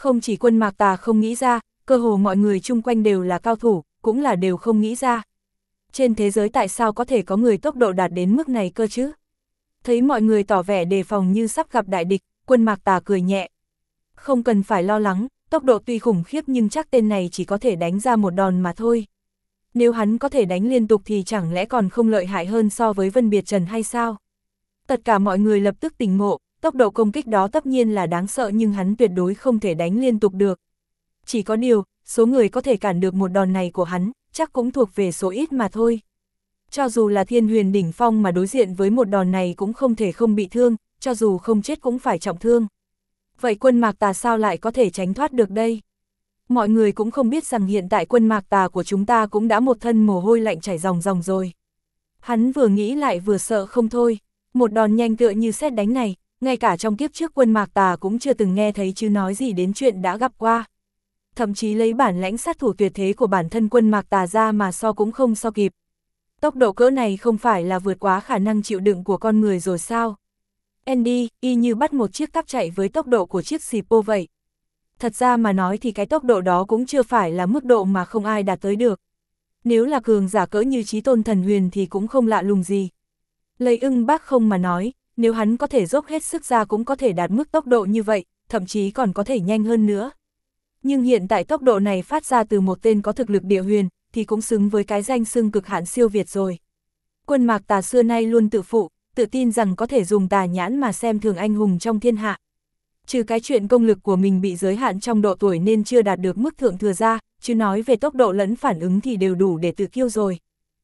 Không chỉ Quân Mạc Tà không nghĩ ra, cơ hồ mọi người chung quanh đều là cao thủ, cũng là đều không nghĩ ra. Trên thế giới tại sao có thể có người tốc độ đạt đến mức này cơ chứ? Thấy mọi người tỏ vẻ đề phòng như sắp gặp đại địch, Quân Mạc Tà cười nhẹ. Không cần phải lo lắng, tốc độ tuy khủng khiếp nhưng chắc tên này chỉ có thể đánh ra một đòn mà thôi. Nếu hắn có thể đánh liên tục thì chẳng lẽ còn không lợi hại hơn so với Vân Biệt Trần hay sao? Tất cả mọi người lập tức tỉnh ngộ, tốc độ công kích đó tất nhiên là đáng sợ nhưng hắn tuyệt đối không thể đánh liên tục được. Chỉ có điều, số người có thể cản được một đòn này của hắn, chắc cũng thuộc về số ít mà thôi. Cho dù là Thiên Huyền đỉnh phong mà đối diện với một đòn này cũng không thể không bị thương, cho dù không chết cũng phải trọng thương. Vậy Quân Mạc Tà sao lại có thể tránh thoát được đây? Mọi người cũng không biết rằng hiện tại Quân Mạc Tà của chúng ta cũng đã một thân mồ hôi lạnh chảy ròng ròng rồi. Hắn vừa nghĩ lại vừa sợ không thôi, một đòn nhanh tựa như sét đánh này, ngay cả trong kiếp trước Quân Mạc Tà cũng chưa từng nghe thấy chứ nói gì đến chuyện đã gặp qua. Thậm chí lấy bản lãnh sát thủ tuyệt thế của bản thân Quân Mạc Tà ra mà so cũng không so kịp. Tốc độ cỡ này không phải là vượt quá khả năng chịu đựng của con người rồi sao? Andy, y như bắt một chiếc cắp chạy với tốc độ của chiếc xì pô vậy. Thật ra mà nói thì cái tốc độ đó cũng chưa phải là mức độ mà không ai đạt tới được. Nếu là cường giả cỡ như Chí Tôn Thần Huyền thì cũng không lạ lùng gì. Lấy Ưng Bác không mà nói, nếu hắn có thể dốc hết sức ra cũng có thể đạt mức tốc độ như vậy, thậm chí còn có thể nhanh hơn nữa. Nhưng hiện tại tốc độ này phát ra từ một tên có thực lực địa huyền, thì cũng xứng với cái danh xưng cực hạn siêu việt rồi. Quân Mạc Tà xưa nay luôn tự phụ, tự tin rằng có thể dùng tà nhãn mà xem thường anh hùng trong thiên hạ. Trừ cái chuyện công lực của mình bị giới hạn trong độ tuổi nên chưa đạt được mức thượng thừa ra, chứ nói về tốc độ lẫn phản ứng thì đều đủ để tự kiêu rồi.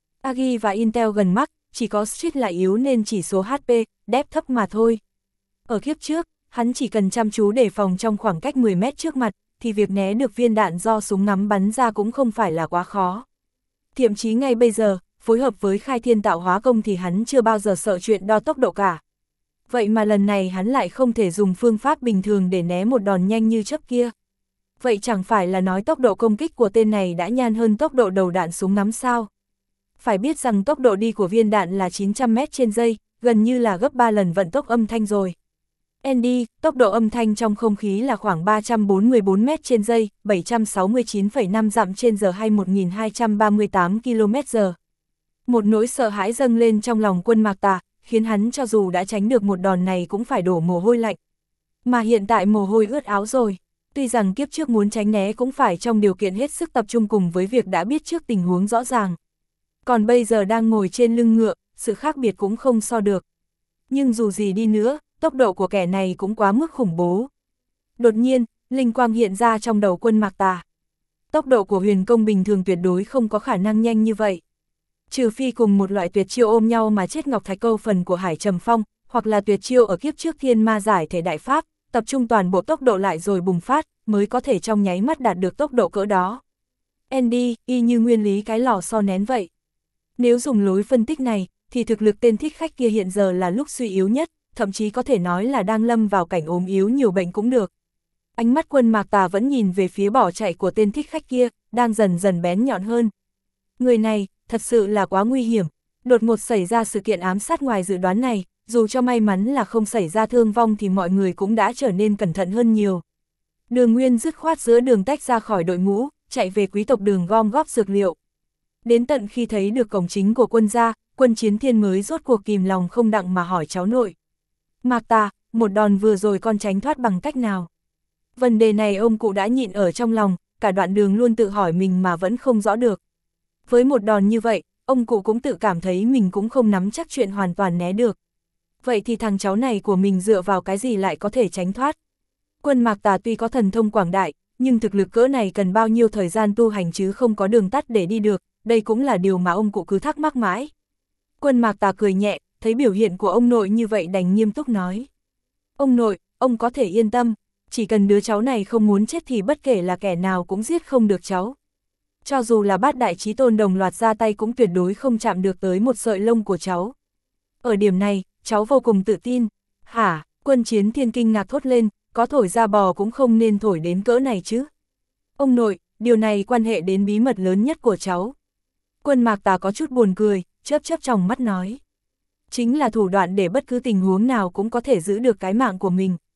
Agi và Intel gần mắc, chỉ có Street là yếu nên chỉ số HP, depth thấp mà thôi. Ở kiếp trước, hắn chỉ cần chăm chú đề phòng trong khoảng cách 10 mét trước mặt, thì việc né được viên đạn do súng ngắm bắn ra cũng không phải là quá khó. Thậm chí ngay bây giờ, phối hợp với Khai Thiên Tạo Hóa Công thì hắn chưa bao giờ sợ chuyện đo tốc độ cả. Vậy mà lần này hắn lại không thể dùng phương pháp bình thường để né một đòn nhanh như chớp kia. Vậy chẳng phải là nói tốc độ công kích của tên này đã nhanh hơn tốc độ đầu đạn súng ngắm sao? Phải biết rằng tốc độ đi của viên đạn là 900 m/giây, gần như là gấp 3 lần vận tốc âm thanh rồi. Andy, tốc độ âm thanh trong không khí là khoảng 344 m/giây, 769,5 dặm/giờ hay 1238 km/h. Một nỗi sợ hãi dâng lên trong lòng Quân Mạc Tà, khiến hắn cho dù đã tránh được một đòn này cũng phải đổ mồ hôi lạnh. Mà hiện tại mồ hôi ướt áo rồi. Tuy rằng kiếp trước muốn tránh né cũng phải trong điều kiện hết sức tập trung cùng với việc đã biết trước tình huống rõ ràng. Còn bây giờ đang ngồi trên lưng ngựa, sự khác biệt cũng không so được. Nhưng dù gì đi nữa, tốc độ của kẻ này cũng quá mức khủng bố. Đột nhiên, linh quang hiện ra trong đầu Quân Mạc Tà. Tốc độ của huyền công bình thường tuyệt đối không có khả năng nhanh như vậy. Trừ phi cùng một loại tuyệt chiêu ôm nhau mà chết Ngọc Thạch Câu phần của Hải Trầm Phong, hoặc là tuyệt chiêu ở kiếp trước Thiên Ma Giải Thể Đại Pháp, tập trung toàn bộ tốc độ lại rồi bùng phát, mới có thể trong nháy mắt đạt được tốc độ cỡ đó. Andy, y như nguyên lý cái lò xo nén vậy. Nếu dùng lối phân tích này, thì thực lực tên thích khách kia hiện giờ là lúc suy yếu nhất, thậm chí có thể nói là đang lâm vào cảnh ốm yếu nhiều bệnh cũng được. Ánh mắt Quân Mạc Tà vẫn nhìn về phía bỏ chạy của tên thích khách kia, đang dần dần bén nhọn hơn. Người này, thật sự là quá nguy hiểm. Đột ngột xảy ra sự kiện ám sát ngoài dự đoán này, dù cho may mắn là không xảy ra thương vong thì mọi người cũng đã trở nên cẩn thận hơn nhiều. Đường Nguyên dứt khoát giữa đường tách ra khỏi đội ngũ, chạy về quý tộc Đường gom góp dược liệu. Đến tận khi thấy được cổng chính của Quân gia, Quân Chiến Thiên mới rốt cuộc kìm lòng không đặng mà hỏi cháu nội. Mạc Tà, một đòn vừa rồi con tránh thoát bằng cách nào? Vấn đề này ông cụ đã nhịn ở trong lòng, cả đoạn đường luôn tự hỏi mình mà vẫn không rõ được. Với một đòn như vậy, ông cụ cũng tự cảm thấy mình cũng không nắm chắc chuyện hoàn toàn né được. Vậy thì thằng cháu này của mình dựa vào cái gì lại có thể tránh thoát? Quân Mạc Tà tuy có thần thông quảng đại, nhưng thực lực cỡ này cần bao nhiêu thời gian tu hành chứ không có đường tắt để đi được, đây cũng là điều mà ông cụ cứ thắc mắc mãi. Quân Mạc Tà cười nhẹ, thấy biểu hiện của ông nội như vậy đành nghiêm túc nói. Ông nội, ông có thể yên tâm, chỉ cần đứa cháu này không muốn chết thì bất kể là kẻ nào cũng giết không được cháu. Cho dù là bát đại chí tôn đồng loạt ra tay cũng tuyệt đối không chạm được tới một sợi lông của cháu. Ở điểm này, cháu vô cùng tự tin. Hả? Quân Chiến Thiên kinh ngạc thốt lên, có thổi ra bò cũng không nên thổi đến cỡ này chứ. Ông nội, điều này quan hệ đến bí mật lớn nhất của cháu. Quân Mạc Tà có chút buồn cười, chớp chớp tròng mắt nói. Chính là thủ đoạn để bất cứ tình huống nào cũng có thể giữ được cái mạng của mình.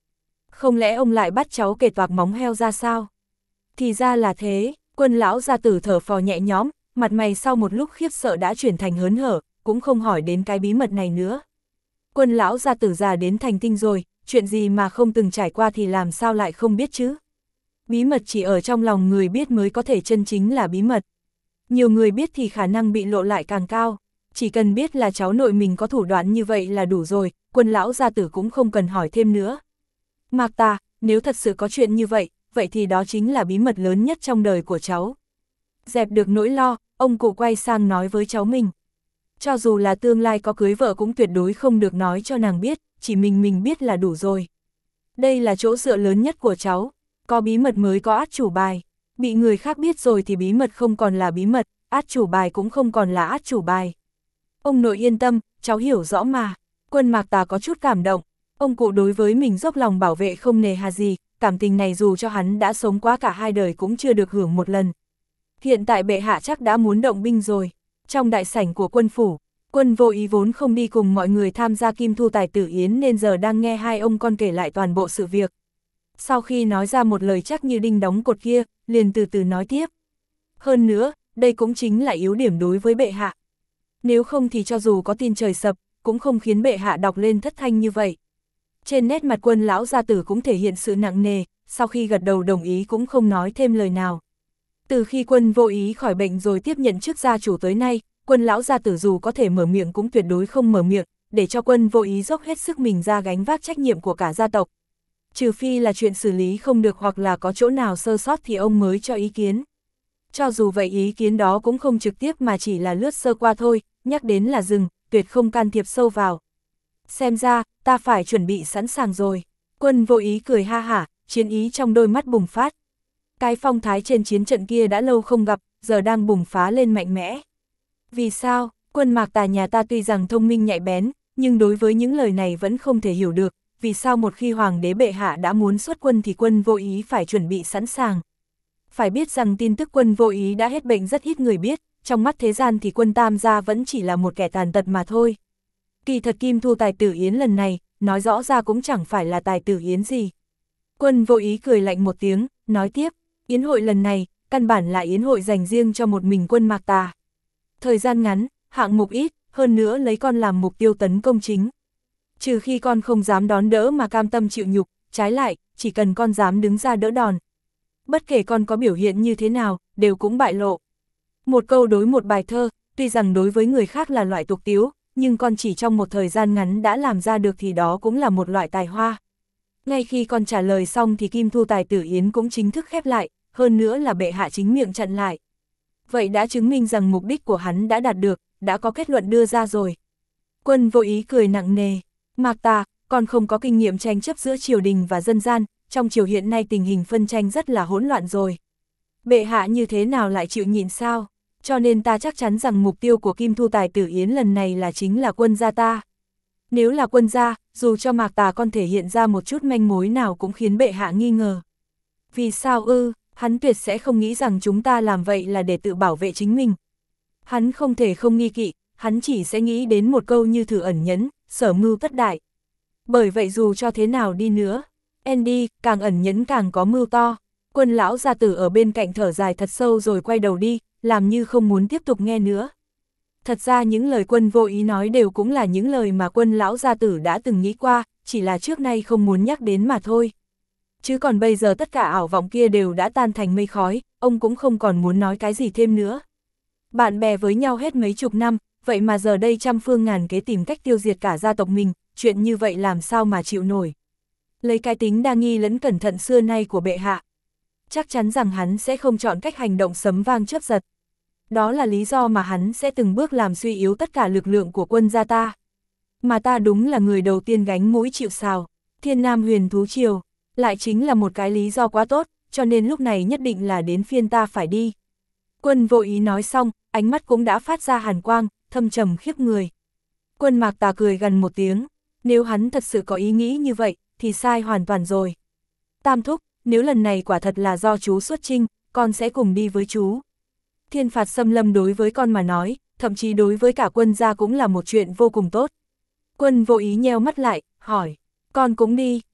Không lẽ ông lại bắt cháu kể toạc móng heo ra sao? Thì ra là thế, Quân lão gia tử thở phào nhẹ nhõm, mặt mày sau một lúc khiếp sợ đã chuyển thành hớn hở, cũng không hỏi đến cái bí mật này nữa. Quân lão gia tử già đến thành tinh rồi, chuyện gì mà không từng trải qua thì làm sao lại không biết chứ? Bí mật chỉ ở trong lòng người biết mới có thể chân chính là bí mật. Nhiều người biết thì khả năng bị lộ lại càng cao, chỉ cần biết là cháu nội mình có thủ đoạn như vậy là đủ rồi, Quân lão gia tử cũng không cần hỏi thêm nữa. Mạc Tà, nếu thật sự có chuyện như vậy, vậy thì đó chính là bí mật lớn nhất trong đời của cháu. Dẹp được nỗi lo, ông cụ quay sang nói với cháu mình. Cho dù là tương lai có cưới vợ cũng tuyệt đối không được nói cho nàng biết, chỉ mình biết là đủ rồi. Đây là chỗ dựa lớn nhất của cháu, có bí mật mới có át chủ bài. Bị người khác biết rồi thì bí mật không còn là bí mật, át chủ bài cũng không còn là át chủ bài. Ông nội yên tâm, cháu hiểu rõ mà. Quân Mạc Tà có chút cảm động, ông cụ đối với mình dốc lòng bảo vệ không nề hà gì, cảm tình này dù cho hắn đã sống quá cả hai đời cũng chưa được hưởng một lần. Hiện tại bệ hạ chắc đã muốn động binh rồi. Trong đại sảnh của quân phủ, Quân Vô Ý vốn không đi cùng mọi người tham gia Kim Thu Tài Tử Yến nên giờ đang nghe hai ông con kể lại toàn bộ sự việc. Sau khi nói ra một lời chắc như đinh đóng cột kia, liền từ từ nói tiếp. Hơn nữa, đây cũng chính là yếu điểm đối với bệ hạ. Nếu không thì cho dù có tin trời sập, cũng không khiến bệ hạ đọc lên thất thanh như vậy. Trên nét mặt Quân lão gia tử cũng thể hiện sự nặng nề, sau khi gật đầu đồng ý cũng không nói thêm lời nào. Từ khi Quân Vô Ý khỏi bệnh rồi tiếp nhận chức gia chủ tới nay, Quân lão gia tử dù có thể mở miệng cũng tuyệt đối không mở miệng, để cho Quân Vô Ý dốc hết sức mình ra gánh vác trách nhiệm của cả gia tộc. Trừ phi là chuyện xử lý không được hoặc là có chỗ nào sơ sót thì ông mới cho ý kiến. Cho dù vậy ý kiến đó cũng không trực tiếp mà chỉ là lướt sơ qua thôi, nhắc đến là dừng, tuyệt không can thiệp sâu vào. Xem ra, ta phải chuẩn bị sẵn sàng rồi. Quân Vô Ý cười ha hả, chiến ý trong đôi mắt bùng phát. Cái phong thái trên chiến trận kia đã lâu không gặp, giờ đang bùng phá lên mạnh mẽ. Vì sao, Quân Mạc Tà nhà ta tuy rằng thông minh nhạy bén, nhưng đối với những lời này vẫn không thể hiểu được, vì sao một khi Hoàng đế bệ hạ đã muốn xuất quân thì Quân Vô Ý phải chuẩn bị sẵn sàng. Phải biết rằng tin tức Quân Vô Ý đã hết bệnh rất ít người biết, trong mắt thế gian thì Quân Tam gia vẫn chỉ là một kẻ tàn tật mà thôi. Kỳ thật Kim Thu Tài Tử Yến lần này, nói rõ ra cũng chẳng phải là Tài Tử Yến gì. Quân Vô Ý cười lạnh một tiếng, nói tiếp, yến hội lần này, căn bản là yến hội dành riêng cho một mình Quân Mạc Tà. Thời gian ngắn, hạng mục ít, hơn nữa lấy con làm mục tiêu tấn công chính. Trừ khi con không dám đón đỡ mà cam tâm chịu nhục, trái lại, chỉ cần con dám đứng ra đỡ đòn. Bất kể con có biểu hiện như thế nào, đều cũng bại lộ. Một câu đối một bài thơ, tuy rằng đối với người khác là loại tục tiếu, nhưng con chỉ trong một thời gian ngắn đã làm ra được thì đó cũng là một loại tài hoa. Ngay khi con trả lời xong thì Kim Thu Tài Tử Yến cũng chính thức khép lại, hơn nữa là bệ hạ chính miệng chặn lại. Vậy đã chứng minh rằng mục đích của hắn đã đạt được, đã có kết luận đưa ra rồi. Quân Vô Ý cười nặng nề, Mạc Tà, con không có kinh nghiệm tranh chấp giữa triều đình và dân gian, trong triều hiện nay tình hình phân tranh rất là hỗn loạn rồi. Bệ hạ như thế nào lại chịu nhịn sao? Cho nên ta chắc chắn rằng mục tiêu của Kim Thu Tài Tử Yến lần này là chính là quân gia ta. Nếu là quân gia, dù cho Mạc Tà con thể hiện ra một chút manh mối nào cũng khiến bệ hạ nghi ngờ. Vì sao ư? Hắn tuyệt sẽ không nghĩ rằng chúng ta làm vậy là để tự bảo vệ chính mình. Hắn không thể không nghi kỵ, hắn chỉ sẽ nghĩ đến một câu như thử ẩn nhẫn, sở mưu tất đại. Bởi vậy dù cho thế nào đi nữa, Andy càng ẩn nhẫn càng có mưu to. Quân lão gia tử ở bên cạnh thở dài thật sâu rồi quay đầu đi, làm như không muốn tiếp tục nghe nữa. Thật ra những lời Quân Vô Ý nói đều cũng là những lời mà Quân lão gia tử đã từng nghĩ qua, chỉ là trước nay không muốn nhắc đến mà thôi. Chứ còn bây giờ tất cả ảo vọng kia đều đã tan thành mây khói, ông cũng không còn muốn nói cái gì thêm nữa. Bạn bè với nhau hết mấy chục năm, vậy mà giờ đây trăm phương ngàn kế tìm cách tiêu diệt cả gia tộc mình, chuyện như vậy làm sao mà chịu nổi. Lấy cái tính đa nghi lẫn cẩn thận xưa nay của bệ hạ, chắc chắn rằng hắn sẽ không chọn cách hành động sấm vang chớp giật. Đó là lý do mà hắn sẽ từng bước làm suy yếu tất cả lực lượng của quân gia ta. Mà ta đúng là người đầu tiên gánh mũi chịu sào, Thiên Nam Huyền Thú Triều, lại chính là một cái lý do quá tốt, cho nên lúc này nhất định là đến phiên ta phải đi. Quân Vô Ý nói xong, ánh mắt cũng đã phát ra hàn quang, thâm trầm khiếp người. Quân Mạc Tà cười gần một tiếng, nếu hắn thật sự có ý nghĩ như vậy, thì sai hoàn toàn rồi. Tam thúc, nếu lần này quả thật là do chú xuất chinh, con sẽ cùng đi với chú. Thiên phạt xâm lâm đối với con mà nói, thậm chí đối với cả quân gia cũng là một chuyện vô cùng tốt. Quân Vô Ý nheo mắt lại, hỏi, con cũng đi,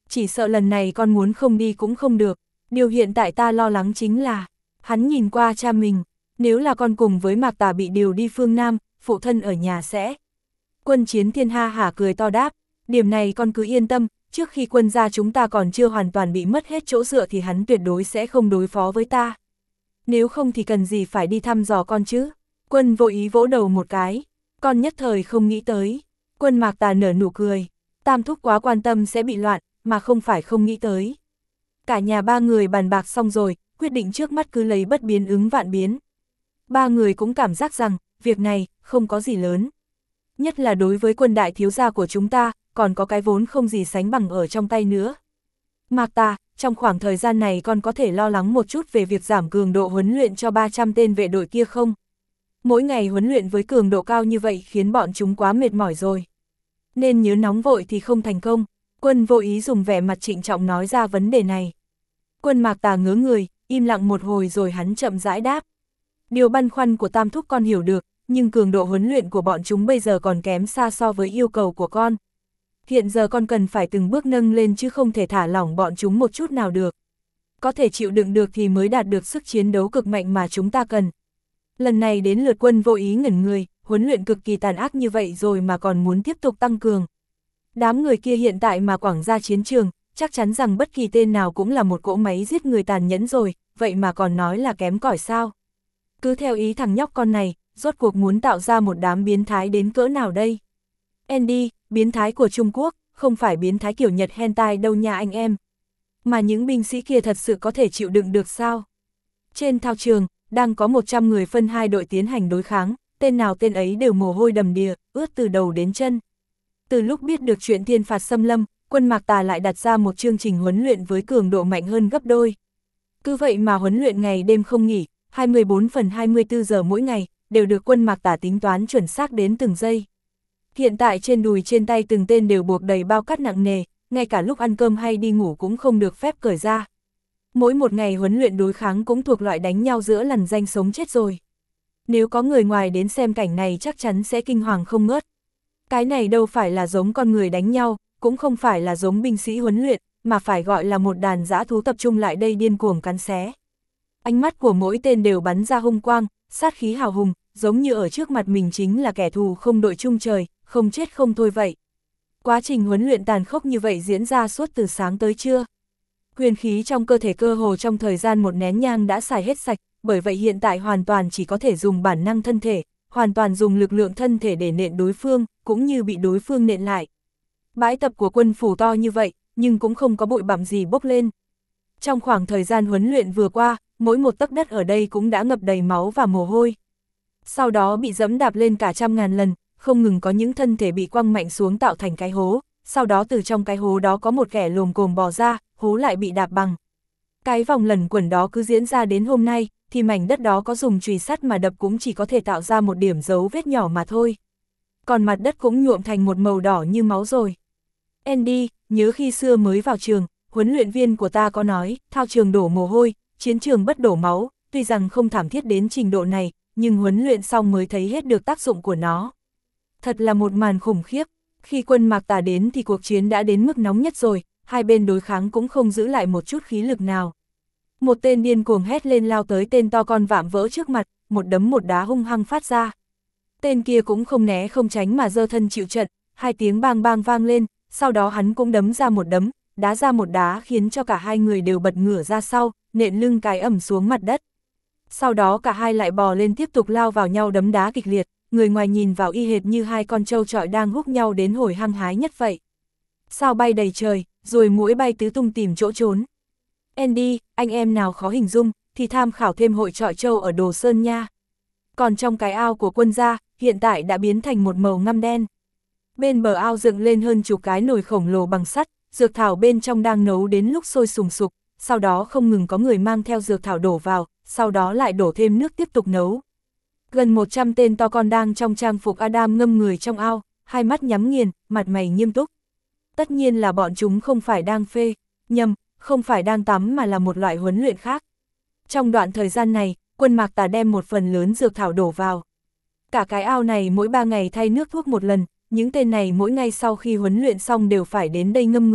Chỉ sợ lần này con muốn không đi cũng không được, điều hiện tại ta lo lắng chính là, hắn nhìn qua cha mình, nếu là con cùng với Mạc Tà bị điều đi phương Nam, phụ thân ở nhà sẽ. Quân Chiến Thiên ha hả cười to đáp, điểm này con cứ yên tâm, trước khi quân gia chúng ta còn chưa hoàn toàn bị mất hết chỗ dựa thì hắn tuyệt đối sẽ không đối phó với ta. Nếu không thì cần gì phải đi thăm dò con chứ. Quân Vô Ý vỗ đầu một cái, con nhất thời không nghĩ tới. Quân Mạc Tà nở nụ cười, Tam thúc quá quan tâm sẽ bị loạn, mà không phải không nghĩ tới. Cả nhà ba người bàn bạc xong rồi, quyết định trước mắt cứ lấy bất biến ứng vạn biến. Ba người cũng cảm giác rằng, việc này, không có gì lớn. Nhất là đối với quân đại thiếu gia của chúng ta, còn có cái vốn không gì sánh bằng ở trong tay nữa. Mạc Tà, trong khoảng thời gian này con có thể lo lắng một chút về việc giảm cường độ huấn luyện cho 300 tên vệ đội kia không? Mỗi ngày huấn luyện với cường độ cao như vậy khiến bọn chúng quá mệt mỏi rồi. Nên nhớ nóng vội thì không thành công. Quân Vô Ý dùng vẻ mặt trịnh trọng nói ra vấn đề này. Quân Mạc Tà ngớ người, im lặng một hồi rồi hắn chậm rãi đáp. Điều băn khoăn của Tam thúc con hiểu được, nhưng cường độ huấn luyện của bọn chúng bây giờ còn kém xa so với yêu cầu của con. Hiện giờ con cần phải từng bước nâng lên chứ không thể thả lỏng bọn chúng một chút nào được. Có thể chịu đựng được thì mới đạt được sức chiến đấu cực mạnh mà chúng ta cần. Lần này đến lượt Quân Vô Ý ngẩn người, huấn luyện cực kỳ tàn ác như vậy rồi mà còn muốn tiếp tục tăng cường. Đám người kia hiện tại mà quảng ra chiến trường, chắc chắn rằng bất kỳ tên nào cũng là một cỗ máy giết người tàn nhẫn rồi, vậy mà còn nói là kém cỏi sao. Cứ theo ý thằng nhóc con này, rốt cuộc muốn tạo ra một đám biến thái đến cỡ nào đây? Andy, biến thái của Trung Quốc, không phải biến thái kiểu Nhật hentai đâu nha anh em. Mà những binh sĩ kia thật sự có thể chịu đựng được sao? Trên thao trường, đang có 100 người phân hai đội tiến hành đối kháng, tên nào tên ấy đều mồ hôi đầm đìa, ướt từ đầu đến chân. Từ lúc biết được chuyện thiên phạt xâm lâm, quân Mạc Tà lại đặt ra một chương trình huấn luyện với cường độ mạnh hơn gấp đôi. Cứ vậy mà huấn luyện ngày đêm không nghỉ, 24 phần 24 giờ mỗi ngày, đều được quân Mạc Tà tính toán chuẩn xác đến từng giây. Hiện tại trên đùi trên tay từng tên đều buộc đầy bao cát nặng nề, ngay cả lúc ăn cơm hay đi ngủ cũng không được phép cởi ra. Mỗi một ngày huấn luyện đối kháng cũng thuộc loại đánh nhau giữa lằn danh sống chết rồi. Nếu có người ngoài đến xem cảnh này chắc chắn sẽ kinh hoàng không ngớt. Cái này đâu phải là giống con người đánh nhau, cũng không phải là giống binh sĩ huấn luyện, mà phải gọi là một đàn dã thú tập trung lại đây điên cuồng cắn xé. Ánh mắt của mỗi tên đều bắn ra hung quang, sát khí hào hùng, giống như ở trước mặt mình chính là kẻ thù không đội chung trời, không chết không thôi vậy. Quá trình huấn luyện tàn khốc như vậy diễn ra suốt từ sáng tới trưa. Huyền khí trong cơ thể cơ hồ trong thời gian một nén nhang đã xài hết sạch, bởi vậy hiện tại hoàn toàn chỉ có thể dùng bản năng thân thể, hoàn toàn dùng lực lượng thân thể để nện đối phương, cũng như bị đối phương nện lại. Bãi tập của quân phủ to như vậy, nhưng cũng không có bụi bặm gì bốc lên. Trong khoảng thời gian huấn luyện vừa qua, mỗi một tấc đất ở đây cũng đã ngập đầy máu và mồ hôi. Sau đó bị dẫm đạp lên cả trăm ngàn lần, không ngừng có những thân thể bị quăng mạnh xuống tạo thành cái hố, sau đó từ trong cái hố đó có một kẻ lồm cồm bò ra, hố lại bị đạp bằng. Cái vòng lẩn quẩn đó cứ diễn ra đến hôm nay, thì mảnh đất đó có dùng chùy sắt mà đập cũng chỉ có thể tạo ra một điểm dấu vết nhỏ mà thôi. Còn mặt đất cũng nhuộm thành một màu đỏ như máu rồi. Andy, nhớ khi xưa mới vào trường, huấn luyện viên của ta có nói, thao trường đổ mồ hôi, chiến trường bất đổ máu, tuy rằng không thảm thiết đến trình độ này, nhưng huấn luyện xong mới thấy hết được tác dụng của nó. Thật là một màn khủng khiếp, khi quân Mạc Tà đến thì cuộc chiến đã đến mức nóng nhất rồi, hai bên đối kháng cũng không giữ lại một chút khí lực nào. Một tên điên cuồng hét lên lao tới tên to con vạm vỡ trước mặt, một đấm một đá hung hăng phát ra. Tên kia cũng không né không tránh mà giơ thân chịu trận, hai tiếng bang bang vang lên, sau đó hắn cũng đấm ra một đấm, đá ra một đá khiến cho cả hai người đều bật ngửa ra sau, nện lưng cái ẩm xuống mặt đất. Sau đó cả hai lại bò lên tiếp tục lao vào nhau đấm đá kịch liệt, người ngoài nhìn vào y hệt như hai con trâu trọi đang húc nhau đến hồi hăng hái nhất vậy. Sao bay đầy trời, rồi muỗi bay tứ tung tìm chỗ trốn. Andy, anh em nào khó hình dung, thì tham khảo thêm hội trọi trâu ở Đồ Sơn nha. Còn trong cái ao của quân gia, hiện tại đã biến thành một màu ngăm đen. Bên bờ ao dựng lên hơn chục cái nồi khổng lồ bằng sắt, dược thảo bên trong đang nấu đến lúc sôi sùng sục, sau đó không ngừng có người mang theo dược thảo đổ vào, sau đó lại đổ thêm nước tiếp tục nấu. Gần 100 tên to con đang trong trang phục Adam ngâm người trong ao, hai mắt nhắm nghiền, mặt mày nghiêm túc. Tất nhiên là bọn chúng không phải đang phê, nhầm, không phải đang tắm mà là một loại huấn luyện khác. Trong đoạn thời gian này, quân Mạc Tà đem một phần lớn dược thảo đổ vào. Cả cái ao này mỗi 3 ngày thay nước thuốc một lần, những tên này mỗi ngày sau khi huấn luyện xong đều phải đến đây ngâm người,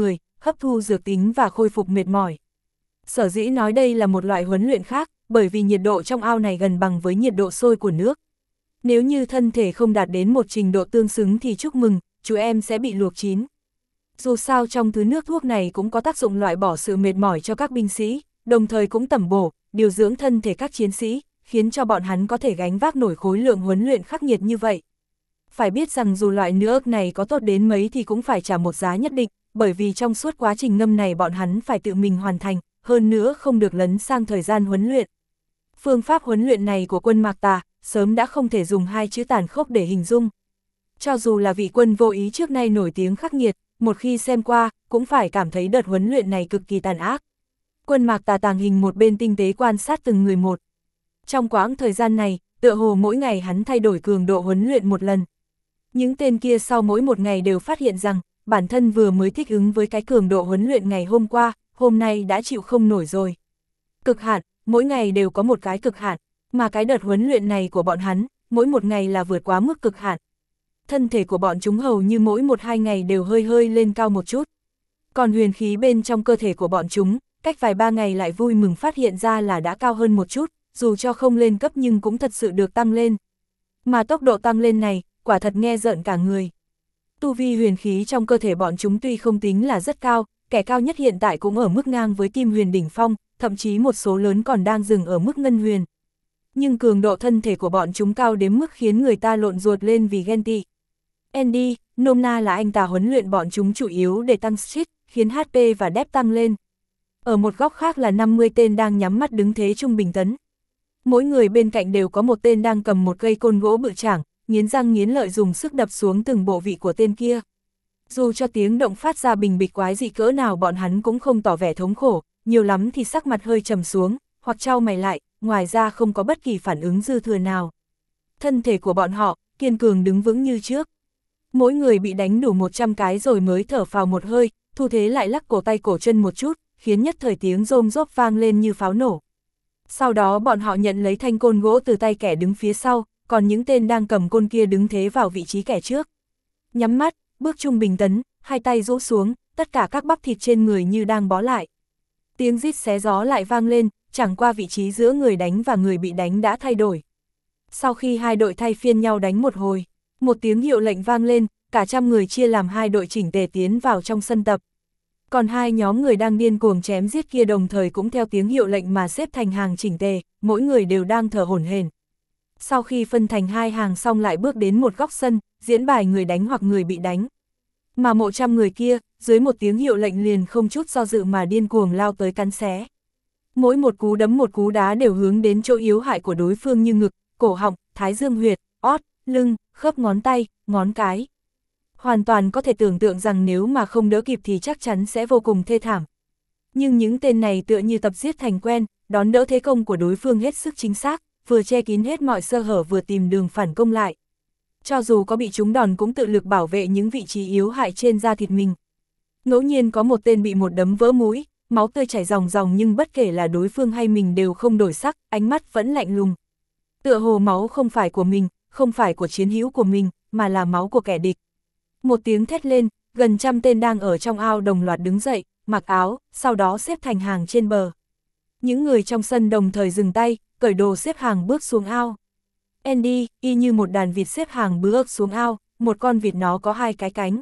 hấp thu dược tính và khôi phục mệt mỏi. Sở dĩ nói đây là một loại huấn luyện khác, bởi vì nhiệt độ trong ao này gần bằng với nhiệt độ sôi của nước. Nếu như thân thể không đạt đến một trình độ tương xứng thì chúc mừng, chú em sẽ bị luộc chín. Dù sao trong thứ nước thuốc này cũng có tác dụng loại bỏ sự mệt mỏi cho các binh sĩ, đồng thời cũng tẩm bổ, điều dưỡng thân thể các chiến sĩ, khiến cho bọn hắn có thể gánh vác nổi khối lượng huấn luyện khắc nghiệt như vậy. Phải biết rằng dù loại nước này có tốt đến mấy thì cũng phải trả một giá nhất định, bởi vì trong suốt quá trình ngâm này bọn hắn phải tự mình hoàn thành, hơn nữa không được lấn sang thời gian huấn luyện. Phương pháp huấn luyện này của quân Mạc Tà, sớm đã không thể dùng hai chữ tàn khốc để hình dung. Cho dù là vị quân vô ý trước nay nổi tiếng khắc nghiệt, một khi xem qua, cũng phải cảm thấy đợt huấn luyện này cực kỳ tàn ác. Quân Mạc Tà tàng hình một bên tinh tế quan sát từng người một. Trong quãng thời gian này, tựa hồ mỗi ngày hắn thay đổi cường độ huấn luyện một lần. Những tên kia sau mỗi một ngày đều phát hiện rằng, bản thân vừa mới thích ứng với cái cường độ huấn luyện ngày hôm qua, hôm nay đã chịu không nổi rồi. Cực hạn, mỗi ngày đều có một cái cực hạn, mà cái đợt huấn luyện này của bọn hắn, mỗi một ngày là vượt quá mức cực hạn. Thân thể của bọn chúng hầu như mỗi 1-2 ngày đều hơi hơi lên cao một chút. Còn huyền khí bên trong cơ thể của bọn chúng, cách vài 3 ngày lại vui mừng phát hiện ra là đã cao hơn một chút, dù cho không lên cấp nhưng cũng thật sự được tăng lên. Mà tốc độ tăng lên này, quả thật nghe rợn cả người. Tu vi huyền khí trong cơ thể bọn chúng tuy không tính là rất cao, kẻ cao nhất hiện tại cũng ở mức ngang với Kim Huyền đỉnh phong, thậm chí một số lớn còn đang dừng ở mức Ngân Huyền. Nhưng cường độ thân thể của bọn chúng cao đến mức khiến người ta lộn ruột lên vì ghen tị. Andy, nôm na là anh ta huấn luyện bọn chúng chủ yếu để tăng stress, khiến HP và depth tăng lên. Ở một góc khác là 50 tên đang nhắm mắt đứng thế trung bình tấn. Mỗi người bên cạnh đều có một tên đang cầm một cây côn gỗ bự chảng, nghiến răng nghiến lợi dùng sức đập xuống từng bộ vị của tên kia. Dù cho tiếng động phát ra bình bịch quái dị cỡ nào bọn hắn cũng không tỏ vẻ thống khổ, nhiều lắm thì sắc mặt hơi trầm xuống, hoặc chau mày lại, ngoài ra không có bất kỳ phản ứng dư thừa nào. Thân thể của bọn họ, kiên cường đứng vững như trước. Mỗi người bị đánh đủ 100 cái rồi mới thở phào một hơi, thu thế lại lắc cổ tay cổ chân một chút, khiến nhất thời tiếng rôm rốp vang lên như pháo nổ. Sau đó bọn họ nhận lấy thanh côn gỗ từ tay kẻ đứng phía sau, còn những tên đang cầm côn kia đứng thế vào vị trí kẻ trước. Nhắm mắt, bước trung bình tấn, hai tay rũ xuống, tất cả các bắp thịt trên người như đang bó lại. Tiếng rít xé gió lại vang lên, chẳng qua vị trí giữa người đánh và người bị đánh đã thay đổi. Sau khi hai đội thay phiên nhau đánh một hồi, một tiếng hiệu lệnh vang lên, cả trăm người chia làm hai đội chỉnh tề tiến vào trong sân tập. Còn hai nhóm người đang điên cuồng chém giết kia đồng thời cũng theo tiếng hiệu lệnh mà xếp thành hàng chỉnh tề, mỗi người đều đang thở hổn hển. Sau khi phân thành hai hàng xong lại bước đến một góc sân, diễn bài người đánh hoặc người bị đánh. Mà 100 người kia, dưới một tiếng hiệu lệnh liền không chút do dự mà điên cuồng lao tới cắn xé. Mỗi một cú đấm một cú đá đều hướng đến chỗ yếu hại của đối phương như ngực, cổ họng, thái dương huyệt, ót, lưng, khớp ngón tay, ngón cái. Hoàn toàn có thể tưởng tượng rằng nếu mà không đỡ kịp thì chắc chắn sẽ vô cùng thê thảm. Nhưng những tên này tựa như tập giết thành quen, đón đỡ thế công của đối phương hết sức chính xác, vừa che kín hết mọi sơ hở vừa tìm đường phản công lại. Cho dù có bị trúng đòn cũng tự lực bảo vệ những vị trí yếu hại trên da thịt mình. Ngẫu nhiên có một tên bị một đấm vỡ mũi, máu tươi chảy ròng ròng nhưng bất kể là đối phương hay mình đều không đổi sắc, ánh mắt vẫn lạnh lùng. Tựa hồ máu không phải của mình, không phải của chiến hữu của mình, mà là máu của kẻ địch. Một tiếng thét lên, gần trăm tên đang ở trong ao đồng loạt đứng dậy, mặc áo, sau đó xếp thành hàng trên bờ. Những người trong sân đồng thời dừng tay, cởi đồ xếp hàng bước xuống ao. Andy, y như một đàn vịt xếp hàng bước xuống ao, một con vịt nó có hai cái cánh.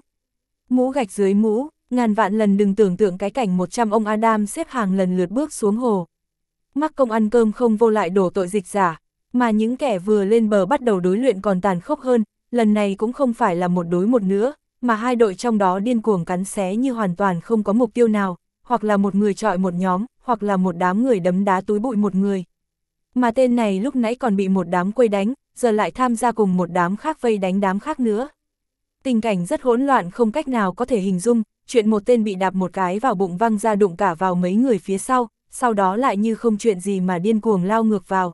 Mũ gạch dưới mũ, ngàn vạn lần đừng tưởng tượng cái cảnh 100 ông Adam xếp hàng lần lượt bước xuống hồ. Mắc công ăn cơm không vô lại đổ tội dịch giả, mà những kẻ vừa lên bờ bắt đầu đối luyện còn tàn khốc hơn, lần này cũng không phải là một đối một nữa, mà hai đội trong đó điên cuồng cắn xé như hoàn toàn không có mục tiêu nào, hoặc là một người chọi một nhóm, hoặc là một đám người đấm đá túi bụi một người. Mà tên này lúc nãy còn bị một đám quây đánh, giờ lại tham gia cùng một đám khác vây đánh đám khác nữa. Tình cảnh rất hỗn loạn không cách nào có thể hình dung, chuyện một tên bị đạp một cái vào bụng văng ra đụng cả vào mấy người phía sau đó lại như không chuyện gì mà điên cuồng lao ngược vào.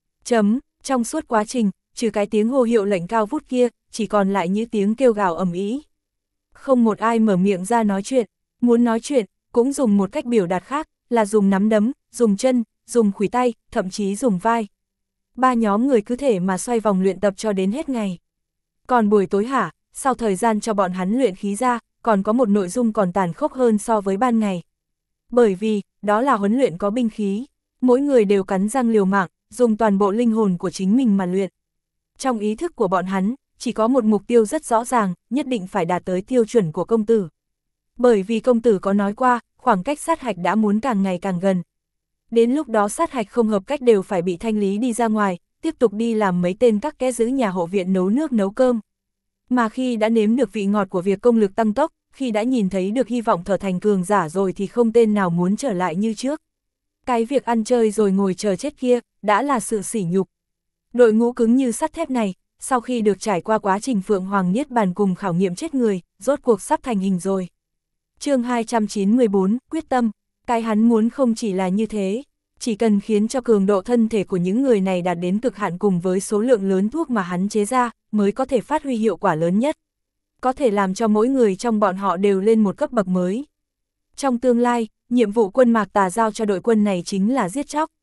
Trong suốt quá trình, trừ cái tiếng hô hiệu lệnh cao vút kia, chỉ còn lại những tiếng kêu gào ầm ĩ. Không một ai mở miệng ra nói chuyện, muốn nói chuyện, cũng dùng một cách biểu đạt khác, là dùng nắm đấm, dùng chân, dùng khuỷu tay, thậm chí dùng vai. Ba nhóm người cứ thể mà xoay vòng luyện tập cho đến hết ngày. Còn buổi tối sau thời gian cho bọn hắn luyện khí ra, còn có một nội dung còn tàn khốc hơn so với ban ngày. Bởi vì, đó là huấn luyện có binh khí, mỗi người đều cắn răng liều mạng, dùng toàn bộ linh hồn của chính mình mà luyện. Trong ý thức của bọn hắn, chỉ có một mục tiêu rất rõ ràng, nhất định phải đạt tới tiêu chuẩn của công tử. Bởi vì công tử có nói qua, khoảng cách sát hạch đã muốn càng ngày càng gần. Đến lúc đó sát hạch không hợp cách đều phải bị thanh lý đi ra ngoài, tiếp tục đi làm mấy tên các kẻ giữ nhà hộ viện nấu nước nấu cơm. Mà khi đã nếm được vị ngọt của việc công lực tăng tốc, khi đã nhìn thấy được hy vọng trở thành cường giả rồi thì không tên nào muốn trở lại như trước. Cái việc ăn chơi rồi ngồi chờ chết kia, đã là sự sỉ nhục. Đội ngũ cứng như sắt thép này, sau khi được trải qua quá trình Phượng Hoàng Niết Bàn cùng khảo nghiệm chết người, rốt cuộc sắp thành hình rồi. Chương 294, quyết tâm, cái hắn muốn không chỉ là như thế, chỉ cần khiến cho cường độ thân thể của những người này đạt đến cực hạn cùng với số lượng lớn thuốc mà hắn chế ra, mới có thể phát huy hiệu quả lớn nhất. Có thể làm cho mỗi người trong bọn họ đều lên một cấp bậc mới. Trong tương lai, nhiệm vụ quân Mạc Tà giao cho đội quân này chính là giết chóc.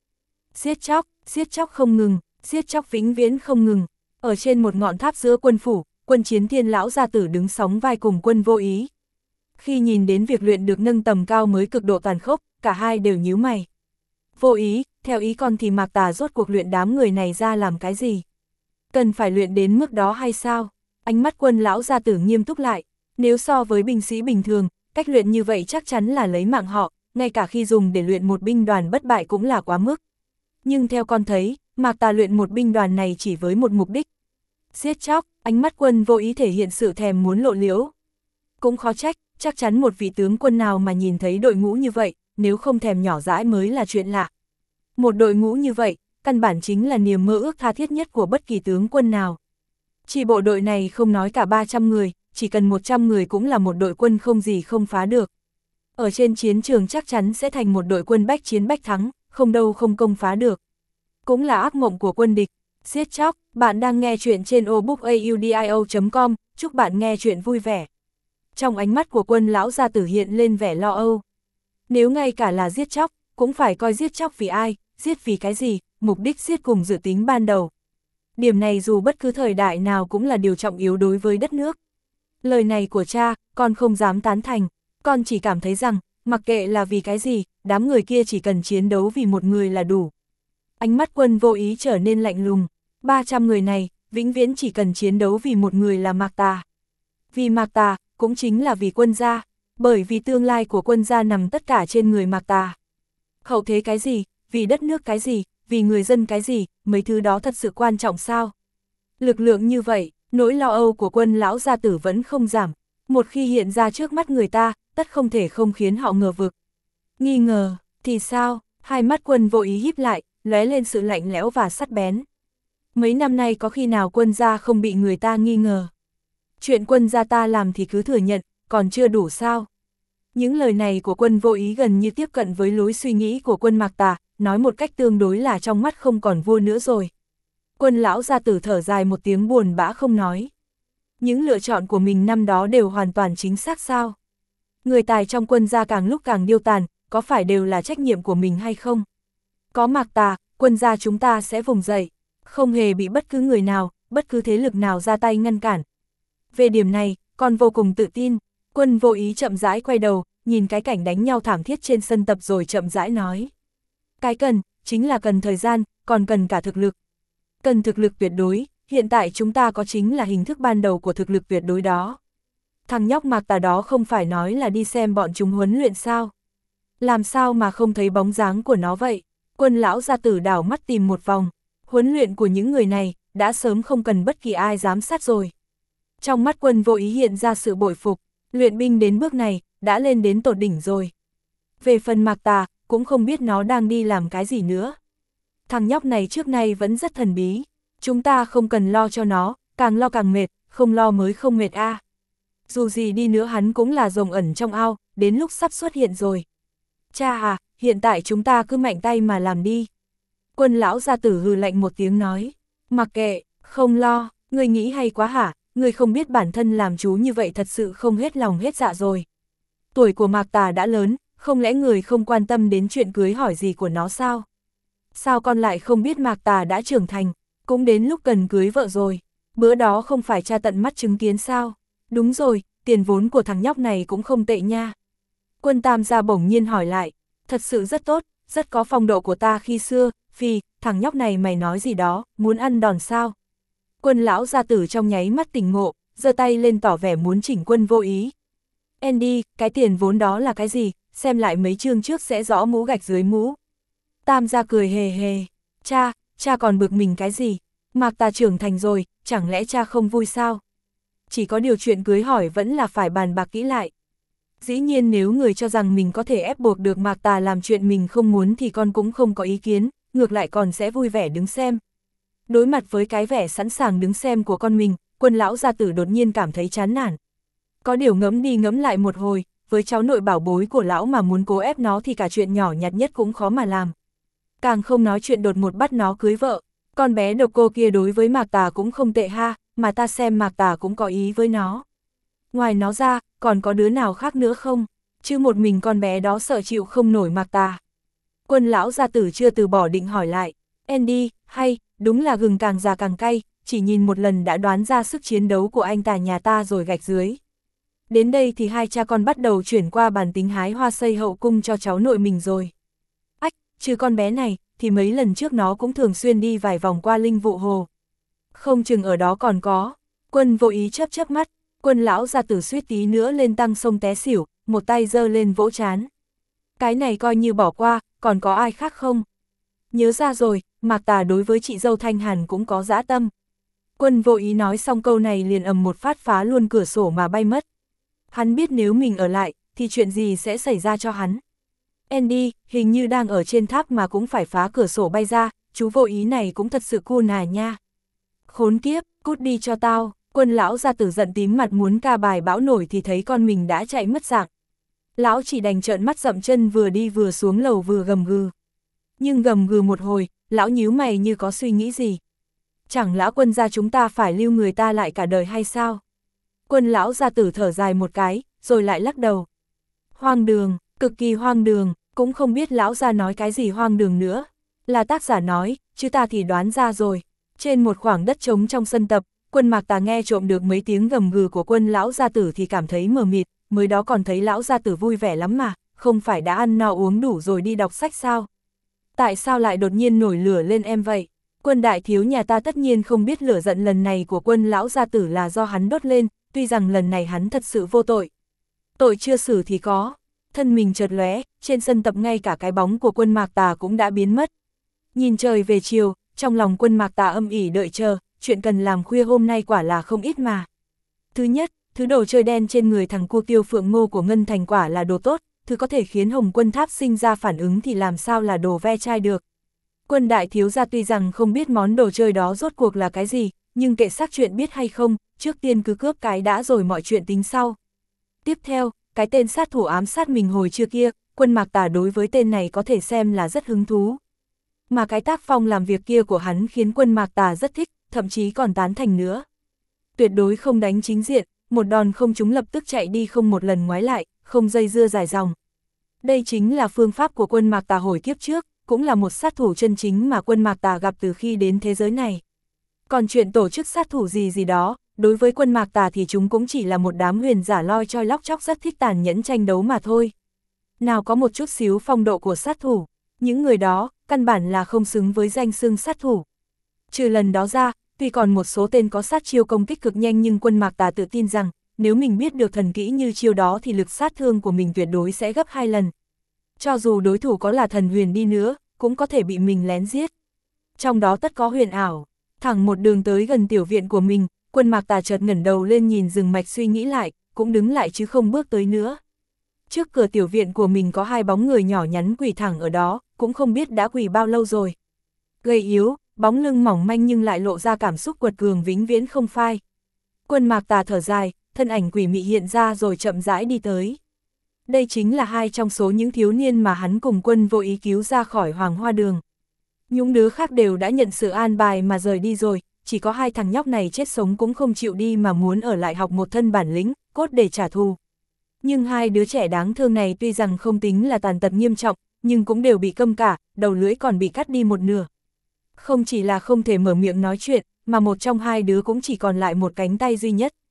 Giết chóc không ngừng, giết chóc vĩnh viễn không ngừng. Ở trên một ngọn tháp giữa quân phủ, Quân Chiến Thiên lão gia tử đứng sóng vai cùng Quân Vô Ý. Khi nhìn đến việc luyện được nâng tầm cao mới cực độ tàn khốc, cả hai đều nhíu mày. Vô Ý, theo ý con thì Mạc Tà rốt cuộc luyện đám người này ra làm cái gì? Cần phải luyện đến mức đó hay sao? Ánh mắt Quân lão gia tử nghiêm túc lại. Nếu so với binh sĩ bình thường, cách luyện như vậy chắc chắn là lấy mạng họ, ngay cả khi dùng để luyện một binh đoàn bất bại cũng là quá mức. Nhưng theo con thấy, Mạc Tà luyện một binh đoàn này chỉ với một mục đích. Giết chóc, ánh mắt Quân Vô Ý thể hiện sự thèm muốn lộ liễu. Cũng khó trách, chắc chắn một vị tướng quân nào mà nhìn thấy đội ngũ như vậy, nếu không thèm nhỏ dãi mới là chuyện lạ. Một đội ngũ như vậy, căn bản chính là niềm mơ ước tha thiết nhất của bất kỳ tướng quân nào. Chỉ bộ đội này không nói cả 300 người, chỉ cần 100 người cũng là một đội quân không gì không phá được. Ở trên chiến trường chắc chắn sẽ thành một đội quân bách chiến bách thắng, không đâu không công phá được. Cũng là ác mộng của quân địch. Giết chóc, bạn đang nghe chuyện trên obookaudio.com, chúc bạn nghe chuyện vui vẻ. Trong ánh mắt của Quân lão gia tử hiện lên vẻ lo âu. Nếu ngay cả là giết chóc, cũng phải coi giết chóc vì ai, giết vì cái gì, mục đích giết cùng dự tính ban đầu. Điểm này dù bất cứ thời đại nào cũng là điều trọng yếu đối với đất nước. Lời này của cha, con không dám tán thành, con chỉ cảm thấy rằng, mặc kệ là vì cái gì, đám người kia chỉ cần chiến đấu vì một người là đủ. Ánh mắt Quân Vô Ý trở nên lạnh lùng, 300 người này, vĩnh viễn chỉ cần chiến đấu vì một người là Mạc Tà. Vì Mạc Tà, cũng chính là vì quân gia, bởi vì tương lai của quân gia nằm tất cả trên người Mạc Tà. Hậu thế cái gì, vì đất nước cái gì, vì người dân cái gì, mấy thứ đó thật sự quan trọng sao? Lực lượng như vậy, nỗi lo âu của Quân lão gia tử vẫn không giảm, một khi hiện ra trước mắt người ta, tất không thể không khiến họ ngờ vực. Nghi ngờ, thì sao? Hai mắt Quân Vô Ý híp lại, lóe lên sự lạnh lẽo và sắc bén. Mấy năm nay có khi nào quân gia không bị người ta nghi ngờ? Chuyện quân gia ta làm thì cứ thừa nhận, còn chưa đủ sao? Những lời này của Quân Vô Ý gần như tiếp cận với lối suy nghĩ của Quân Mạc Tà, nói một cách tương đối là trong mắt không còn vua nữa rồi. Quân lão gia tử thở dài một tiếng buồn bã không nói. Những lựa chọn của mình năm đó đều hoàn toàn chính xác sao? Người tài trong quân gia càng lúc càng điêu tàn, có phải đều là trách nhiệm của mình hay không? Có Mạc Tà, quân gia chúng ta sẽ vùng dậy, không hề bị bất cứ người nào, bất cứ thế lực nào ra tay ngăn cản. Về điểm này, con vô cùng tự tin. Quân Vô Ý chậm rãi quay đầu, nhìn cái cảnh đánh nhau thảm thiết trên sân tập rồi chậm rãi nói. Cái cần, chính là cần thời gian, còn cần cả thực lực. Cần thực lực tuyệt đối, hiện tại chúng ta có chính là hình thức ban đầu của thực lực tuyệt đối đó. Thằng nhóc Mạc Tà đó không phải nói là đi xem bọn chúng huấn luyện sao? Làm sao mà không thấy bóng dáng của nó vậy? Quân lão gia tử đảo mắt tìm một vòng, huấn luyện của những người này, đã sớm không cần bất kỳ ai giám sát rồi. Trong mắt Quân Vô Ý hiện ra sự bội phục, luyện binh đến bước này, đã lên đến tột đỉnh rồi. Về phần Mạc Tà, cũng không biết nó đang đi làm cái gì nữa. Thằng nhóc này trước nay vẫn rất thần bí, chúng ta không cần lo cho nó, càng lo càng mệt, không lo mới không mệt a. Dù gì đi nữa hắn cũng là rồng ẩn trong ao, đến lúc sắp xuất hiện rồi. Cha à, hiện tại chúng ta cứ mạnh tay mà làm đi. Quân lão gia tử hừ lạnh một tiếng nói, mặc kệ, không lo, ngươi nghĩ hay quá hả, ngươi không biết bản thân làm chú như vậy thật sự không hết lòng hết dạ rồi. Tuổi của Mạc Tà đã lớn, không lẽ người không quan tâm đến chuyện cưới hỏi gì của nó sao? Sao con lại không biết Mạc Tà đã trưởng thành, cũng đến lúc cần cưới vợ rồi, bữa đó không phải cha tận mắt chứng kiến sao? Đúng rồi, tiền vốn của thằng nhóc này cũng không tệ nha. Quân Tam gia bỗng nhiên hỏi lại, thật sự rất tốt, rất có phong độ của ta khi xưa, Phi, thằng nhóc này mày nói gì đó, muốn ăn đòn sao? Quân lão gia tử trong nháy mắt tỉnh ngộ, giơ tay lên tỏ vẻ muốn chỉnh Quân Vô Ý. Andy, cái tiền vốn đó là cái gì, xem lại mấy chương trước sẽ rõ mũ gạch dưới mũ. Tam gia cười hề hề, cha còn bực mình cái gì, Mạc Tà trưởng thành rồi, chẳng lẽ cha không vui sao? Chỉ có điều chuyện cưới hỏi vẫn là phải bàn bạc kỹ lại. Dĩ nhiên nếu người cho rằng mình có thể ép buộc được Mạc Tà làm chuyện mình không muốn thì con cũng không có ý kiến, ngược lại còn sẽ vui vẻ đứng xem. Đối mặt với cái vẻ sẵn sàng đứng xem của con mình, Quân lão gia tử đột nhiên cảm thấy chán nản. Có điều ngẫm đi ngẫm lại một hồi, với cháu nội bảo bối của lão mà muốn cố ép nó thì cả chuyện nhỏ nhặt nhất cũng khó mà làm. Càng không nói chuyện đột ngột bắt nó cưới vợ, con bé độc cô kia đối với Mạc Tà cũng không tệ ha, mà ta xem Mạc Tà cũng có ý với nó. Ngoài nó ra, còn có đứa nào khác nữa không? Chứ một mình con bé đó sợ chịu không nổi Mạc Tà. Quân lão gia tử chưa từ bỏ định hỏi lại, Andy, hay, đúng là gừng càng già càng cay, chỉ nhìn một lần đã đoán ra sức chiến đấu của anh ta nhà ta rồi gạch dưới. Đến đây thì hai cha con bắt đầu chuyển qua bản tính hái hoa xây hậu cung cho cháu nội mình rồi. Ách, chứ con bé này, thì mấy lần trước nó cũng thường xuyên đi vài vòng qua Linh Vụ Hồ. Không chừng ở đó còn có. Quân Vô Ý chớp chớp mắt, Quân lão gia tử suýt tí nữa lên tăng sông té xỉu, một tay giơ lên vỗ trán. Cái này coi như bỏ qua, còn có ai khác không? Nhớ ra rồi, Mạc Tà đối với chị dâu Thanh Hàn cũng có dã tâm. Quân Vô Ý nói xong câu này liền ầm một phát phá luôn cửa sổ mà bay mất. Hắn biết nếu mình ở lại, thì chuyện gì sẽ xảy ra cho hắn. Andy, hình như đang ở trên tháp mà cũng phải phá cửa sổ bay ra, chú Vô Ý này cũng thật sự cool à nha. Khốn kiếp, cút đi cho tao. Quân lão gia tử giận tím mặt muốn ca bài bão nổi thì thấy con mình đã chạy mất dạng. Lão chỉ đành trợn mắt dậm chân vừa đi vừa xuống lầu vừa gầm gừ. Nhưng gầm gừ một hồi, lão nhíu mày như có suy nghĩ gì. Chẳng lẽ Quân gia chúng ta phải lưu người ta lại cả đời hay sao? Quân lão gia tử thở dài một cái, rồi lại lắc đầu. Hoang đường, cực kỳ hoang đường, cũng không biết lão gia nói cái gì hoang đường nữa. Là tác giả nói, chứ ta thì đoán ra rồi. Trên một khoảng đất trống trong sân tập, Quân Mạc Tà nghe trộm được mấy tiếng gầm gừ của Quân lão gia tử thì cảm thấy mờ mịt, mới đó còn thấy lão gia tử vui vẻ lắm mà, không phải đã ăn no uống đủ rồi đi đọc sách sao? Tại sao lại đột nhiên nổi lửa lên em vậy? Quân đại thiếu nhà ta tất nhiên không biết lửa giận lần này của Quân lão gia tử là do hắn đốt lên, tuy rằng lần này hắn thật sự vô tội. Tội chưa xử thì có. Thân mình chợt lóe, trên sân tập ngay cả cái bóng của Quân Mạc Tà cũng đã biến mất. Nhìn trời về chiều, trong lòng Quân Mạc Tà âm ỉ đợi chờ, chuyện cần làm khuya hôm nay quả là không ít mà. Thứ nhất, thứ đồ chơi đen trên người thằng cu Tiêu Phượng Ngô của Ngân Thành quả là đồ tốt, thứ có thể khiến Hồng Quân Tháp sinh ra phản ứng thì làm sao là đồ ve chai được. Quân đại thiếu gia tuy rằng không biết món đồ chơi đó rốt cuộc là cái gì, nhưng kệ xác chuyện biết hay không, trước tiên cứ cướp cái đã rồi mọi chuyện tính sau. Tiếp theo, cái tên sát thủ ám sát mình hồi trưa kia, Quân Mạc Tà đối với tên này có thể xem là rất hứng thú. Mà cái tác phong làm việc kia của hắn khiến Quân Mạc Tà rất thích, thậm chí còn tán thành nữa. Tuyệt đối không đánh chính diện, một đòn không trúng lập tức chạy đi không một lần ngoái lại, không dây dưa dài dòng. Đây chính là phương pháp của Quân Mạc Tà hồi kiếp trước, cũng là một sát thủ chân chính mà Quân Mạc Tà gặp từ khi đến thế giới này. Còn chuyện tổ chức sát thủ gì đó, đối với Quân Mạc Tà thì chúng cũng chỉ là một đám huyền giả loi choi lóc chóc rất thích tàn nhẫn tranh đấu mà thôi. Nào có một chút xíu phong độ của sát thủ, những người đó, căn bản là không xứng với danh xưng sát thủ. Trừ lần đó ra, tuy còn một số tên có sát chiêu công kích cực nhanh nhưng Quân Mạc Tà tự tin rằng, nếu mình biết được thần kỹ như chiêu đó thì lực sát thương của mình tuyệt đối sẽ gấp 2 lần. Cho dù đối thủ có là thần huyền đi nữa, cũng có thể bị mình lén giết. Trong đó tất có huyền ảo. Thẳng một đường tới gần tiểu viện của mình, Quân Mạc Tà chợt ngẩng đầu lên nhìn rừng mạch suy nghĩ lại, cũng đứng lại chứ không bước tới nữa. Trước cửa tiểu viện của mình có 2 bóng người nhỏ nhắn quỳ thẳng ở đó, cũng không biết đã quỳ bao lâu rồi. Gầy yếu, bóng lưng mỏng manh nhưng lại lộ ra cảm xúc quật cường vĩnh viễn không phai. Quân Mạc Tà thở dài, thân ảnh quỷ mị hiện ra rồi chậm rãi đi tới. Đây chính là 2 trong số những thiếu niên mà hắn cùng Quân Vô Ý cứu ra khỏi Hoàng Hoa Đường. Những đứa khác đều đã nhận sự an bài mà rời đi rồi, chỉ có 2 thằng nhóc này chết sống cũng không chịu đi mà muốn ở lại học một thân bản lĩnh, cốt để trả thù. Nhưng 2 đứa trẻ đáng thương này tuy rằng không tính là tàn tật nghiêm trọng, nhưng cũng đều bị câm cả, đầu lưỡi còn bị cắt đi một nửa. Không chỉ là không thể mở miệng nói chuyện, mà một trong 2 đứa cũng chỉ còn lại một cánh tay duy nhất.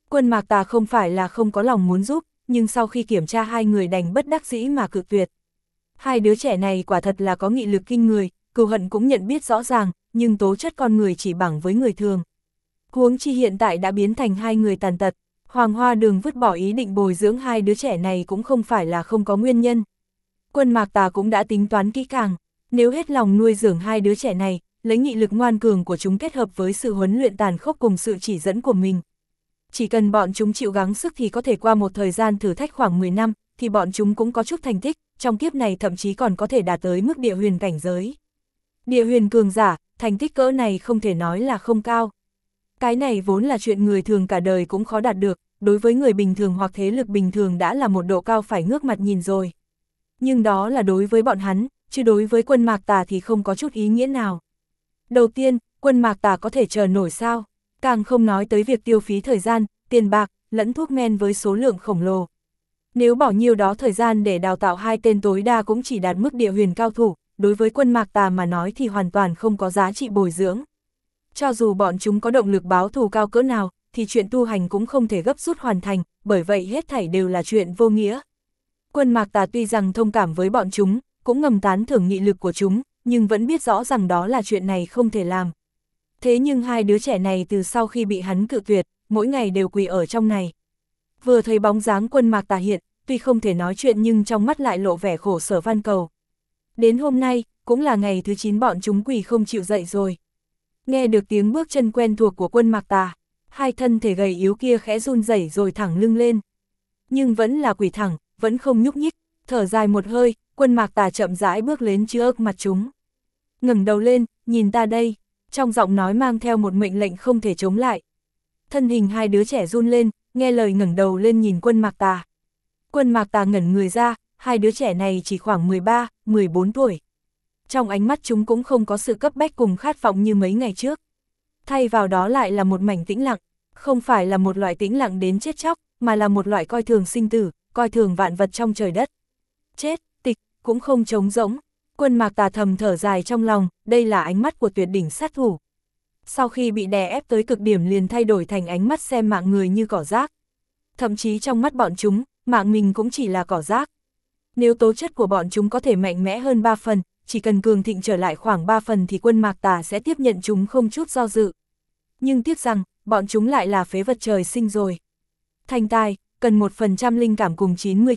Quân Mạc Tà không phải là không có lòng muốn giúp, nhưng sau khi kiểm tra hai người đành bất đắc dĩ mà cự tuyệt. Hai đứa trẻ này quả thật là có nghị lực kinh người, cừu hận cũng nhận biết rõ ràng, nhưng tố chất con người chỉ bằng với người thường. Huống chi hiện tại đã biến thành hai người tàn tật, Hoàng Hoa Đường vứt bỏ ý định bồi dưỡng hai đứa trẻ này cũng không phải là không có nguyên nhân. Quân Mạc Tà cũng đã tính toán kỹ càng, nếu hết lòng nuôi dưỡng hai đứa trẻ này, lấy nghị lực ngoan cường của chúng kết hợp với sự huấn luyện tàn khốc cùng sự chỉ dẫn của mình. Chỉ cần bọn chúng chịu gắng sức thì có thể qua một thời gian thử thách khoảng 10 năm, thì bọn chúng cũng có chút thành tích, trong kiếp này thậm chí còn có thể đạt tới mức địa huyền cảnh giới. Địa huyền cường giả, thành tích cỡ này không thể nói là không cao. Cái này vốn là chuyện người thường cả đời cũng khó đạt được, đối với người bình thường hoặc thế lực bình thường đã là một độ cao phải ngước mặt nhìn rồi. Nhưng đó là đối với bọn hắn, chứ đối với Quân Mạc Tà thì không có chút ý nghĩa nào. Đầu tiên, Quân Mạc Tà có thể chờ nổi sao? Càng không nói tới việc tiêu phí thời gian, tiền bạc, lẫn thuốc men với số lượng khổng lồ. Nếu bỏ nhiêu đó thời gian để đào tạo hai tên tối đa cũng chỉ đạt mức địa huyền cao thủ, đối với Quân Mạc Tà mà nói thì hoàn toàn không có giá trị bồi dưỡng. Cho dù bọn chúng có động lực báo thù cao cỡ nào, thì chuyện tu hành cũng không thể gấp rút hoàn thành, bởi vậy hết thảy đều là chuyện vô nghĩa. Quân Mạc Tà tuy rằng thông cảm với bọn chúng, cũng ngầm tán thưởng nghị lực của chúng, nhưng vẫn biết rõ rằng đó là chuyện này không thể làm. Thế nhưng hai đứa trẻ này từ sau khi bị hắn cự tuyệt, mỗi ngày đều quỳ ở trong này. Vừa thấy bóng dáng Quân Mạc Tà hiện, tuy không thể nói chuyện nhưng trong mắt lại lộ vẻ khổ sở van cầu. Đến hôm nay, cũng là ngày thứ 9 bọn chúng quỳ không chịu dậy rồi. Nghe được tiếng bước chân quen thuộc của Quân Mạc Tà, hai thân thể gầy yếu kia khẽ run rẩy rồi thẳng lưng lên. Nhưng vẫn là quỳ thẳng, vẫn không nhúc nhích, thở dài một hơi, Quân Mạc Tà chậm rãi bước lên trước mặt chúng. Ngẩng đầu lên, nhìn ta đây, trong giọng nói mang theo một mệnh lệnh không thể chống lại. Thân hình hai đứa trẻ run lên, nghe lời ngẩng đầu lên nhìn Quân Mạc Tà. Quân Mạc Tà ngẩn người ra, hai đứa trẻ này chỉ khoảng 13, 14 tuổi. Trong ánh mắt chúng cũng không có sự cấp bách cùng khát vọng như mấy ngày trước. Thay vào đó lại là một mảnh tĩnh lặng, không phải là một loại tĩnh lặng đến chết chóc, mà là một loại coi thường sinh tử, coi thường vạn vật trong trời đất. Chết, tịch, cũng không trống rỗng. Quân Mạc Tà thầm thở dài trong lòng, đây là ánh mắt của tuyệt đỉnh sát thủ. Sau khi bị đè ép tới cực điểm liền thay đổi thành ánh mắt xem mạng người như cỏ rác. Thậm chí trong mắt bọn chúng, mạng mình cũng chỉ là cỏ rác. Nếu tố chất của bọn chúng có thể mạnh mẽ hơn 3 phần, chỉ cần cường thịnh trở lại khoảng 3 phần thì Quân Mạc Tà sẽ tiếp nhận chúng không chút do dự. Nhưng tiếc rằng, bọn chúng lại là phế vật trời sinh rồi. Thành tài, cần 1% linh cảm cùng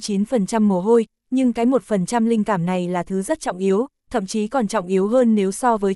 99% mồ hôi, nhưng cái 1% linh cảm này là thứ rất trọng yếu, thậm chí còn trọng yếu hơn nếu so với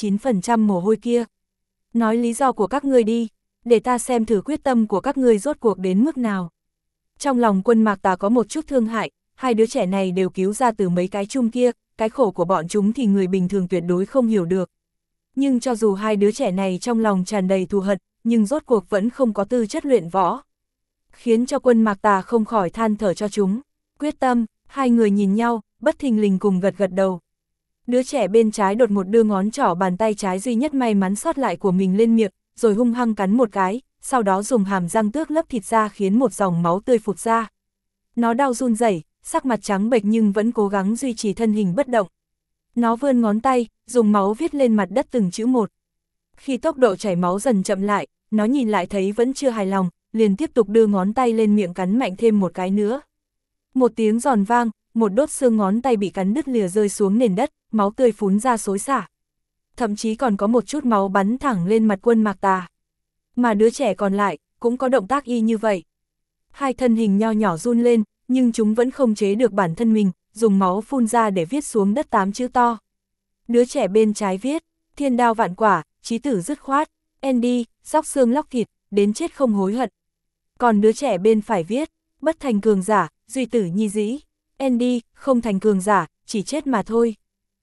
99% mồ hôi kia. Nói lý do của các ngươi đi, để ta xem thử quyết tâm của các ngươi rốt cuộc đến mức nào. Trong lòng Quân Mạc Tà có một chút thương hại, hai đứa trẻ này đều cứu ra từ mấy cái chung kia, cái khổ của bọn chúng thì người bình thường tuyệt đối không hiểu được. Nhưng cho dù hai đứa trẻ này trong lòng tràn đầy thù hận, nhưng rốt cuộc vẫn không có tư chất luyện võ. Khiến cho Quân Mạc Tà không khỏi than thở cho chúng. Quyết tâm, hai người nhìn nhau, bất thình lình cùng gật gật đầu. Đứa trẻ bên trái đột một đưa ngón trỏ bàn tay trái duy nhất may mắn sót lại của mình lên miệng, rồi hung hăng cắn một cái, sau đó dùng hàm răng tước lấp thịt ra khiến một dòng máu tươi phụt ra. Nó đau run rẩy, sắc mặt trắng bệch nhưng vẫn cố gắng duy trì thân hình bất động. Nó vươn ngón tay, dùng máu viết lên mặt đất từng chữ một. Khi tốc độ chảy máu dần chậm lại, nó nhìn lại thấy vẫn chưa hài lòng, liền tiếp tục đưa ngón tay lên miệng cắn mạnh thêm một cái nữa. Một tiếng giòn vang, một đốt xương ngón tay bị cắn đứt lìa rơi xuống nền đất, máu tươi phún ra xối xả. Thậm chí còn có một chút máu bắn thẳng lên mặt Quân Mạc Tà. Mà đứa trẻ còn lại, cũng có động tác y như vậy. Hai thân hình nho nhỏ run lên, nhưng chúng vẫn không chế được bản thân mình, dùng máu phun ra để viết xuống đất 8 chữ to. Đứa trẻ bên trái viết, thiên đao vạn quả, chí tử dứt khoát, Andy, róc xương lóc thịt, đến chết không hối hận. Còn đứa trẻ bên phải viết, bất thành cường giả, duy tử nhi dĩ, Andy, không thành cường giả, chỉ chết mà thôi.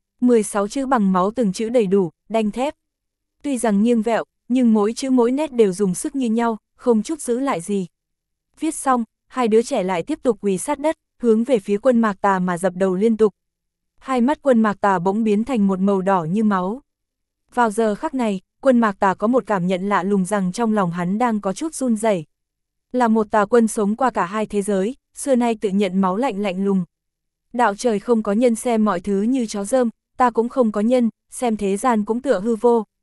16 chữ bằng máu từng chữ đầy đủ, đanh thép. Tuy rằng nghiêng vẹo, nhưng mỗi chữ mỗi nét đều dùng sức như nhau, không chút giữ lại gì. Viết xong, hai đứa trẻ lại tiếp tục quỳ sát đất, hướng về phía Quân Mạc Tà mà dập đầu liên tục. Hai mắt Quân Mạc Tà bỗng biến thành một màu đỏ như máu. Vào giờ khắc này, Quân Mạc Tà có một cảm nhận lạ lùng rằng trong lòng hắn đang có chút run rẩy. Là một tà quân sống qua cả hai thế giới, xưa nay tự nhận máu lạnh lạnh lùng. Đạo trời không có nhân xem mọi thứ như chó rơm, ta cũng không có nhân, xem thế gian cũng tựa hư vô.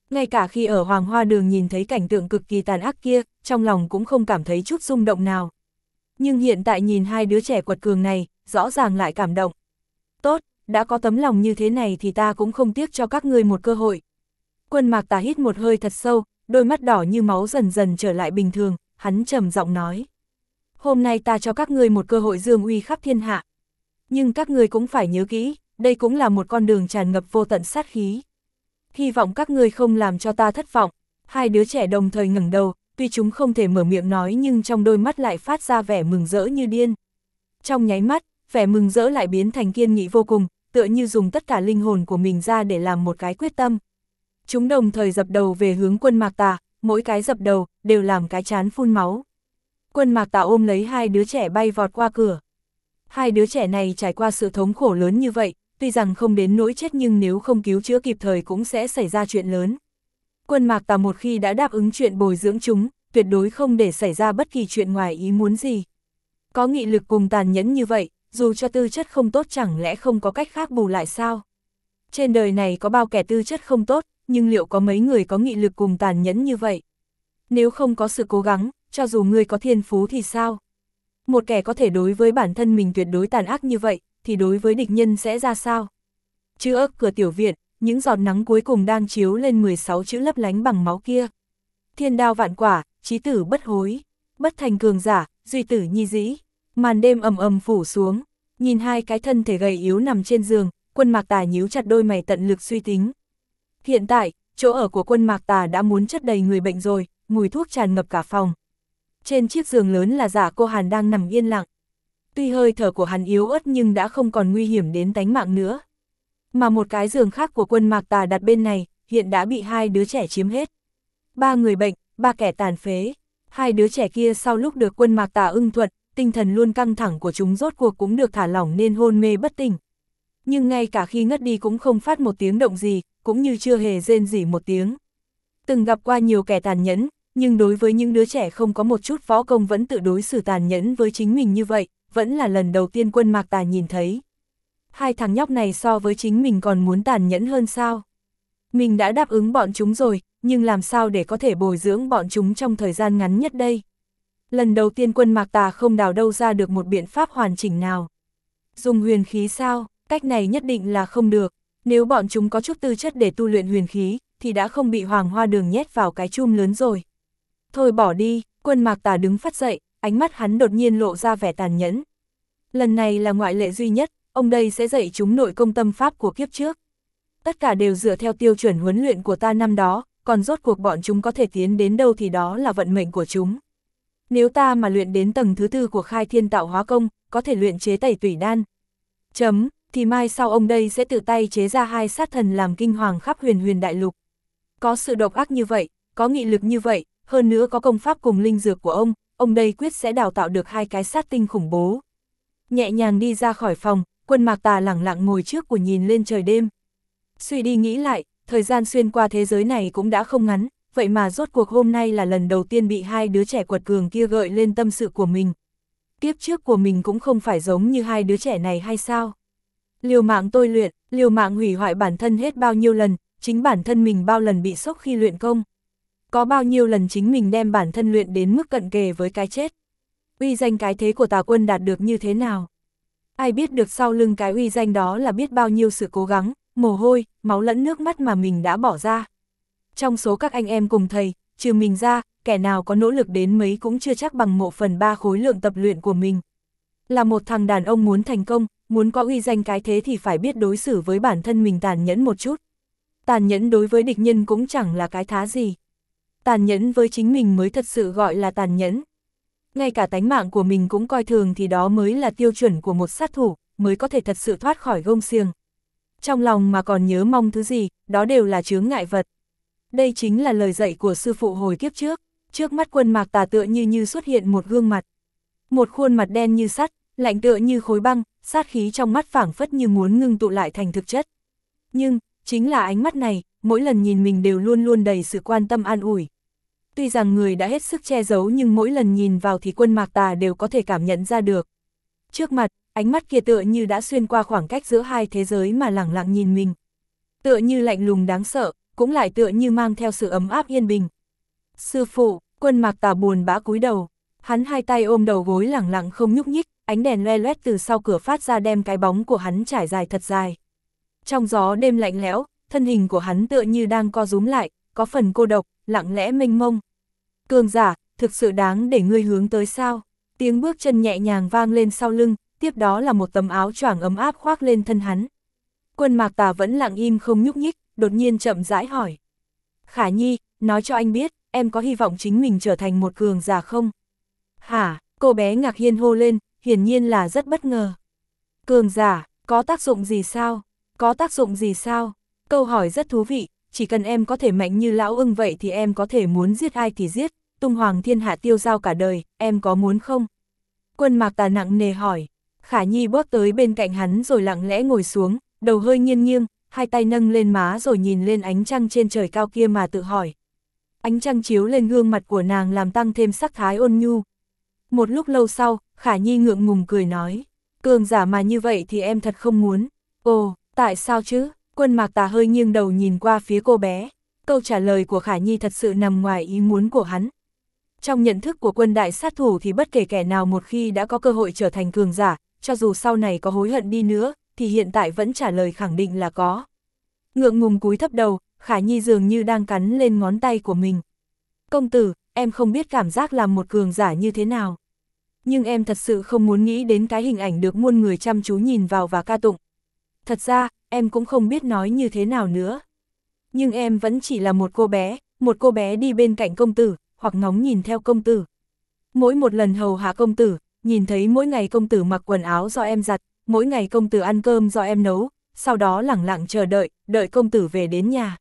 Ngay cả khi ở Hoàng Hoa Đường nhìn thấy cảnh tượng cực kỳ tàn ác kia, trong lòng cũng không cảm thấy chút rung động nào. Nhưng hiện tại nhìn hai đứa trẻ quật cường này, rõ ràng lại cảm động. Tốt, đã có tấm lòng như thế này thì ta cũng không tiếc cho các ngươi một cơ hội. Quân Mạc Tà hít một hơi thật sâu, đôi mắt đỏ như máu dần dần trở lại bình thường, hắn trầm giọng nói. Hôm nay ta cho các ngươi một cơ hội dương uy khắp thiên hạ. Nhưng các ngươi cũng phải nhớ kỹ, đây cũng là một con đường tràn ngập vô tận sát khí. Hy vọng các ngươi không làm cho ta thất vọng. Hai đứa trẻ đồng thời ngẩng đầu, tuy chúng không thể mở miệng nói nhưng trong đôi mắt lại phát ra vẻ mừng rỡ như điên. Trong nháy mắt, vẻ mừng rỡ lại biến thành kiên nghị vô cùng, tựa như dùng tất cả linh hồn của mình ra để làm một cái quyết tâm. Chúng đồng thời dập đầu về hướng Quân Mạc Tà, mỗi cái dập đầu đều làm cái trán phun máu. Quân Mạc Tà ôm lấy hai đứa trẻ bay vọt qua cửa. Hai đứa trẻ này trải qua sự thống khổ lớn như vậy, tuy rằng không đến nỗi chết nhưng nếu không cứu chữa kịp thời cũng sẽ xảy ra chuyện lớn. Quân Mạc Tà một khi đã đáp ứng chuyện bồi dưỡng chúng, tuyệt đối không để xảy ra bất kỳ chuyện ngoài ý muốn gì. Có nghị lực cùng tàn nhẫn như vậy, dù cho tư chất không tốt chẳng lẽ không có cách khác bù lại sao? Trên đời này có bao kẻ tư chất không tốt, nhưng liệu có mấy người có nghị lực cùng tàn nhẫn như vậy? Nếu không có sự cố gắng, cho dù ngươi có thiên phú thì sao? Một kẻ có thể đối với bản thân mình tuyệt đối tàn ác như vậy, thì đối với địch nhân sẽ ra sao? Trước cửa tiểu viện, những giọt nắng cuối cùng đang chiếu lên 16 chữ lấp lánh bằng máu kia. Thiên đao vạn quả, chí tử bất hối, bất thành cường giả, duy tử nhi dĩ. Màn đêm ầm ầm phủ xuống, nhìn hai cái thân thể gầy yếu nằm trên giường, Quân Mạc Tà nhíu chặt đôi mày tận lực suy tính. Hiện tại, chỗ ở của Quân Mạc Tà đã muốn chất đầy người bệnh rồi, mùi thuốc tràn ngập cả phòng. Trên chiếc giường lớn là Giả Cô Hàn đang nằm yên lặng. Tuy hơi thở của hắn yếu ớt nhưng đã không còn nguy hiểm đến tánh mạng nữa. Mà một cái giường khác của Quân Mạc Tà đặt bên này, hiện đã bị hai đứa trẻ chiếm hết. Ba người bệnh, ba kẻ tàn phế. Hai đứa trẻ kia sau lúc được Quân Mạc Tà ưng thuận, tinh thần luôn căng thẳng của chúng rốt cuộc cũng được thả lỏng nên hôn mê bất tỉnh. Nhưng ngay cả khi ngất đi cũng không phát một tiếng động gì, cũng như chưa hề rên rỉ một tiếng. Từng gặp qua nhiều kẻ tàn nhẫn, nhưng đối với những đứa trẻ không có một chút võ công vẫn tự đối xử tàn nhẫn với chính mình như vậy, vẫn là lần đầu tiên Quân Mạc Tà nhìn thấy. Hai thằng nhóc này so với chính mình còn muốn tàn nhẫn hơn sao? Mình đã đáp ứng bọn chúng rồi, nhưng làm sao để có thể bồi dưỡng bọn chúng trong thời gian ngắn nhất đây? Lần đầu tiên Quân Mạc Tà không đào đâu ra được một biện pháp hoàn chỉnh nào. Dùng huyền khí sao? Cách này nhất định là không được. Nếu bọn chúng có chút tư chất để tu luyện huyền khí, thì đã không bị Hoàng Hoa Đường nhét vào cái chum lớn rồi. Thôi bỏ đi, Quân Mạc Tà đứng phắt dậy, ánh mắt hắn đột nhiên lộ ra vẻ tàn nhẫn. Lần này là ngoại lệ duy nhất, ông đây sẽ dạy chúng nội công tâm pháp của kiếp trước. Tất cả đều dựa theo tiêu chuẩn huấn luyện của ta năm đó, còn rốt cuộc bọn chúng có thể tiến đến đâu thì đó là vận mệnh của chúng. Nếu ta mà luyện đến tầng thứ tư của Khai Thiên Tạo Hóa Công, có thể luyện chế Tẩy Tủy Đan. Thì mai sau ông đây sẽ tự tay chế ra hai sát thần làm kinh hoàng khắp huyền huyền đại lục. Có sự độc ác như vậy, có nghị lực như vậy, hơn nữa có công pháp cùng linh dược của ông đây quyết sẽ đào tạo được hai cái sát tinh khủng bố. Nhẹ nhàng đi ra khỏi phòng, Quân Mạc Tà lẳng lặng ngồi trước của nhìn lên trời đêm. Suy đi nghĩ lại, thời gian xuyên qua thế giới này cũng đã không ngắn, vậy mà rốt cuộc hôm nay là lần đầu tiên bị hai đứa trẻ quật cường kia gợi lên tâm sự của mình. Kiếp trước của mình cũng không phải giống như hai đứa trẻ này hay sao? Liều mạng tôi luyện, liều mạng hủy hoại bản thân hết bao nhiêu lần, chính bản thân mình bao lần bị sốc khi luyện công. Có bao nhiêu lần chính mình đem bản thân luyện đến mức cận kề với cái chết. Uy danh cái thế của Tà Quân đạt được như thế nào? Ai biết được sau lưng cái uy danh đó là biết bao nhiêu sự cố gắng, mồ hôi, máu lẫn nước mắt mà mình đã bỏ ra. Trong số các anh em cùng thầy, trừ mình ra, kẻ nào có nỗ lực đến mấy cũng chưa chắc bằng 1/3 khối lượng tập luyện của mình. Là một thằng đàn ông muốn thành công, muốn có uy danh cái thế thì phải biết đối xử với bản thân mình tàn nhẫn một chút. Tàn nhẫn đối với địch nhân cũng chẳng là cái thá gì. Tàn nhẫn với chính mình mới thật sự gọi là tàn nhẫn. Ngay cả tánh mạng của mình cũng coi thường thì đó mới là tiêu chuẩn của một sát thủ, mới có thể thật sự thoát khỏi gông xiềng. Trong lòng mà còn nhớ mong thứ gì, đó đều là chướng ngại vật. Đây chính là lời dạy của sư phụ hồi kiếp trước. Trước mắt Quân Mạc Tà tựa như xuất hiện một gương mặt. Một khuôn mặt đen như sắt, lạnh tựa như khối băng, sát khí trong mắt phảng phất như muốn ngưng tụ lại thành thực chất. Nhưng, chính là ánh mắt này, mỗi lần nhìn mình đều luôn luôn đầy sự quan tâm an ủi. Tuy rằng người đã hết sức che giấu nhưng mỗi lần nhìn vào thì Quân Mạc Tà đều có thể cảm nhận ra được. Trước mặt, ánh mắt kia tựa như đã xuyên qua khoảng cách giữa hai thế giới mà lẳng lặng nhìn mình. Tựa như lạnh lùng đáng sợ, cũng lại tựa như mang theo sự ấm áp yên bình. Sư phụ, Quân Mạc Tà buồn bã cúi đầu, hắn hai tay ôm đầu gối lẳng lặng không nhúc nhích, ánh đèn loe loét từ sau cửa phát ra đem cái bóng của hắn trải dài thật dài. Trong gió đêm lạnh lẽo, thân hình của hắn tựa như đang co rúm lại, có phần cô độc, lặng lẽ mênh mông. Cường giả, thực sự đáng để ngươi hướng tới sao? Tiếng bước chân nhẹ nhàng vang lên sau lưng, tiếp đó là một tấm áo choàng ấm áp khoác lên thân hắn. Quân Mạc Tà vẫn lặng im không nhúc nhích, đột nhiên chậm rãi hỏi. Khả Nhi, nói cho anh biết, em có hy vọng chính mình trở thành một cường giả không? Hả? Cô bé ngạc nhiên hô lên, hiển nhiên là rất bất ngờ. Cường giả, có tác dụng gì sao? Có tác dụng gì sao? Câu hỏi rất thú vị, chỉ cần em có thể mạnh như lão ưng vậy thì em có thể muốn giết ai thì giết, tung hoàng thiên hạ tiêu dao cả đời, em có muốn không? Quân Mạc Tà nặng nề hỏi. Khả Nhi bước tới bên cạnh hắn rồi lặng lẽ ngồi xuống, đầu hơi nghiêng nghiêng, hai tay nâng lên má rồi nhìn lên ánh trăng trên trời cao kia mà tự hỏi. Ánh trăng chiếu lên gương mặt của nàng làm tăng thêm sắc thái ôn nhu. Một lúc lâu sau, Khả Nhi ngượng ngùng cười nói, cường giả mà như vậy thì em thật không muốn. Ồ, tại sao chứ? Quân Mạc Tà hơi nghiêng đầu nhìn qua phía cô bé. Câu trả lời của Khả Nhi thật sự nằm ngoài ý muốn của hắn. Trong nhận thức của quân đại sát thủ thì bất kể kẻ nào một khi đã có cơ hội trở thành cường giả, cho dù sau này có hối hận đi nữa, thì hiện tại vẫn trả lời khẳng định là có. Ngượng ngùng cúi thấp đầu, Khả Nhi dường như đang cắn lên ngón tay của mình. Công tử, em không biết cảm giác làm một cường giả như thế nào. Nhưng em thật sự không muốn nghĩ đến cái hình ảnh được muôn người chăm chú nhìn vào và ca tụng. Thật ra, em cũng không biết nói như thế nào nữa. Nhưng em vẫn chỉ là một cô bé đi bên cạnh công tử, hoặc ngóng nhìn theo công tử. Mỗi một lần hầu hạ công tử, nhìn thấy mỗi ngày công tử mặc quần áo do em giặt, mỗi ngày công tử ăn cơm do em nấu, sau đó lẳng lặng chờ đợi, đợi công tử về đến nhà.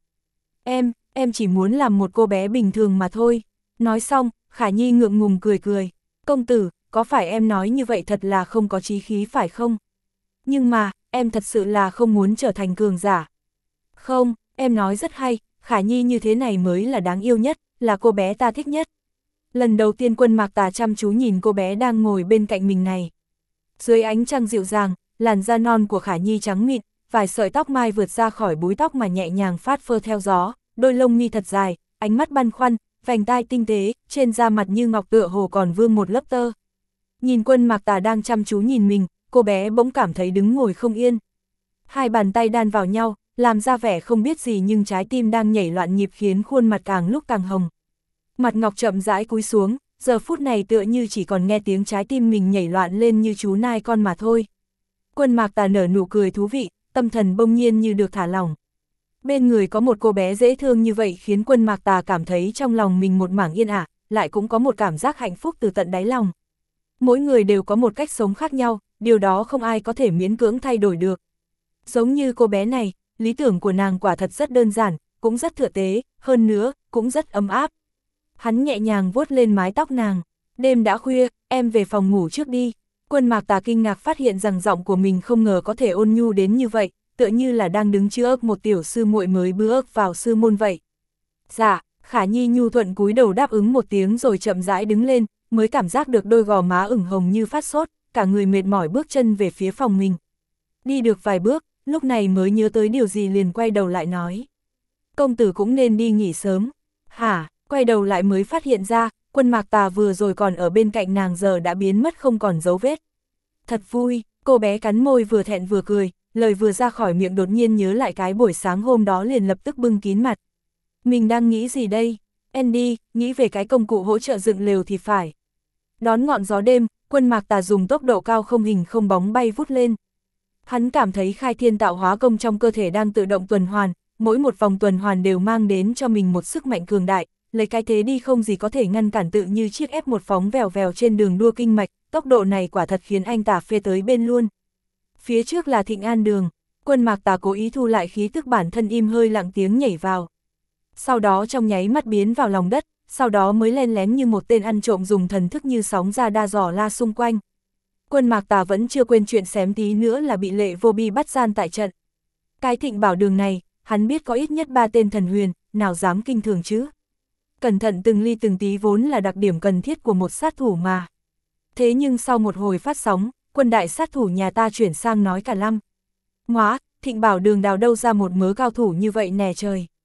Em chỉ muốn làm một cô bé bình thường mà thôi. Nói xong, Khả Nhi ngượng ngùng cười cười. Công tử, có phải em nói như vậy thật là không có chí khí phải không? Nhưng mà, em thật sự là không muốn trở thành cường giả. Không, em nói rất hay, Khả Nhi như thế này mới là đáng yêu nhất, là cô bé ta thích nhất. Lần đầu tiên Quân Mạc Tà chăm chú nhìn cô bé đang ngồi bên cạnh mình này. Dưới ánh trăng dịu dàng, làn da non của Khả Nhi trắng mịn, vài sợi tóc mai vượt ra khỏi búi tóc mà nhẹ nhàng phát phơ theo gió, đôi lông mi thật dài, ánh mắt băn khoăn, vành tai tinh tế, trên da mặt như ngọc tựa hồ còn vương một lớp tơ. Nhìn Quân Mạc Tà đang chăm chú nhìn mình, cô bé bỗng cảm thấy đứng ngồi không yên. Hai bàn tay đan vào nhau, làm ra vẻ không biết gì nhưng trái tim đang nhảy loạn nhịp khiến khuôn mặt càng lúc càng hồng. Mặt ngọc chậm rãi cúi xuống, giờ phút này tựa như chỉ còn nghe tiếng trái tim mình nhảy loạn lên như chú nai con mà thôi. Quân Mạc Tà nở nụ cười thú vị, tâm thần bỗng nhiên như được thả lỏng. Bên người có một cô bé dễ thương như vậy khiến Quân Mạc Tà cảm thấy trong lòng mình một mảng yên ả, lại cũng có một cảm giác hạnh phúc từ tận đáy lòng. Mỗi người đều có một cách sống khác nhau, điều đó không ai có thể miễn cưỡng thay đổi được. Giống như cô bé này, lý tưởng của nàng quả thật rất đơn giản, cũng rất thực tế, hơn nữa, cũng rất ấm áp. Hắn nhẹ nhàng vuốt lên mái tóc nàng. Đêm đã khuya, em về phòng ngủ trước đi. Quân Mạc Tà kinh ngạc phát hiện rằng giọng của mình không ngờ có thể ôn nhu đến như vậy, tựa như là đang đứng trước một tiểu sư muội mới bước vào sư môn vậy. Dạ, Khả Nhi nhu thuận cúi đầu đáp ứng một tiếng rồi chậm rãi đứng lên, mới cảm giác được đôi gò má ửng hồng như phát sốt, cả người mệt mỏi bước chân về phía phòng mình. Đi được vài bước, lúc này mới nhớ tới điều gì liền quay đầu lại nói. Công tử cũng nên đi nghỉ sớm. Hả? Quay đầu lại mới phát hiện ra, Quân Mạc Tà vừa rồi còn ở bên cạnh nàng giờ đã biến mất không còn dấu vết. Thật vui, cô bé cắn môi vừa thẹn vừa cười, lời vừa ra khỏi miệng đột nhiên nhớ lại cái buổi sáng hôm đó liền lập tức bưng kín mặt. Mình đang nghĩ gì đây? Andy, nghĩ về cái công cụ hỗ trợ dựng lều thì phải. Đón ngọn gió đêm, Quân Mạc Tà dùng tốc độ cao không hình không bóng bay vút lên. Hắn cảm thấy khai thiên tạo hóa công trong cơ thể đang tự động tuần hoàn, mỗi một vòng tuần hoàn đều mang đến cho mình một sức mạnh cường đại, lấy cái thế đi không gì có thể ngăn cản, tự như chiếc F1 phóng vèo vèo trên đường đua kinh mạch, tốc độ này quả thật khiến anh ta phê tới bên luôn. Phía trước là Thịnh An Đường, Quân Mạc Tà cố ý thu lại khí tức bản thân im hơi lặng tiếng nhảy vào. Sau đó trong nháy mắt biến vào lòng đất, sau đó mới len lén như một tên ăn trộm dùng thần thức như sóng ra đa dò la xung quanh. Quân Mạc Tà vẫn chưa quên chuyện xém tí nữa là bị Lệ Vô Bi bắt gian tại trận. Cái Thịnh Bảo Đường này, hắn biết có ít nhất 3 tên thần huyền, nào dám kinh thường chứ. Cẩn thận từng ly từng tí vốn là đặc điểm cần thiết của một sát thủ mà. Thế nhưng sau một hồi phát sóng, quân đại sát thủ nhà ta chuyển sang nói cả lăm. Ngoá, Thịnh Bảo Đường đào đâu ra một mớ cao thủ như vậy nè trời.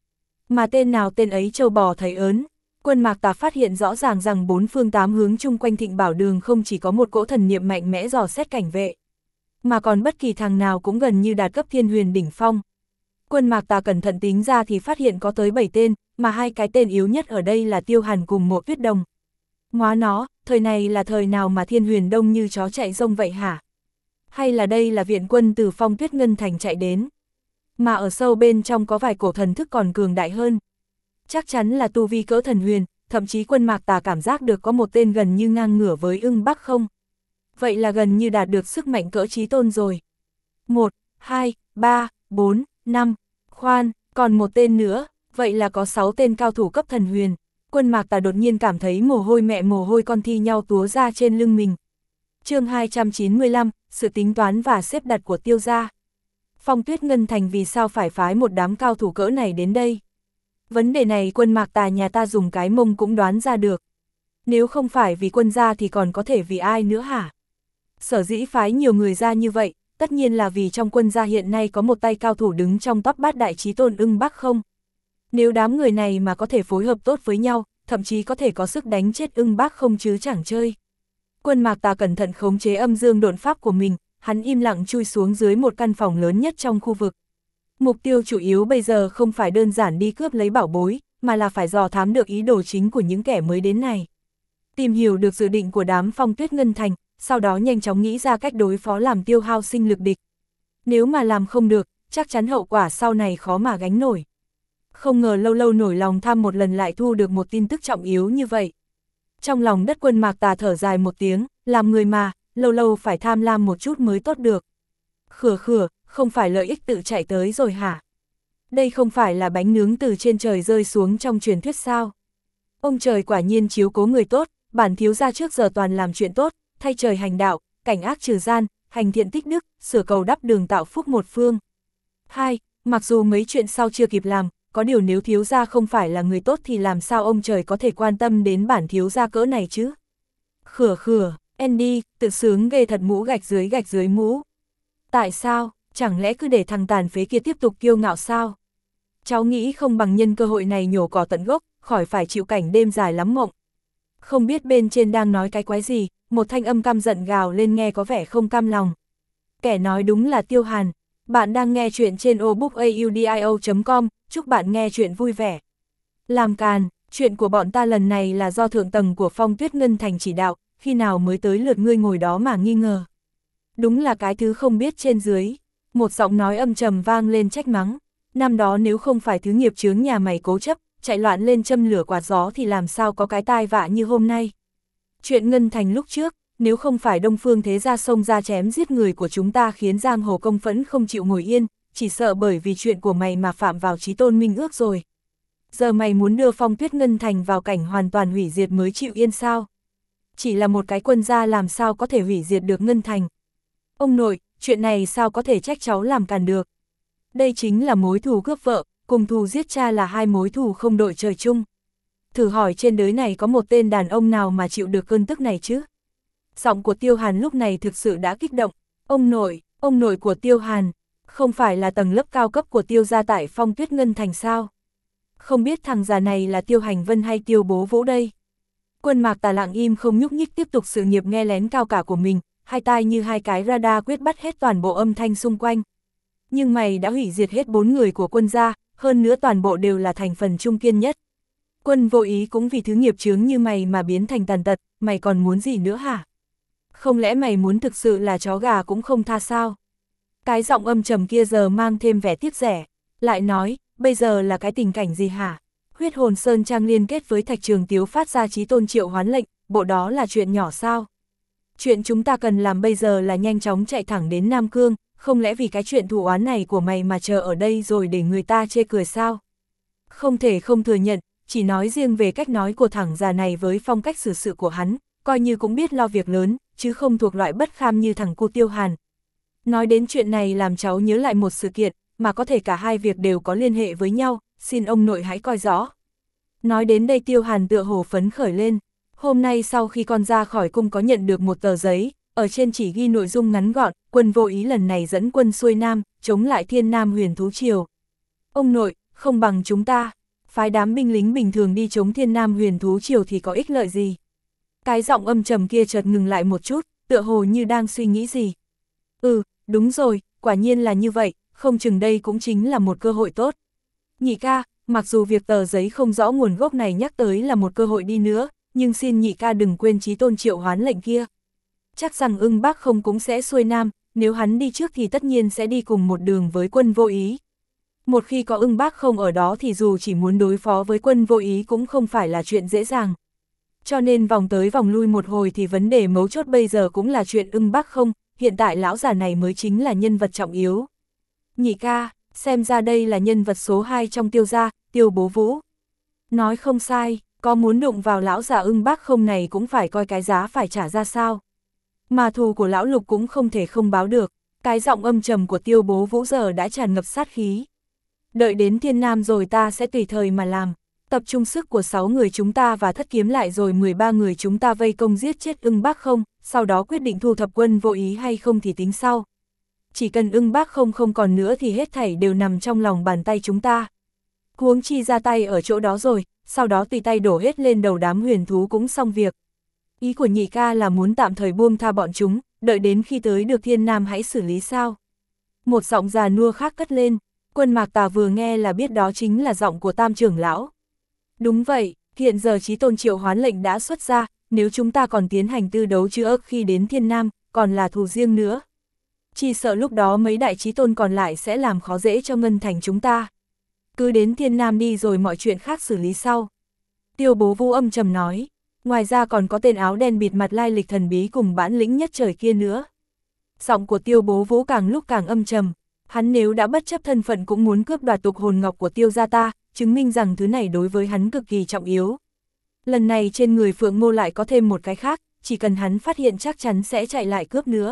Mà tên nào tên ấy trâu bò thấy ớn. Quân Mạc Tà phát hiện rõ ràng rằng bốn phương tám hướng chung quanh Thịnh Bảo Đường không chỉ có một cỗ thần niệm mạnh mẽ dò xét cảnh vệ, mà còn bất kỳ thằng nào cũng gần như đạt cấp thiên huyền đỉnh phong. Quân Mạc Tà cẩn thận tính ra thì phát hiện có tới 7 tên, mà hai cái tên yếu nhất ở đây là Tiêu Hàn cùng Mộ Tuyết Đồng. Ngoá nó, thời này là thời nào mà thiên huyền đông như chó chạy rông vậy hả? Hay là đây là viện quân từ Phong Tuyết Ngân Thành chạy đến? Mà ở sâu bên trong có vài cổ thần thức còn cường đại hơn. Chắc chắn là tu vi cỡ thần huyền, thậm chí Quân Mạc Tà cảm giác được có một tên gần như ngang ngửa với Ưng Bắc không? Vậy là gần như đạt được sức mạnh cỡ chí tôn rồi. 1, 2, 3, 4, 5, khoan, còn một tên nữa, vậy là có 6 tên cao thủ cấp thần huyền. Quân Mạc Tà đột nhiên cảm thấy mồ hôi mẹ mồ hôi con thi nhau túa ra trên lưng mình. Chương 295, sự tính toán và xếp đặt của Tiêu gia. Phong Tuyết Ngân Thành vì sao phải phái một đám cao thủ cỡ này đến đây? Vấn đề này Quân Mạc Tà nhà ta dùng cái mông cũng đoán ra được. Nếu không phải vì quân gia thì còn có thể vì ai nữa hả? Sở dĩ phái nhiều người ra như vậy, tất nhiên là vì trong quân gia hiện nay có một tay cao thủ đứng trong top bát đại chí tôn Ưng Bắc không? Nếu đám người này mà có thể phối hợp tốt với nhau, thậm chí có thể có sức đánh chết Ưng Bắc không chứ chẳng chơi. Quân Mạc Tà cẩn thận khống chế âm dương độn pháp của mình, hắn im lặng chui xuống dưới một căn phòng lớn nhất trong khu vực. Mục tiêu chủ yếu bây giờ không phải đơn giản đi cướp lấy bảo bối, mà là phải dò thám được ý đồ chính của những kẻ mới đến này. Tìm hiểu được dự định của đám Phong Tuyết Ngân Thành, sau đó nhanh chóng nghĩ ra cách đối phó làm tiêu hao sinh lực địch. Nếu mà làm không được, chắc chắn hậu quả sau này khó mà gánh nổi. Không ngờ lâu lâu nổi lòng tham một lần lại thu được một tin tức trọng yếu như vậy. Trong lòng đất Quân Mạc Tà thở dài một tiếng, làm người mà, lâu lâu phải tham lam một chút mới tốt được. Khửa khửa, không phải lợi ích tự chạy tới rồi hả? Đây không phải là bánh nướng từ trên trời rơi xuống trong truyền thuyết sao? Ông trời quả nhiên chiếu cố người tốt, bản thiếu gia trước giờ toàn làm chuyện tốt, thay trời hành đạo, cảnh ác trừ gian, hành thiện tích đức, sửa cầu đắp đường tạo phúc một phương. 2. Mặc dù mấy chuyện sau chưa kịp làm, có điều nếu thiếu gia không phải là người tốt thì làm sao ông trời có thể quan tâm đến bản thiếu gia cỡ này chứ? Khửa khửa, Andy, tự sướng ghê thật mũ gạch dưới mũ. Tại sao, chẳng lẽ cứ để thằng tàn phế kia tiếp tục kiêu ngạo sao? Cháu nghĩ không bằng nhân cơ hội này nhổ cỏ tận gốc, khỏi phải chịu cảnh đêm dài lắm mộng. Không biết bên trên đang nói cái quái gì, một thanh âm căm giận gào lên nghe có vẻ không cam lòng. Kẻ nói đúng là Tiêu Hàn. Bạn đang nghe chuyện trên obookaudio.com, chúc bạn nghe chuyện vui vẻ. Làm càn, chuyện của bọn ta lần này là do thượng tầng của Phong Tuyết Ngân Thành chỉ đạo, khi nào mới tới lượt ngươi ngồi đó mà nghi ngờ. Đúng là cái thứ không biết trên dưới. Một giọng nói âm trầm vang lên trách mắng. Năm đó nếu không phải thứ nghiệp chướng nhà mày cố chấp, chạy loạn lên châm lửa quạt gió thì làm sao có cái tai vạ như hôm nay. Chuyện Ngân Thành lúc trước, nếu không phải Đông Phương Thế Gia xông ra chém giết người của chúng ta khiến giang hồ công phẫn không chịu ngồi yên, chỉ sợ bởi vì chuyện của mày mà phạm vào chí tôn minh ước rồi. Giờ mày muốn đưa Phong Tuyết Ngân Thành vào cảnh hoàn toàn hủy diệt mới chịu yên sao? Chỉ là một cái quân gia làm sao có thể hủy diệt được Ngân Thành. Ông nội, chuyện này sao có thể trách cháu làm càn được. Đây chính là mối thù cướp vợ, cùng thù giết cha là hai mối thù không đội trời chung. Thử hỏi trên đời này có một tên đàn ông nào mà chịu được cơn tức này chứ? Giọng của Tiêu Hàn lúc này thực sự đã kích động. Ông nội của Tiêu Hàn, không phải là tầng lớp cao cấp của Tiêu gia tại Phong Tuyết Ngân Thành sao? Không biết thằng già này là Tiêu Hành Vân hay Tiêu Bố Vũ đây? Quân Mạc Tà lặng im không nhúc nhích tiếp tục sự nghiệp nghe lén cao cả của mình, hai tai như hai cái radar quyết bắt hết toàn bộ âm thanh xung quanh. Nhưng mày đã hủy diệt hết 4 người của quân gia, hơn nữa toàn bộ đều là thành phần trung kiên nhất. Quân Vô Ý cũng vì thứ nghiệp chướng như mày mà biến thành tàn tật, mày còn muốn gì nữa hả? Không lẽ mày muốn thực sự là chó gà cũng không tha sao? Cái giọng âm trầm kia giờ mang thêm vẻ tiếc rẻ, lại nói, bây giờ là cái tình cảnh gì hả? Huyết Hồn Sơn Trang liên kết với Thạch Trường Tiếu phát ra chí tôn triệu hoán lệnh, bộ đó là chuyện nhỏ sao? Chuyện chúng ta cần làm bây giờ là nhanh chóng chạy thẳng đến Nam Cương, không lẽ vì cái chuyện thù oán này của mày mà chờ ở đây rồi để người ta chê cười sao? Không thể không thừa nhận, chỉ nói riêng về cách nói của thằng già này với phong cách xử sự của hắn, coi như cũng biết lo việc lớn, chứ không thuộc loại bất kham như thằng cu Tiêu Hàn. Nói đến chuyện này làm cháu nhớ lại một sự kiện, mà có thể cả hai việc đều có liên hệ với nhau, xin ông nội hãy coi rõ. Nói đến đây Tiêu Hàn tựa hồ phấn khởi lên. Hôm nay sau khi con ra khỏi cung có nhận được một tờ giấy, ở trên chỉ ghi nội dung ngắn gọn, Quân Vô Ý lần này dẫn quân xuôi Nam, chống lại Thiên Nam Huyền Thú Triều. Ông nội, không bằng chúng ta. phái đám binh lính bình thường đi chống Thiên Nam Huyền Thú Triều thì có ích lợi gì? Cái giọng âm trầm kia chợt ngừng lại một chút, tựa hồ như đang suy nghĩ gì. Đúng rồi, quả nhiên là như vậy, không chừng đây cũng chính là một cơ hội tốt. Nhị ca, mặc dù việc tờ giấy không rõ nguồn gốc này nhắc tới là một cơ hội đi nữa, nhưng xin nhị ca đừng quên chí tôn triệu hoán lệnh kia. Chắc rằng Ưng Bác Không cũng sẽ xuôi nam, nếu hắn đi trước thì tất nhiên sẽ đi cùng một đường với Quân Vô Ý. Một khi có Ưng Bác Không ở đó thì dù chỉ muốn đối phó với Quân Vô Ý cũng không phải là chuyện dễ dàng. Cho nên vòng tới vòng lui một hồi thì vấn đề mấu chốt bây giờ cũng là chuyện Ưng Bác Không, hiện tại lão già này mới chính là nhân vật trọng yếu. Nhị ca, xem ra đây là nhân vật số 2 trong Tiêu gia, Tiêu Bố Vũ. Nói không sai, có muốn đụng vào lão già Ưng Bác Không này cũng phải coi cái giá phải trả ra sao. Mà thù của lão Lục cũng không thể không báo được, cái giọng âm trầm của Tiêu Bố Vũ giờ đã tràn ngập sát khí. Đợi đến Thiên Nam rồi ta sẽ tùy thời mà làm, tập trung sức của 6 người chúng ta và thất kiếm lại rồi 13 người chúng ta vây công giết chết Ưng Bác Không, sau đó quyết định thu thập Quân Vô Ý hay không thì tính sau. Chỉ cần Ưng Bác Không không còn nữa thì hết thảy đều nằm trong lòng bàn tay chúng ta. Huống chi ra tay ở chỗ đó rồi, sau đó tùy tay đổ hết lên đầu đám huyền thú cũng xong việc. Ý của nhị ca là muốn tạm thời buông tha bọn chúng, đợi đến khi tới được Thiên Nam hãy xử lý sao? Một giọng già nua khác cất lên, Quân Mạc Tà vừa nghe là biết đó chính là giọng của Tam trưởng lão. Đúng vậy, hiện giờ chí tôn triệu hoán lệnh đã xuất ra, nếu chúng ta còn tiến hành tư đấu chữ ức khi đến Thiên Nam, còn là thù riêng nữa. Chỉ sợ lúc đó mấy đại chí tôn còn lại sẽ làm khó dễ cho Ngân Thành chúng ta. Cứ đến Thiên Nam đi rồi mọi chuyện khác xử lý sau. Tiêu Bố Vũ âm trầm nói, ngoài ra còn có tên áo đen bịt mặt lai lịch thần bí cùng bản lĩnh nhất trời kia nữa. Giọng của Tiêu Bố Vũ càng lúc càng âm trầm, hắn nếu đã bất chấp thân phận cũng muốn cướp đoạt tục hồn ngọc của Tiêu gia ta, chứng minh rằng thứ này đối với hắn cực kỳ trọng yếu. Lần này trên người Phượng Ngô lại có thêm một cái khác, chỉ cần hắn phát hiện chắc chắn sẽ chạy lại cướp nữa.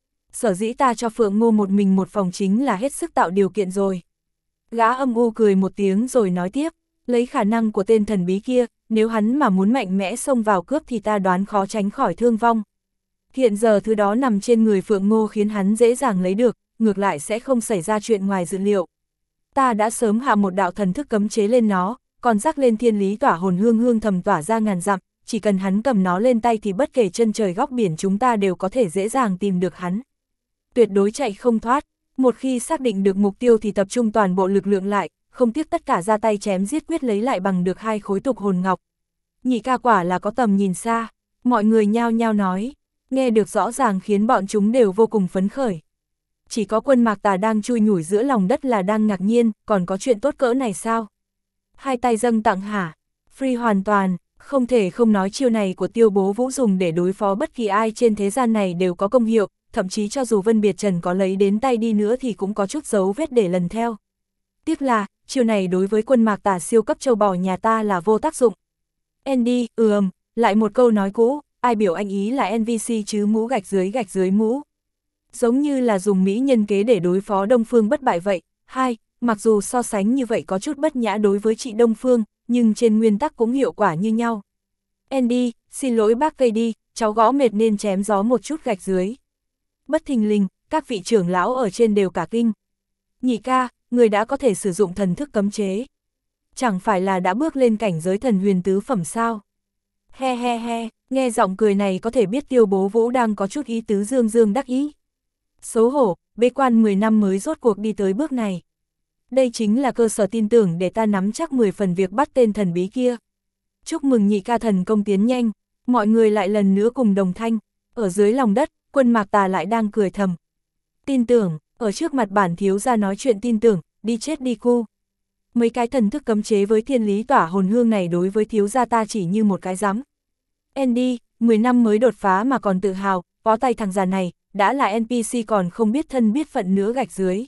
Sở dĩ ta cho Phượng Ngô một mình một phòng chính là hết sức tạo điều kiện rồi. Gã âm u cười một tiếng rồi nói tiếp, lấy khả năng của tên thần bí kia, nếu hắn mà muốn mạnh mẽ xông vào cướp thì ta đoán khó tránh khỏi thương vong. Hiện giờ thứ đó nằm trên người Phượng Ngô khiến hắn dễ dàng lấy được, ngược lại sẽ không xảy ra chuyện ngoài dự liệu. Ta đã sớm hạ một đạo thần thức cấm chế lên nó, còn rắc lên thiên lý tỏa hồn hương hương thầm tỏa ra ngàn dặm, chỉ cần hắn cầm nó lên tay thì bất kể chân trời góc biển chúng ta đều có thể dễ dàng tìm được hắn. Tuyệt đối chạy không thoát, một khi xác định được mục tiêu thì tập trung toàn bộ lực lượng lại, không tiếc tất cả ra tay chém giết quyết lấy lại bằng được 2 khối tục hồn ngọc. Nhị ca quả là có tầm nhìn xa, mọi người nhao nhao nói, nghe được rõ ràng khiến bọn chúng đều vô cùng phấn khởi. Chỉ có Quân Mạc Tà đang chui nhủi giữa lòng đất là đang ngạc nhiên, còn có chuyện tốt cỡ này sao? Hai tay dâng tặng hả? Free hoàn toàn, không thể không nói chiêu này của Tiêu Bố Vũ dùng để đối phó bất kỳ ai trên thế gian này đều có công hiệu, thậm chí cho dù Vân Biệt Trần có lấy đến tay đi nữa thì cũng có chút dấu vết để lần theo. Tiếc là, chiêu này đối với Quân Mạc Tà siêu cấp châu bò nhà ta là vô tác dụng. Andy, lại một câu nói cũ, ai biểu anh ý là NVC chứ mũ gạch dưới mũ. Giống như là dùng mỹ nhân kế để đối phó Đông Phương bất bại vậy. Mặc dù so sánh như vậy có chút bất nhã đối với chị Đông Phương, nhưng trên nguyên tắc cũng hiệu quả như nhau. Andy, xin lỗi bác cây đi, cháu gõ mệt nên chém gió một chút gạch dưới. Bất thình lình, các vị trưởng lão ở trên đều cả kinh. Nhị ca, người đã có thể sử dụng thần thức cấm chế. Chẳng phải là đã bước lên cảnh giới thần huyền tứ phẩm sao? He, nghe giọng cười này có thể biết Tiêu Bố Vũ đang có chút ý tứ dương dương đắc ý. Xấu hổ, bế quan 10 năm mới rốt cuộc đi tới bước này. Đây chính là cơ sở tin tưởng để ta nắm chắc 10 phần việc bắt tên thần bí kia. Chúc mừng nhị ca thần công tiến nhanh, mọi người lại lần nữa cùng đồng thanh. Ở dưới lòng đất, Quân Mạc Tà lại đang cười thầm. Tin tưởng, ở trước mặt bản thiếu gia nói chuyện tin tưởng, đi chết đi cu. Mấy cái thần thức cấm chế với thiên lý tỏa hồn hương này đối với thiếu gia ta chỉ như một cái rắm. Andy, 10 năm mới đột phá mà còn tự hào, bó tay thằng già này, đã là NPC còn không biết thân biết phận nữa gạch dưới.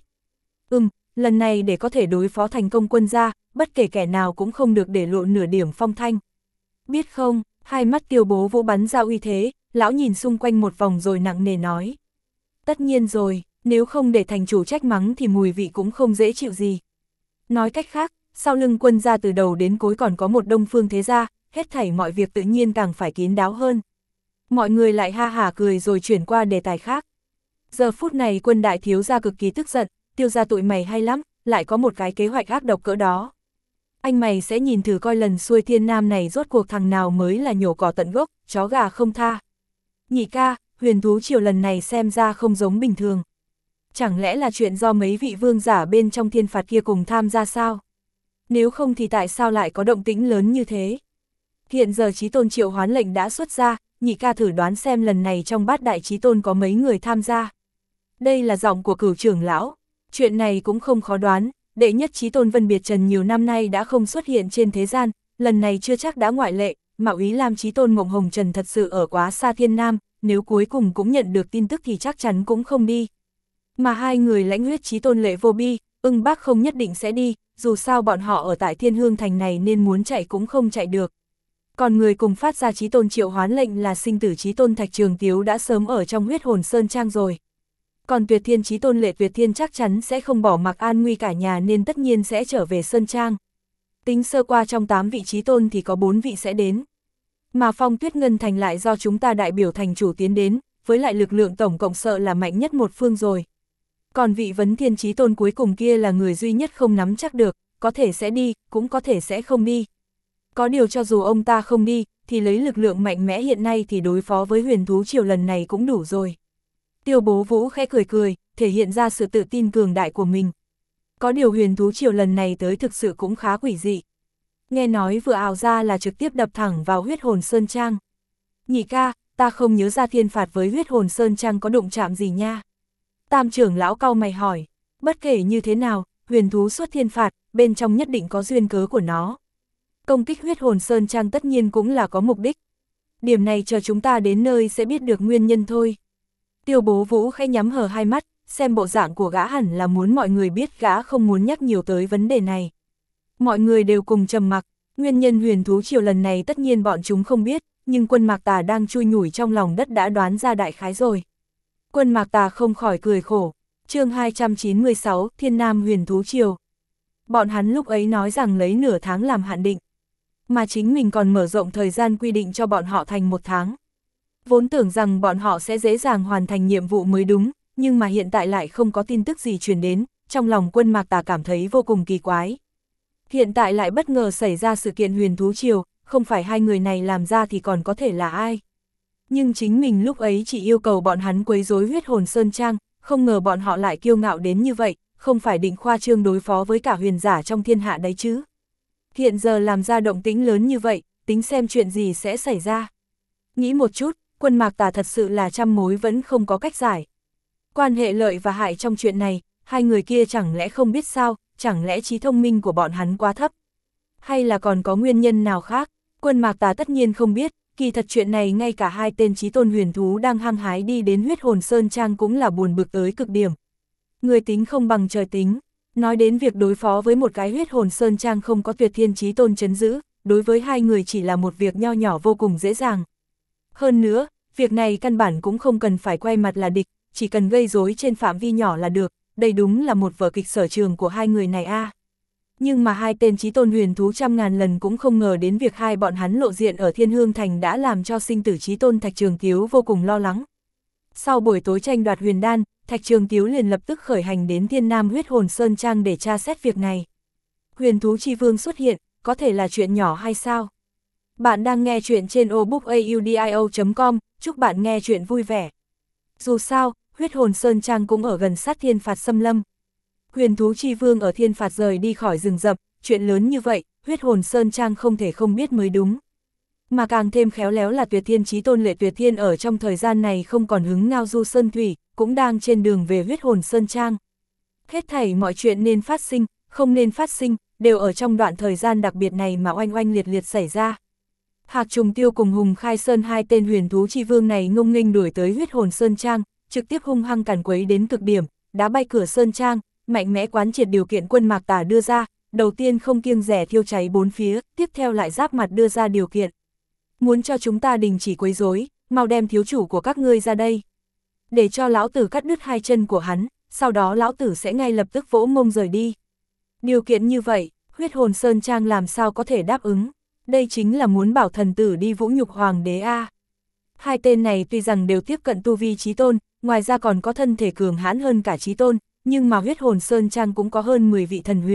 Lần này để có thể đối phó thành công Quân gia, bất kể kẻ nào cũng không được để lộ nửa điểm phong thanh. Biết không, hai mắt Tiêu Bố Vũ bắn ra uy thế, lão nhìn xung quanh một vòng rồi nặng nề nói. Tất nhiên rồi, nếu không để thành chủ trách mắng thì mùi vị cũng không dễ chịu gì. Nói cách khác, sau lưng Quân gia từ đầu đến cuối còn có một Đông Phương thế gia, hết thảy mọi việc tự nhiên càng phải kín đáo hơn. Mọi người lại ha hả cười rồi chuyển qua đề tài khác. Giờ phút này Quân đại thiếu gia cực kỳ tức giận, Tiêu gia tụi mày hay lắm, lại có một cái kế hoạch ác độc cỡ đó. Anh mày sẽ nhìn thử coi lần xuôi thiên nam này rốt cuộc thằng nào mới là nhổ cỏ tận gốc, chó gà không tha. Nhị ca, huyền thú triều lần này xem ra không giống bình thường. Chẳng lẽ là chuyện do mấy vị vương giả bên trong thiên phạt kia cùng tham gia sao? Nếu không thì tại sao lại có động tĩnh lớn như thế? Hiện giờ Chí Tôn triệu hoán lệnh đã xuất ra, nhị ca thử đoán xem lần này trong bát đại Chí Tôn có mấy người tham gia. Đây là giọng của Cửu trưởng lão. Chuyện này cũng không khó đoán, đệ nhất Chí Tôn Vân Biệt Trần nhiều năm nay đã không xuất hiện trên thế gian, lần này chưa chắc đã ngoại lệ, Mạo Ý Lam Chí Tôn Mộng Hồng Trần thật sự ở quá xa thiên nam, nếu cuối cùng cũng nhận được tin tức thì chắc chắn cũng không đi. Mà hai người lãnh huyết Chí Tôn Lệ Vô Bi, Ưng Bác không nhất định sẽ đi, dù sao bọn họ ở tại Thiên Hương Thành này nên muốn chạy cũng không chạy được. Còn người cùng phát ra Chí Tôn triệu hoán lệnh là sinh tử Chí Tôn Thạch Trường Tiếu đã sớm ở trong huyết hồn Sơn Trang rồi. Còn Tuyệt Thiên Chí Tôn Lệ Tuyệt Thiên chắc chắn sẽ không bỏ mặc an nguy cả nhà nên tất nhiên sẽ trở về Sơn Trang. Tính sơ qua trong 8 vị Chí Tôn thì có 4 vị sẽ đến. Mà Phong Tuyết Ngân Thành lại do chúng ta đại biểu thành chủ tiến đến, với lại lực lượng tổng cộng sợ là mạnh nhất một phương rồi. Còn vị Vấn Thiên Chí Tôn cuối cùng kia là người duy nhất không nắm chắc được, có thể sẽ đi, cũng có thể sẽ không đi. Có điều cho dù ông ta không đi, thì lấy lực lượng mạnh mẽ hiện nay thì đối phó với huyền thú triều lần này cũng đủ rồi. Tiêu Bố Vũ khẽ cười cười, thể hiện ra sự tự tin cường đại của mình. Có điều huyền thú triều lần này tới thực sự cũng khá quỷ dị. Nghe nói vừa ảo ra là trực tiếp đập thẳng vào huyết hồn Sơn Trang. Nhị ca, ta không nhớ ra thiên phạt với huyết hồn Sơn Trang có đụng chạm gì nha. Tam trưởng lão cau mày hỏi, bất kể như thế nào, huyền thú xuất thiên phạt, bên trong nhất định có duyên cớ của nó. Công kích huyết hồn Sơn Trang tất nhiên cũng là có mục đích. Điểm này chờ chúng ta đến nơi sẽ biết được nguyên nhân thôi. Tiêu Bố Vũ khẽ nhắm hờ hai mắt, xem bộ dạng của gã hẳn là muốn mọi người biết gã không muốn nhắc nhiều tới vấn đề này. Mọi người đều cùng trầm mặc, nguyên nhân huyền thú triều lần này tất nhiên bọn chúng không biết, nhưng Quân Mạc Tà đang chui nhủi trong lòng đất đã đoán ra đại khái rồi. Quân Mạc Tà không khỏi cười khổ. Chương 296, Thiên Nam huyền thú triều. Bọn hắn lúc ấy nói rằng lấy nửa tháng làm hạn định, mà chính mình còn mở rộng thời gian quy định cho bọn họ thành 1 tháng. Vốn tưởng rằng bọn họ sẽ dễ dàng hoàn thành nhiệm vụ mới đúng, nhưng mà hiện tại lại không có tin tức gì truyền đến, trong lòng Quân Mạc Tà cảm thấy vô cùng kỳ quái. Hiện tại lại bất ngờ xảy ra sự kiện huyền thú triều, không phải hai người này làm ra thì còn có thể là ai. Nhưng chính mình lúc ấy chỉ yêu cầu bọn hắn quấy rối huyết hồn Sơn Trang, không ngờ bọn họ lại kiêu ngạo đến như vậy, không phải định khoa trương đối phó với cả huyền giả trong thiên hạ đấy chứ. Hiện giờ làm ra động tĩnh lớn như vậy, tính xem chuyện gì sẽ xảy ra. Nghĩ một chút, Quân Mạc Tà thật sự là trăm mối vẫn không có cách giải. Quan hệ lợi và hại trong chuyện này, hai người kia chẳng lẽ không biết sao, chẳng lẽ trí thông minh của bọn hắn quá thấp? Hay là còn có nguyên nhân nào khác? Quân Mạc Tà tất nhiên không biết, kỳ thật chuyện này ngay cả hai tên chí tôn huyền thú đang hăng hái đi đến huyết hồn Sơn Trang cũng là buồn bực tới cực điểm. Người tính không bằng trời tính, nói đến việc đối phó với một cái huyết hồn Sơn Trang không có Tuyệt Thiên Chí Tôn trấn giữ, đối với hai người chỉ là một việc nho nhỏ vô cùng dễ dàng. Hơn nữa, việc này căn bản cũng không cần phải quay mặt là địch, chỉ cần gây rối trên phạm vi nhỏ là được, đây đúng là một vở kịch sở trường của hai người này a. Nhưng mà hai tên chí tôn huyền thú trăm ngàn lần cũng không ngờ đến việc hai bọn hắn lộ diện ở Thiên Hương Thành đã làm cho sinh tử chí tôn Thạch Trường Tiếu vô cùng lo lắng. Sau buổi tối tranh đoạt huyền đan, Thạch Trường Tiếu liền lập tức khởi hành đến Thiên Nam huyết hồn Sơn Trang để tra xét việc này. Huyền thú chi vương xuất hiện, có thể là chuyện nhỏ hay sao? Bạn đang nghe chuyện trên obookaudio.com, chúc bạn nghe chuyện vui vẻ. Dù sao, huyết hồn Sơn Trang cũng ở gần sát thiên phạt xâm lâm. Huyền thú chi vương ở thiên phạt rời đi khỏi rừng rậm, chuyện lớn như vậy, huyết hồn Sơn Trang không thể không biết mới đúng. Mà càng thêm khéo léo là Tuyệt Thiên Chí Tôn Lệ Tuyệt Thiên ở trong thời gian này không còn hứng ngao du sơn thủy, cũng đang trên đường về huyết hồn Sơn Trang. Hết thảy mọi chuyện nên phát sinh, không nên phát sinh, đều ở trong đoạn thời gian đặc biệt này mà oanh oanh liệt liệt xảy ra. Hạc Trùng Tiêu cùng Hùng Khai Sơn hai tên huyền thú chi vương này ngông nghênh đuổi tới huyết hồn Sơn Trang, trực tiếp hung hăng càn quấy đến cực điểm, đá bay cửa Sơn Trang, mạnh mẽ quán triệt điều kiện Quân Mạc Tà đưa ra, đầu tiên không kiêng dè thiêu cháy bốn phía, tiếp theo lại giáp mặt đưa ra điều kiện. Muốn cho chúng ta đình chỉ quấy rối, mau đem thiếu chủ của các ngươi ra đây. Để cho lão tử cắt đứt hai chân của hắn, sau đó lão tử sẽ ngay lập tức vỗ mông rời đi. Điều kiện như vậy, huyết hồn Sơn Trang làm sao có thể đáp ứng, đây chính là muốn bảo thần tử đi vũ nhục hoàng đế a. Hai tên này tuy rằng đều tiếp cận tu vi chí tôn, ngoài ra còn có thân thể cường hãn hơn cả chí tôn, nhưng mà huyết hồn Sơn Trang cũng có hơn 10 vị thần huyền,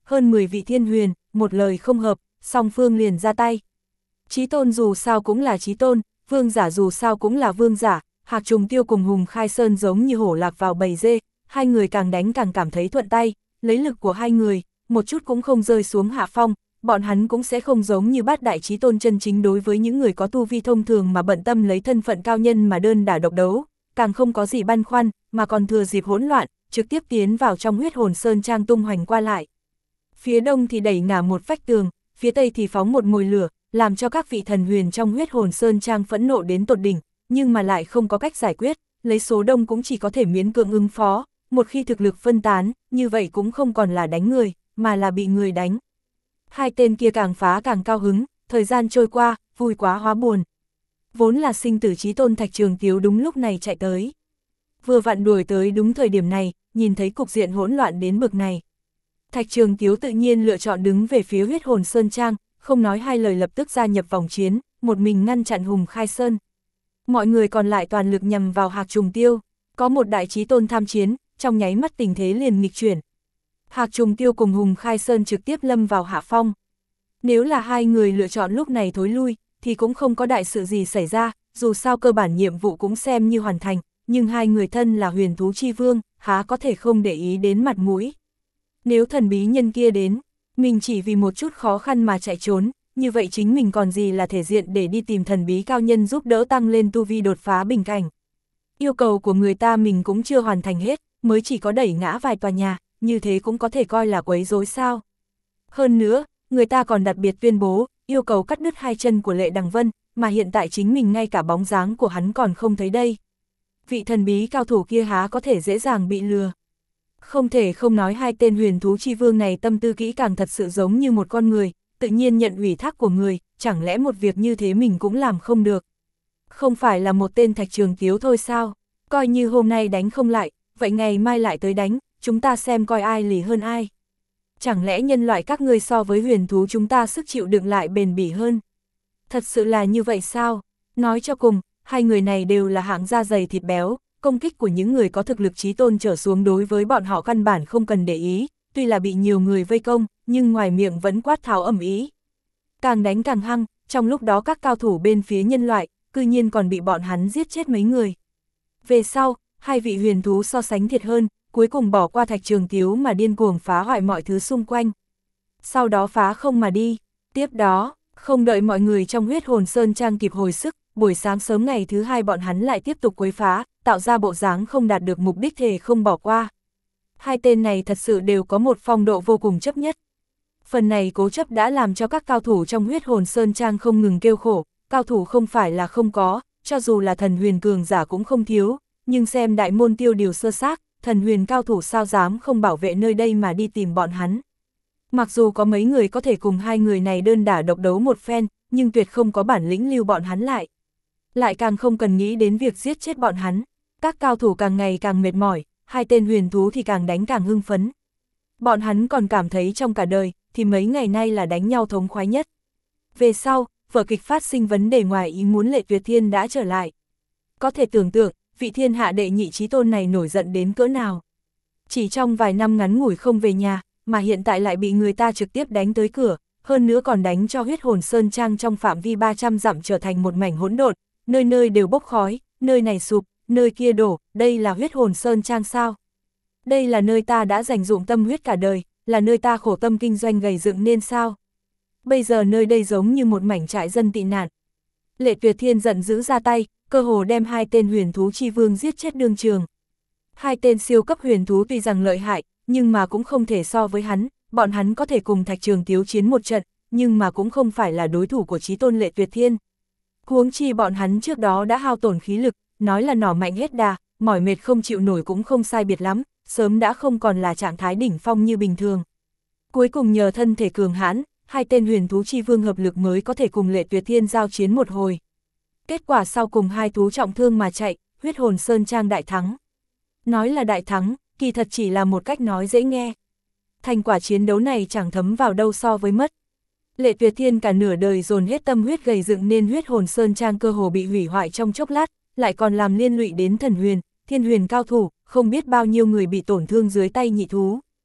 hơn 10 vị thiên huyền, một lời không hợp, song phương liền ra tay. Chí tôn dù sao cũng là chí tôn, vương giả dù sao cũng là vương giả, Hạc Trùng Tiêu cùng Hùng Khai Sơn giống như hổ lạc vào bầy dê, hai người càng đánh càng cảm thấy thuận tay, lấy lực của hai người, một chút cũng không rơi xuống hạ phong, bọn hắn cũng sẽ không giống như bát đại chí tôn chân chính đối với những người có tu vi thông thường mà bận tâm lấy thân phận cao nhân mà đơn đả độc đấu, càng không có gì băn khoăn, mà còn thừa dịp hỗn loạn, trực tiếp tiến vào trong huyết hồn sơn trang tung hoành qua lại. Phía đông thì đẩy ngả một vách tường, phía tây thì phóng một mồi lửa, làm cho các vị thần huyền trong huyết hồn sơn trang phẫn nộ đến tột đỉnh, nhưng mà lại không có cách giải quyết, lấy số đông cũng chỉ có thể miễn cưỡng ứng phó, một khi thực lực phân tán, như vậy cũng không còn là đánh người, mà là bị người đánh. Hai tên kia càng phá càng cao hứng, thời gian trôi qua, vui quá hóa buồn. Vốn là sinh tử chí tôn Thạch Trường Tiếu đúng lúc này chạy tới. Vừa vặn đuổi tới đúng thời điểm này, nhìn thấy cục diện hỗn loạn đến bực này. Thạch Trường Tiếu tự nhiên lựa chọn đứng về phía huyết hồn sơn trang, không nói hai lời lập tức gia nhập vòng chiến, một mình ngăn chặn Hùng Khai Sơn. Mọi người còn lại toàn lực nhằm vào Hạc Trùng Tiêu, có một đại chí tôn tham chiến, trong nháy mắt tình thế liền nghịch chuyển. Hạc Trùng Tiêu cùng Hùng Khai Sơn trực tiếp lâm vào hạ phong. Nếu là hai người lựa chọn lúc này thối lui, thì cũng không có đại sự gì xảy ra, dù sao cơ bản nhiệm vụ cũng xem như hoàn thành, nhưng hai người thân là huyền thú chi vương, há có thể không để ý đến mặt mũi. Nếu thần bí nhân kia đến, mình chỉ vì một chút khó khăn mà chạy trốn, như vậy chính mình còn gì là thể diện để đi tìm thần bí cao nhân giúp đỡ tăng lên tu vi đột phá bình cảnh. Yêu cầu của người ta mình cũng chưa hoàn thành hết, mới chỉ có đẩy ngã vài tòa nhà, như thế cũng có thể coi là quấy rối sao. Hơn nữa, người ta còn đặc biệt tuyên bố, yêu cầu cắt đứt hai chân của Lệ Đằng Vân, mà hiện tại chính mình ngay cả bóng dáng của hắn còn không thấy đây. Vị thần bí cao thủ kia há có thể dễ dàng bị lừa. Không thể không nói hai tên huyền thú chi vương này tâm tư kỹ càng thật sự giống như một con người, tự nhiên nhận ủy thác của người, chẳng lẽ một việc như thế mình cũng làm không được. Không phải là một tên Thạch Trường Tiếu thôi sao, coi như hôm nay đánh không lại, vậy ngày mai lại tới đánh, chúng ta xem coi ai lì hơn ai. Chẳng lẽ nhân loại các ngươi so với huyền thú chúng ta sức chịu đựng lại bền bỉ hơn? Thật sự là như vậy sao? Nói cho cùng, hai người này đều là hạng da dày thịt béo, công kích của những người có thực lực chí tôn trở xuống đối với bọn họ căn bản không cần để ý, tuy là bị nhiều người vây công, nhưng ngoài miệng vẫn quát tháo ầm ĩ. Càng đánh càng hăng, trong lúc đó các cao thủ bên phía nhân loại, cư nhiên còn bị bọn hắn giết chết mấy người. Về sau, hai vị huyền thú so sánh thiệt hơn, cuối cùng bỏ qua Thạch Trường Tiếu mà điên cuồng phá hoại mọi thứ xung quanh. Sau đó phá không mà đi, tiếp đó, không đợi mọi người trong huyết hồn sơn trang kịp hồi sức, buổi sáng sớm ngày thứ hai bọn hắn lại tiếp tục quấy phá, tạo ra bộ dáng không đạt được mục đích thề không bỏ qua. Hai tên này thật sự đều có một phong độ vô cùng chấp nhất. Phần này cố chấp đã làm cho các cao thủ trong huyết hồn sơn trang không ngừng kêu khổ, cao thủ không phải là không có, cho dù là thần huyền cường giả cũng không thiếu, nhưng xem đại môn tiêu điều sơ xác, thần huyền cao thủ sao dám không bảo vệ nơi đây mà đi tìm bọn hắn. Mặc dù có mấy người có thể cùng hai người này đơn đả độc đấu một phen, nhưng tuyệt không có bản lĩnh lưu bọn hắn lại. Lại càng không cần nghĩ đến việc giết chết bọn hắn. Các cao thủ càng ngày càng mệt mỏi, hai tên huyền thú thì càng đánh càng hưng phấn. Bọn hắn còn cảm thấy trong cả đời, thì mấy ngày nay là đánh nhau thống khoái nhất. Về sau, vở kịch phát sinh vấn đề ngoài ý muốn Lệ Tuyệt Thiên đã trở lại. Có thể tưởng tượng, vị thiên hạ đệ nhị chí tôn này nổi giận đến cỡ nào. Chỉ trong vài năm ngắn ngủi không về nhà, mà hiện tại lại bị người ta trực tiếp đánh tới cửa, hơn nữa còn đánh cho huyết hồn sơn trang trong phạm vi 300 dặm trở thành một mảnh hỗn độn, nơi nơi đều bốc khói, nơi này sụp, nơi kia đổ, đây là huyết hồn sơn trang sao? Đây là nơi ta đã dành dụm tâm huyết cả đời, là nơi ta khổ tâm kinh doanh gầy dựng nên sao? Bây giờ nơi đây giống như một mảnh trại dân tị nạn. Lệ Tuyệt Thiên giận dữ ra tay, cơ hồ đem hai tên huyền thú chi vương giết chết đương trường. Hai tên siêu cấp huyền thú tuy rằng lợi hại, nhưng mà cũng không thể so với hắn, bọn hắn có thể cùng Thạch Trường Tiếu chiến một trận, nhưng mà cũng không phải là đối thủ của chí tôn Lệ Tuyệt Thiên. Huống chi bọn hắn trước đó đã hao tổn khí lực, nói là nỏ mạnh hết đà, mỏi mệt không chịu nổi cũng không sai biệt lắm, sớm đã không còn là trạng thái đỉnh phong như bình thường. Cuối cùng nhờ thân thể cường hãn, hai tên huyền thú chi vương hợp lực mới có thể cùng Lệ Tuyệt Thiên giao chiến một hồi. Kết quả sau cùng hai thú trọng thương mà chạy, huyết hồn sơn trang đại thắng. Nói là đại thắng, kỳ thật chỉ là một cách nói dễ nghe. Thành quả chiến đấu này chẳng thấm vào đâu so với mất. Lệ Tuyệt Thiên cả nửa đời dồn hết tâm huyết gầy dựng nên huyết hồn sơn trang cơ hồ bị hủy hoại trong chốc lát, lại còn làm liên lụy đến thần huyền, thiên huyền cao thủ, không biết bao nhiêu người bị tổn thương dưới tay nhị thú.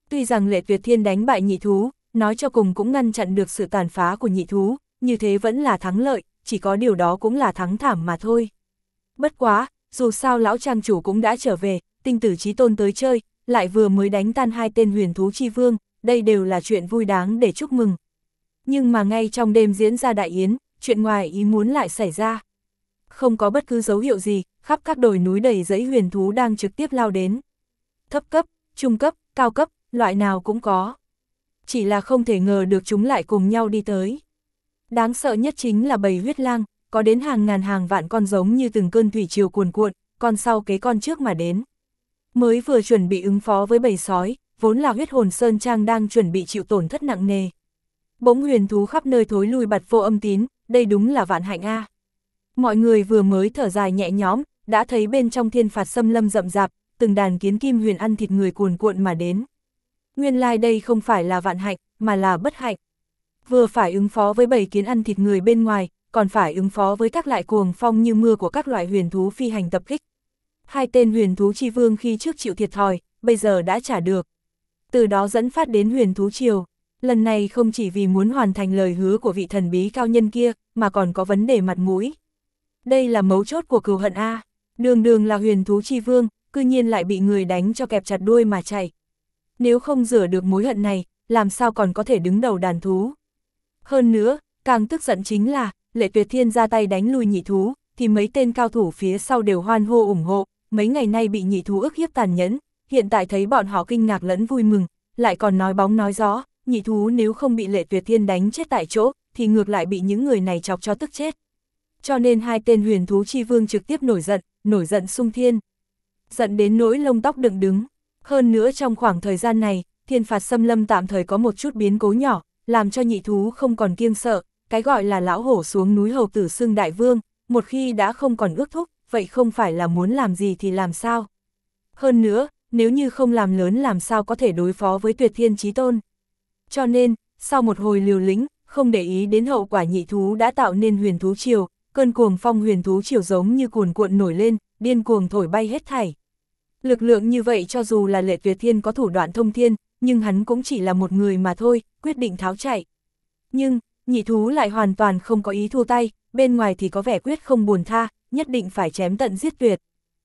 Tuy rằng Lệ Tuyệt Thiên đánh bại nhị thú, nói cho cùng cũng ngăn chặn được sự tàn phá của nhị thú, như thế vẫn là thắng lợi, chỉ có điều đó cũng là thắng thảm mà thôi. Bất quá, dù sao lão trang chủ cũng đã trở về, tinh tử chí tôn tới chơi, lại vừa mới đánh tan 2 tên huyền thú chi vương, đây đều là chuyện vui đáng để chúc mừng. Nhưng mà ngay trong đêm diễn ra đại yến, chuyện ngoài ý muốn lại xảy ra. Không có bất cứ dấu hiệu gì, khắp các đồi núi đầy dãy huyền thú đang trực tiếp lao đến. Thấp cấp, trung cấp, cao cấp, loại nào cũng có. Chỉ là không thể ngờ được chúng lại cùng nhau đi tới. Đáng sợ nhất chính là bầy huyết lang, có đến hàng ngàn hàng vạn con giống như từng cơn thủy triều cuồn cuộn, con sau kế con trước mà đến. Mới vừa chuẩn bị ứng phó với bầy sói, vốn là huyết hồn sơn trang đang chuẩn bị chịu tổn thất nặng nề. Bỗng huyền thú khắp nơi thối lui bạt vô âm tín, đây đúng là vạn hạnh a. Mọi người vừa mới thở dài nhẹ nhõm, đã thấy bên trong thiên phạt xâm lâm rậm rạp, từng đàn kiến kim huyền ăn thịt người cuồn cuộn mà đến. Nguyên lai đây không phải là vạn hạnh, mà là bất hạnh. Vừa phải ứng phó với bầy kiến ăn thịt người bên ngoài, còn phải ứng phó với các loại cuồng phong như mưa của các loại huyền thú phi hành tập kích. 2 tên huyền thú chi vương khi trước chịu thiệt thòi, bây giờ đã trả được. Từ đó dẫn phát đến huyền thú triều. Lần này không chỉ vì muốn hoàn thành lời hứa của vị thần bí cao nhân kia, mà còn có vấn đề mặt mũi. Đây là mấu chốt của cừu hận A. Đường đường là huyền thú chi vương, cư nhiên lại bị người đánh cho kẹp chặt đuôi mà chạy. Nếu không rửa được mối hận này, làm sao còn có thể đứng đầu đàn thú. Hơn nữa, càng tức giận chính là, Lệ Tuyệt Thiên ra tay đánh lui nhị thú, thì mấy tên cao thủ phía sau đều hoan hô ủng hộ, mấy ngày nay bị nhị thú ức hiếp tàn nhẫn, hiện tại thấy bọn họ kinh ngạc lẫn vui mừng, lại còn nói bóng nói gió, nhị thú nếu không bị Lệ Tuyệt Thiên đánh chết tại chỗ, thì ngược lại bị những người này chọc cho tức chết. Cho nên 2 tên huyền thú chi vương trực tiếp nổi giận xung thiên. Giận đến nỗi lông tóc dựng đứng. Hơn nữa trong khoảng thời gian này, thiên phạt xâm lâm tạm thời có một chút biến cố nhỏ, làm cho nhị thú không còn kiêng sợ, cái gọi là lão hổ xuống núi hầu tử xưng đại vương, một khi đã không còn ước thúc, vậy không phải là muốn làm gì thì làm sao. Hơn nữa, nếu như không làm lớn làm sao có thể đối phó với Tuyệt Thiên Chí Tôn. Cho nên, sau một hồi liều lĩnh, không để ý đến hậu quả nhị thú đã tạo nên huyền thú triều, cơn cuồng phong huyền thú triều giống như cuồn cuộn nổi lên, điên cuồng thổi bay hết thảy. Lực lượng như vậy cho dù là Lệ Tuyệt Thiên có thủ đoạn thông thiên, nhưng hắn cũng chỉ là một người mà thôi, quyết định tháo chạy. Nhưng, nhị thú lại hoàn toàn không có ý thua tay, bên ngoài thì có vẻ quyết không buồn tha, nhất định phải chém tận giết tuyệt.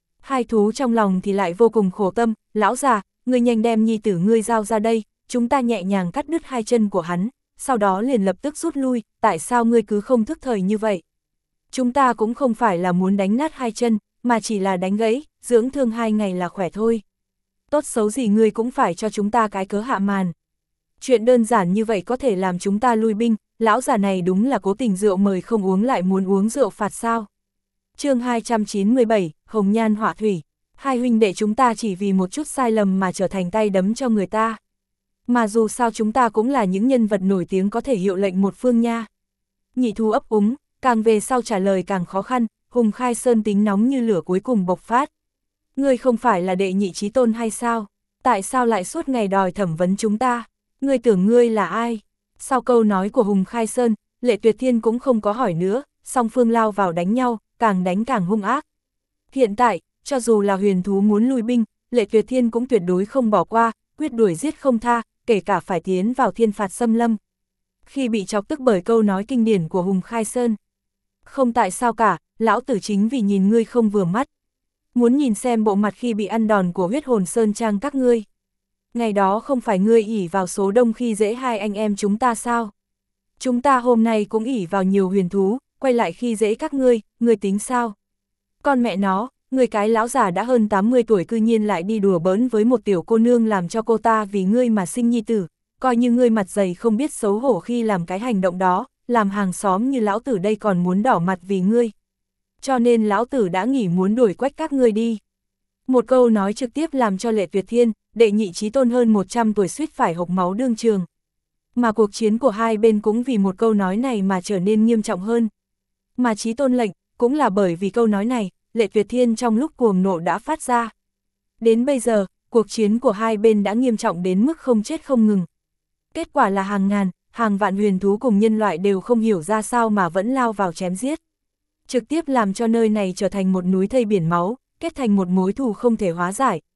2 thú trong lòng thì lại vô cùng khổ tâm, lão già, ngươi nhanh đem nhi tử ngươi giao ra đây, chúng ta nhẹ nhàng cắt đứt 2 chân của hắn, sau đó liền lập tức rút lui, tại sao ngươi cứ không thức thời như vậy? Chúng ta cũng không phải là muốn đánh nát 2 chân, mà chỉ là đánh gãy, dưỡng thương 2 ngày là khỏe thôi. Tốt xấu gì ngươi cũng phải cho chúng ta cái cớ hạ màn. Chuyện đơn giản như vậy có thể làm chúng ta lui binh, lão già này đúng là cố tình rượu mời không uống lại muốn uống rượu phạt sao. Chương 297, Hồng Nhan Họa Thủy. 2 huynh đệ chúng ta chỉ vì một chút sai lầm mà trở thành tay đấm cho người ta. Mà dù sao chúng ta cũng là những nhân vật nổi tiếng có thể hiệu lệnh một phương nha. Nhị thú ấp úng, càng về sau trả lời càng khó khăn, Hùng Khai Sơn tính nóng như lửa cuối cùng bộc phát. Ngươi không phải là đệ nhị chí tôn hay sao? Tại sao lại suốt ngày đòi thẩm vấn chúng ta? Ngươi tưởng ngươi là ai? Sau câu nói của Hùng Khai Sơn, Lệ Tuyệt Thiên cũng không có hỏi nữa, song phương lao vào đánh nhau, càng đánh càng hung ác. Hiện tại, cho dù là huyền thú muốn lui binh, Lệ Tuyệt Thiên cũng tuyệt đối không bỏ qua, quyết đuổi giết không tha, kể cả phải tiến vào thiên phạt xâm lâm. Khi bị chọc tức bởi câu nói kinh điển của Hùng Khai Sơn. Không tại sao cả, lão tử chính vì nhìn ngươi không vừa mắt. Muốn nhìn xem bộ mặt khi bị ăn đòn của huyết hồn sơn trang các ngươi. Ngày đó không phải ngươi ỷ vào số đông khi dễ 2 anh em chúng ta sao? Chúng ta hôm nay cũng ỷ vào nhiều huyền thú, quay lại khi dễ các ngươi tính sao? Con mẹ nó, người cái lão già đã hơn 80 tuổi cư nhiên lại đi đùa bỡn với một tiểu cô nương làm cho cô ta vì ngươi mà sinh nhi tử, coi như ngươi mặt dày không biết xấu hổ khi làm cái hành động đó, làm hàng xóm như lão tử đây còn muốn đỏ mặt vì ngươi. Cho nên lão tử đã nghỉ muốn đuổi quách các ngươi đi. Một câu nói trực tiếp làm cho Lệ Tuyệt Thiên, đệ nhị chí tôn hơn 100 tuổi suýt phải hộc máu đương trường. Mà cuộc chiến của hai bên cũng vì một câu nói này mà trở nên nghiêm trọng hơn. Mà chí tôn lệnh, cũng là bởi vì câu nói này, Lệ Tuyệt Thiên trong lúc cuồng nộ đã phát ra. Đến bây giờ, cuộc chiến của hai bên đã nghiêm trọng đến mức không chết không ngừng. Kết quả là hàng ngàn, hàng vạn huyền thú cùng nhân loại đều không hiểu ra sao mà vẫn lao vào chém giết. Trực tiếp làm cho nơi này trở thành một núi thây biển máu, kết thành một mối thù không thể hóa giải,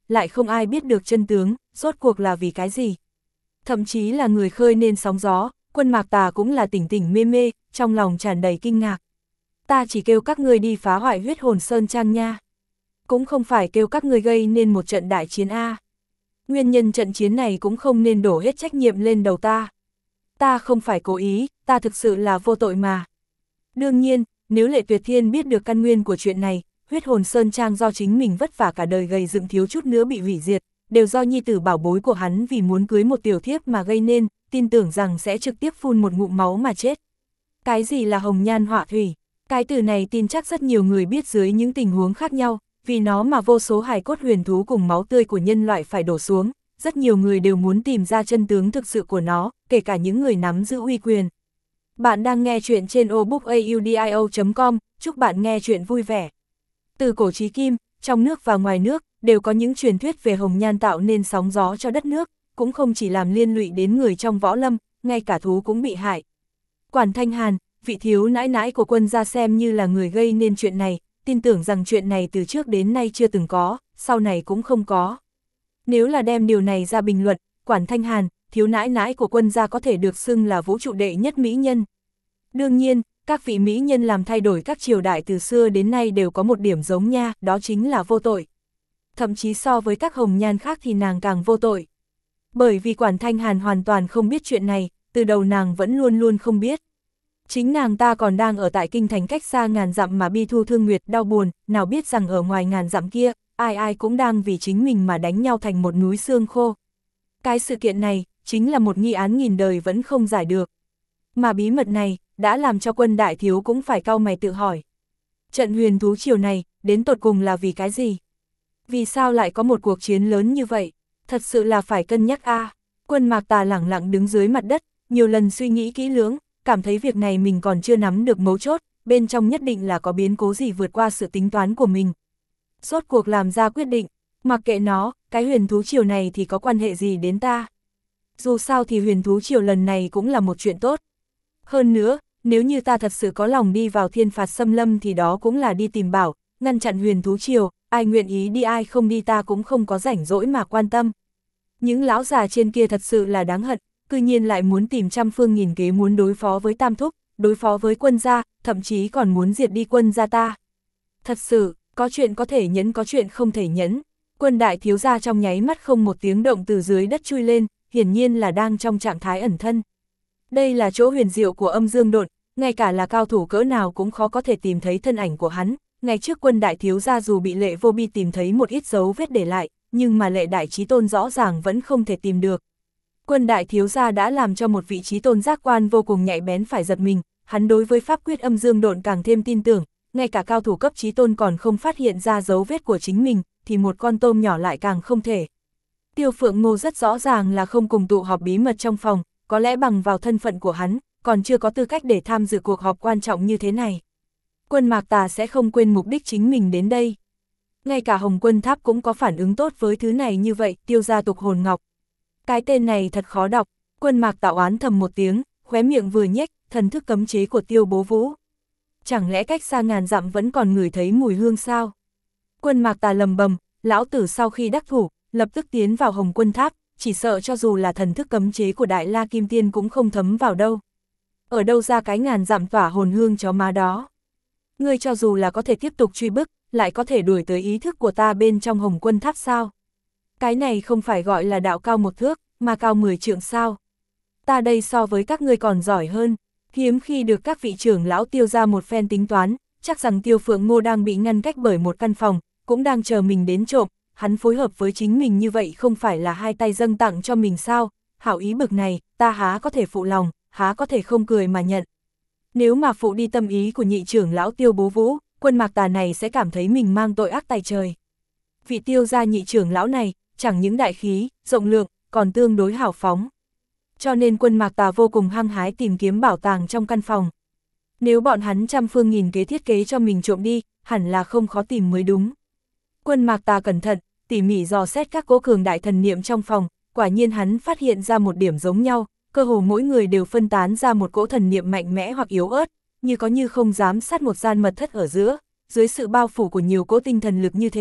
lại không ai biết được chân tướng, rốt cuộc là vì cái gì. Thậm chí là người khơi nên sóng gió, Quân Mạc Tà cũng là tỉnh tỉnh mê mê, trong lòng tràn đầy kinh ngạc. Ta chỉ kêu các ngươi đi phá hoại Huyết Hồn Sơn Trang nha. Cũng không phải kêu các ngươi gây nên một trận đại chiến A. Nguyên nhân trận chiến này cũng không nên đổ hết trách nhiệm lên đầu ta. Ta không phải cố ý, ta thực sự là vô tội mà. Đương nhiên, nếu Lệ Tuyệt Thiên biết được căn nguyên của chuyện này, Huyết Hồn Sơn Trang do chính mình vất vả cả đời gầy dựng thiếu chút nữa bị hủy diệt, đều do nhi tử bảo bối của hắn vì muốn cưới một tiểu thiếp mà gây nên, tin tưởng rằng sẽ trực tiếp phun một ngụm máu mà chết. Cái gì là hồng nhan họa thủy? Cái từ này tin chắc rất nhiều người biết dưới những tình huống khác nhau, vì nó mà vô số hài cốt huyền thú cùng máu tươi của nhân loại phải đổ xuống, rất nhiều người đều muốn tìm ra chân tướng thực sự của nó, kể cả những người nắm giữ uy quyền. Bạn đang nghe chuyện trên obookaudio.com, chúc bạn nghe chuyện vui vẻ. Từ cổ chí kim, trong nước và ngoài nước, đều có những truyền thuyết về hồng nhan tạo nên sóng gió cho đất nước, cũng không chỉ làm liên lụy đến người trong võ lâm, ngay cả thú cũng bị hại. Quản Thanh Hàn, vị thiếu nãi nãi của Quân gia xem như là người gây nên chuyện này, tin tưởng rằng chuyện này từ trước đến nay chưa từng có, sau này cũng không có. Nếu là đem điều này ra bình luận, Quản Thanh Hàn, thiếu nãi nãi của Quân gia có thể được xưng là vũ trụ đệ nhất mỹ nhân. Đương nhiên, các vị mỹ nhân làm thay đổi các triều đại từ xưa đến nay đều có một điểm giống nha, đó chính là vô tội. Thậm chí so với các hồng nhan khác thì nàng càng vô tội. Bởi vì Quản Thanh Hàn hoàn toàn không biết chuyện này, từ đầu nàng vẫn luôn luôn không biết. Chính nàng ta còn đang ở tại kinh thành cách xa ngàn dặm mà bi thu thương nguyệt đau buồn, nào biết rằng ở ngoài ngàn dặm kia, ai ai cũng đang vì chính mình mà đánh nhau thành một núi xương khô. Cái sự kiện này, chính là một nghi án nghìn đời vẫn không giải được. Mà bí mật này, đã làm cho Quân đại thiếu cũng phải cau mày tự hỏi. Trận huyền thú triều này, đến tột cùng là vì cái gì? Vì sao lại có một cuộc chiến lớn như vậy? Thật sự là phải cân nhắc a. Quân Mạc Tà lẳng lặng đứng dưới mặt đất, nhiều lần suy nghĩ kỹ lưỡng, cảm thấy việc này mình còn chưa nắm được mấu chốt, bên trong nhất định là có biến cố gì vượt qua sự tính toán của mình. Rốt cuộc làm ra quyết định, mặc kệ nó, cái huyền thú triều này thì có quan hệ gì đến ta? Dù sao thì huyền thú triều lần này cũng là một chuyện tốt. Hơn nữa, nếu như ta thật sự có lòng đi vào thiên phạt xâm lâm thì đó cũng là đi tìm bảo, ngăn chặn huyền thú triều, ai nguyện ý đi ai không đi ta cũng không có rảnh rỗi mà quan tâm. Những lão già trên kia thật sự là đáng hận, cư nhiên lại muốn tìm trăm phương nghìn kế muốn đối phó với Tam Thúc, đối phó với Quân gia, thậm chí còn muốn diệt đi Quân gia ta. Thật sự, có chuyện có thể nhẫn có chuyện không thể nhẫn. Quân đại thiếu gia trong nháy mắt không một tiếng động từ dưới đất chui lên, hiển nhiên là đang trong trạng thái ẩn thân. Đây là chỗ huyền diệu của âm dương độn, ngay cả là cao thủ cỡ nào cũng khó có thể tìm thấy thân ảnh của hắn. Ngày trước Quân đại thiếu gia dù bị Lệ Vô Bi tìm thấy một ít dấu vết để lại, nhưng mà Lệ đại chí tôn rõ ràng vẫn không thể tìm được. Quân đại thiếu gia đã làm cho một vị chí tôn giác quan vô cùng nhạy bén phải giật mình, hắn đối với pháp quyết âm dương độn càng thêm tin tưởng, ngay cả cao thủ cấp chí tôn còn không phát hiện ra dấu vết của chính mình, thì một con tôm nhỏ lại càng không thể. Tiêu Phượng Ngô rất rõ ràng là không cùng tụ họp bí mật trong phòng, có lẽ bằng vào thân phận của hắn, còn chưa có tư cách để tham dự cuộc họp quan trọng như thế này. Quân Mạc Tà sẽ không quên mục đích chính mình đến đây. Ngay cả Hồng Quân Tháp cũng có phản ứng tốt với thứ này như vậy, Tiêu gia tục hồn ngọc. Cái tên này thật khó đọc, Quân Mạc Tà oán thầm một tiếng, khóe miệng vừa nhếch, thần thức cấm chế của Tiêu Bố Vũ. Chẳng lẽ cách xa ngàn dặm vẫn còn ngửi thấy mùi hương sao? Quân Mạc Tà lầm bầm, lão tử sau khi đắc thủ, lập tức tiến vào Hồng Quân Tháp, chỉ sợ cho dù là thần thức cấm chế của Đại La Kim Tiên cũng không thấm vào đâu. Ở đâu ra cái ngàn dặm tỏa hồn hương chó má đó? Ngươi cho dù là có thể tiếp tục truy bức, lại có thể đuổi tới ý thức của ta bên trong Hồng Quân Tháp sao? Cái này không phải gọi là đạo cao một thước, mà cao 10 trượng sao? Ta đây so với các ngươi còn giỏi hơn, hiếm khi được các vị trưởng lão Tiêu ra một phen tính toán, chắc rằng Tiêu Phượng Ngô đang bị ngăn cách bởi một căn phòng, cũng đang chờ mình đến trộm, hắn phối hợp với chính mình như vậy không phải là hai tay dâng tặng cho mình sao? Hảo ý bực này, ta há có thể phụ lòng, há có thể không cười mà nhận. Nếu mà phụ đi tâm ý của nhị trưởng lão Tiêu Bố Vũ, Quân Mạc Tà này sẽ cảm thấy mình mang tội ác tày trời. Vị Tiêu gia nhị trưởng lão này, chẳng những đại khí, rộng lượng, còn tương đối hào phóng. Cho nên Quân Mạc Tà vô cùng hăng hái tìm kiếm bảo tàng trong căn phòng. Nếu bọn hắn trăm phương nghìn kế thiết kế cho mình trộm đi, hẳn là không khó tìm mới đúng. Quân Mạc Tà cẩn thận, tỉ mỉ dò xét các cỗ cường đại thần niệm trong phòng, quả nhiên hắn phát hiện ra một điểm giống nhau, cơ hồ mỗi người đều phân tán ra một cỗ thần niệm mạnh mẽ hoặc yếu ớt, như có như không dám sát một gian mật thất ở giữa, dưới sự bao phủ của nhiều cỗ tinh thần lực như thế,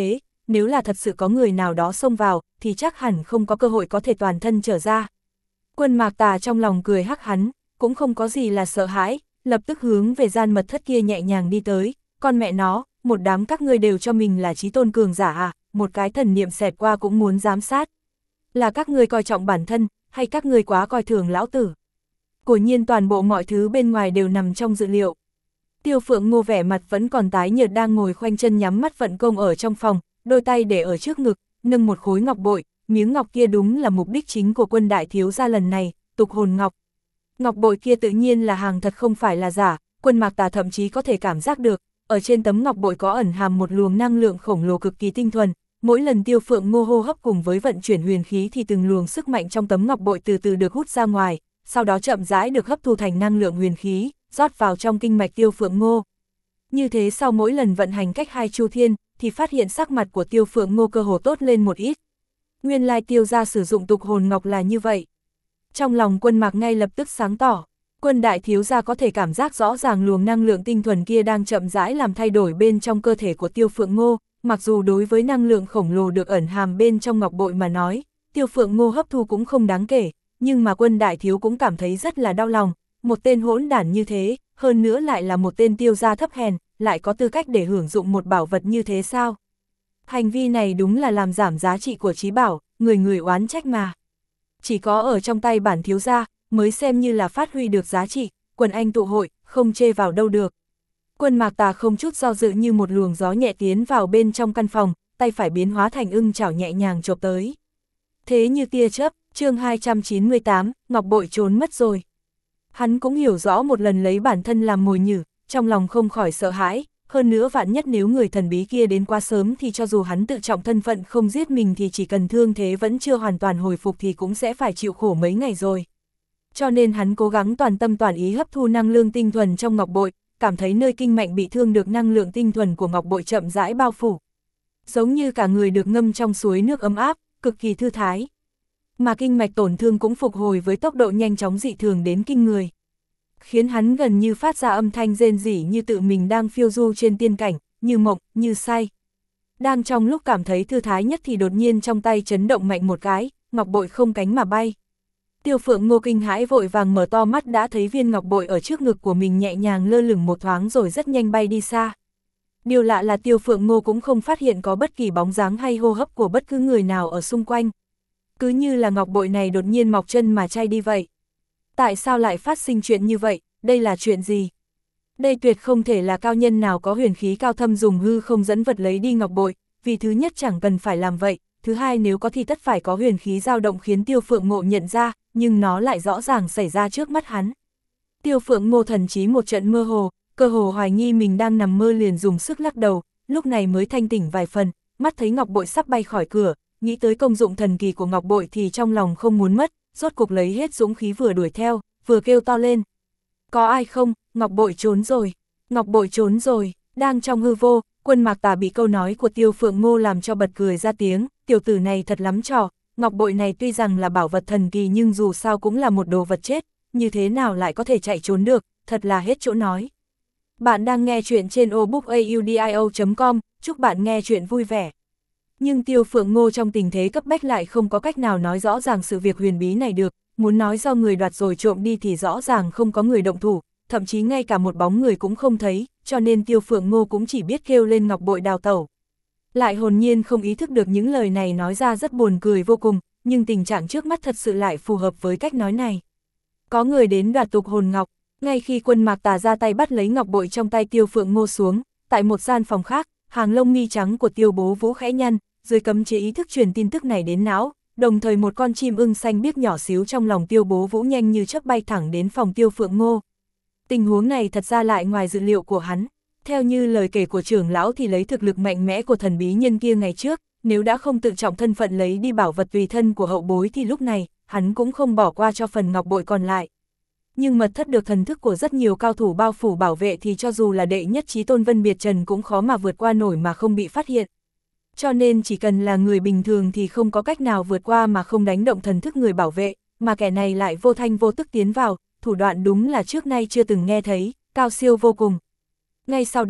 nếu là thật sự có người nào đó xông vào, thì chắc hẳn không có cơ hội có thể toàn thân trở ra. Quân Mạc Tà trong lòng cười hắc hắn, cũng không có gì là sợ hãi, lập tức hướng về gian mật thất kia nhẹ nhàng đi tới, con mẹ nó, một đám các ngươi đều cho mình là chí tôn cường giả à, một cái thần niệm xẹt qua cũng muốn giám sát. Là các ngươi coi trọng bản thân, hay các ngươi quá coi thường lão tử? Quả nhiên toàn bộ mọi thứ bên ngoài đều nằm trong dự liệu. Tiêu Phượng Ngô vẻ mặt vẫn còn tái nhợt đang ngồi khoanh chân nhắm mắt vận công ở trong phòng, đôi tay để ở trước ngực, nâng một khối ngọc bội, miếng ngọc kia đúng là mục đích chính của Quân đại thiếu gia lần này, tục hồn ngọc. Ngọc bội kia tự nhiên là hàng thật không phải là giả, Quân Mạc Tà thậm chí có thể cảm giác được, ở trên tấm ngọc bội có ẩn hàm một luồng năng lượng khổng lồ cực kỳ tinh thuần, mỗi lần Tiêu Phượng Ngô hô hấp cùng với vận chuyển huyền khí thì từng luồng sức mạnh trong tấm ngọc bội từ từ được hút ra ngoài, sau đó chậm rãi được hấp thu thành năng lượng huyền khí, rót vào trong kinh mạch Tiêu Phượng Ngô. Như thế sau mỗi lần vận hành cách 2 chu thiên, thì phát hiện sắc mặt của Tiêu Phượng Ngô cơ hồ tốt lên một ít. Nguyên lai Tiêu gia sử dụng tục hồn ngọc là như vậy. Trong lòng Quân Mạc ngay lập tức sáng tỏ, Quân đại thiếu gia có thể cảm giác rõ ràng luồng năng lượng tinh thuần kia đang chậm rãi làm thay đổi bên trong cơ thể của Tiêu Phượng Ngô, mặc dù đối với năng lượng khổng lồ được ẩn hàm bên trong ngọc bội mà nói, Tiêu Phượng Ngô hấp thu cũng không đáng kể, nhưng mà Quân đại thiếu cũng cảm thấy rất là đau lòng, một tên hỗn đản như thế, hơn nữa lại là một tên Tiêu gia thấp hèn, lại có tư cách để hưởng dụng một bảo vật như thế sao? Hành vi này đúng là làm giảm giá trị của trí bảo, người người oán trách mà. Chỉ có ở trong tay bản thiếu gia, mới xem như là phát huy được giá trị, quần anh tụ hội, không chê vào đâu được. Quân Mạc Tà không chút do dự như một luồng gió nhẹ tiến vào bên trong căn phòng, tay phải biến hóa thành ưng chảo nhẹ nhàng chộp tới. Thế như tia chớp, chương 298, ngọc bội trốn mất rồi. Hắn cũng hiểu rõ một lần lấy bản thân làm mồi nhử, trong lòng không khỏi sợ hãi, hơn nữa vạn nhất nếu người thần bí kia đến quá sớm thì cho dù hắn tự trọng thân phận không giết mình thì chỉ cần thương thế vẫn chưa hoàn toàn hồi phục thì cũng sẽ phải chịu khổ mấy ngày rồi. Cho nên hắn cố gắng toàn tâm toàn ý hấp thu năng lượng tinh thuần trong ngọc bội, cảm thấy nơi kinh mạch bị thương được năng lượng tinh thuần của ngọc bội chậm rãi bao phủ. Giống như cả người được ngâm trong suối nước ấm áp, cực kỳ thư thái. Mà kinh mạch tổn thương cũng phục hồi với tốc độ nhanh chóng dị thường đến kinh người, khiến hắn gần như phát ra âm thanh rên rỉ như tự mình đang phiêu du trên tiên cảnh, như mộng, như say. Đang trong lúc cảm thấy thư thái nhất thì đột nhiên trong tay chấn động mạnh một cái, ngọc bội không cánh mà bay. Tiêu Phượng Ngô kinh hãi vội vàng mở to mắt đã thấy viên ngọc bội ở trước ngực của mình nhẹ nhàng lơ lửng một thoáng rồi rất nhanh bay đi xa. Điều lạ là Tiêu Phượng Ngô cũng không phát hiện có bất kỳ bóng dáng hay hô hấp của bất cứ người nào ở xung quanh. Cứ như là ngọc bội này đột nhiên mọc chân mà chay đi vậy. Tại sao lại phát sinh chuyện như vậy, đây là chuyện gì? Đây tuyệt không thể là cao nhân nào có huyền khí cao thâm dùng hư không dẫn vật lấy đi ngọc bội, vì thứ nhất chẳng cần phải làm vậy, thứ hai nếu có thì tất phải có huyền khí dao động khiến Tiêu Phượng Ngô nhận ra, nhưng nó lại rõ ràng xảy ra trước mắt hắn. Tiêu Phượng Ngô thần trí một trận mơ hồ, cơ hồ hoài nghi mình đang nằm mơ liền dùng sức lắc đầu, lúc này mới thanh tỉnh vài phần, mắt thấy ngọc bội sắp bay khỏi cửa, nghĩ tới công dụng thần kỳ của ngọc bội thì trong lòng không muốn mất, rốt cục lấy hết dũng khí vừa đuổi theo, vừa kêu to lên. Có ai không, ngọc bội trốn rồi, ngọc bội trốn rồi, đang trong hư vô, Quân Mạc Tà bị câu nói của Tiêu Phượng Ngô làm cho bật cười ra tiếng, tiểu tử này thật lắm trò, ngọc bội này tuy rằng là bảo vật thần kỳ nhưng dù sao cũng là một đồ vật chết, như thế nào lại có thể chạy trốn được, thật là hết chỗ nói. Bạn đang nghe chuyện trên obookaudio.com, chúc bạn nghe chuyện vui vẻ. Nhưng Tiêu Phượng Ngô trong tình thế cấp bách lại không có cách nào nói rõ ràng sự việc huyền bí này được, muốn nói do người đoạt rồi trộm đi thì rõ ràng không có người động thủ, thậm chí ngay cả một bóng người cũng không thấy, cho nên Tiêu Phượng Ngô cũng chỉ biết kêu lên ngọc bội đào tẩu. Lại hồn nhiên không ý thức được những lời này nói ra rất buồn cười vô cùng, nhưng tình trạng trước mắt thật sự lại phù hợp với cách nói này. Có người đến đoạt tục hồn ngọc, ngay khi Quân Mạc Tà ra tay bắt lấy ngọc bội trong tay Tiêu Phượng Ngô xuống, tại một gian phòng khác, hàng lông mi trắng của Tiêu Bố Vũ khẽ nhăn, dưới cấm chế ý thức truyền tin tức này đến não, đồng thời một con chim ưng xanh biếc nhỏ xíu trong lòng Tiêu Bố Vũ nhanh như chớp bay thẳng đến phòng Tiêu Phượng Ngô. Tình huống này thật ra lại ngoài dự liệu của hắn. Theo như lời kể của trưởng lão thì lấy thực lực mạnh mẽ của thần bí nhân kia ngày trước, nếu đã không tự trọng thân phận lấy đi bảo vật tùy thân của hậu bối thì lúc này, hắn cũng không bỏ qua cho phần ngọc bội còn lại. Nhưng mật thất được thần thức của rất nhiều cao thủ bao phủ bảo vệ thì cho dù là đệ nhất chí tôn Vân Biệt Trần cũng khó mà vượt qua nổi mà không bị phát hiện. Cho nên chỉ cần là người bình thường thì không có cách nào vượt qua mà không đánh động thần thức người bảo vệ, mà kẻ này lại vô thanh vô tức tiến vào, thủ đoạn đúng là trước nay chưa từng nghe thấy, cao siêu vô cùng. Ngay sau đó,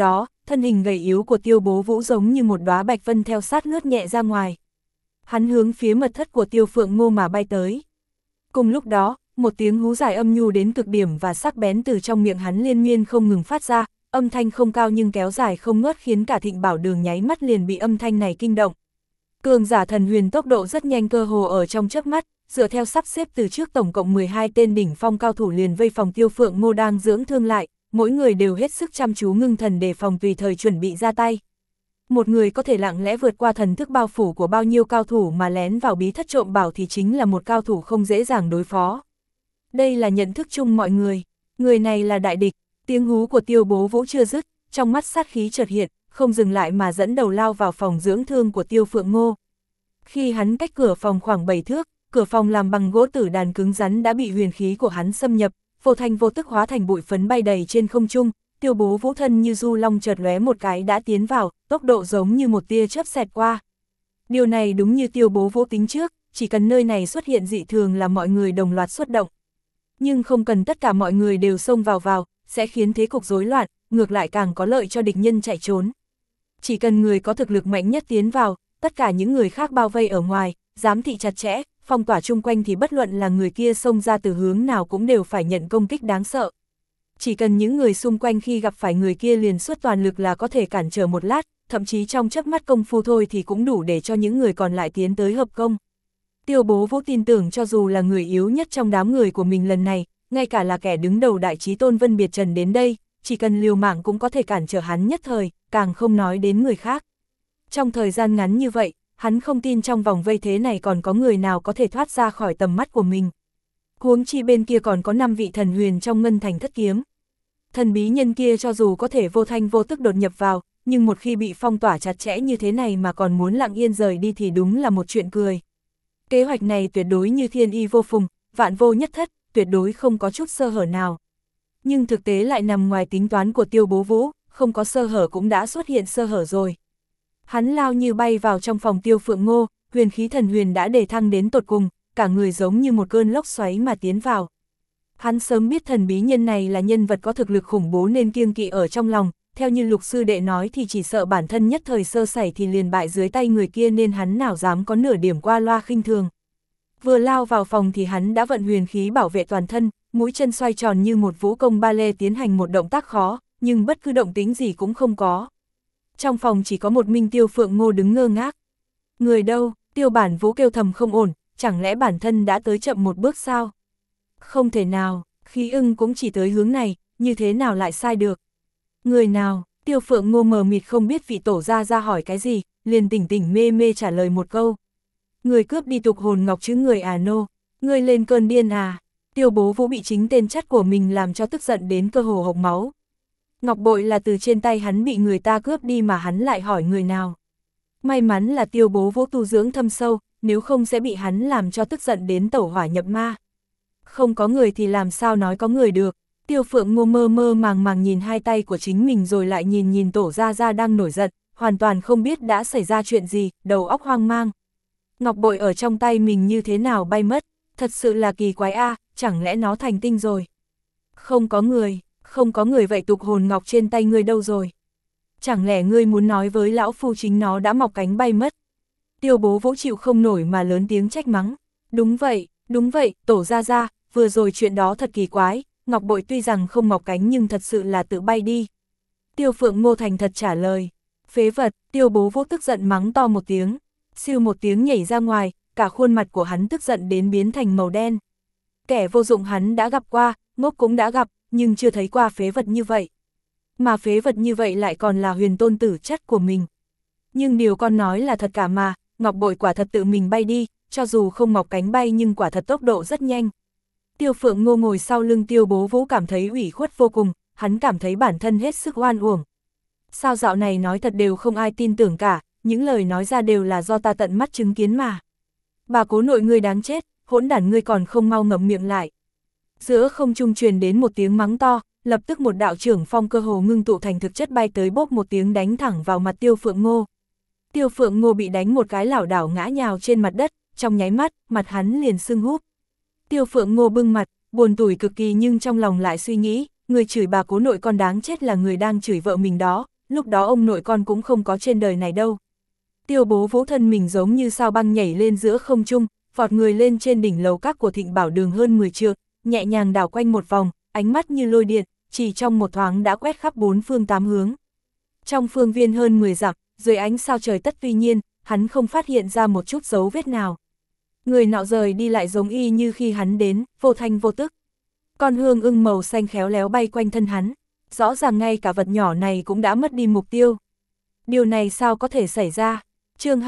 thân hình gầy yếu của Tiêu Bố Vũ giống như một đóa bạch vân theo sát lướt nhẹ ra ngoài. Hắn hướng phía mật thất của Tiêu Phượng Ngô mà bay tới. Cùng lúc đó, một tiếng hú dài âm nhu đến cực điểm và sắc bén từ trong miệng hắn liên miên không ngừng phát ra, âm thanh không cao nhưng kéo dài không ngớt khiến cả Thịnh Bảo Đường nháy mắt liền bị âm thanh này kinh động. Cường giả thần huyền tốc độ rất nhanh, cơ hồ ở trong chớp mắt, dựa theo sắp xếp từ trước tổng cộng 12 tên đỉnh phong cao thủ liền vây phòng Tiêu Phượng Ngô đang dưỡng thương lại, mỗi người đều hết sức chăm chú ngưng thần đề phòng tùy thời chuẩn bị ra tay. Một người có thể lặng lẽ vượt qua thần thức bao phủ của bao nhiêu cao thủ mà lén vào bí thất trộm bảo thì chính là một cao thủ không dễ dàng đối phó. Đây là nhận thức chung mọi người này là đại địch. Tiếng hú của Tiêu Bố Vũ chưa dứt, trong mắt sát khí chợt hiện, không dừng lại mà dẫn đầu lao vào phòng dưỡng thương của Tiêu Phượng Ngô. Khi hắn cách cửa phòng khoảng 7 thước, cửa phòng làm bằng gỗ tử đàn cứng rắn đã bị huyền khí của hắn xâm nhập, vô thanh vô tức hóa thành bụi phấn bay đầy trên không trung. Tiêu Bố Vũ thân như du long chợt lóe một cái đã tiến vào, tốc độ giống như một tia chớp xẹt qua. Điều này đúng như Tiêu Bố Vũ tính trước, chỉ cần nơi này xuất hiện dị thường là mọi người đồng loạt xuất động. Nhưng không cần tất cả mọi người đều xông vào, sẽ khiến thế cục rối loạn, ngược lại càng có lợi cho địch nhân chạy trốn. Chỉ cần người có thực lực mạnh nhất tiến vào, tất cả những người khác bao vây ở ngoài, giám thị chặt chẽ, phong tỏa chung quanh thì bất luận là người kia xông ra từ hướng nào cũng đều phải nhận công kích đáng sợ. Chỉ cần những người xung quanh khi gặp phải người kia liền xuất toàn lực là có thể cản trở một lát, thậm chí trong chớp mắt công phu thôi thì cũng đủ để cho những người còn lại tiến tới hợp công. Tiêu Bố Vũ tin tưởng cho dù là người yếu nhất trong đám người của mình lần này, ngay cả là kẻ đứng đầu đại chí tôn Vân Biệt Trần đến đây, chỉ cần liều mạng cũng có thể cản trở hắn nhất thời, càng không nói đến người khác. Trong thời gian ngắn như vậy, hắn không tin trong vòng vây thế này còn có người nào có thể thoát ra khỏi tầm mắt của mình. Huống chi bên kia còn có 5 vị thần huyền trong ngân thành thất kiếm. Thần bí nhân kia cho dù có thể vô thanh vô tức đột nhập vào, nhưng một khi bị phong tỏa chặt chẽ như thế này mà còn muốn lặng yên rời đi thì đúng là một chuyện cười. Kế hoạch này tuyệt đối như thiên y vô phùng, vạn vô nhất thất, tuyệt đối không có chút sơ hở nào. Nhưng thực tế lại nằm ngoài tính toán của Tiêu Bố Vũ, không có sơ hở cũng đã xuất hiện sơ hở rồi. Hắn lao như bay vào trong phòng Tiêu Phượng Ngô, huyền khí thần huyền đã đề thăng đến tột cùng, cả người giống như một cơn lốc xoáy mà tiến vào. Hắn sớm biết thần bí nhân này là nhân vật có thực lực khủng bố nên kiêng kỵ ở trong lòng, theo như Lục sư đệ nói thì chỉ sợ bản thân nhất thời sơ sẩy thì liền bại dưới tay người kia nên hắn nào dám có nửa điểm qua loa khinh thường. Vừa lao vào phòng thì hắn đã vận huyền khí bảo vệ toàn thân, mũi chân xoay tròn như một vũ công ba lê tiến hành một động tác khó, nhưng bất cứ động tĩnh gì cũng không có. Trong phòng chỉ có một mình Tiêu Phượng Ngô đứng ngơ ngác. Người đâu? Tiêu Bản Vũ kêu thầm không ổn, chẳng lẽ bản thân đã tới chậm một bước sao? Không thể nào, Khí Ưng cũng chỉ tới hướng này, như thế nào lại sai được? Người nào? Tiêu Phượng Ngô mờ mịt không biết vị tổ ra hỏi cái gì, liền tỉnh tỉnh mê mê trả lời một câu. Người cướp đi tục hồn ngọc chứ người à nô, người lên cơn điên à? Tiêu Bố Vũ bị chính tên chắt của mình làm cho tức giận đến cơ hồ hộc máu. Ngọc bội là từ trên tay hắn bị người ta cướp đi mà hắn lại hỏi người nào. May mắn là Tiêu Bố Vũ tu dưỡng thâm sâu, nếu không sẽ bị hắn làm cho tức giận đến tẩu hỏa nhập ma. Không có người thì làm sao nói có người được. Tiêu Phượng Ngô mơ mơ màng màng nhìn hai tay của chính mình rồi lại nhìn tổ ra đang nổi giận, hoàn toàn không biết đã xảy ra chuyện gì, đầu óc hoang mang. Ngọc bội ở trong tay mình như thế nào bay mất, thật sự là kỳ quái a, chẳng lẽ nó thành tinh rồi. Không có người vậy tục hồn ngọc trên tay ngươi đâu rồi? Chẳng lẽ ngươi muốn nói với lão phu chính nó đã mọc cánh bay mất? Tiêu Bố Vũ chịu không nổi mà lớn tiếng trách mắng. Đúng vậy, tổ ra, vừa rồi chuyện đó thật kỳ quái, ngọc bội tuy rằng không mọc cánh nhưng thật sự là tự bay đi. Tiêu Phượng Ngô thành thật trả lời. Phế vật, Tiêu Bố Vũ tức giận mắng to một tiếng, siêu một tiếng nhảy ra ngoài, cả khuôn mặt của hắn tức giận đến biến thành màu đen. Kẻ vô dụng hắn đã gặp qua, ngốc cũng đã gặp, nhưng chưa thấy qua phế vật như vậy. Mà phế vật như vậy lại còn là huyền tôn tử chất của mình. Nhưng điều con nói là thật cả mà, ngọc bội quả thật tự mình bay đi, cho dù không mọc cánh bay nhưng quả thật tốc độ rất nhanh. Tiêu Phượng Ngô ngồi sau lưng Tiêu Bố Vũ cảm thấy ủy khuất vô cùng, hắn cảm thấy bản thân hết sức oan uổng. Sao dạo này nói thật đều không ai tin tưởng cả, những lời nói ra đều là do ta tận mắt chứng kiến mà. Bà cố nội ngươi đáng chết, hỗn đản ngươi còn không mau ngậm miệng lại. Giữa không trung truyền đến một tiếng mắng to, lập tức một đạo trưởng phong cơ hồ ngưng tụ thành thực chất bay tới bốp một tiếng đánh thẳng vào mặt Tiêu Phượng Ngô. Tiêu Phượng Ngô bị đánh một cái lảo đảo ngã nhào trên mặt đất, trong nháy mắt, mặt hắn liền sưng húp. Tiêu Phượng Ngô bưng mặt, buồn tủi cực kỳ nhưng trong lòng lại suy nghĩ, người chửi bà cố nội con đáng chết là người đang chửi vợ mình đó, lúc đó ông nội con cũng không có trên đời này đâu. Tiêu Bố Vũ thân mình giống như sao băng nhảy lên giữa không trung, vọt người lên trên đỉnh lầu các của Thịnh Bảo Đường hơn 10 trượng, nhẹ nhàng đảo quanh một vòng, ánh mắt như lôi điện, chỉ trong một thoáng đã quét khắp bốn phương tám hướng. Trong phương viên hơn 10 dặm, dưới ánh sao trời tất tuy nhiên, hắn không phát hiện ra một chút dấu vết nào. Người nọ rời đi lại giống y như khi hắn đến, vô thanh vô tức. Con hương ưng màu xanh khéo léo bay quanh thân hắn, rõ ràng ngay cả vật nhỏ này cũng đã mất đi mục tiêu. Điều này sao có thể xảy ra? Chương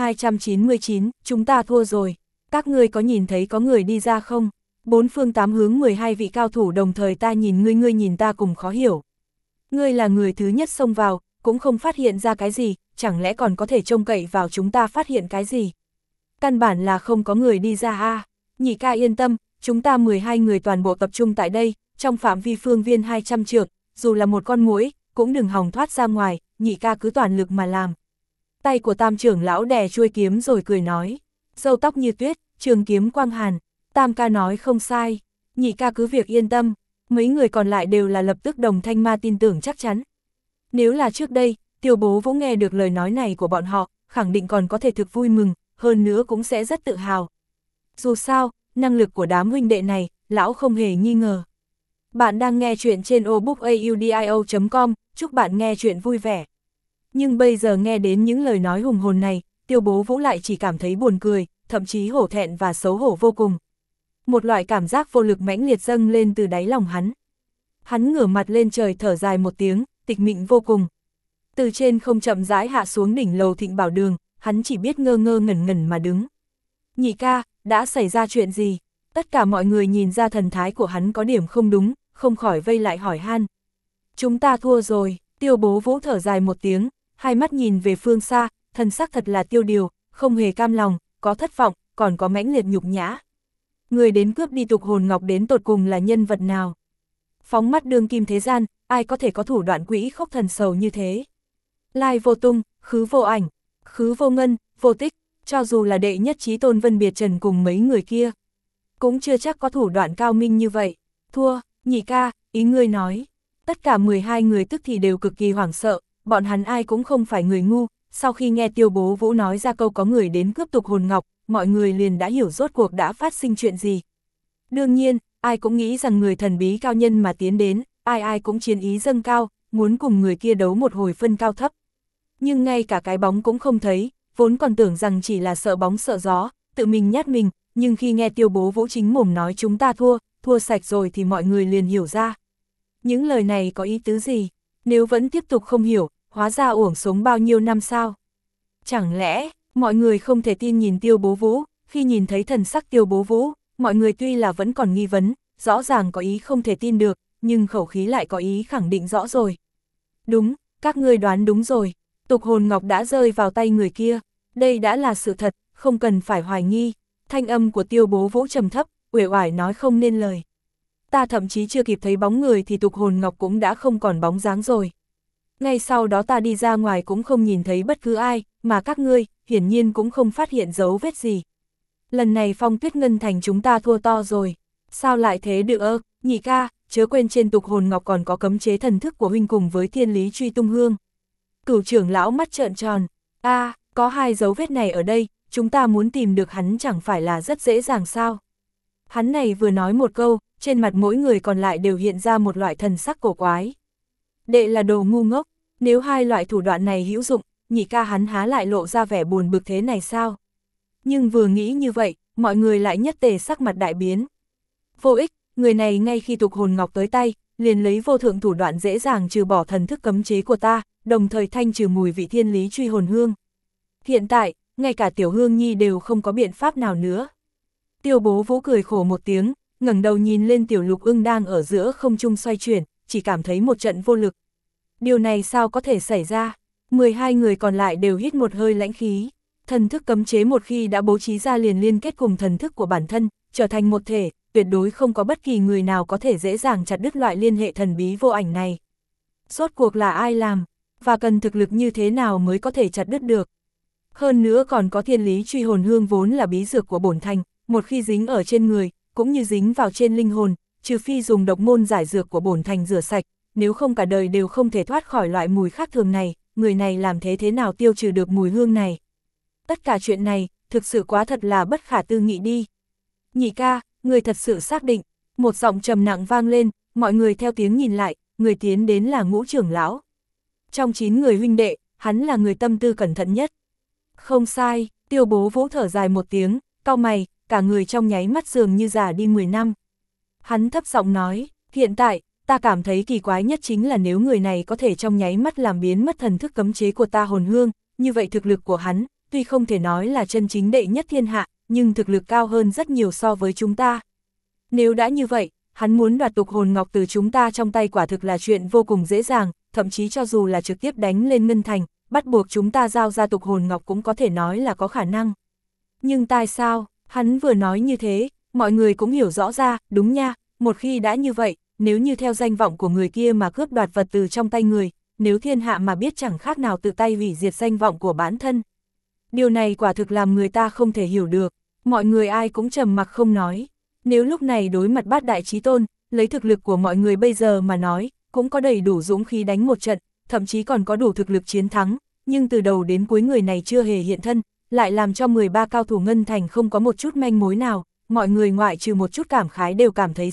299, chúng ta thua rồi. Các ngươi có nhìn thấy có người đi ra không? Bốn phương tám hướng 12 vị cao thủ đồng thời ta nhìn ngươi, ngươi nhìn ta cùng khó hiểu. Ngươi là người thứ nhất xông vào, cũng không phát hiện ra cái gì, chẳng lẽ còn có thể trông cậy vào chúng ta phát hiện cái gì? Căn bản là không có người đi ra a. Nhị ca yên tâm, chúng ta 12 người toàn bộ tập trung tại đây, trong phạm vi phương viên 200 trượng, dù là một con muỗi, cũng đừng hòng thoát ra ngoài, nhị ca cứ toàn lực mà làm. Tay của Tam trưởng lão đè chuôi kiếm rồi cười nói, râu tóc như tuyết, trường kiếm quang hàn. Tam ca nói không sai, nhị ca cứ việc yên tâm, mấy người còn lại đều là lập tức đồng thanh ma tin tưởng chắc chắn. Nếu là trước đây, Tiêu Bố Vũ nghe được lời nói này của bọn họ, khẳng định còn có thể thực vui mừng, hơn nữa cũng sẽ rất tự hào. Dù sao, năng lực của đám huynh đệ này, lão không hề nghi ngờ. Bạn đang nghe chuyện trên obookaudio.com, chúc bạn nghe chuyện vui vẻ. Nhưng bây giờ nghe đến những lời nói hùng hồn này, Tiêu Bố Vũ lại chỉ cảm thấy buồn cười, thậm chí hổ thẹn và xấu hổ vô cùng. Một loại cảm giác vô lực mãnh liệt dâng lên từ đáy lòng hắn. Hắn ngửa mặt lên trời thở dài một tiếng, tịch mịnh vô cùng. Từ trên không chậm rãi hạ xuống đỉnh lầu Thịnh Bảo Đường, hắn chỉ biết ngơ ngơ ngẩn ngẩn mà đứng. Nhị ca, đã xảy ra chuyện gì? Tất cả mọi người nhìn ra thần thái của hắn có điểm không đúng, không khỏi vây lại hỏi han. Chúng ta thua rồi, Tiêu Bố Vũ thở dài một tiếng, hai mắt nhìn về phương xa, thần sắc thật là tiêu điều, không hề cam lòng, có thất vọng, còn có mãnh liệt nhục nhã. Người đến cướp đi Tục Hồn Ngọc đến tột cùng là nhân vật nào? Phóng mắt đương kim thế gian, ai có thể có thủ đoạn quỷ khốc thần sầu như thế? Lai vô tung, khứ vô ảnh, khứ vô ngân, vô tích, cho dù là đệ nhất chí tôn Vân Biệt Trần cùng mấy người kia, cũng chưa chắc có thủ đoạn cao minh như vậy. Thua, nhị ca, ý ngươi nói. Tất cả 12 người tức thì đều cực kỳ hoảng sợ, bọn hắn ai cũng không phải người ngu, sau khi nghe Tiêu Bố Vũ nói ra câu có người đến cướp Tục Hồn Ngọc, mọi người liền đã hiểu rốt cuộc đã phát sinh chuyện gì. Đương nhiên, ai cũng nghĩ rằng người thần bí cao nhân mà tiến đến, ai cũng chiến ý dâng cao, muốn cùng người kia đấu một hồi phân cao thấp. Nhưng ngay cả cái bóng cũng không thấy, vốn còn tưởng rằng chỉ là sợ bóng sợ gió, tự mình nhát mình, nhưng khi nghe Tiêu Bố Vũ chính mồm nói chúng ta thua sạch rồi thì mọi người liền hiểu ra. Những lời này có ý tứ gì? Nếu vẫn tiếp tục không hiểu, hóa ra uổng sống bao nhiêu năm sao? Chẳng lẽ, mọi người không thể tin nhìn Tiêu Bố Vũ, khi nhìn thấy thần sắc Tiêu Bố Vũ, mọi người tuy là vẫn còn nghi vấn, rõ ràng có ý không thể tin được, nhưng khẩu khí lại có ý khẳng định rõ rồi. Đúng, các ngươi đoán đúng rồi, Tục Hồn Ngọc đã rơi vào tay người kia, đây đã là sự thật, không cần phải hoài nghi. Thanh âm của Tiêu Bố Vũ trầm thấp, uể oải nói không nên lời. Ta thậm chí chưa kịp thấy bóng người thì Tục Hồn Ngọc cũng đã không còn bóng dáng rồi. Ngay sau đó ta đi ra ngoài cũng không nhìn thấy bất cứ ai, mà các ngươi, hiển nhiên cũng không phát hiện dấu vết gì. Lần này Phong Tuyết Ngân Thành chúng ta thua to rồi. Sao lại thế được ơ, nhị ca, chớ quên trên Tục Hồn Ngọc còn có cấm chế thần thức của huynh cùng với Thiên Lý Truy Tung Hương. Cửu trưởng lão mắt trợn tròn, có hai dấu vết này ở đây, chúng ta muốn tìm được hắn chẳng phải là rất dễ dàng sao. Hắn này vừa nói một câu, trên mặt mỗi người còn lại đều hiện ra một loại thần sắc cổ quái. Đệ là đồ ngu ngốc, nếu hai loại thủ đoạn này hữu dụng, nhị ca hắn há lại lộ ra vẻ buồn bực thế này sao? Nhưng vừa nghĩ như vậy, mọi người lại nhất tề sắc mặt đại biến. Vô ích, người này ngay khi Tục Hồn Ngọc tới tay, liền lấy vô thượng thủ đoạn dễ dàng trừ bỏ thần thức cấm chế của ta, đồng thời thanh trừ mùi vị Thiên Lý Truy Hồn Hương. Hiện tại, ngay cả Tiểu Hương Nhi đều không có biện pháp nào nữa. Tiêu Bố Vũ cười khổ một tiếng, ngẩng đầu nhìn lên Tiểu Lục Ưng đang ở giữa không trung xoay chuyển, chỉ cảm thấy một trận vô lực. Điều này sao có thể xảy ra? 12 người còn lại đều hít một hơi lãnh khí. Thần thức cấm chế một khi đã bố trí ra liền liên kết cùng thần thức của bản thân, trở thành một thể, tuyệt đối không có bất kỳ người nào có thể dễ dàng chặt đứt loại liên hệ thần bí vô ảnh này. Rốt cuộc là ai làm, và cần thực lực như thế nào mới có thể chặt đứt được? Hơn nữa còn có Thiên Lý Truy Hồn Hương vốn là bí dược của bổn thành, một khi dính ở trên người, cũng như dính vào trên linh hồn, trừ phi dùng độc môn giải dược của bổn thành rửa sạch, nếu không cả đời đều không thể thoát khỏi loại mùi khác thường này, người này làm thế nào tiêu trừ được mùi hương này. Tất cả chuyện này, thực sự quá thật là bất khả tư nghị đi. Nhị ca, người thật sự xác định, một giọng trầm nặng vang lên, mọi người theo tiếng nhìn lại, người tiến đến là Ngũ trưởng lão. Trong 9 người huynh đệ, hắn là người tâm tư cẩn thận nhất. Không sai, Tiêu Bố Vũ thở dài một tiếng, cau mày, cả người trong nháy mắt dường như già đi 10 năm. Hắn thấp giọng nói, hiện tại, ta cảm thấy kỳ quái nhất chính là nếu người này có thể trong nháy mắt làm biến mất thần thức cấm chế của ta hồn hương, như vậy thực lực của hắn, tuy không thể nói là chân chính đệ nhất thiên hạ, nhưng thực lực cao hơn rất nhiều so với chúng ta. Nếu đã như vậy, hắn muốn đoạt tục hồn ngọc từ chúng ta trong tay quả thực là chuyện vô cùng dễ dàng, thậm chí cho dù là trực tiếp đánh lên Ngân Thành, bắt buộc chúng ta giao ra tục hồn ngọc cũng có thể nói là có khả năng. Nhưng tại sao, hắn vừa nói như thế, mọi người cũng hiểu rõ ra, đúng nha, một khi đã như vậy, nếu như theo danh vọng của người kia mà cướp đoạt vật từ trong tay người, nếu thiên hạ mà biết chẳng khác nào tự tay hủy diệt danh vọng của bản thân. Điều này quả thực làm người ta không thể hiểu được, mọi người ai cũng trầm mặc không nói. Nếu lúc này đối mặt Bát Đại Chí Tôn, lấy thực lực của mọi người bây giờ mà nói, cũng có đầy đủ dũng khí đánh một trận, thậm chí còn có đủ thực lực chiến thắng, nhưng từ đầu đến cuối người này chưa hề hiện thân, lại làm cho 13 cao thủ Ngân Thành không có một chút manh mối nào, mọi người ngoại trừ một chút cảm khái đều cảm thấy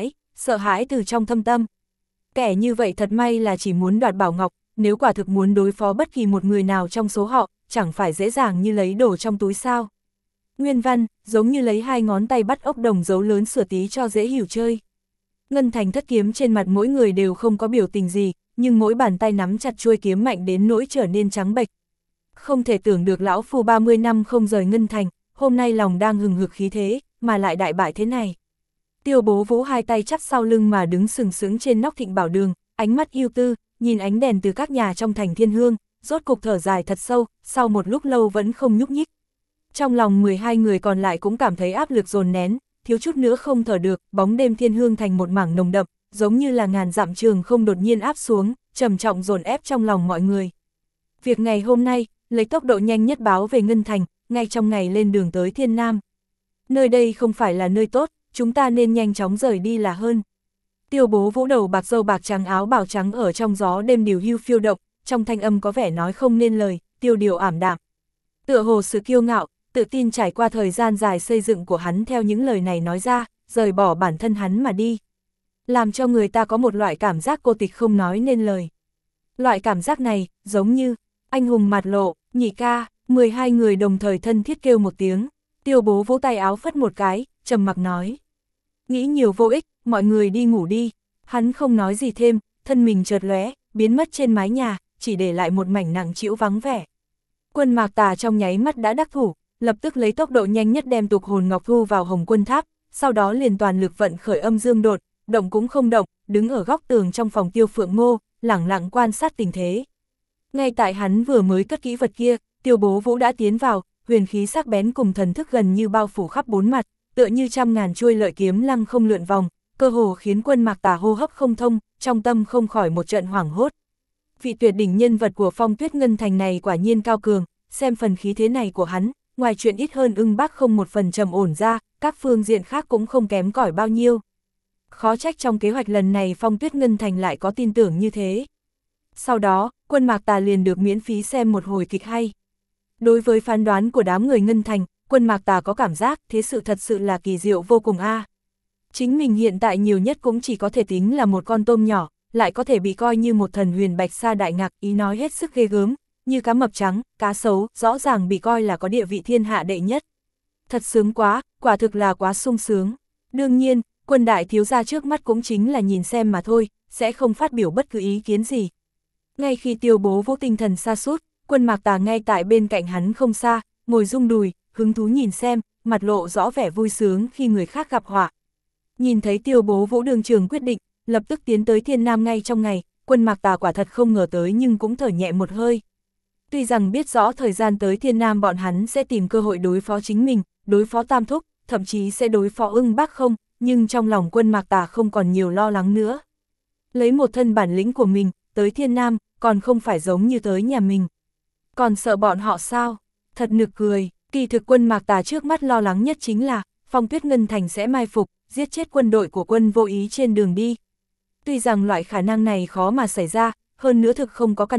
sợ hãi từ trong thâm tâm. Kẻ như vậy thật may là chỉ muốn đoạt bảo ngọc, nếu quả thực muốn đối phó bất kỳ một người nào trong số họ, chẳng phải dễ dàng như lấy đồ trong túi sao. Nguyên văn, giống như lấy 2 ngón tay bắt ốc đồng dấu lớn sửa tí cho dễ hiểu chơi. Ngân Thành thất kiếm trên mặt mỗi người đều không có biểu tình gì, nhưng mỗi bàn tay nắm chặt chuôi kiếm mạnh đến nỗi trở nên trắng bệch. Không thể tưởng được lão phu 30 năm không rời Ngân Thành, hôm nay lòng đang hừng hực khí thế, mà lại đại bại thế này. Tiêu Bố Vũ hai tay chắp sau lưng mà đứng sừng sững trên nóc Thịnh Bảo Đường, ánh mắt ưu tư, nhìn ánh đèn từ các nhà trong thành Thiên Hương, rốt cục thở dài thật sâu, sau một lúc lâu vẫn không nhúc nhích. Trong lòng 12 người còn lại cũng cảm thấy áp lực dồn nén, thiếu chút nữa không thở được, bóng đêm Thiên Hương thành một mảng nồng đậm, giống như là ngàn dặm trường không đột nhiên áp xuống, trầm trọng dồn ép trong lòng mọi người. Việc ngày hôm nay, lấy tốc độ nhanh nhất báo về Ngân Thành, ngay trong ngày lên đường tới Thiên Nam. Nơi đây không phải là nơi tốt, chúng ta nên nhanh chóng rời đi là hơn. Tiêu Bố Vũ đầu bạc râu bạc trắng áo bào trắng ở trong gió đêm điều hưu phiêu động, trong thanh âm có vẻ nói không nên lời, tiêu điều ảm đạm. Tựa hồ sự kiêu ngạo, tự tin trải qua thời gian dài xây dựng của hắn theo những lời này nói ra, rời bỏ bản thân hắn mà đi. Làm cho người ta có một loại cảm giác cô tịch không nói nên lời. Loại cảm giác này, giống như, anh hùng mặt lộ, nhị ca, 12 người đồng thời thân thiết kêu một tiếng. Tiêu Bố Vũ tay áo phất một cái, trầm mặc nói. Nghĩ nhiều vô ích, mọi người đi ngủ đi. Hắn không nói gì thêm, thân mình chợt lóe, biến mất trên mái nhà, chỉ để lại một mảnh nặng trĩu vắng vẻ. Quân Mạc Tà trong nháy mắt đã đắc thủ, lập tức lấy tốc độ nhanh nhất đem tục hồn ngọc thu vào Hồng Quân Tháp, sau đó liền toàn lực vận khởi âm dương đột, động cũng không động, đứng ở góc tường trong phòng Tiêu Phượng Ngô, lẳng lặng quan sát tình thế. Ngay tại hắn vừa mới cất kỹ vật kia, Tiêu Bố Vũ đã tiến vào, huyền khí sắc bén cùng thần thức gần như bao phủ khắp 4 mặt, tựa như trăm ngàn chuôi lợi kiếm lăng không lượn vòng, cơ hồ khiến Quân Mạc Tà hô hấp không thông, trong tâm không khỏi một trận hoảng hốt. Vị tuyệt đỉnh nhân vật của Phong Tuyết Ngân Thành này quả nhiên cao cường, xem phần khí thế này của hắn, ngoài chuyện ít hơn Ưng Bác không một phần trầm ổn ra, các phương diện khác cũng không kém cỏi bao nhiêu. Khó trách trong kế hoạch lần này Phong Tuyết Ngân Thành lại có tin tưởng như thế. Sau đó, Quân Mạc Tà liền được miễn phí xem một hồi kịch hay. Đối với phán đoán của đám người Ngân Thành, Quân Mạc Tà có cảm giác thế sự thật sự là kỳ diệu vô cùng a. Chính mình hiện tại nhiều nhất cũng chỉ có thể tính là một con tôm nhỏ, lại có thể bị coi như một thần huyền bạch sa đại ngạc, ý nói hết sức ghê gớm, như cá mập trắng, cá sấu, rõ ràng bị coi là có địa vị thiên hạ đệ nhất. Thật sướng quá, quả thực là quá sung sướng. Đương nhiên, Quân đại thiếu gia trước mắt cũng chính là nhìn xem mà thôi, sẽ không phát biểu bất cứ ý kiến gì. Ngay khi Tiêu Bố Vũ tinh thần sa sút, Quân Mạc Tà ngay tại bên cạnh hắn không xa, ngồi rung đùi, hứng thú nhìn xem, mặt lộ rõ vẻ vui sướng khi người khác gặp họa. Nhìn thấy Tiêu Bố Vũ đường trường quyết định, lập tức tiến tới Thiên Nam ngay trong ngày, Quân Mạc Tà quả thật không ngờ tới nhưng cũng thở nhẹ một hơi. Tuy rằng biết rõ thời gian tới Thiên Nam bọn hắn sẽ tìm cơ hội đối phó chính mình, đối phó Tam Thúc, thậm chí sẽ đối phó Ưng Bác không, nhưng trong lòng Quân Mạc Tà không còn nhiều lo lắng nữa. Lấy một thân bản lĩnh của mình, tới Thiên Nam, còn không phải giống như tới nhà mình. Còn sợ bọn họ sao? Thật nực cười, kỳ thực Quân Mạc Tà trước mắt lo lắng nhất chính là, Phong Tuyết Ngân Thành sẽ mai phục, giết chết quân đội của Quân Vô Ý trên đường đi. Tuy rằng loại khả năng này khó mà xảy ra, hơn nữa thực không có căn cứ,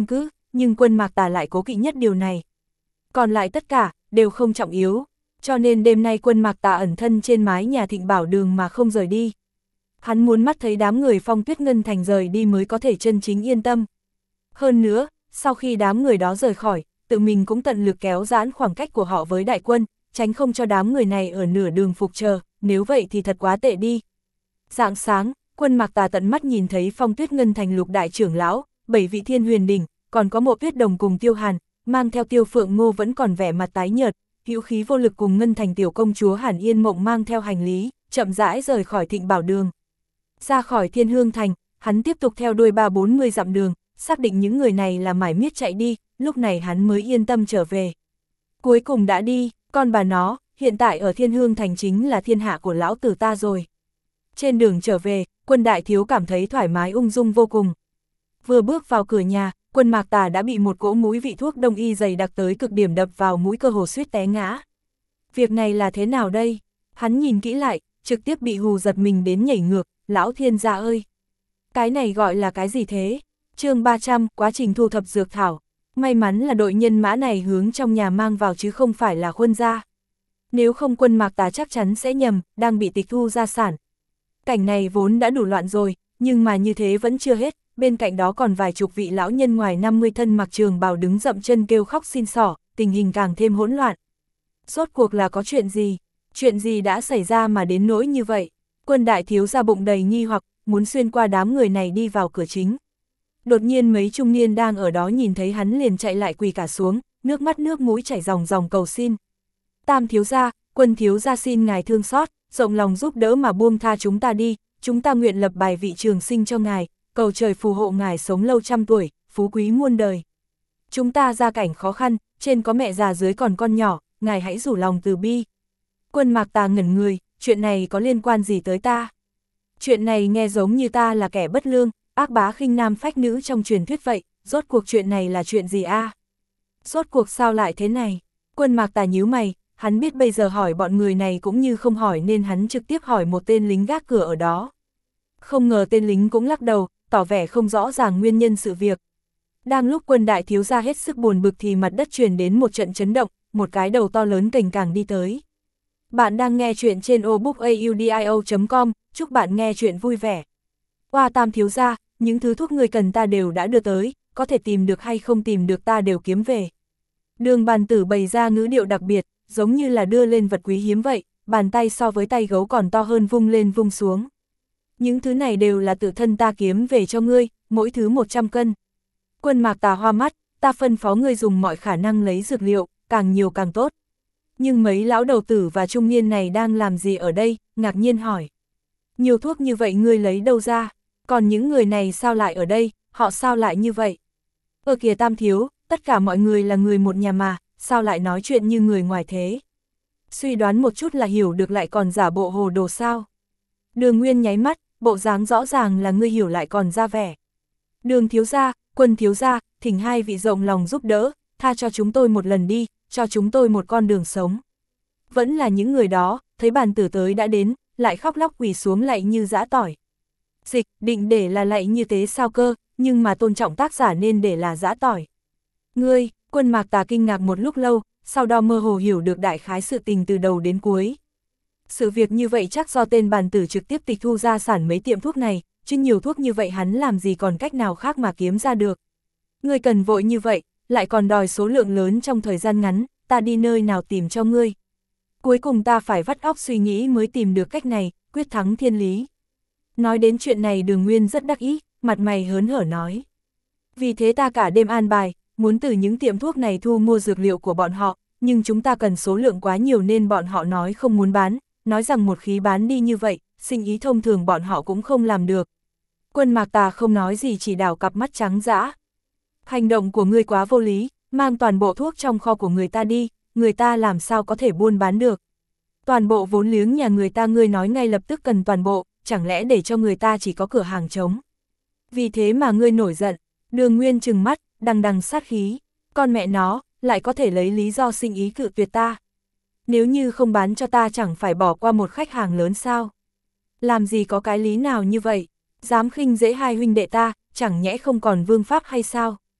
nhưng Quân Mạc Tà lại cố kỵ nhất điều này. Còn lại tất cả, đều không trọng yếu, cho nên đêm nay Quân Mạc Tà ẩn thân trên mái nhà Thịnh Bảo Đường mà không rời đi. Hắn muốn mắt thấy đám người Phong Tuyết Ngân Thành rời đi mới có thể chân chính yên tâm. Hơn nữa, sau khi đám người đó rời khỏi, tự mình cũng tận lực kéo giãn khoảng cách của họ với đại quân, tránh không cho đám người này ở nửa đường phục chờ, nếu vậy thì thật quá tệ đi. Rạng sáng, Quân Mạc Tà tận mắt nhìn thấy Phong Tuyết Ngân Thành lục đại trưởng lão, 7 vị thiên huyền đỉnh, còn có Mộ Tuyết Đồng cùng Tiêu Hàn, mang theo Tiêu Phượng Ngô vẫn còn vẻ mặt tái nhợt, hữu khí vô lực cùng Ngân Thành tiểu công chúa Hàn Yên Mộng mang theo hành lý, chậm rãi rời khỏi Thịnh Bảo Đường. Ra khỏi Thiên Hương Thành, hắn tiếp tục theo đuôi 30-40 dặm đường, xác định những người này là mải miết chạy đi, lúc này hắn mới yên tâm trở về. Cuối cùng đã đi, con bà nó, hiện tại ở Thiên Hương Thành chính là thiên hạ của lão tử ta rồi. Trên đường trở về, Quân đại thiếu cảm thấy thoải mái ung dung vô cùng. Vừa bước vào cửa nhà, Quân Mạc Tà đã bị một cỗ mũi vị thuốc đông y dày đặc tới cực điểm đập vào mũi, cơ hồ suýt té ngã. Việc này là thế nào đây? Hắn nhìn kỹ lại, trực tiếp bị hù giật mình đến nhảy ngược, lão thiên gia ơi! Cái này gọi là cái gì thế? Chương 300, quá trình thu thập dược thảo. May mắn là đội nhân mã này hướng trong nhà mang vào chứ không phải là Quân gia. Nếu không Quân Mạc Tà chắc chắn sẽ nhầm, đang bị tịch thu gia sản. Cảnh này vốn đã đủ loạn rồi, nhưng mà như thế vẫn chưa hết, bên cạnh đó còn vài chục vị lão nhân ngoài 50 thân mặc trường bào đứng dậm chân kêu khóc xin xỏ, tình hình càng thêm hỗn loạn. Rốt cuộc là có chuyện gì đã xảy ra mà đến nỗi như vậy? Quân đại thiếu gia bụng đầy nghi hoặc, muốn xuyên qua đám người này đi vào cửa chính. Đột nhiên mấy trung niên đang ở đó nhìn thấy hắn liền chạy lại quỳ cả xuống, nước mắt nước mũi chảy ròng ròng cầu xin. Tam thiếu gia, Quân thiếu gia xin ngài thương xót, rộng lòng giúp đỡ mà buông tha chúng ta đi, chúng ta nguyện lập bài vị trường sinh cho ngài, cầu trời phù hộ ngài sống lâu trăm tuổi, phú quý muôn đời. Chúng ta gia cảnh khó khăn, trên có mẹ già dưới còn con nhỏ, ngài hãy rủ lòng từ bi. Quân Mạc Tà ngẩn người, chuyện này có liên quan gì tới ta? Chuyện này nghe giống như ta là kẻ bất lương, ác bá khinh nam phách nữ trong truyền thuyết vậy, rốt cuộc chuyện này là chuyện gì a? Rốt cuộc sao lại thế này? Quân Mạc Tà nhíu mày, hắn biết bây giờ hỏi bọn người này cũng như không hỏi nên hắn trực tiếp hỏi một tên lính gác cửa ở đó. Không ngờ tên lính cũng lắc đầu, tỏ vẻ không rõ ràng nguyên nhân sự việc. Đang lúc Quân đại thiếu gia hết sức buồn bực thì mặt đất truyền đến một trận chấn động, một cái đầu to lớn cành càng đi tới. Bạn đang nghe chuyện trên obookaudio.com, chúc bạn nghe chuyện vui vẻ. Oa Tam thiếu gia, những thứ thuốc người cần ta đều đã đưa tới, có thể tìm được hay không tìm được ta đều kiếm về. Đường bàn tử bày ra ngữ điệu đặc biệt, giống như là đưa lên vật quý hiếm vậy, bàn tay so với tay gấu còn to hơn vung lên vung xuống. Những thứ này đều là tự thân ta kiếm về cho ngươi, mỗi thứ 100 cân. Quân Mạc Tà hoa mắt, ta phân phó ngươi dùng mọi khả năng lấy dược liệu, càng nhiều càng tốt. Nhưng mấy lão đầu tử và trung niên này đang làm gì ở đây, ngạc nhiên hỏi. Nhiều thuốc như vậy ngươi lấy đâu ra, còn những người này sao lại ở đây, họ sao lại như vậy? Kìa Tam thiếu, tất cả mọi người là người một nhà mà, sao lại nói chuyện như người ngoài thế? Suy đoán một chút là hiểu được lại còn giả bộ hồ đồ sao? Đường Nguyên nháy mắt, bộ dáng rõ ràng là ngươi hiểu lại còn ra vẻ. Đường thiếu gia, Quân thiếu gia, thỉnh hai vị rộng lòng giúp đỡ, tha cho chúng tôi một lần đi, cho chúng tôi một con đường sống. Vẫn là những người đó, thấy bàn tử tới đã đến, lại khóc lóc quỳ xuống lạy như giã tỏi. Dịch, định để là lạy như thế sao cơ, nhưng mà tôn trọng tác giả nên để là giã tỏi. Ngươi, Quân Mạc Tà kinh ngạc một lúc lâu, sau đó mơ hồ hiểu được đại khái sự tình từ đầu đến cuối. Sự việc như vậy chắc do tên bàn tử trực tiếp tịch thu gia sản mấy tiệm thuốc này, chứ nhiều thuốc như vậy hắn làm gì còn cách nào khác mà kiếm ra được. Ngươi cần vội như vậy, lại còn đòi số lượng lớn trong thời gian ngắn, ta đi nơi nào tìm cho ngươi. Cuối cùng ta phải vắt óc suy nghĩ mới tìm được cách này, quyết thắng thiên lý. Nói đến chuyện này Đường Nguyên rất đắc ý, mặt mày hớn hở nói. Vì thế ta cả đêm an bài, muốn từ những tiệm thuốc này thu mua dược liệu của bọn họ, nhưng chúng ta cần số lượng quá nhiều nên bọn họ nói không muốn bán, nói rằng một khi bán đi như vậy, sinh ý thông thường bọn họ cũng không làm được. Quân Mạc Tà không nói gì chỉ đảo cặp mắt trắng dã. Hành động của ngươi quá vô lý, mang toàn bộ thuốc trong kho của người ta đi, người ta làm sao có thể buôn bán được. Toàn bộ vốn liếng nhà người ta ngươi nói ngay lập tức cần toàn bộ, chẳng lẽ để cho người ta chỉ có cửa hàng trống. Vì thế mà ngươi nổi giận, Đường Nguyên trừng mắt, đằng đằng sát khí, con mẹ nó, lại có thể lấy lý do sinh ý cự tuyệt ta. Nếu như không bán cho ta chẳng phải bỏ qua một khách hàng lớn sao? Làm gì có cái lý nào như vậy, dám khinh dễ hai huynh đệ ta, chẳng nhẽ không còn vương pháp hay sao?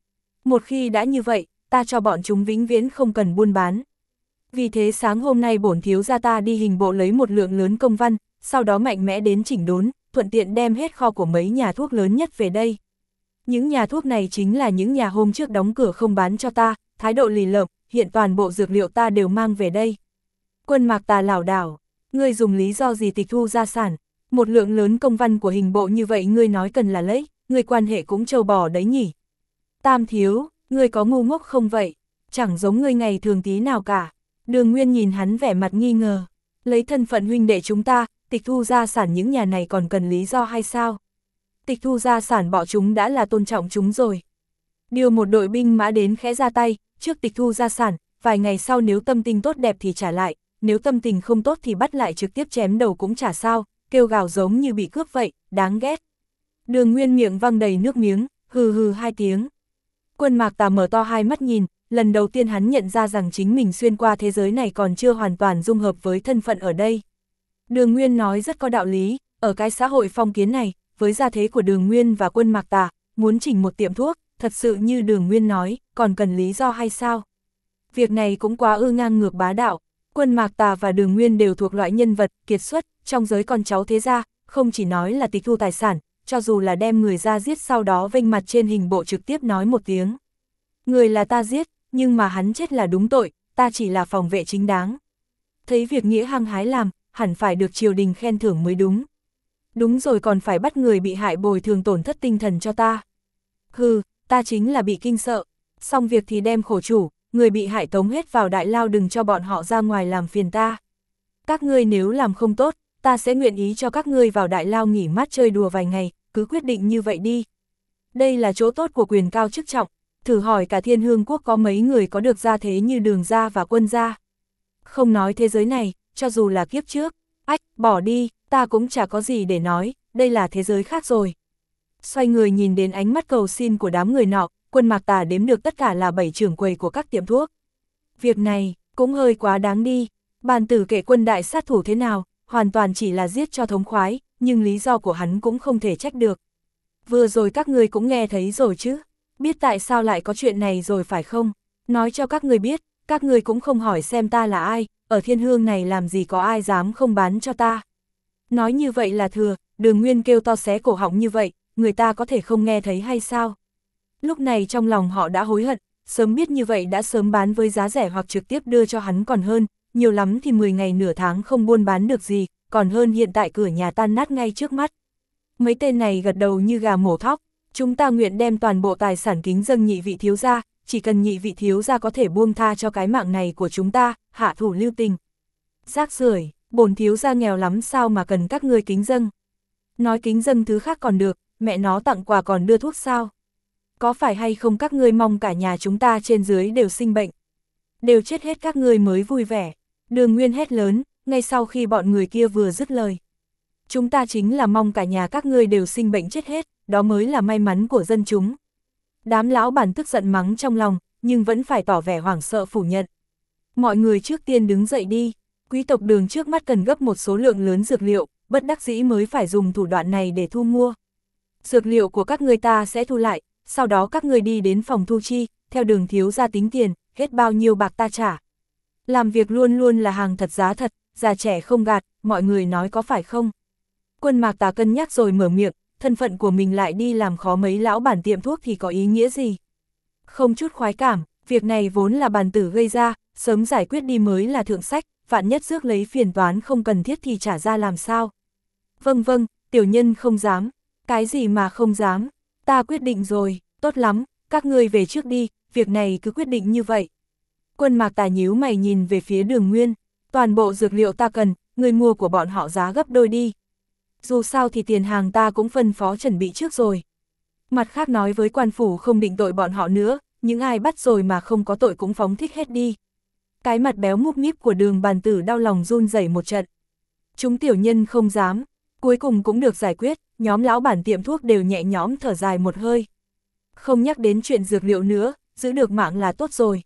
Một khi đã như vậy, ta cho bọn chúng vĩnh viễn không cần buôn bán. Vì thế sáng hôm nay bổn thiếu gia ta đi hình bộ lấy một lượng lớn công văn, sau đó mạnh mẽ đến chỉnh đốn, thuận tiện đem hết kho của mấy nhà thuốc lớn nhất về đây. Những nhà thuốc này chính là những nhà hôm trước đóng cửa không bán cho ta, thái độ lì lợm, hiện toàn bộ dược liệu ta đều mang về đây. Quân Mạc Tà lảo đảo, ngươi dùng lý do gì tịch thu gia sản? Một lượng lớn công văn của hình bộ như vậy ngươi nói cần là lấy, ngươi quan hệ cũng trâu bò đấy nhỉ? Tam thiếu, ngươi có ngu ngốc không vậy? Chẳng giống ngươi ngày thường tí nào cả. Đường Nguyên nhìn hắn vẻ mặt nghi ngờ. Lấy thân phận huynh đệ chúng ta, tịch thu gia sản những nhà này còn cần lý do hay sao? Tịch thu gia sản bọn chúng đã là tôn trọng chúng rồi. Điều một đội binh mã đến khẽ ra tay, trước tịch thu gia sản, vài ngày sau nếu tâm tình tốt đẹp thì trả lại, nếu tâm tình không tốt thì bắt lại trực tiếp chém đầu cũng chả sao, kêu gào giống như bị cướp vậy, đáng ghét. Đường Nguyên miệng văng đầy nước miếng, hừ hừ hai tiếng. Quân Mạc Tà mở to hai mắt nhìn, lần đầu tiên hắn nhận ra rằng chính mình xuyên qua thế giới này còn chưa hoàn toàn dung hợp với thân phận ở đây. Đường Nguyên nói rất có đạo lý, ở cái xã hội phong kiến này, với gia thế của Đường Nguyên và Quân Mạc Tà, muốn chỉnh một tiệm thuốc, thật sự như Đường Nguyên nói, còn cần lý do hay sao? Việc này cũng quá ngang ngược bá đạo. Quân Mạc Tà và Đường Nguyên đều thuộc loại nhân vật kiệt xuất trong giới con cháu thế gia, không chỉ nói là tịch thu tài sản, cho dù là đem người ra giết sau đó vênh mặt trên hình bộ trực tiếp nói một tiếng. Người là ta giết, nhưng mà hắn chết là đúng tội, ta chỉ là phòng vệ chính đáng. Thấy việc nghĩa hăng hái làm, hẳn phải được triều đình khen thưởng mới đúng. Đúng rồi, còn phải bắt người bị hại bồi thường tổn thất tinh thần cho ta. Hừ, ta chính là bị kinh sợ. Xong việc thì đem khổ chủ, người bị hại tống hết vào đại lao, đừng cho bọn họ ra ngoài làm phiền ta. Các ngươi nếu làm không tốt, ta sẽ nguyện ý cho các ngươi vào đại lao nghỉ mát chơi đùa vài ngày, cứ quyết định như vậy đi. Đây là chỗ tốt của quyền cao chức trọng, thử hỏi cả Thiên Hương quốc có mấy người có được gia thế như Đường gia và Quân gia. Không nói thế giới này, cho dù là kiếp trước, bỏ đi, ta cũng chả có gì để nói, đây là thế giới khác rồi. Xoay người nhìn đến ánh mắt cầu xin của đám người nọ, Quân Mạc Tà đếm được tất cả là 7 trưởng quầy của các tiệm thuốc. Việc này, cũng hơi quá đáng đi, bàn tử kệ Quân đại sát thủ thế nào, hoàn toàn chỉ là giết cho thống khoái, nhưng lý do của hắn cũng không thể trách được. Vừa rồi các ngươi cũng nghe thấy rồi chứ, biết tại sao lại có chuyện này rồi phải không? Nói cho các ngươi biết, các ngươi cũng không hỏi xem ta là ai, ở Thiên Hương này làm gì có ai dám không bán cho ta. Nói như vậy là thừa, Đường Nguyên kêu to xé cổ họng như vậy, người ta có thể không nghe thấy hay sao? Lúc này trong lòng họ đã hối hận, sớm biết như vậy đã sớm bán với giá rẻ hoặc trực tiếp đưa cho hắn còn hơn, nhiều lắm thì 10 ngày nửa tháng không buôn bán được gì, còn hơn hiện tại cửa nhà tan nát ngay trước mắt. Mấy tên này gật đầu như gà mổ thóc, chúng ta nguyện đem toàn bộ tài sản kính dâng nhị vị thiếu gia, chỉ cần nhị vị thiếu gia có thể buông tha cho cái mạng này của chúng ta, hạ thủ lưu tình. Rác rưởi, bổn thiếu gia nghèo lắm sao mà cần các ngươi kính dâng. Nói kính dâng thứ khác còn được, mẹ nó tặng quà còn đưa thuốc sao? Có phải hay không các ngươi mong cả nhà chúng ta trên dưới đều sinh bệnh, đều chết hết các ngươi mới vui vẻ? Đường Nguyên hét lớn, ngay sau khi bọn người kia vừa dứt lời. Chúng ta chính là mong cả nhà các ngươi đều sinh bệnh chết hết, đó mới là may mắn của dân chúng. Đám lão bản tức giận mắng trong lòng, nhưng vẫn phải tỏ vẻ hoảng sợ phủ nhận. Mọi người trước tiên đứng dậy đi, quý tộc Đường trước mắt cần gấp một số lượng lớn dược liệu, bất đắc dĩ mới phải dùng thủ đoạn này để thu mua. Dược liệu của các ngươi ta sẽ thu lại, sau đó các ngươi đi đến phòng thu chi, theo Đường thiếu gia tính tiền, hết bao nhiêu bạc ta trả. Làm việc luôn luôn là hàng thật giá thật, già trẻ không gạt, mọi người nói có phải không? Quân Mạc Tà cân nhắc rồi mở miệng, thân phận của mình lại đi làm khó mấy lão bản tiệm thuốc thì có ý nghĩa gì? Không chút khoái cảm, việc này vốn là bàn tử gây ra, sớm giải quyết đi mới là thượng sách, vạn nhất rước lấy phiền toán không cần thiết thì trả ra làm sao? Vâng vâng, tiểu nhân không dám. Cái gì mà không dám? Ta quyết định rồi, tốt lắm, các ngươi về trước đi, việc này cứ quyết định như vậy. Quân Mạc Tà nhíu mày nhìn về phía Đường Nguyên, toàn bộ dược liệu ta cần, người mua của bọn họ giá gấp đôi đi. Dù sao thì tiền hàng ta cũng phân phó chuẩn bị trước rồi. Mặt khác nói với quan phủ không định tội bọn họ nữa, những ai bắt rồi mà không có tội cũng phóng thích hết đi. Cái mặt béo múp míp của Đường bàn tử đau lòng run rẩy một trận. Chúng tiểu nhân không dám, cuối cùng cũng được giải quyết, nhóm lão bản tiệm thuốc đều nhẹ nhõm thở dài một hơi. Không nhắc đến chuyện dược liệu nữa, giữ được mạng là tốt rồi.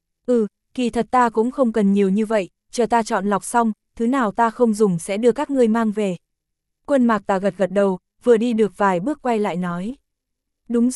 Kỳ thật ta cũng không cần nhiều như vậy, chờ ta chọn lọc xong, thứ nào ta không dùng sẽ đưa các ngươi mang về. Quân Mạc Tà gật gật đầu, vừa đi được vài bước quay lại nói. Đúng rồi,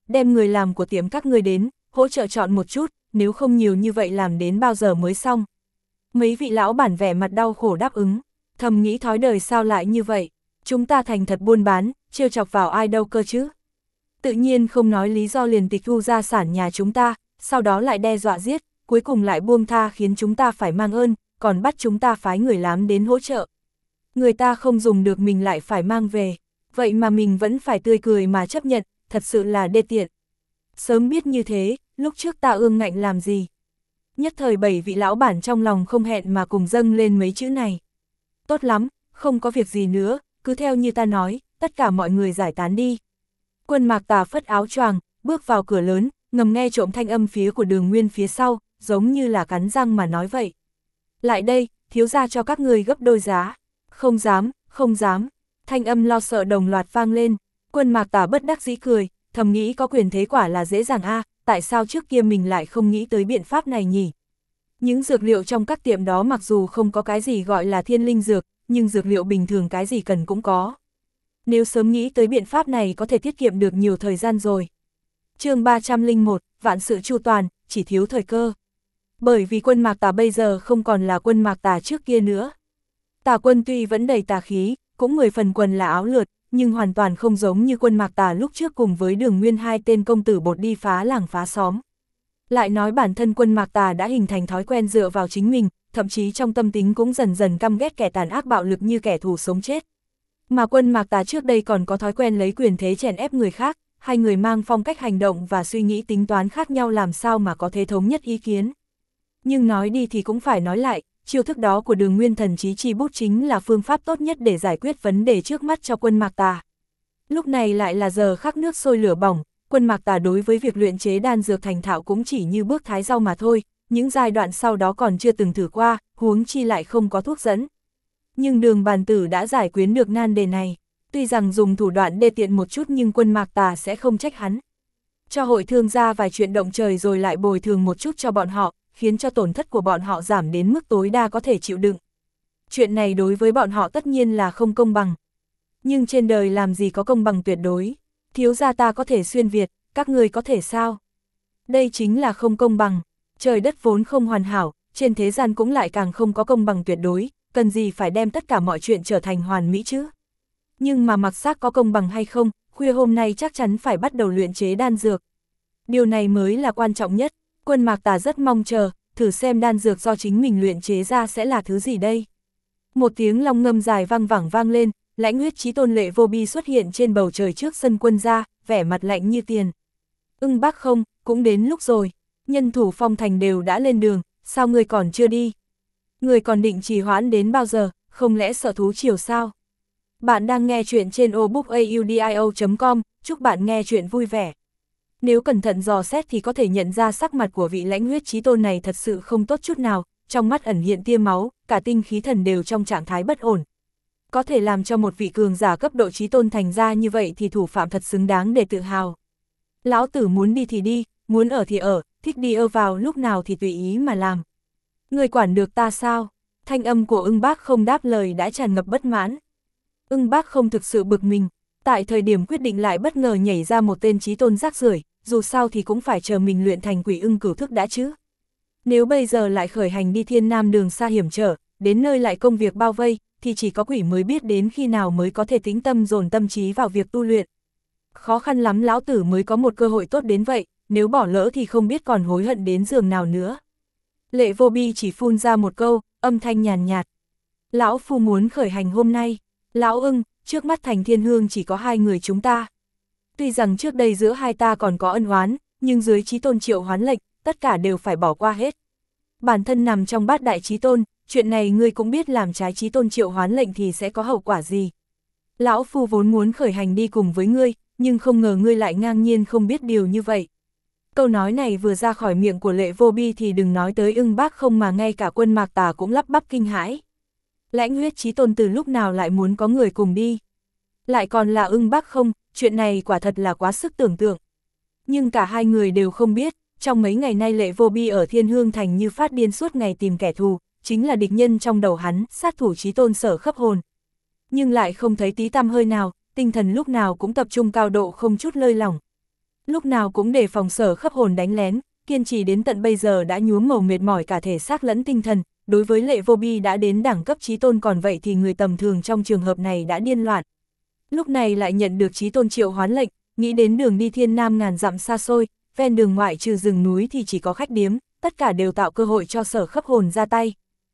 đem người làm của tiệm các ngươi đến, hỗ trợ chọn một chút, nếu không nhiều như vậy làm đến bao giờ mới xong. Mấy vị lão bản vẻ mặt đau khổ đáp ứng, thầm nghĩ thói đời sao lại như vậy, chúng ta thành thật buôn bán, trêu chọc vào ai đâu cơ chứ. Tự nhiên không nói lý do liền tịch thu gia sản nhà chúng ta, sau đó lại đe dọa giết, cuối cùng lại buông tha khiến chúng ta phải mang ơn, còn bắt chúng ta phái người lám đến hỗ trợ. Người ta không dùng được mình lại phải mang về, vậy mà mình vẫn phải tươi cười mà chấp nhận, thật sự là đê tiện. Sớm biết như thế, lúc trước ta ương ngạnh làm gì. Nhất thời 7 vị lão bản trong lòng không hẹn mà cùng dâng lên mấy chữ này. Tốt lắm, không có việc gì nữa, cứ theo như ta nói, tất cả mọi người giải tán đi. Quân Mạc Tà phất áo choàng, bước vào cửa lớn, ngầm nghe trộm thanh âm phía của Đường Nguyên phía sau, giống như là cắn răng mà nói vậy. Lại đây, thiếu gia cho các người gấp đôi giá. Không dám, không dám. Thanh âm lo sợ đồng loạt vang lên. Quân Mạc Tà bất đắc dĩ cười, thầm nghĩ có quyền thế quả là dễ dàng a, tại sao trước kia mình lại không nghĩ tới biện pháp này nhỉ? Những dược liệu trong các tiệm đó mặc dù không có cái gì gọi là thiên linh dược, nhưng dược liệu bình thường cái gì cần cũng có. Nếu sớm nghĩ tới biện pháp này có thể tiết kiệm được nhiều thời gian rồi. Chương 301, vạn sự chu toàn, chỉ thiếu thời cơ. Bởi vì Quân Mạc Tà bây giờ không còn là Quân Mạc Tà trước kia nữa. Tà Quân tuy vẫn đầy tà khí, cũng 10 phần quần là áo lượt, nhưng hoàn toàn không giống như Quân Mạc Tà lúc trước cùng với Đường Nguyên hai tên công tử bột đi phá làng phá xóm. Lại nói bản thân Quân Mạc Tà đã hình thành thói quen dựa vào chính mình, thậm chí trong tâm tính cũng dần dần căm ghét kẻ tàn ác bạo lực như kẻ thù sống chết. Mà Quân Mạc Tà trước đây còn có thói quen lấy quyền thế chèn ép người khác, hai người mang phong cách hành động và suy nghĩ tính toán khác nhau làm sao mà có thể thống nhất ý kiến. Nhưng nói đi thì cũng phải nói lại, chiêu thức đó của Đường Nguyên thần chí chi bút chính là phương pháp tốt nhất để giải quyết vấn đề trước mắt cho Quân Mạc Tà. Lúc này lại là giờ khắc nước sôi lửa bỏng, Quân Mạc Tà đối với việc luyện chế đan dược thành thạo cũng chỉ như bước thái rau mà thôi, những giai đoạn sau đó còn chưa từng thử qua, huống chi lại không có thuốc dẫn. Nhưng Đường Bàn Tử đã giải quyết được nan đề này, tuy rằng dùng thủ đoạn đê tiện một chút nhưng Quân Mạc Tà sẽ không trách hắn. Cho hội thương ra vài chuyện động trời rồi lại bồi thường một chút cho bọn họ, khiến cho tổn thất của bọn họ giảm đến mức tối đa có thể chịu đựng. Chuyện này đối với bọn họ tất nhiên là không công bằng. Nhưng trên đời làm gì có công bằng tuyệt đối, thiếu gia ta có thể xuyên Việt, các người có thể sao? Đây chính là không công bằng, trời đất vốn không hoàn hảo, trên thế gian cũng lại càng không có công bằng tuyệt đối, cần gì phải đem tất cả mọi chuyện trở thành hoàn mỹ chứ? Nhưng mà mặc xác có công bằng hay không, khuya hôm nay chắc chắn phải bắt đầu luyện chế đan dược. Điều này mới là quan trọng nhất, Quân Mạc Tà rất mong chờ, thử xem đan dược do chính mình luyện chế ra sẽ là thứ gì đây. Một tiếng long ngâm dài vang vẳng vang lên, Lãnh Huyết Chí Tôn Lệ Vô Bi xuất hiện trên bầu trời trước sân quân gia, vẻ mặt lạnh như tiền. Bác không, cũng đến lúc rồi, nhân thủ Phong Thành đều đã lên đường, sao người còn chưa đi? Người còn định trì hoãn đến bao giờ, không lẽ sợ thú chiều sao? Bạn đang nghe chuyện trên obookaudio.com, chúc bạn nghe chuyện vui vẻ. Nếu cẩn thận dò xét thì có thể nhận ra sắc mặt của vị Lãnh Huyết Chí Tôn này thật sự không tốt chút nào, trong mắt ẩn hiện tia máu, cả tinh khí thần đều trong trạng thái bất ổn. Có thể làm cho một vị cường giả cấp độ Chí Tôn thành ra như vậy thì thủ phạm thật xứng đáng để tự hào. Lão tử muốn đi thì đi, muốn ở thì ở, thích đi vào lúc nào thì tùy ý mà làm. Người quản được ta sao? Thanh âm của Bác không đáp lời đã tràn ngập bất mãn. Bác không thực sự bực mình, tại thời điểm quyết định lại bất ngờ nhảy ra một tên Chí Tôn rác rưởi, dù sao thì cũng phải chờ mình luyện thành Quỷ Ưng Cửu Thức đã chứ. Nếu bây giờ lại khởi hành đi Thiên Nam đường xa hiểm trở, đến nơi lại công việc bao vây, thì chỉ có quỷ mới biết đến khi nào mới có thể tĩnh tâm dồn tâm trí vào việc tu luyện. Khó khăn lắm lão tử mới có một cơ hội tốt đến vậy, nếu bỏ lỡ thì không biết còn hối hận đến giường nào nữa. Lệ Vô Bi chỉ phun ra một câu, âm thanh nhàn nhạt. Lão phu muốn khởi hành hôm nay. Lão Ưng, trước mắt thành Thiên Hương chỉ có hai người chúng ta. Tuy rằng trước đây giữa hai ta còn có ân oán, nhưng dưới Chí Tôn triệu hoán lệnh, tất cả đều phải bỏ qua hết. Bản thân nằm trong bát đại Chí Tôn, chuyện này ngươi cũng biết làm trái Chí Tôn triệu hoán lệnh thì sẽ có hậu quả gì. Lão phu vốn muốn khởi hành đi cùng với ngươi, nhưng không ngờ ngươi lại ngang nhiên không biết điều như vậy. Câu nói này vừa ra khỏi miệng của Lệ Vô Bi thì đừng nói tới Bác không mà ngay cả Quân Mạc Tà cũng lắp bắp kinh hãi. Lãnh Huyết Chí Tôn từ lúc nào lại muốn có người cùng đi? Lại còn là Bác không, chuyện này quả thật là quá sức tưởng tượng. Nhưng cả hai người đều không biết, trong mấy ngày nay Lệ Vô Bi ở Thiên Hương Thành như phát điên suốt ngày tìm kẻ thù, chính là địch nhân trong đầu hắn, sát thủ Chí Tôn Sở Khấp Hồn. Nhưng lại không thấy tí tăm hơi nào, tinh thần lúc nào cũng tập trung cao độ không chút lơi lỏng. lúc nào cũng để phòng Sở Khấp Hồn đánh lén, kiên trì đến tận bây giờ đã nhuốm màu mệt mỏi cả thể xác lẫn tinh thần, đối với Lệ Vô Bi đã đến đẳng cấp chí tôn, còn vậy thì người tầm thường trong trường hợp này đã điên loạn. Lúc này lại nhận được chí tôn triệu hoán lệnh, nghĩ đến đường đi thiên nam ngàn dặm xa xôi, ven đường ngoại trừ rừng núi thì chỉ có khách điếm, tất cả đều tạo cơ hội cho Sở Khấp Hồn ra tay.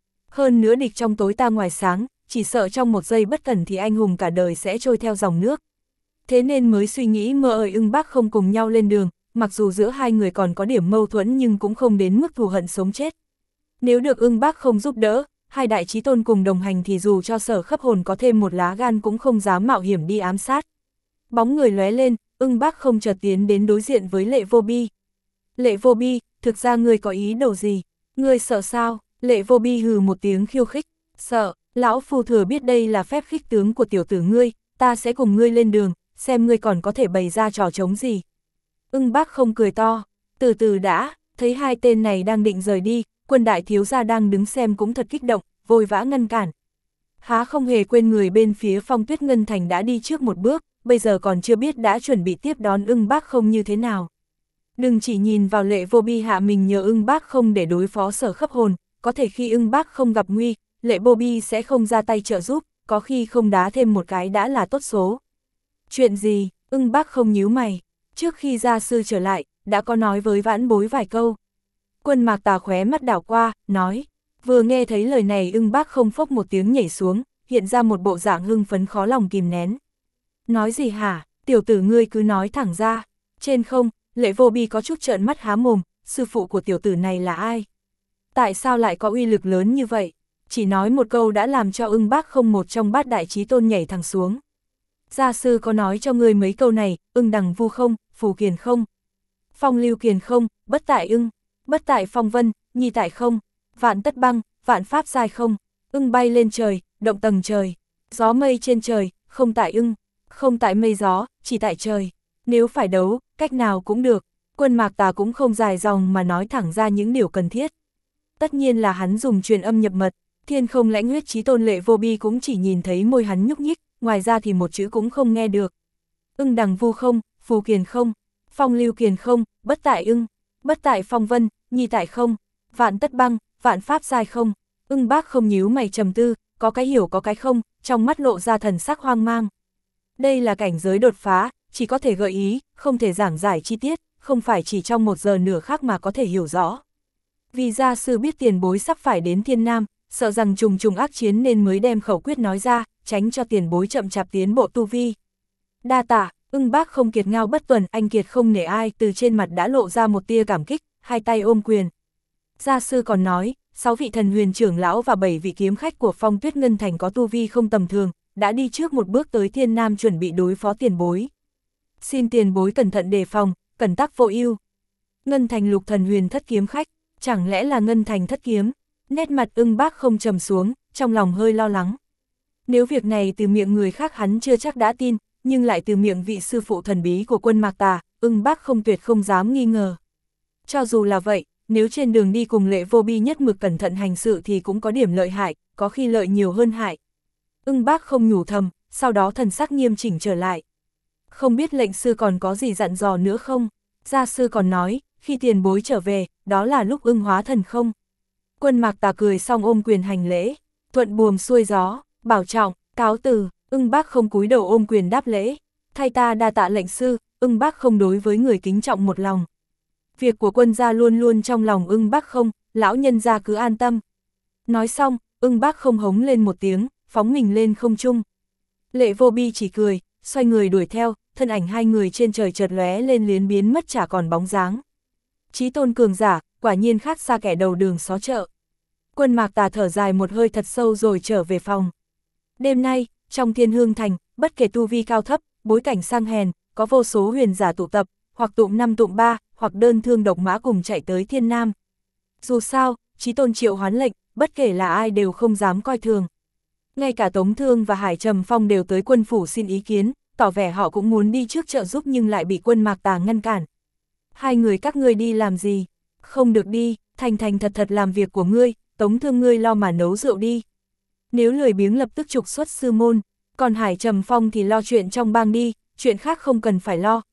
Hơn nữa địch trong tối ta ngoài sáng, chỉ sợ trong một giây bất cẩn thì anh hùng cả đời sẽ trôi theo dòng nước. Thế nên mới suy nghĩ mời Ưng Bác không cùng nhau lên đường, mặc dù giữa hai người còn có điểm mâu thuẫn nhưng cũng không đến mức thù hận sống chết. Nếu được Ưng Bác không giúp đỡ, hai đại chí tôn cùng đồng hành thì dù cho Sở Khấp Hồn có thêm một lá gan cũng không dám mạo hiểm đi ám sát. Bóng người lóe lên, Ưng Bác không chợt tiến đến đối diện với Lệ Vô Bi. Lệ Vô Bi, thực ra ngươi có ý đồ gì? Ngươi sợ sao? Lệ Vô Bi hừ một tiếng khiêu khích. Sợ, lão phu thừa biết đây là phép khích tướng của tiểu tử ngươi, ta sẽ cùng ngươi lên đường, xem ngươi còn có thể bày ra trò trống gì. Ưng Bác không cười to, từ từ đã, thấy hai tên này đang định rời đi, Quân đại thiếu gia đang đứng xem cũng thật kích động, vội vã ngăn cản. Há không hề quên người bên phía Phong Tuyết Ngân Thành đã đi trước một bước, bây giờ còn chưa biết đã chuẩn bị tiếp đón Ưng Bác không như thế nào. Đừng chỉ nhìn vào Lệ Vô Bi hạ mình nhờ Ưng Bác không để đối phó Sở Khấp Hồn, có thể khi Ưng Bác không gặp nguy, Lệ Vô Bi sẽ không ra tay trợ giúp, có khi không đá thêm một cái đã là tốt số. Chuyện gì? Ưng Bác không nhíu mày, trước khi gia sư trở lại, đã có nói với vãn bối vài câu. Quân Mạc Tà khóe mắt đảo qua, nói, vừa nghe thấy lời này Ưng Bác không phốc một tiếng nhảy xuống, hiện ra một bộ dạng hưng phấn khó lòng kìm nén. Nói gì hả, tiểu tử ngươi cứ nói thẳng ra. Trên không, Lệ Vô Bi có chút trợn mắt há mồm, sư phụ của tiểu tử này là ai? Tại sao lại có uy lực lớn như vậy? Chỉ nói một câu đã làm cho Ưng Bác không một trong bát đại chí tôn nhảy thẳng xuống. Gia sư có nói cho ngươi mấy câu này, Ưng Đằng Vu không, Phù Kiền không, Phong Lưu Kiền không, Bất Tại Ưng, Bất Tại Phong Vân, Nhi Tại không, Vạn Tất Băng, Vạn Pháp Giai không, Ưng bay lên trời, động tầng trời, gió mây trên trời, không tại ưng, không tại mây gió, chỉ tại trời. Nếu phải đấu, cách nào cũng được. Quân Mạc Tà cũng không dài dòng mà nói thẳng ra những điều cần thiết. Tất nhiên là hắn dùng truyền âm nhập mật, Thiên Không Lãnh Huyết Chí Tôn Lệ Vô Bi cũng chỉ nhìn thấy môi hắn nhúc nhích, ngoài ra thì một chữ cũng không nghe được. Ưng Đằng Vu không, Phù Kiền không, Phong Lưu Kiền không, Bất Tại Ưng, Bất Tại Phong Vân, Nhi Tại không, Vạn Tất Băng, Vạn Pháp Giai không. Ưng Bác không nhíu mày trầm tư, có cái hiểu có cái không, trong mắt lộ ra thần sắc hoang mang. Đây là cảnh giới đột phá, chỉ có thể gợi ý, không thể giảng giải chi tiết, không phải chỉ trong một giờ nửa khác mà có thể hiểu rõ. Vì gia sư biết tiền bối sắp phải đến Thiên Nam, sợ rằng trùng trùng ác chiến nên mới đem khẩu quyết nói ra, tránh cho tiền bối chậm chạp tiến bộ tu vi. Đa tạ, Ưng Bác không kiệt ngao bất tuần, anh kiệt không nể ai, từ trên mặt đã lộ ra một tia cảm kích, hai tay ôm quyền. Gia sư còn nói, 6 vị thần huyền trưởng lão và 7 vị kiếm khách của Phong Tuyết Ngân Thành có tu vi không tầm thường, đã đi trước một bước tới Thiên Nam chuẩn bị đối phó tiền bối. Xin tiền bối cẩn thận đề phòng, cẩn tắc vô ưu. Ngân Thành lục thần huyền thất kiếm khách, chẳng lẽ là Ngân Thành thất kiếm? Nét mặt Ưng Bác không trầm xuống, trong lòng hơi lo lắng. Nếu việc này từ miệng người khác hắn chưa chắc đã tin, nhưng lại từ miệng vị sư phụ thần bí của Quân Mạc Tà, Ưng Bác không tuyệt không dám nghi ngờ. Cho dù là vậy, nếu trên đường đi cùng Lệ Vô Bi nhất mực cẩn thận hành sự thì cũng có điểm lợi hại, có khi lợi nhiều hơn hại. Ưng Bác không nhủ thầm, sau đó thần sắc nghiêm chỉnh trở lại. Không biết lệnh sư còn có gì dặn dò nữa không? Gia sư còn nói, khi tiền bối trở về, đó là lúc ưng hóa thần không? Quân Mạc Tà cười xong ôm quyền hành lễ, thuận buồm xuôi gió, bảo trọng, cáo từ. Ưng Bác không cúi đầu ôm quyền đáp lễ, thay ta đa tạ lệnh sư. Ưng Bác không đối với người kính trọng một lòng. Việc của quân gia luôn luôn trong lòng Ưng Bác không, lão nhân gia cứ an tâm. Nói xong, Ưng Bác không hống lên một tiếng, phóng mình lên không trung. Lệ Vô Bi chỉ cười, xoay người đuổi theo, thân ảnh hai người trên trời chợt lóe lên liền biến mất chả còn bóng dáng. Chí tôn cường giả, quả nhiên khác xa kẻ đầu đường xó chợ. Quân Mạc Tà thở dài một hơi thật sâu rồi trở về phòng. Đêm nay, trong Thiên Hương Thành, bất kể tu vi cao thấp, bối cảnh sang hèn, có vô số huyền giả tụ tập, hoặc tụm 5 tụm 3, hoặc đơn thương độc mã cùng chạy tới Thiên Nam. Dù sao, Chí tôn triệu hoán lệnh, bất kể là ai đều không dám coi thường. Ngay cả Tống Thương và Hải Trầm Phong đều tới quân phủ xin ý kiến, tỏ vẻ họ cũng muốn đi trước trợ giúp nhưng lại bị Quân Mạc Tà ngăn cản. Hai người các ngươi đi làm gì? Không được đi, thành thành thật thật làm việc của ngươi, Tống Thương ngươi lo mà nấu rượu đi. Nếu lười biếng lập tức trục xuất sư môn, còn Hải Trầm Phong thì lo chuyện trong bang đi, chuyện khác không cần phải lo,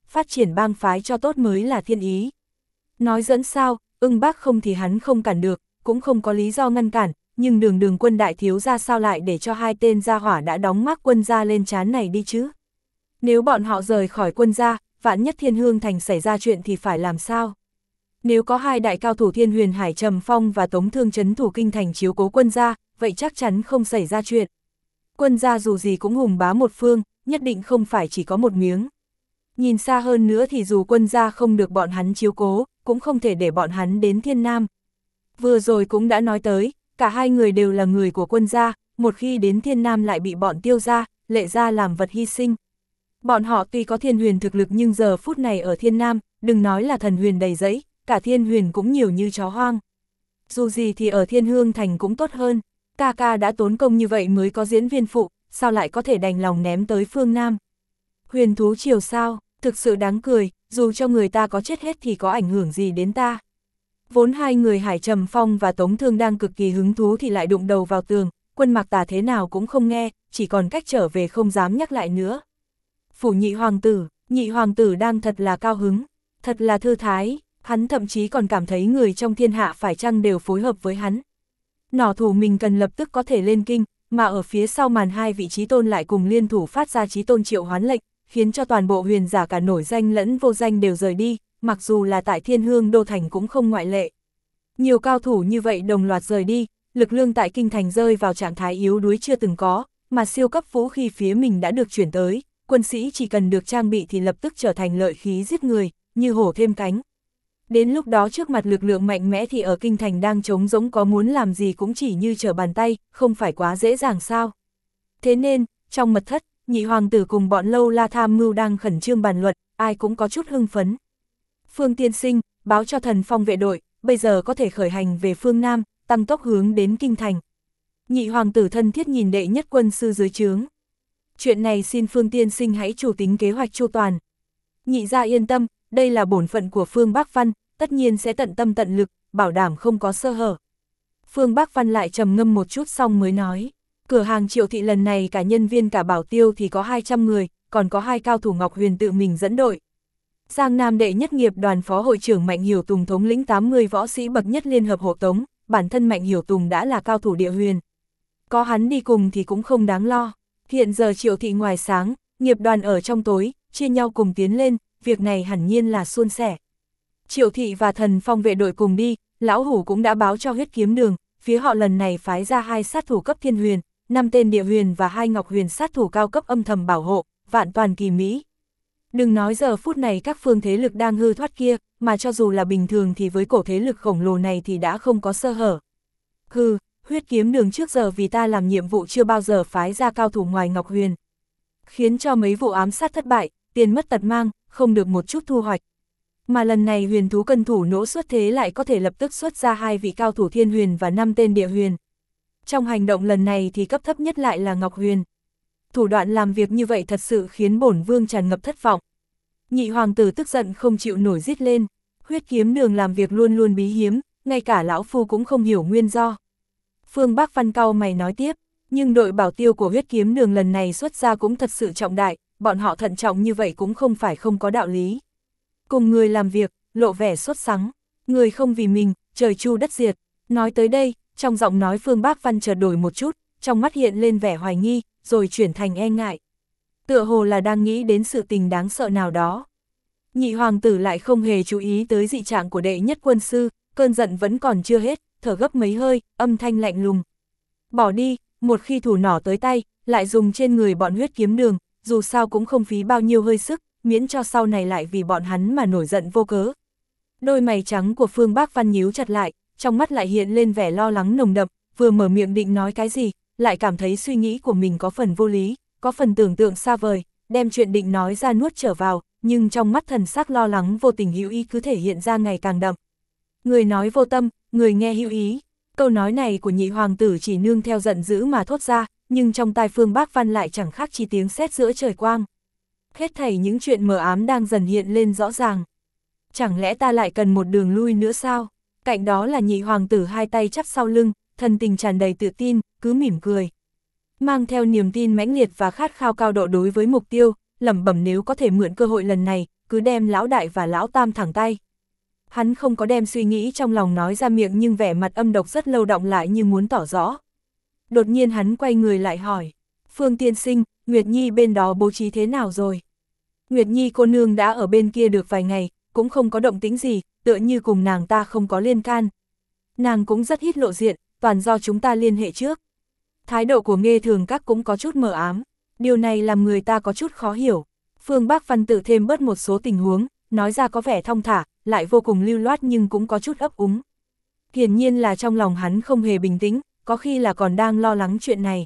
phát triển bang phái cho tốt mới là thiên ý. Nói dẫn sao, Ưng Bác không thì hắn không cản được, cũng không có lý do ngăn cản, nhưng Đường Quân đại thiếu gia sao lại để cho hai tên gia hỏa đã đóng mác Quân gia lên trán này đi chứ? Nếu bọn họ rời khỏi Quân gia, vạn nhất Thiên Hương Thành xảy ra chuyện thì phải làm sao? Nếu có hai đại cao thủ Thiên Huyền Hải Trầm Phong và Tống Thương trấn thủ kinh thành chiếu cố Quân gia, vậy chắc chắn không xảy ra chuyện. Quân gia dù gì cũng hùng bá một phương, nhất định không phải chỉ có một miếng. Nhìn xa hơn nữa thì dù Quân gia không được bọn hắn chiếu cố, cũng không thể để bọn hắn đến Thiên Nam. Vừa rồi cũng đã nói tới, cả hai người đều là người của Quân gia, một khi đến Thiên Nam lại bị bọn Tiêu gia, Lệ gia làm vật hy sinh. Bọn họ tuy có Thiên Huyền thực lực nhưng giờ phút này ở Thiên Nam, đừng nói là thần huyền đầy rẫy, cả Thiên Huyền cũng nhiều như chó hoang. Dù gì thì ở Thiên Hương Thành cũng tốt hơn, ca ca đã tốn công như vậy mới có diễn viên phụ, sao lại có thể đành lòng ném tới phương Nam. Huyền thú triều sao, thực sự đáng cười, dù cho người ta có chết hết thì có ảnh hưởng gì đến ta. Vốn hai người Hải Trầm Phong và Tống Thương đang cực kỳ hứng thú thì lại đụng đầu vào tường, Quân Mặc Tà thế nào cũng không nghe, chỉ còn cách trở về không dám nhắc lại nữa. Phủ nhị hoàng tử đang thật là cao hứng, thật là thư thái, hắn thậm chí còn cảm thấy người trong thiên hạ phải chăng đều phối hợp với hắn. Nỏ thủ mình cần lập tức có thể lên kinh, mà ở phía sau màn hai vị trí tôn lại cùng liên thủ phát ra chí tôn triệu hoán lệnh, khiến cho toàn bộ huyền giả cả nổi danh lẫn vô danh đều rời đi, mặc dù là tại Thiên Hương Đô Thành cũng không ngoại lệ. Nhiều cao thủ như vậy đồng loạt rời đi, lực lượng tại kinh thành rơi vào trạng thái yếu đuối chưa từng có, mà siêu cấp vũ khí phía mình đã được chuyển tới, quân sĩ chỉ cần được trang bị thì lập tức trở thành lợi khí giết người, như hổ thêm cánh. Đến lúc đó trước mặt lực lượng mạnh mẽ thì ở kinh thành đang trống rỗng có muốn làm gì cũng chỉ như trở bàn tay, không phải quá dễ dàng sao. Thế nên, trong mật thất, nhị hoàng tử cùng bọn Lâu La tham mưu đang khẩn trương bàn luận, ai cũng có chút hưng phấn. Phương tiên sinh, báo cho Thần Phong vệ đội, bây giờ có thể khởi hành về phương Nam, tăng tốc hướng đến kinh thành. Nhị hoàng tử thân thiết nhìn đệ nhất quân sư dưới trướng. Chuyện này xin Phương tiên sinh hãy chủ tính kế hoạch chu toàn. Nhị gia yên tâm, đây là bổn phận của Phương Bắc Văn, tất nhiên sẽ tận tâm tận lực, bảo đảm không có sơ hở. Phương Bắc Văn lại trầm ngâm một chút xong mới nói, cửa hàng Triệu thị lần này cả nhân viên cả bảo tiêu thì có 200 người, còn có 2 cao thủ Ngọc Huyền tự mình dẫn đội. Giang Nam đệ nhất nghiệp đoàn phó hội trưởng Mạnh Hiểu Tùng thống lĩnh 80 võ sĩ bậc nhất liên hợp hộ tống, bản thân Mạnh Hiểu Tùng đã là cao thủ địa huyền. Có hắn đi cùng thì cũng không đáng lo. Hiện giờ Triệu thị ngoài sáng, nghiệp đoàn ở trong tối, chia nhau cùng tiến lên, việc này hẳn nhiên là suôn sẻ. Triệu thị và Thần Phong vệ đội cùng đi, lão hủ cũng đã báo cho Huyết Kiếm Đường, phía họ lần này phái ra 2 sát thủ cấp thiên huyền, 5 tên địa huyền và 2 ngọc huyền sát thủ cao cấp âm thầm bảo hộ, vạn toàn kỳ mỹ. Đừng nói giờ phút này các phương thế lực đang hư thoát kia, mà cho dù là bình thường thì với cổ thế lực khổng lồ này thì đã không có sơ hở. Hừ, Huyết Kiếm Đường trước giờ vì ta làm nhiệm vụ chưa bao giờ phái ra cao thủ ngoài Ngọc Huyền. Khiến cho mấy vụ ám sát thất bại, tiền mất tật mang, không được một chút thu hoạch. Mà lần này huyền thú cân thủ nỗ xuất thế lại có thể lập tức xuất ra 2 vị cao thủ thiên huyền và 5 tên địa huyền. Trong hành động lần này thì cấp thấp nhất lại là Ngọc Huyền. Thủ đoạn làm việc như vậy thật sự khiến bổn vương tràn ngập thất vọng. Nhị hoàng tử tức giận không chịu nổi rít lên. Huyết Kiếm Đường làm việc luôn luôn bí hiếm, ngay cả lão phu cũng không hiểu nguyên do. Phương Bắc Văn cau mày nói tiếp, nhưng đội bảo tiêu của Huyết Kiếm Đường lần này xuất ra cũng thật sự trọng đại, bọn họ thận trọng như vậy cũng không phải không có đạo lý. Cùng người làm việc, lộ vẻ sốt sắng, người không vì mình, trời chu đất diệt. Nói tới đây, trong giọng nói Phương Bắc Văn chợt đổi một chút, trong mắt hiện lên vẻ hoài nghi, rồi chuyển thành e ngại. Tựa hồ là đang nghĩ đến sự tình đáng sợ nào đó. Nhị hoàng tử lại không hề chú ý tới dị trạng của đệ nhất quân sư, cơn giận vẫn còn chưa hết, thở gấp mấy hơi, âm thanh lạnh lùng. Bỏ đi, một khi thủ nỏ tới tay, lại dùng trên người bọn Huyết Kiếm Đường, dù sao cũng không phí bao nhiêu hơi sức, miễn cho sau này lại vì bọn hắn mà nổi giận vô cớ. Đôi mày trắng của Phương Bắc Văn nhíu chặt lại, trong mắt lại hiện lên vẻ lo lắng nồng đậm, vừa mở miệng định nói cái gì, lại cảm thấy suy nghĩ của mình có phần vô lý, có phần tưởng tượng xa vời, đem chuyện định nói ra nuốt trở vào, nhưng trong mắt thần sắc lo lắng vô tình hữu ý cứ thể hiện ra ngày càng đậm. Người nói vô tâm, người nghe hữu ý. Câu nói này của nhị hoàng tử chỉ nương theo giận dữ mà thốt ra, nhưng trong tai Phương Bắc Văn lại chẳng khác chi tiếng sét giữa trời quang. Hết thảy những chuyện mờ ám đang dần hiện lên rõ ràng. Chẳng lẽ ta lại cần một đường lui nữa sao? Cạnh đó là nhị hoàng tử hai tay chắp sau lưng, thần tình tràn đầy tự tin, cứ mỉm cười. Mang theo niềm tin mãnh liệt và khát khao cao độ đối với mục tiêu, lẩm bẩm nếu có thể mượn cơ hội lần này, cứ đem lão đại và lão tam thẳng tay. Hắn không có đem suy nghĩ trong lòng nói ra miệng nhưng vẻ mặt âm độc rất lâu đọng lại như muốn tỏ rõ. Đột nhiên hắn quay người lại hỏi, Phương tiên sinh, Nguyệt Nhi bên đó bố trí thế nào rồi? Nguyệt Nhi cô nương đã ở bên kia được vài ngày, cũng không có động tĩnh gì, tựa như cùng nàng ta không có liên can. Nàng cũng rất ít lộ diện, toàn do chúng ta liên hệ trước. Thái độ của Nghê Thường Các cũng có chút mờ ám, điều này làm người ta có chút khó hiểu. Phương Bác Văn tự thêm bớt một số tình huống, nói ra có vẻ thong thả, lại vô cùng lưu loát nhưng cũng có chút ấp úng. Hiển nhiên là trong lòng hắn không hề bình tĩnh, có khi là còn đang lo lắng chuyện này.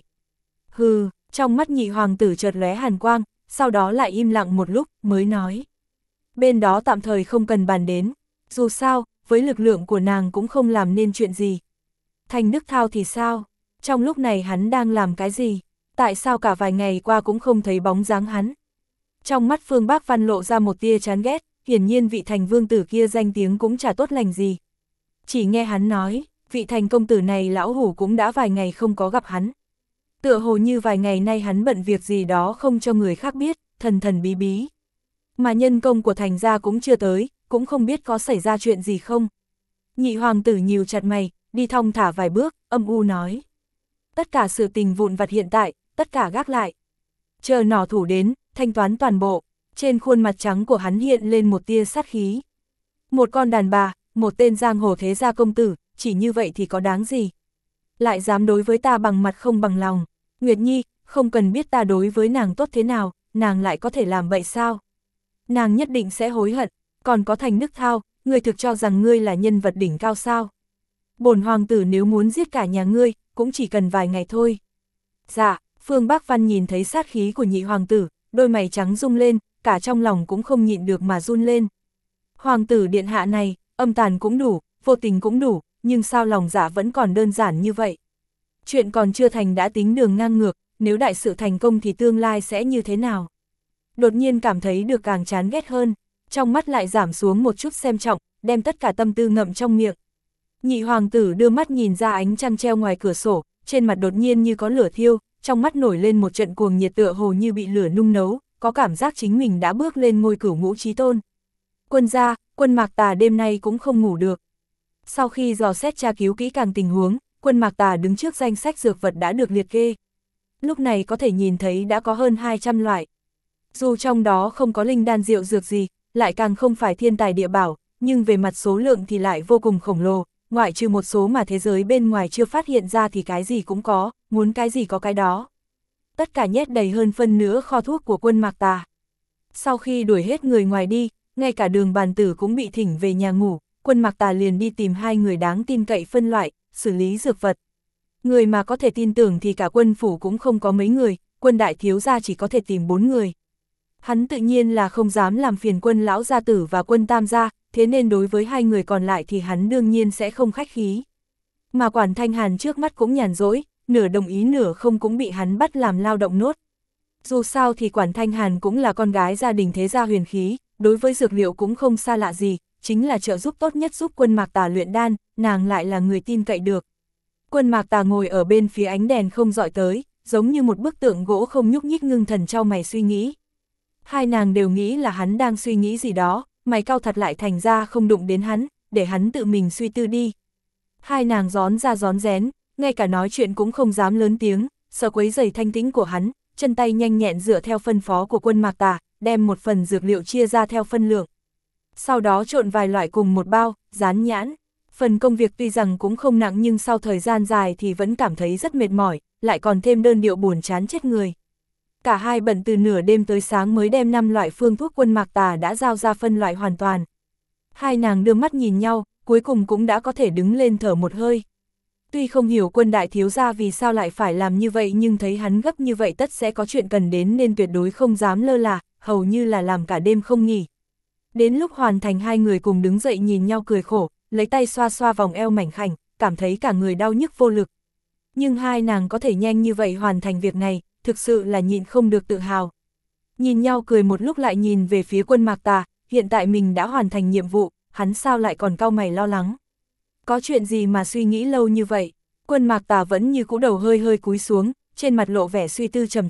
Hừ, trong mắt nhị hoàng tử chợt lóe hàn quang, sau đó lại im lặng một lúc, mới nói. Bên đó tạm thời không cần bàn đến, dù sao, với lực lượng của nàng cũng không làm nên chuyện gì. Thành Đức Thao thì sao? Trong lúc này hắn đang làm cái gì? Tại sao cả vài ngày qua cũng không thấy bóng dáng hắn? Trong mắt Phương Bác Văn lộ ra một tia chán ghét, hiển nhiên vị Thành vương tử kia danh tiếng cũng chả tốt lành gì. Chỉ nghe hắn nói, vị Thành công tử này lão hủ cũng đã vài ngày không có gặp hắn. Tựa hồ như vài ngày nay hắn bận việc gì đó không cho người khác biết, thần thần bí bí. Mà nhân công của Thành gia cũng chưa tới, cũng không biết có xảy ra chuyện gì không. Nhị hoàng tử nhíu chặt mày, đi thong thả vài bước, âm u nói. Tất cả sự tình vụn vặt hiện tại, tất cả gác lại. Chờ nỏ thủ đến, thanh toán toàn bộ. Trên khuôn mặt trắng của hắn hiện lên một tia sát khí. Một con đàn bà, một tên giang hồ thế gia công tử, chỉ như vậy thì có đáng gì? Lại dám đối với ta bằng mặt không bằng lòng. Nguyệt Nhi, không cần biết ta đối với nàng tốt thế nào, nàng lại có thể làm vậy sao? Nàng nhất định sẽ hối hận. Còn có Thành Đức Thao, ngươi thực cho rằng ngươi là nhân vật đỉnh cao sao? Bổn hoàng tử nếu muốn giết cả nhà ngươi, cũng chỉ cần vài ngày thôi. Dạ, Phương Bác Văn nhìn thấy sát khí của nhị hoàng tử, đôi mày trắng rung lên, cả trong lòng cũng không nhịn được mà run lên. Hoàng tử điện hạ này, âm tàn cũng đủ, vô tình cũng đủ, nhưng sao lòng dạ vẫn còn đơn giản như vậy? Chuyện còn chưa thành đã tính đường ngang ngược, nếu đại sự thành công thì tương lai sẽ như thế nào? Đột nhiên cảm thấy được càng chán ghét hơn, trong mắt lại giảm xuống một chút xem trọng, đem tất cả tâm tư ngậm trong miệng. Nhị hoàng tử đưa mắt nhìn ra ánh trăng treo ngoài cửa sổ, trên mặt đột nhiên như có lửa thiêu, trong mắt nổi lên một trận cuồng nhiệt tựa hồ như bị lửa nung nấu, có cảm giác chính mình đã bước lên ngôi cửu ngũ chí tôn. Quân gia, Quân Mạc Tà đêm nay cũng không ngủ được. Sau khi dò xét tra cứu kỹ càng tình huống, Quân Mạc Tà đứng trước danh sách dược vật đã được liệt kê. Lúc này có thể nhìn thấy đã có hơn 200 loại. Dù trong đó không có linh đan diệu dược gì, lại càng không phải thiên tài địa bảo, nhưng về mặt số lượng thì lại vô cùng khổng lồ, ngoại trừ một số mà thế giới bên ngoài chưa phát hiện ra thì cái gì cũng có, muốn cái gì có cái đó. Tất cả nhét đầy hơn phân nửa kho thuốc của Quân Mạc Tà. Sau khi đuổi hết người ngoài đi, ngay cả Đường Bàn Tử cũng bị thỉnh về nhà ngủ, Quân Mạc Tà liền đi tìm hai người đáng tin cậy phân loại, xử lý dược vật. Người mà có thể tin tưởng thì cả quân phủ cũng không có mấy người, Quân đại thiếu gia chỉ có thể tìm 4 người. Hắn tự nhiên là không dám làm phiền Quân lão gia tử và Quân tam gia, thế nên đối với hai người còn lại thì hắn đương nhiên sẽ không khách khí. Mà Quản Thanh Hàn trước mắt cũng nhàn rỗi, nửa đồng ý nửa không cũng bị hắn bắt làm lao động nốt. Dù sao thì Quản Thanh Hàn cũng là con gái gia đình thế gia huyền khí, đối với dược liệu cũng không xa lạ gì, chính là trợ giúp tốt nhất giúp Quân Mạc Tà luyện đan, nàng lại là người tin cậy được. Quân Mạc Tà ngồi ở bên phía ánh đèn không dọi tới, giống như một bức tượng gỗ không nhúc nhích ngưng thần trao mày suy nghĩ. Hai nàng đều nghĩ là hắn đang suy nghĩ gì đó, mày cau thật lại thành ra không đụng đến hắn, để hắn tự mình suy tư đi. Hai nàng rón ra rón rén, ngay cả nói chuyện cũng không dám lớn tiếng, sợ quấy rầy thanh tĩnh của hắn, chân tay nhanh nhẹn dựa theo phân phó của Quân Mạc Tà, đem một phần dược liệu chia ra theo phân lượng. Sau đó trộn vài loại cùng một bao, dán nhãn. Phần công việc tuy rằng cũng không nặng nhưng sau thời gian dài thì vẫn cảm thấy rất mệt mỏi, lại còn thêm đơn điệu buồn chán chết người. Cả hai bận từ nửa đêm tới sáng mới đem 5 loại phương thuốc Quân Mạc Tà đã giao ra phân loại hoàn toàn. Hai nàng đưa mắt nhìn nhau, cuối cùng cũng đã có thể đứng lên thở một hơi. Tuy không hiểu Quân đại thiếu gia vì sao lại phải làm như vậy nhưng thấy hắn gấp như vậy tất sẽ có chuyện cần đến nên tuyệt đối không dám lơ là, hầu như là làm cả đêm không nghỉ. Đến lúc hoàn thành hai người cùng đứng dậy nhìn nhau cười khổ, lấy tay xoa xoa vòng eo mảnh khảnh, cảm thấy cả người đau nhức vô lực. Nhưng hai nàng có thể nhanh như vậy hoàn thành việc này, thực sự là nhịn không được tự hào. Nhìn nhau cười một lúc lại nhìn về phía Quân Mạc Tà, hiện tại mình đã hoàn thành nhiệm vụ, hắn sao lại còn cau mày lo lắng. Có chuyện gì mà suy nghĩ lâu như vậy? Quân Mạc Tà vẫn như cũ đầu hơi hơi cúi xuống, trên mặt lộ vẻ suy tư trầm trọng,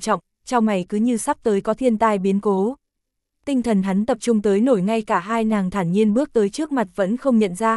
chau mày cứ như sắp tới có thiên tai biến cố. Tinh thần hắn tập trung tới nổi ngay cả hai nàng thản nhiên bước tới trước mặt vẫn không nhận ra.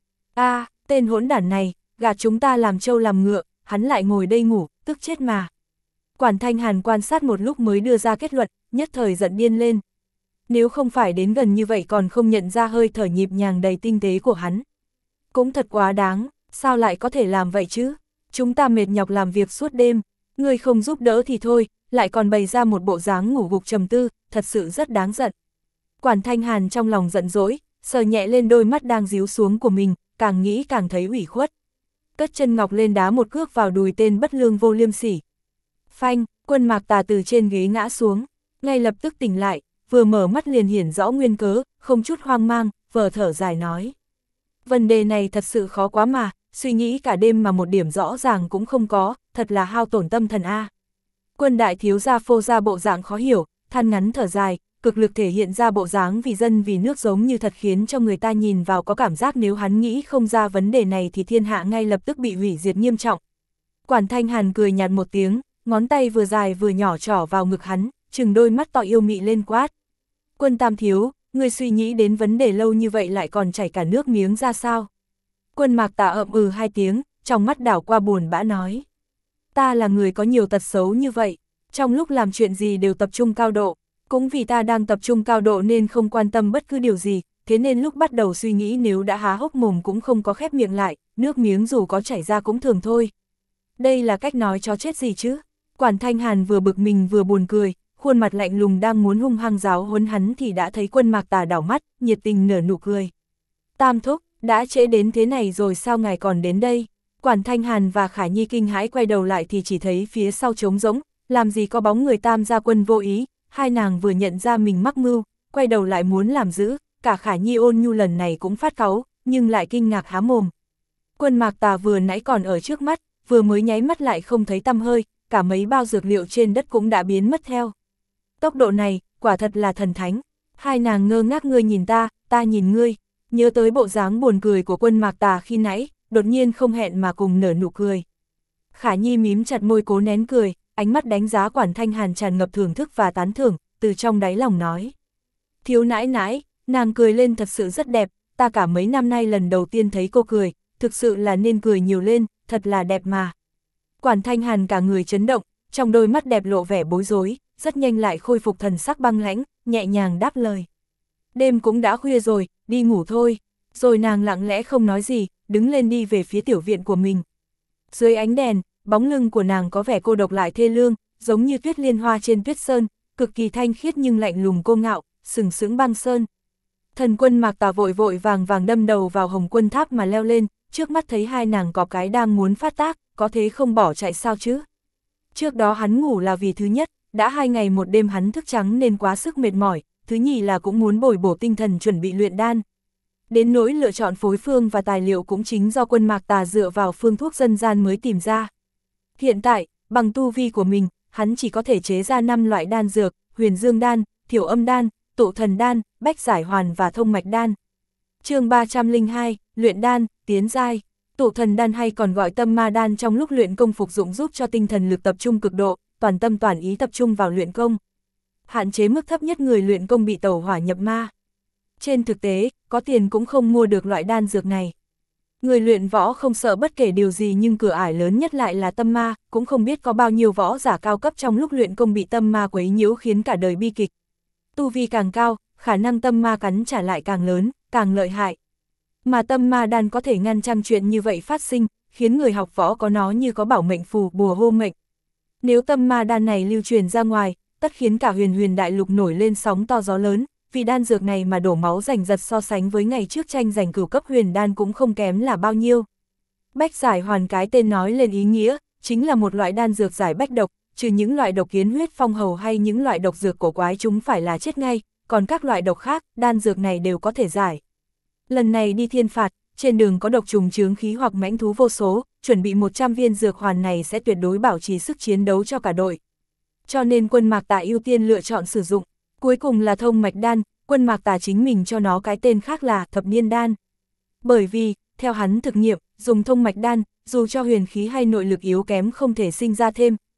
Tên hỗn đản này, gạt chúng ta làm trâu làm ngựa, hắn lại ngồi đây ngủ, tức chết mà. Quản Thanh Hàn quan sát một lúc mới đưa ra kết luận, nhất thời giận điên lên. Nếu không phải đến gần như vậy còn không nhận ra hơi thở nhịp nhàng đầy tinh tế của hắn. Cũng thật quá đáng, sao lại có thể làm vậy chứ? Chúng ta mệt nhọc làm việc suốt đêm, người không giúp đỡ thì thôi, lại còn bày ra một bộ dáng ngủ gục trầm tư, thật sự rất đáng giận. Quản Thanh Hàn trong lòng giận dỗi, sờ nhẹ lên đôi mắt đang díu xuống của mình, càng nghĩ càng thấy ủy khuất. Cất chân ngọc lên đá một cước vào đùi tên bất lương vô liêm sỉ. Phanh, Quân Mạc Tà từ trên ghế ngã xuống, ngay lập tức tỉnh lại, vừa mở mắt liền hiển rõ nguyên cớ, không chút hoang mang, vờ thở dài nói. Vấn đề này thật sự khó quá mà, suy nghĩ cả đêm mà một điểm rõ ràng cũng không có, thật là hao tổn tâm thần a. Quân đại thiếu gia phô ra bộ dạng khó hiểu, than ngắn thở dài, cực lực thể hiện ra bộ dáng vì dân vì nước giống như thật khiến cho người ta nhìn vào có cảm giác nếu hắn nghĩ không ra vấn đề này thì thiên hạ ngay lập tức bị hủy diệt nghiêm trọng. Quản Thanh Hàn cười nhạt một tiếng, ngón tay vừa dài vừa nhỏ trỏ vào ngực hắn, trừng đôi mắt to yêu mị lên quát. Quân tam thiếu, người suy nghĩ đến vấn đề lâu như vậy lại còn chảy cả nước miếng ra sao? Quân Mạc Tà ậm hai tiếng, trong mắt đảo qua buồn bã nói. Ta là người có nhiều tật xấu như vậy, trong lúc làm chuyện gì đều tập trung cao độ, cũng vì ta đang tập trung cao độ nên không quan tâm bất cứ điều gì, thế nên lúc bắt đầu suy nghĩ nếu đã há hốc mồm cũng không có khép miệng lại, nước miếng dù có chảy ra cũng thường thôi. Đây là cách nói chó chết gì chứ? Quản Thanh Hàn vừa bực mình vừa buồn cười, khuôn mặt lạnh lùng đang muốn hung hăng giáo huấn hắn thì đã thấy Quân Mạc Tà đảo mắt, nhiệt tình nở nụ cười. Tam thúc, đã trễ đến thế này rồi sao ngài còn đến đây? Quản Thanh Hàn và Khả Nhi kinh hãi quay đầu lại thì chỉ thấy phía sau trống rỗng, làm gì có bóng người Tam gia Quân vô ý, hai nàng vừa nhận ra mình mắc mưu, quay đầu lại muốn làm giữ, cả Khả Nhi ôn nhu lần này cũng phát cáu, nhưng lại kinh ngạc há mồm. Quân Mạc Tà vừa nãy còn ở trước mắt, vừa mới nháy mắt lại không thấy tăm hơi, cả mấy bao dược liệu trên đất cũng đã biến mất theo. Tốc độ này, quả thật là thần thánh. Hai nàng ngơ ngác, ngươi nhìn ta nhìn ngươi, nhớ tới bộ dáng buồn cười của Quân Mạc Tà khi nãy, đột nhiên không hẹn mà cùng nở nụ cười. Khả Nhi mím chặt môi cố nén cười, ánh mắt đánh giá Quản Thanh Hàn tràn ngập thưởng thức và tán thưởng, từ trong đáy lòng nói. Thiếu nãi nãi, nàng cười lên thật sự rất đẹp, ta cả mấy năm nay lần đầu tiên thấy cô cười, thực sự là nên cười nhiều lên, thật là đẹp mà. Quản Thanh Hàn cả người chấn động, trong đôi mắt đẹp lộ vẻ bối rối, rất nhanh lại khôi phục thần sắc băng lãnh, nhẹ nhàng đáp lời. Đêm cũng đã khuya rồi, đi ngủ thôi. Rồi nàng lặng lẽ không nói gì, đứng lên đi về phía tiểu viện của mình. Dưới ánh đèn, bóng lưng của nàng có vẻ cô độc lại thê lương, giống như tuyết liên hoa trên tuyết sơn, cực kỳ thanh khiết nhưng lạnh lùng cô ngạo, sừng sững băng sơn. Thần Quân Mạc Tà vội vội vàng đâm đầu vào Hồng Quân Tháp mà leo lên, trước mắt thấy hai nàng có cái đang muốn phát tác, có thế không bỏ chạy sao chứ? Trước đó hắn ngủ là vì thứ nhất, đã 2 ngày một đêm hắn thức trắng nên quá sức mệt mỏi, thứ nhì là cũng muốn bồi bổ tinh thần chuẩn bị luyện đan. Đến nỗi lựa chọn phối phương và tài liệu cũng chính do Quân Mạc Tà dựa vào phương thuốc dân gian mới tìm ra. Hiện tại, bằng tu vi của mình, hắn chỉ có thể chế ra 5 loại đan dược, huyền dương đan, thiểu âm đan, tụ thần đan, bách giải hoàn và thông mạch đan. Chương 302, luyện đan, tiến giai. Tụ thần đan hay còn gọi tâm ma đan trong lúc luyện công phục dụng giúp cho tinh thần lực tập trung cực độ, toàn tâm toàn ý tập trung vào luyện công. Hạn chế mức thấp nhất người luyện công bị tẩu hỏa nhập ma. Trên thực tế, có tiền cũng không mua được loại đan dược này. Người luyện võ không sợ bất kể điều gì nhưng cửa ải lớn nhất lại là tâm ma, cũng không biết có bao nhiêu võ giả cao cấp trong lúc luyện công bị tâm ma quấy nhiễu khiến cả đời bi kịch. Tu vi càng cao, khả năng tâm ma cắn trả lại càng lớn, càng lợi hại. Mà tâm ma đan có thể ngăn chặn chuyện như vậy phát sinh, khiến người học võ có nó như có bảo mệnh phù bùa hộ mệnh. Nếu tâm ma đan này lưu truyền ra ngoài, tất khiến cả huyền đại lục nổi lên sóng to gió lớn, vì đan dược này mà đổ máu giành giật so sánh với ngày trước tranh giành cửu cấp huyền đan cũng không kém là bao nhiêu. Bách giải hoàn cái tên nói lên ý nghĩa, chính là một loại đan dược giải bách độc, trừ những loại độc kiến huyết phong hầu hay những loại độc dược cổ quái chúng phải là chết ngay, còn các loại độc khác, đan dược này đều có thể giải. Lần này đi thiên phạt, trên đường có độc trùng chướng khí hoặc mãnh thú vô số, chuẩn bị 100 viên dược hoàn này sẽ tuyệt đối bảo trì sức chiến đấu cho cả đội. Cho nên Quân Mạc Tà ưu tiên lựa chọn sử dụng. Cuối cùng là thông mạch đan, Quân Mạc Tà chính mình cho nó cái tên khác là thập niên đan. Bởi vì, theo hắn thực nghiệm, dùng thông mạch đan, dù cho huyền khí hay nội lực yếu kém không thể sinh ra thêm,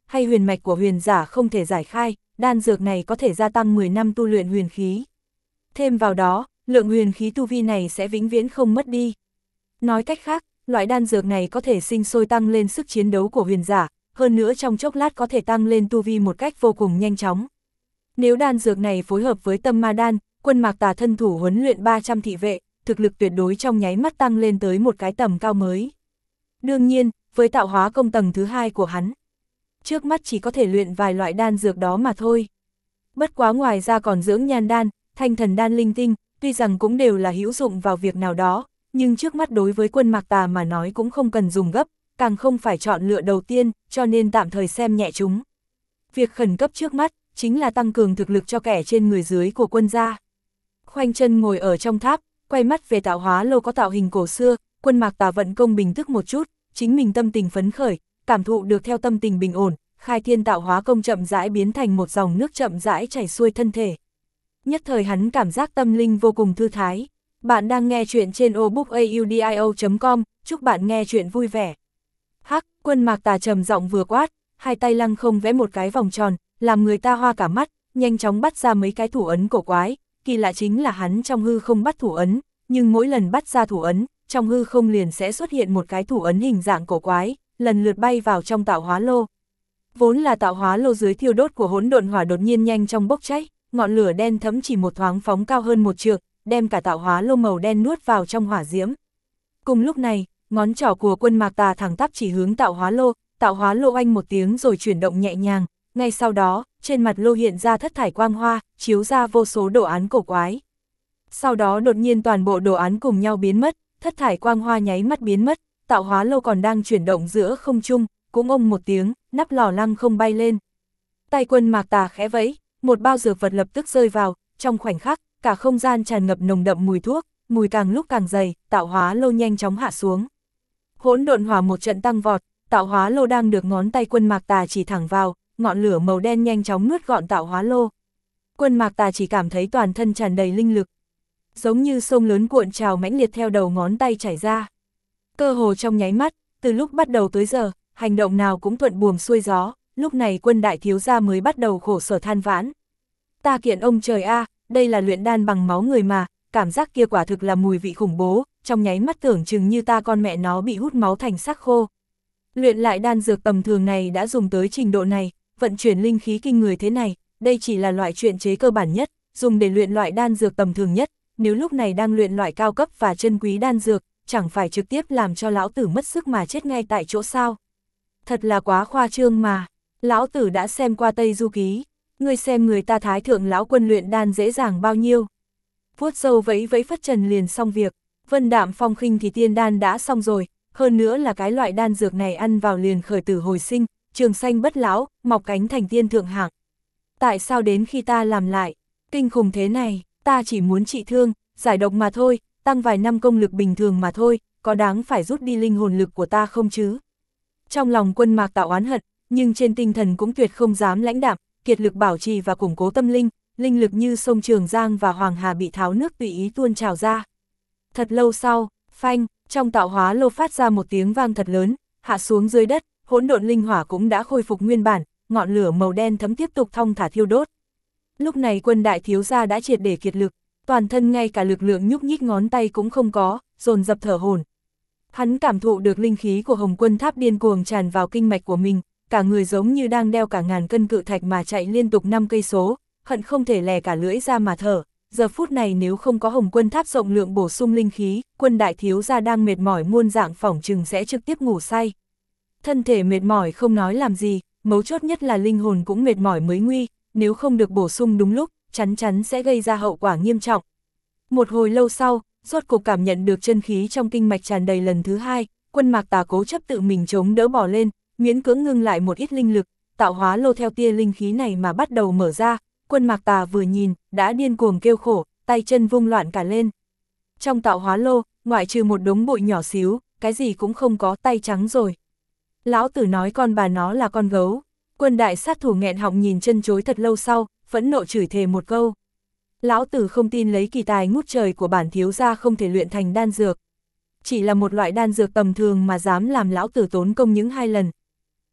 hay huyền mạch của huyền giả không thể giải khai, đan dược này có thể gia tăng 10 năm tu luyện huyền khí. Thêm vào đó, lượng huyền khí tu vi này sẽ vĩnh viễn không mất đi. Nói cách khác, loại đan dược này có thể sinh sôi tăng lên sức chiến đấu của huyền giả, hơn nữa trong chốc lát có thể tăng lên tu vi một cách vô cùng nhanh chóng. Nếu đan dược này phối hợp với tâm ma đan, Quân Mạc Tà thân thủ huấn luyện 300 thị vệ, thực lực tuyệt đối trong nháy mắt tăng lên tới một cái tầm cao mới. Đương nhiên, với tạo hóa công tầng thứ 2 của hắn, trước mắt chỉ có thể luyện vài loại đan dược đó mà thôi. Bất quá ngoài ra còn dưỡng nhan đan, thanh thần đan linh tinh, tuy rằng cũng đều là hữu dụng vào việc nào đó, nhưng trước mắt đối với Quân Mạc Tà mà nói cũng không cần dùng gấp, càng không phải chọn lựa đầu tiên, cho nên tạm thời xem nhẹ chúng. Việc khẩn cấp trước mắt, chính là tăng cường thực lực cho kẻ trên người dưới của quân gia. Khoanh chân ngồi ở trong tháp, quay mắt về tạo hóa lô có tạo hình cổ xưa, Quân Mạc Tà vận công bình thức một chút, chính mình tâm tình phấn khởi, cảm thụ được theo tâm tình bình ổn, khai thiên tạo hóa công chậm rãi biến thành một dòng nước chậm rãi chảy xuôi thân thể. Nhất thời hắn cảm giác tâm linh vô cùng thư thái. Bạn đang nghe chuyện trên obookaudio.com, chúc bạn nghe chuyện vui vẻ. Hắc, Quân Mạc Tà trầm giọng vừa quát, hai tay lăng không vẽ một cái vòng tròn, làm người ta hoa cả mắt, nhanh chóng bắt ra mấy cái thủ ấn cổ quái, kỳ lạ chính là hắn trong hư không bắt thủ ấn, nhưng mỗi lần bắt ra thủ ấn, trong hư không liền sẽ xuất hiện một cái thủ ấn hình dạng cổ quái, lần lượt bay vào trong tạo hóa lô. Vốn là tạo hóa lô dưới thiêu đốt của hỗn độn hỏa đột nhiên nhanh trong bốc cháy, ngọn lửa đen thẫm chỉ một thoáng phóng cao hơn một trượng, đem cả tạo hóa lô màu đen nuốt vào trong hỏa diễm. Cùng lúc này, ngón trỏ của Quân Mạc Tà thẳng tắp chỉ hướng tạo hóa lô oanh một tiếng rồi chuyển động nhẹ nhàng, ngay sau đó, trên mặt lô hiện ra thất thải quang hoa, chiếu ra vô số đồ án cổ quái. Sau đó đột nhiên toàn bộ đồ án cùng nhau biến mất, thất thải quang hoa nháy mắt biến mất, tạo hóa lô còn đang chuyển động giữa không trung, cũng ông một tiếng, nắp lò lăng không bay lên. Tay Quân Mạc Tà khẽ vẫy, một bao dược vật lập tức rơi vào, trong khoảnh khắc, cả không gian tràn ngập nồng đậm mùi thuốc, mùi càng lúc càng dày, tạo hóa lô nhanh chóng hạ xuống. Hỗn độn hỏa một trận tăng vọt, tạo hóa lô đang được ngón tay Quân Mạc Tà chỉ thẳng vào, ngọn lửa màu đen nhanh chóng nuốt gọn tạo hóa lô. Quân Mạc Tà chỉ cảm thấy toàn thân tràn đầy linh lực, giống như sông lớn cuộn trào mãnh liệt theo đầu ngón tay chảy ra. Cơ hồ trong nháy mắt, từ lúc bắt đầu tới giờ, hành động nào cũng thuận buồm xuôi gió, lúc này Quân đại thiếu gia mới bắt đầu khổ sở than vãn. Ta kiện ông trời a, đây là luyện đan bằng máu người mà, cảm giác kia quả thực là mùi vị khủng bố, trong nháy mắt tưởng chừng như ta con mẹ nó bị hút máu thành xác khô. Luyện lại đan dược tầm thường này đã dùng tới trình độ này, vận chuyển linh khí kinh người thế này, đây chỉ là loại luyện chế cơ bản nhất, dùng để luyện loại đan dược tầm thường nhất, nếu lúc này đang luyện loại cao cấp và chân quý đan dược, chẳng phải trực tiếp làm cho lão tử mất sức mà chết ngay tại chỗ sao. Thật là quá khoa trương mà, lão tử đã xem qua Tây Du Ký, ngươi xem người ta thái thượng lão quân luyện đan dễ dàng bao nhiêu. Vuốt râu vẫy vẫy phất trần liền xong việc, Vân Đạm Phong khinh thì tiên đan đã xong rồi, hơn nữa là cái loại đan dược này ăn vào liền khởi tử hồi sinh, trường sanh bất lão, mọc cánh thành tiên thượng hạng. Tại sao đến khi ta làm lại, kinh khủng thế này, ta chỉ muốn trị thương, giải độc mà thôi, tăng vài năm công lực bình thường mà thôi, có đáng phải rút đi linh hồn lực của ta không chứ? Trong lòng Quân Mạc Tà oán hận, nhưng trên tinh thần cũng tuyệt không dám lãnh đạm, kiệt lực bảo trì và củng cố tâm linh, linh lực như sông Trường Giang và Hoàng Hà bị tháo nước tùy ý tuôn trào ra. Thật lâu sau, phanh, trong tạo hóa lô phát ra một tiếng vang thật lớn, hạ xuống dưới đất, hỗn độn linh hỏa cũng đã khôi phục nguyên bản, ngọn lửa màu đen thấm tiếp tục thong thả thiêu đốt. Lúc này Quân đại thiếu gia đã triệt để kiệt lực, toàn thân ngay cả lực lượng nhúc nhích ngón tay cũng không có, dồn dập thở hổn. Hắn cảm thụ được linh khí của Hồng Quân Tháp điên cuồng tràn vào kinh mạch của mình, cả người giống như đang đeo cả ngàn cân cự thạch mà chạy liên tục 5 cây số, hận không thể lè cả lưỡi ra mà thở. Giờ phút này nếu không có Hồng Quân Tháp rộng lượng bổ sung linh khí, Quân đại thiếu gia đang mệt mỏi muôn dạng phỏng chừng sẽ trực tiếp ngủ say. Thân thể mệt mỏi không nói làm gì, mấu chốt nhất là linh hồn cũng mệt mỏi mới nguy, nếu không được bổ sung đúng lúc, chắn chắn sẽ gây ra hậu quả nghiêm trọng. Một hồi lâu sau, rốt cục cảm nhận được chân khí trong kinh mạch tràn đầy lần thứ hai, Quân Mạc Tà cố chấp tự mình chống đỡ bỏ lên, miễn cưỡng ngưng lại một ít linh lực, tạo hóa lô theo tia linh khí này mà bắt đầu mở ra. Quân Mạc Tà vừa nhìn, đã điên cuồng kêu khổ, tay chân vung loạn cả lên. Trong tạo hóa lô, ngoại trừ một đống bụi nhỏ xíu, cái gì cũng không có, tay trắng rồi. Lão tử nói con bà nó là con gấu. Quân đại sát thủ nghẹn họng nhìn chân chối thật lâu sau, phẫn nộ chửi thề một câu. Lão tử không tin lấy kỳ tài ngút trời của bản thiếu gia không thể luyện thành đan dược. Chỉ là một loại đan dược tầm thường mà dám làm lão tử tốn công những 2 lần.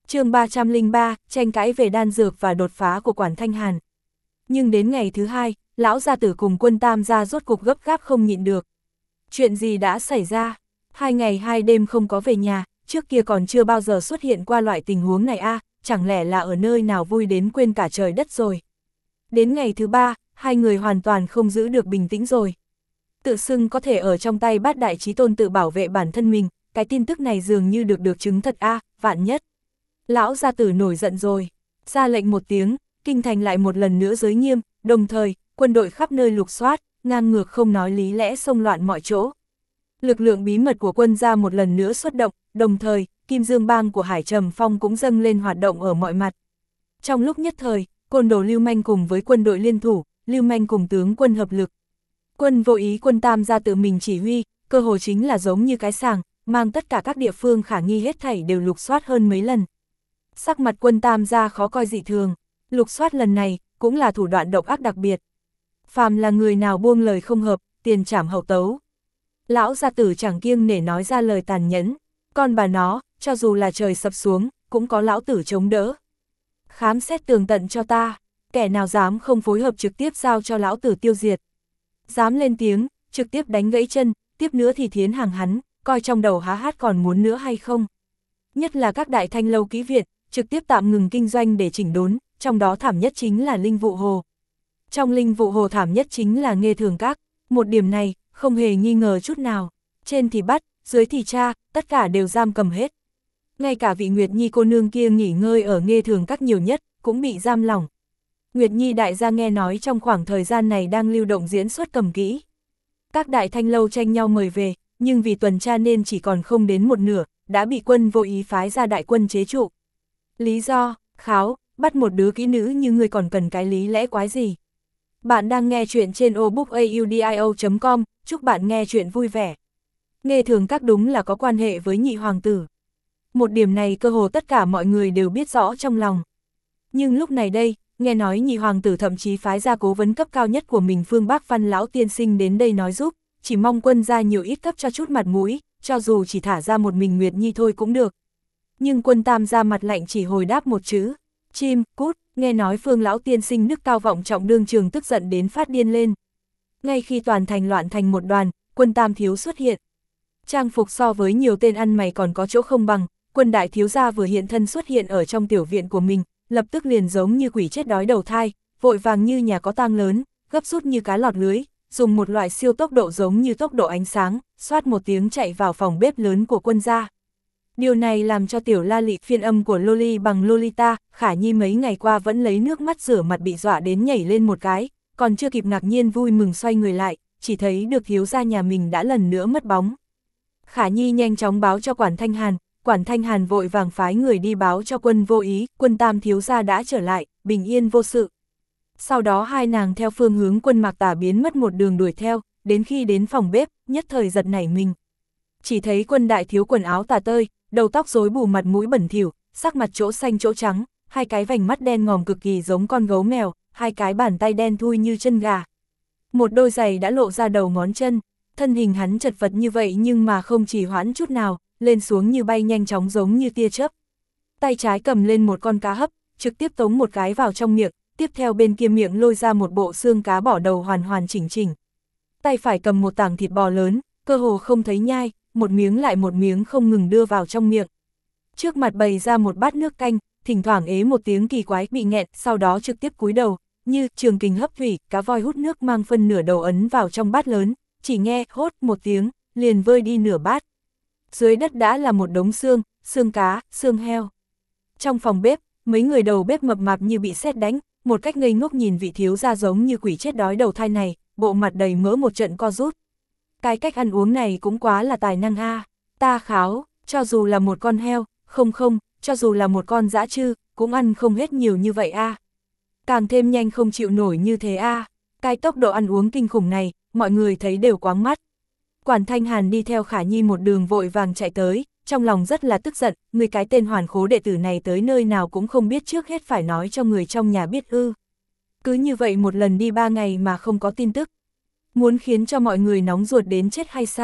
chương 303, tranh cãi về đan dược và đột phá của Quản Thanh Hàn. Nhưng đến ngày thứ hai, lão gia tử cùng Quân Tam gia rốt cục gấp gáp không nhịn được. Chuyện gì đã xảy ra? 2 ngày 2 đêm không có về nhà, trước kia còn chưa bao giờ xuất hiện qua loại tình huống này a, chẳng lẽ là ở nơi nào vui đến quên cả trời đất rồi. Đến ngày thứ 3, hai người hoàn toàn không giữ được bình tĩnh rồi. Tự xưng có thể ở trong tay Bát Đại Chí Tôn tự bảo vệ bản thân mình, cái tin tức này dường như được chứng thật a, vạn nhất. Lão gia tử nổi giận rồi, ra lệnh một tiếng, kinh thành lại một lần nữa giới nghiêm, đồng thời, quân đội khắp nơi lục soát, ngang ngược không nói lý lẽ xông loạn mọi chỗ. Lực lượng bí mật của quân gia một lần nữa xuất động, đồng thời, Kim Dương Bang của Hải Trầm Phong cũng dâng lên hoạt động ở mọi mặt. Trong lúc nhất thời, côn đồ Lưu Manh cùng với quân đội liên thủ, Lưu Manh cùng tướng quân hợp lực. Quân Vô Ý Quân Tam gia tự mình chỉ huy, cơ hồ chính là giống như cái sàng, mang tất cả các địa phương khả nghi hết thảy đều lục soát hơn mấy lần. Sắc mặt Quân Tam gia khó coi dị thường, lục soát lần này cũng là thủ đoạn độc ác đặc biệt. Phàm là người nào buông lời không hợp, tiền trảm hậu tấu. Lão gia tử chẳng kiêng nể nói ra lời tàn nhẫn, con bà nó, cho dù là trời sập xuống, cũng có lão tử chống đỡ. Khám xét tường tận cho ta, kẻ nào dám không phối hợp trực tiếp giao cho lão tử tiêu diệt. Dám lên tiếng, trực tiếp đánh gãy chân, tiếp nữa thì thiến hàng hắn, coi trong đầu há hát còn muốn nữa hay không. Nhất là các đại thanh lâu kỹ viện, trực tiếp tạm ngừng kinh doanh để chỉnh đốn, trong đó thảm nhất chính là Linh Vụ Hồ. Trong Linh Vụ Hồ thảm nhất chính là Nghê Thường Các, một điểm này, không hề nghi ngờ chút nào, trên thì bắt, dưới thì tra, tất cả đều giam cầm hết. Ngay cả vị Nguyệt Nhi cô nương kia nghỉ ngơi ở Nghê Thường Các nhiều nhất, cũng bị giam lỏng. Nguyệt Nhi đại gia nghe nói trong khoảng thời gian này đang lưu động diễn xuất cầm kỹ. Các đại thanh lâu tranh nhau mời về, nhưng vì tuần tra nên chỉ còn không đến một nửa, đã bị Quân Vô Ý phái ra đại quân chế trụ. Lý do, kháo, bắt một đứa kỹ nữ như ngươi còn cần cái lý lẽ quái gì. Bạn đang nghe chuyện trên obookaudio.com, chúc bạn nghe chuyện vui vẻ. Nghê Thường Các đúng là có quan hệ với nhị hoàng tử. Một điểm này cơ hồ tất cả mọi người đều biết rõ trong lòng. Nhưng lúc này đây, nghe nói nhị hoàng tử thậm chí phái ra cố vấn cấp cao nhất của mình Phương Bắc Văn lão tiên sinh đến đây nói giúp, chỉ mong quân gia nhiều ít cấp cho chút mặt mũi, cho dù chỉ thả ra một mình Nguyệt Nhi thôi cũng được. Nhưng Quân Tam ra mặt lạnh chỉ hồi đáp một chữ, chim, cút, nghe nói Phương lão tiên sinh đức cao vọng trọng đương trường tức giận đến phát điên lên. Ngay khi toàn thành loạn thành một đoàn, Quân Tam thiếu xuất hiện. Trang phục so với nhiều tên ăn mày còn có chỗ không bằng, Quân đại thiếu gia vừa hiện thân xuất hiện ở trong tiểu viện của mình, lập tức liền giống như quỷ chết đói đầu thai, vội vàng như nhà có tang lớn, gấp rút như cá lọt lưới, dùng một loại siêu tốc độ giống như tốc độ ánh sáng, xoát một tiếng chạy vào phòng bếp lớn của Quân gia. Điều này làm cho tiểu La Lị phiên âm của Loli bằng Lolita, Khả Nhi mấy ngày qua vẫn lấy nước mắt rửa mặt bị dọa đến nhảy lên một cái, còn chưa kịp ngạc nhiên vui mừng xoay người lại, chỉ thấy được thiếu gia nhà mình đã lần nữa mất bóng. Khả Nhi nhanh chóng báo cho Quản Thanh Hàn vội vàng phái người đi báo cho Quân Vô Ý, Quân Tam thiếu gia đã trở lại, bình yên vô sự. Sau đó hai nàng theo phương hướng Quân Mạc Tà biến mất một đường đuổi theo, đến khi đến phòng bếp, nhất thời giật nảy mình. Chỉ thấy Quân đại thiếu quần áo tả tơi, đầu tóc rối bù mặt mũi bẩn thỉu, sắc mặt chỗ xanh chỗ trắng, hai cái vành mắt đen ngòm cực kỳ giống con gấu mèo, hai cái bàn tay đen thui như chân gà. Một đôi giày đã lộ ra đầu ngón chân, thân hình hắn chật vật như vậy nhưng mà không chỉ hoãn chút nào, lên xuống như bay nhanh chóng giống như tia chớp. Tay trái cầm lên một con cá hấp, trực tiếp tống một cái vào trong miệng, tiếp theo bên kia miệng lôi ra một bộ xương cá bỏ đầu hoàn hoàn chỉnh chỉnh. Tay phải cầm một tảng thịt bò lớn, cơ hồ không thấy nhai, một miếng lại một miếng không ngừng đưa vào trong miệng. Trước mặt bày ra một bát nước canh, thỉnh thoảng ế một tiếng kỳ quái bị nghẹn, sau đó trực tiếp cúi đầu, như trường kình hấp thủy, cá voi hút nước mang phân nửa đầu ấn vào trong bát lớn, chỉ nghe hốt một tiếng, liền vơi đi nửa bát. Dưới đất đã là một đống xương, xương cá, xương heo. Trong phòng bếp, mấy người đầu bếp mập mạp như bị sét đánh, một cách ngây ngốc nhìn vị thiếu gia giống như quỷ chết đói đầu thai này, bộ mặt đầy mỡ một trận co rút. Cái cách ăn uống này cũng quá là tài năng a. Ta kháo, cho dù là một con heo, không, cho dù là một con dã trư, cũng ăn không hết nhiều như vậy a. Càng thêm nhanh không chịu nổi như thế a. Cái tốc độ ăn uống kinh khủng này, mọi người thấy đều quáng mắt. Quản Thanh Hàn đi theo Khả Nhi một đường vội vàng chạy tới, trong lòng rất là tức giận, người cái tên hoàn khố đệ tử này tới nơi nào cũng không biết trước hết phải nói cho người trong nhà biết ư. Cứ như vậy một lần đi 3 ngày mà không có tin tức. Muốn khiến cho mọi người nóng ruột đến chết hay sao?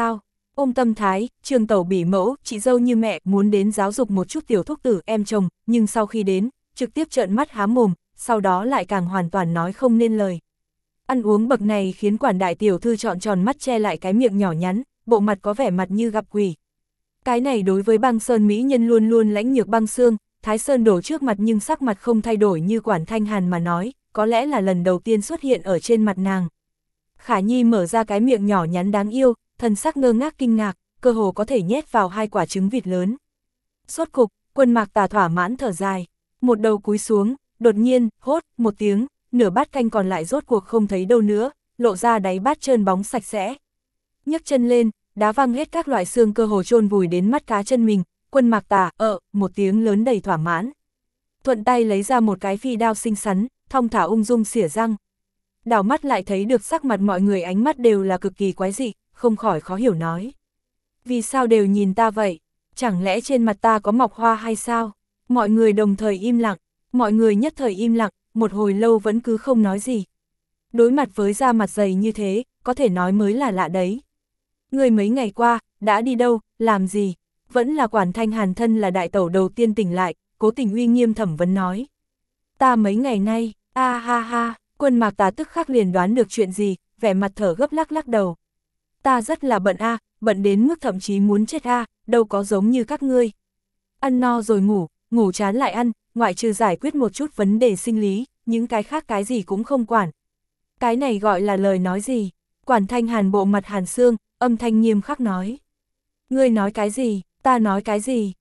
Ôm tâm thái, Trương tẩu bỉ mẫu, chị dâu như mẹ, muốn đến giáo dục một chút tiểu thúc tử em chồng, nhưng sau khi đến, trực tiếp trợn mắt há mồm, sau đó lại càng hoàn toàn nói không nên lời. Ăn uống bậc này khiến quản đại tiểu thư trọn tròn mắt che lại cái miệng nhỏ nhắn, bộ mặt có vẻ mặt như gặp quỷ. Cái này đối với Băng Sơn mỹ nhân luôn luôn lãnh nhược băng xương, Thái Sơn đổ trước mặt nhưng sắc mặt không thay đổi như Quản Thanh Hàn mà nói, có lẽ là lần đầu tiên xuất hiện ở trên mặt nàng. Khả Nhi mở ra cái miệng nhỏ nhắn đáng yêu, thần sắc ngơ ngác kinh ngạc, cơ hồ có thể nhét vào 2 quả trứng vịt lớn. Sốt cục, Quân Mạc Tà thỏa mãn thở dài, một đầu cúi xuống, đột nhiên, hốt, một tiếng, nửa bát canh còn lại rốt cuộc không thấy đâu nữa, lộ ra đáy bát trơn bóng sạch sẽ. Nhấc chân lên, đá văng hết các loại xương cơ hồ chôn vùi đến mắt cá chân mình, Quân Mạc Tà, một tiếng lớn đầy thỏa mãn. Thuận tay lấy ra một cái phi đao xinh xắn, thong thả ung dung xỉa răng. Đảo mắt lại thấy được sắc mặt mọi người ánh mắt đều là cực kỳ quái dị, không khỏi khó hiểu nói. Vì sao đều nhìn ta vậy? Chẳng lẽ trên mặt ta có mọc hoa hay sao? Mọi người đồng thời im lặng, mọi người nhất thời im lặng, một hồi lâu vẫn cứ không nói gì. Đối mặt với da mặt dày như thế, có thể nói mới là lạ đấy. Người mấy ngày qua, đã đi đâu, làm gì? Vẫn là Quản Thanh Hàn thân là đại tẩu đầu tiên tỉnh lại, Cố Tình uy nghiêm thẩm vấn nói. Ta mấy ngày nay, ha ha, Quân Mạc Tà tức khắc liền đoán được chuyện gì, vẻ mặt thở gấp lắc lắc đầu. Ta rất là bận bận đến mức thậm chí muốn chết đâu có giống như các ngươi. Ăn no rồi ngủ, ngủ chán lại ăn, ngoại trừ giải quyết một chút vấn đề sinh lý, những cái khác cái gì cũng không quản. Cái này gọi là lời nói gì? Quản Thanh Hàn bộ mặt hàn xương, âm thanh nghiêm khắc nói. Ngươi nói cái gì, ta nói cái gì,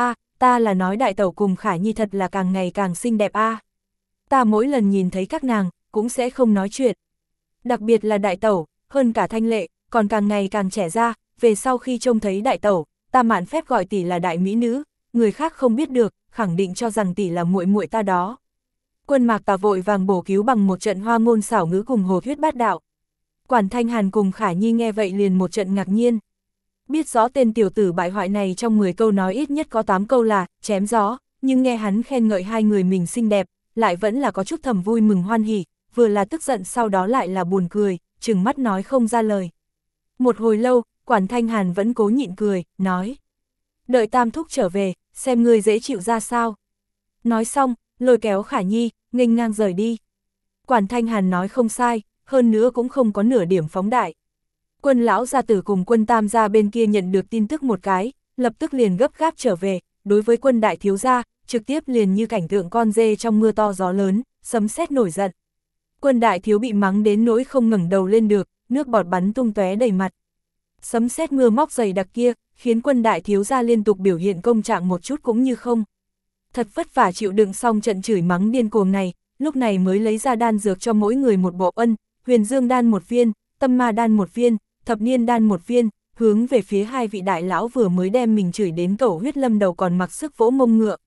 ta là nói đại tẩu cùng Khả Nhi thật là càng ngày càng xinh đẹp Ta mỗi lần nhìn thấy các nàng, cũng sẽ không nói chuyện. Đặc biệt là đại tẩu, hơn cả Thanh Lệ, còn càng ngày càng trẻ ra, về sau khi trông thấy đại tẩu, ta mạn phép gọi tỷ là đại mỹ nữ, người khác không biết được, khẳng định cho rằng tỷ là muội muội ta đó. Quân Mạc Tà vội vàng bổ cứu bằng một trận hoa ngôn xảo ngữ cùng hồ huyết bát đạo. Quản Thanh Hàn cùng Khả Nhi nghe vậy liền một trận ngạc nhiên. Biết rõ tên tiểu tử bại hoại này trong 10 câu nói ít nhất có 8 câu là chém gió, nhưng nghe hắn khen ngợi hai người mình xinh đẹp, lại vẫn là có chút thầm vui mừng hoan hỉ, vừa là tức giận sau đó lại là buồn cười, trừng mắt nói không ra lời. Một hồi lâu, Quản Thanh Hàn vẫn cố nhịn cười, nói. Đợi Tam Thúc trở về, xem ngươi dễ chịu ra sao. Nói xong, lôi kéo Khả Nhi, nghênh ngang rời đi. Quản Thanh Hàn nói không sai, hơn nữa cũng không có nửa điểm phóng đại. Quân lão gia tử cùng Quân Tam gia bên kia nhận được tin tức một cái, lập tức liền gấp gáp trở về, đối với Quân đại thiếu gia, trực tiếp liền như cảnh tượng con dê trong mưa to gió lớn, sấm sét nổi giận. Quân đại thiếu bị mắng đến nỗi không ngẩng đầu lên được, nước bọt bắn tung tóe đầy mặt. Sấm sét mưa móc dày đặc kia, khiến Quân đại thiếu gia liên tục biểu hiện công trạng một chút cũng như không. Thật vất vả chịu đựng xong trận chửi mắng điên cuồng này, lúc này mới lấy ra đan dược cho mỗi người một bộ huyền dương đan một viên, tâm ma đan một viên, thập niên đan một viên, hướng về phía hai vị đại lão vừa mới đem mình chửi đến cẩu huyết lâm đầu còn mặc sức vỗ mông ngựa.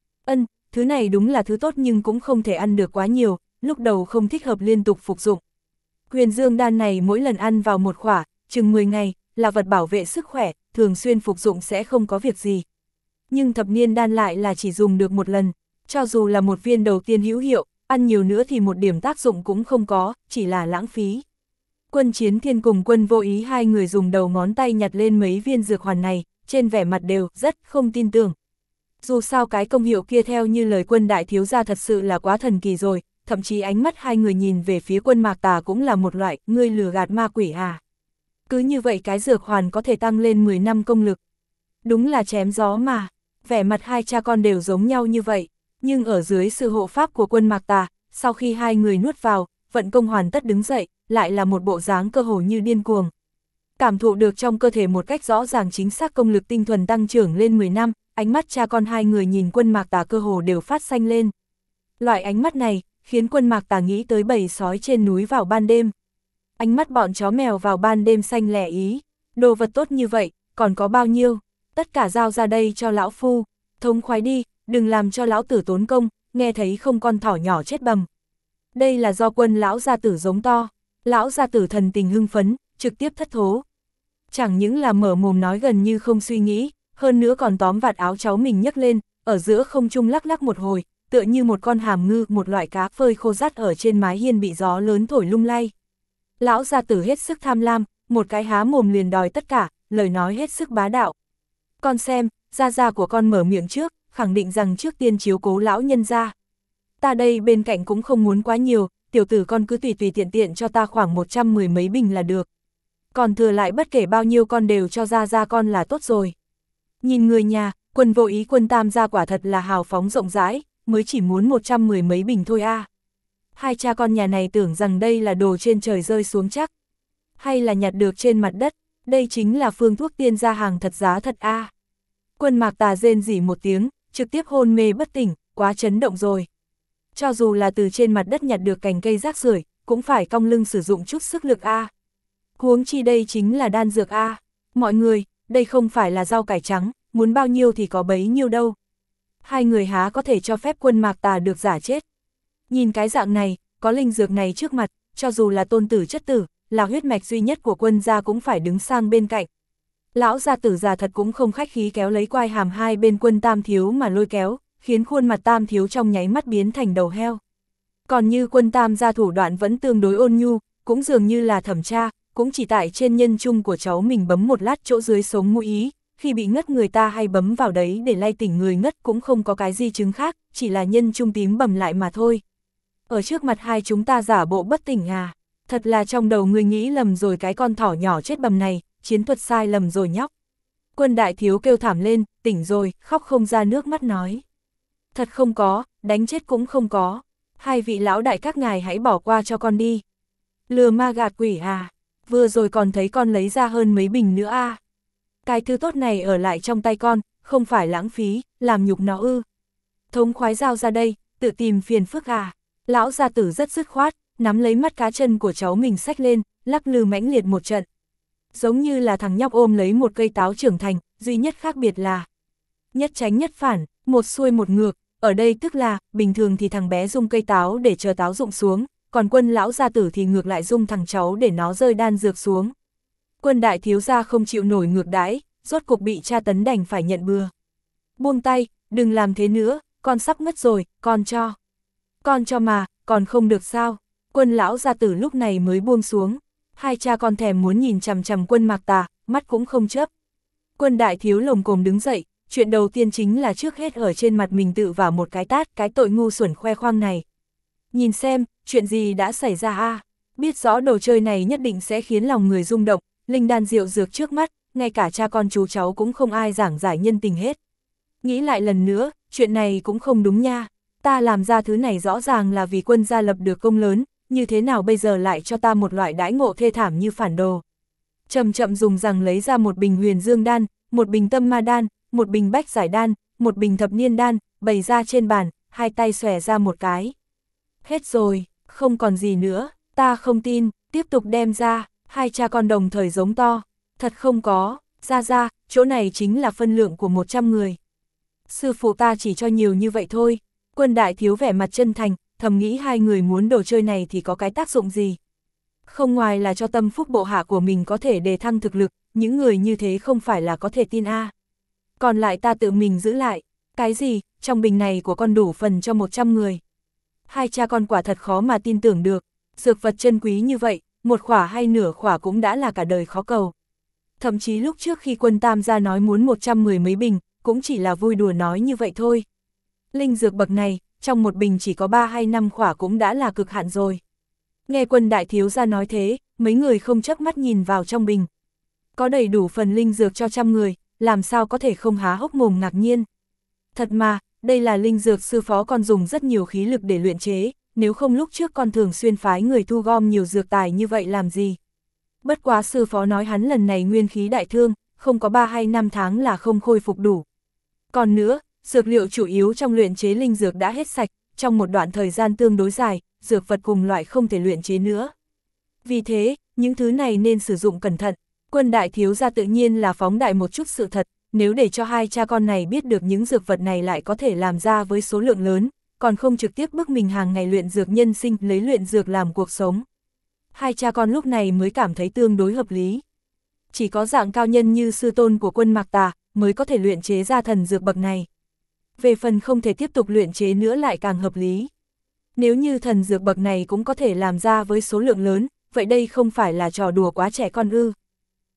Thứ này đúng là thứ tốt nhưng cũng không thể ăn được quá nhiều, lúc đầu không thích hợp liên tục phục dụng. Huyền dương đan này mỗi lần ăn vào một khỏa, chừng 10 ngày, là vật bảo vệ sức khỏe, thường xuyên phục dụng sẽ không có việc gì. Nhưng thập niên đan lại là chỉ dùng được một lần, cho dù là một viên đầu tiên hữu hiệu, ăn nhiều nữa thì một điểm tác dụng cũng không có, chỉ là lãng phí. Quân Chiến Thiên cùng Quân Vô Ý hai người dùng đầu ngón tay nhặt lên mấy viên dược hoàn này, trên vẻ mặt đều rất không tin tưởng. Dù sao cái công hiệu kia theo như lời Quân đại thiếu gia thật sự là quá thần kỳ rồi, thậm chí ánh mắt hai người nhìn về phía Quân Mạc Tà cũng là một loại ngươi lừa gạt ma quỷ Cứ như vậy cái dược hoàn có thể tăng lên 10 năm công lực. Đúng là chém gió mà, vẻ mặt hai cha con đều giống nhau như vậy, nhưng ở dưới sự hộ pháp của Quân Mạc Tà, sau khi hai người nuốt vào, vận công hoàn tất đứng dậy, lại là một bộ dáng cơ hồ như điên cuồng. Cảm thụ được trong cơ thể một cách rõ ràng chính xác công lực tinh thuần tăng trưởng lên 10 năm, ánh mắt cha con hai người nhìn Quân Mạc Tà cơ hồ đều phát xanh lên. Loại ánh mắt này, khiến Quân Mạc Tà nghĩ tới bầy sói trên núi vào ban đêm. Ánh mắt bọn chó mèo vào ban đêm xanh lẻ ý, đồ vật tốt như vậy, còn có bao nhiêu, tất cả giao ra đây cho lão phu, thống khoái đi, đừng làm cho lão tử tốn công, nghe thấy không con thỏ nhỏ chết bầm. Đây là do Quân lão gia tử giống to, lão gia tử thần tình hưng phấn, trực tiếp thất thố. Chẳng những là mở mồm nói gần như không suy nghĩ, hơn nữa còn tóm vạt áo cháu mình nhấc lên, ở giữa không trung lắc lắc một hồi, tựa như một con hàm ngư, một loại cá phơi khô rắt ở trên mái hiên bị gió lớn thổi lung lay. Lão gia tử hết sức tham lam, một cái há mồm liền đòi tất cả, lời nói hết sức bá đạo. Con xem, gia của con mở miệng trước, khẳng định rằng trước tiên chiếu cố lão nhân gia. Ta đây bên cạnh cũng không muốn quá nhiều, tiểu tử con cứ tùy tiện tiện cho ta khoảng 110 mấy bình là được. Còn thừa lại bất kể bao nhiêu con đều cho gia con là tốt rồi. Nhìn người nhà, Quân Vô Ý Quân Tam gia quả thật là hào phóng rộng rãi, mới chỉ muốn 110 mấy bình thôi a. Hai cha con nhà này tưởng rằng đây là đồ trên trời rơi xuống chắc. Hay là nhặt được trên mặt đất, đây chính là phương thuốc tiên gia hàng thật giá thật a. Quân Mạc Tà rên rỉ một tiếng, trực tiếp hôn mê bất tỉnh, quá chấn động rồi. Cho dù là từ trên mặt đất nhặt được cành cây rác rưởi, cũng phải cong lưng sử dụng chút sức lực a. Huống chi đây chính là đan dược a. Mọi người, đây không phải là rau cải trắng, muốn bao nhiêu thì có bấy nhiêu đâu. Hai người há có thể cho phép Quân Mạc Tà được giả chết. Nhìn cái dạng này, có linh dược này trước mặt, cho dù là tôn tử chất tử, là huyết mạch duy nhất của Quân gia cũng phải đứng sang bên cạnh. Lão gia tử già thật cũng không khách khí kéo lấy quai hàm hai bên Quân Tam thiếu mà lôi kéo, khiến khuôn mặt Tam thiếu trong nháy mắt biến thành đầu heo. Còn như Quân Tam gia thủ đoạn vẫn tương đối ôn nhu, cũng dường như là thẩm tra, cũng chỉ tại trên nhân trung của cháu mình bấm một lát chỗ dưới sống mũi ý, khi bị ngất người ta hay bấm vào đấy để lay tỉnh người ngất cũng không có cái di chứng khác, chỉ là nhân trung tím bầm lại mà thôi. Ở trước mặt hai chúng ta giả bộ bất tỉnh à, thật là trong đầu người nghĩ lầm rồi cái con thỏ nhỏ chết bầm này, chiến thuật sai lầm rồi nhóc. Quân đại thiếu kêu thảm lên, tỉnh rồi, khóc không ra nước mắt nói. Thật không có, đánh chết cũng không có, hai vị lão đại các ngài hãy bỏ qua cho con đi. Lừa ma gạt quỷ à, vừa rồi còn thấy con lấy ra hơn mấy bình nữa à. Cái thứ tốt này ở lại trong tay con, không phải lãng phí, làm nhục nó ư. Thống khoái giao ra đây, tự tìm phiền phức à. Lão gia tử rất dứt khoát, nắm lấy mắt cá chân của cháu mình xách lên, lắc lư mãnh liệt một trận. Giống như là thằng nhóc ôm lấy một cây táo trưởng thành, duy nhất khác biệt là nhất tránh nhất phản, một xuôi một ngược, ở đây tức là, bình thường thì thằng bé rung cây táo để chờ táo rụng xuống, còn Quân lão gia tử thì ngược lại rung thằng cháu để nó rơi đan dược xuống. Quân đại thiếu gia không chịu nổi ngược đãi, rốt cục bị tra tấn đành phải nhận bừa. Buông tay, đừng làm thế nữa, con sắp ngất rồi, con cho. Con cho mà, còn không được sao. Quân lão gia tử lúc này mới buông xuống. Hai cha con thèm muốn nhìn chằm chằm Quân Mạc Tà, mắt cũng không chớp. Quân đại thiếu lồm cồm đứng dậy, chuyện đầu tiên chính là trước hết ở trên mặt mình tự vào một cái tát cái tội ngu xuẩn khoe khoang này. Nhìn xem, chuyện gì đã xảy ra a? Biết rõ đồ chơi này nhất định sẽ khiến lòng người rung động, linh đan rượu dược trước mắt, ngay cả cha con chú cháu cũng không ai giảng giải nhân tình hết. Nghĩ lại lần nữa, chuyện này cũng không đúng nha, ta làm ra thứ này rõ ràng là vì Quân gia lập được công lớn, như thế nào bây giờ lại cho ta một loại đãi ngộ thê thảm như phản đồ. Chậm chậm dùng rằng lấy ra một bình huyền dương đan, một bình tâm ma đan, một bình bách giải đan, một bình thập niên đan, bày ra trên bàn, hai tay xòe ra một cái. Hết rồi, không còn gì nữa, ta không tin, tiếp tục đem ra, hai cha con đồng thời giống to, thật không có, ra, chỗ này chính là phân lượng của 100 người. Sư phụ ta chỉ cho nhiều như vậy thôi. Quân đại thiếu vẻ mặt chân thành, thầm nghĩ hai người muốn đồ chơi này thì có cái tác dụng gì. Không ngoài là cho tâm phúc bộ hạ của mình có thể đề thăng thực lực, những người như thế không phải là có thể tin a. Còn lại ta tự mình giữ lại, cái gì, trong bình này của con đủ phần cho 100 người. Hai cha con quả thật khó mà tin tưởng được, dược vật chân quý như vậy, một khỏa hay nửa khỏa cũng đã là cả đời khó cầu. Thậm chí lúc trước khi Quân Tam gia nói muốn 110 mấy bình, cũng chỉ là vui đùa nói như vậy thôi. Linh dược bậc này, trong một bình chỉ có 3 hay 5 khỏa cũng đã là cực hạn rồi. Nghe Quân đại thiếu gia nói thế, mấy người không chớp mắt nhìn vào trong bình. Có đầy đủ phần linh dược cho 100 người, làm sao có thể không há hốc mồm ngạc nhiên. Thật mà, đây là linh dược sư phó con dùng rất nhiều khí lực để luyện chế, nếu không lúc trước con thường xuyên phái người thu gom nhiều dược tài như vậy làm gì. Bất quá sư phó nói hắn lần này nguyên khí đại thương, không có 3 hay 5 tháng là không khôi phục đủ. Còn nữa, dược liệu chủ yếu trong luyện chế linh dược đã hết sạch, trong một đoạn thời gian tương đối dài, dược vật cùng loại không thể luyện chế nữa. Vì thế, những thứ này nên sử dụng cẩn thận. Quân đại thiếu gia tự nhiên là phóng đại một chút sự thật, nếu để cho hai cha con này biết được những dược vật này lại có thể làm ra với số lượng lớn, còn không trực tiếp bức mình hàng ngày luyện dược nhân sinh, lấy luyện dược làm cuộc sống. Hai cha con lúc này mới cảm thấy tương đối hợp lý. Chỉ có dạng cao nhân như sư tôn của Quân Mạc Tà mới có thể luyện chế ra thần dược bậc này. Về phần không thể tiếp tục luyện chế nữa lại càng hợp lý. Nếu như thần dược bậc này cũng có thể làm ra với số lượng lớn, vậy đây không phải là trò đùa quá trẻ con ư.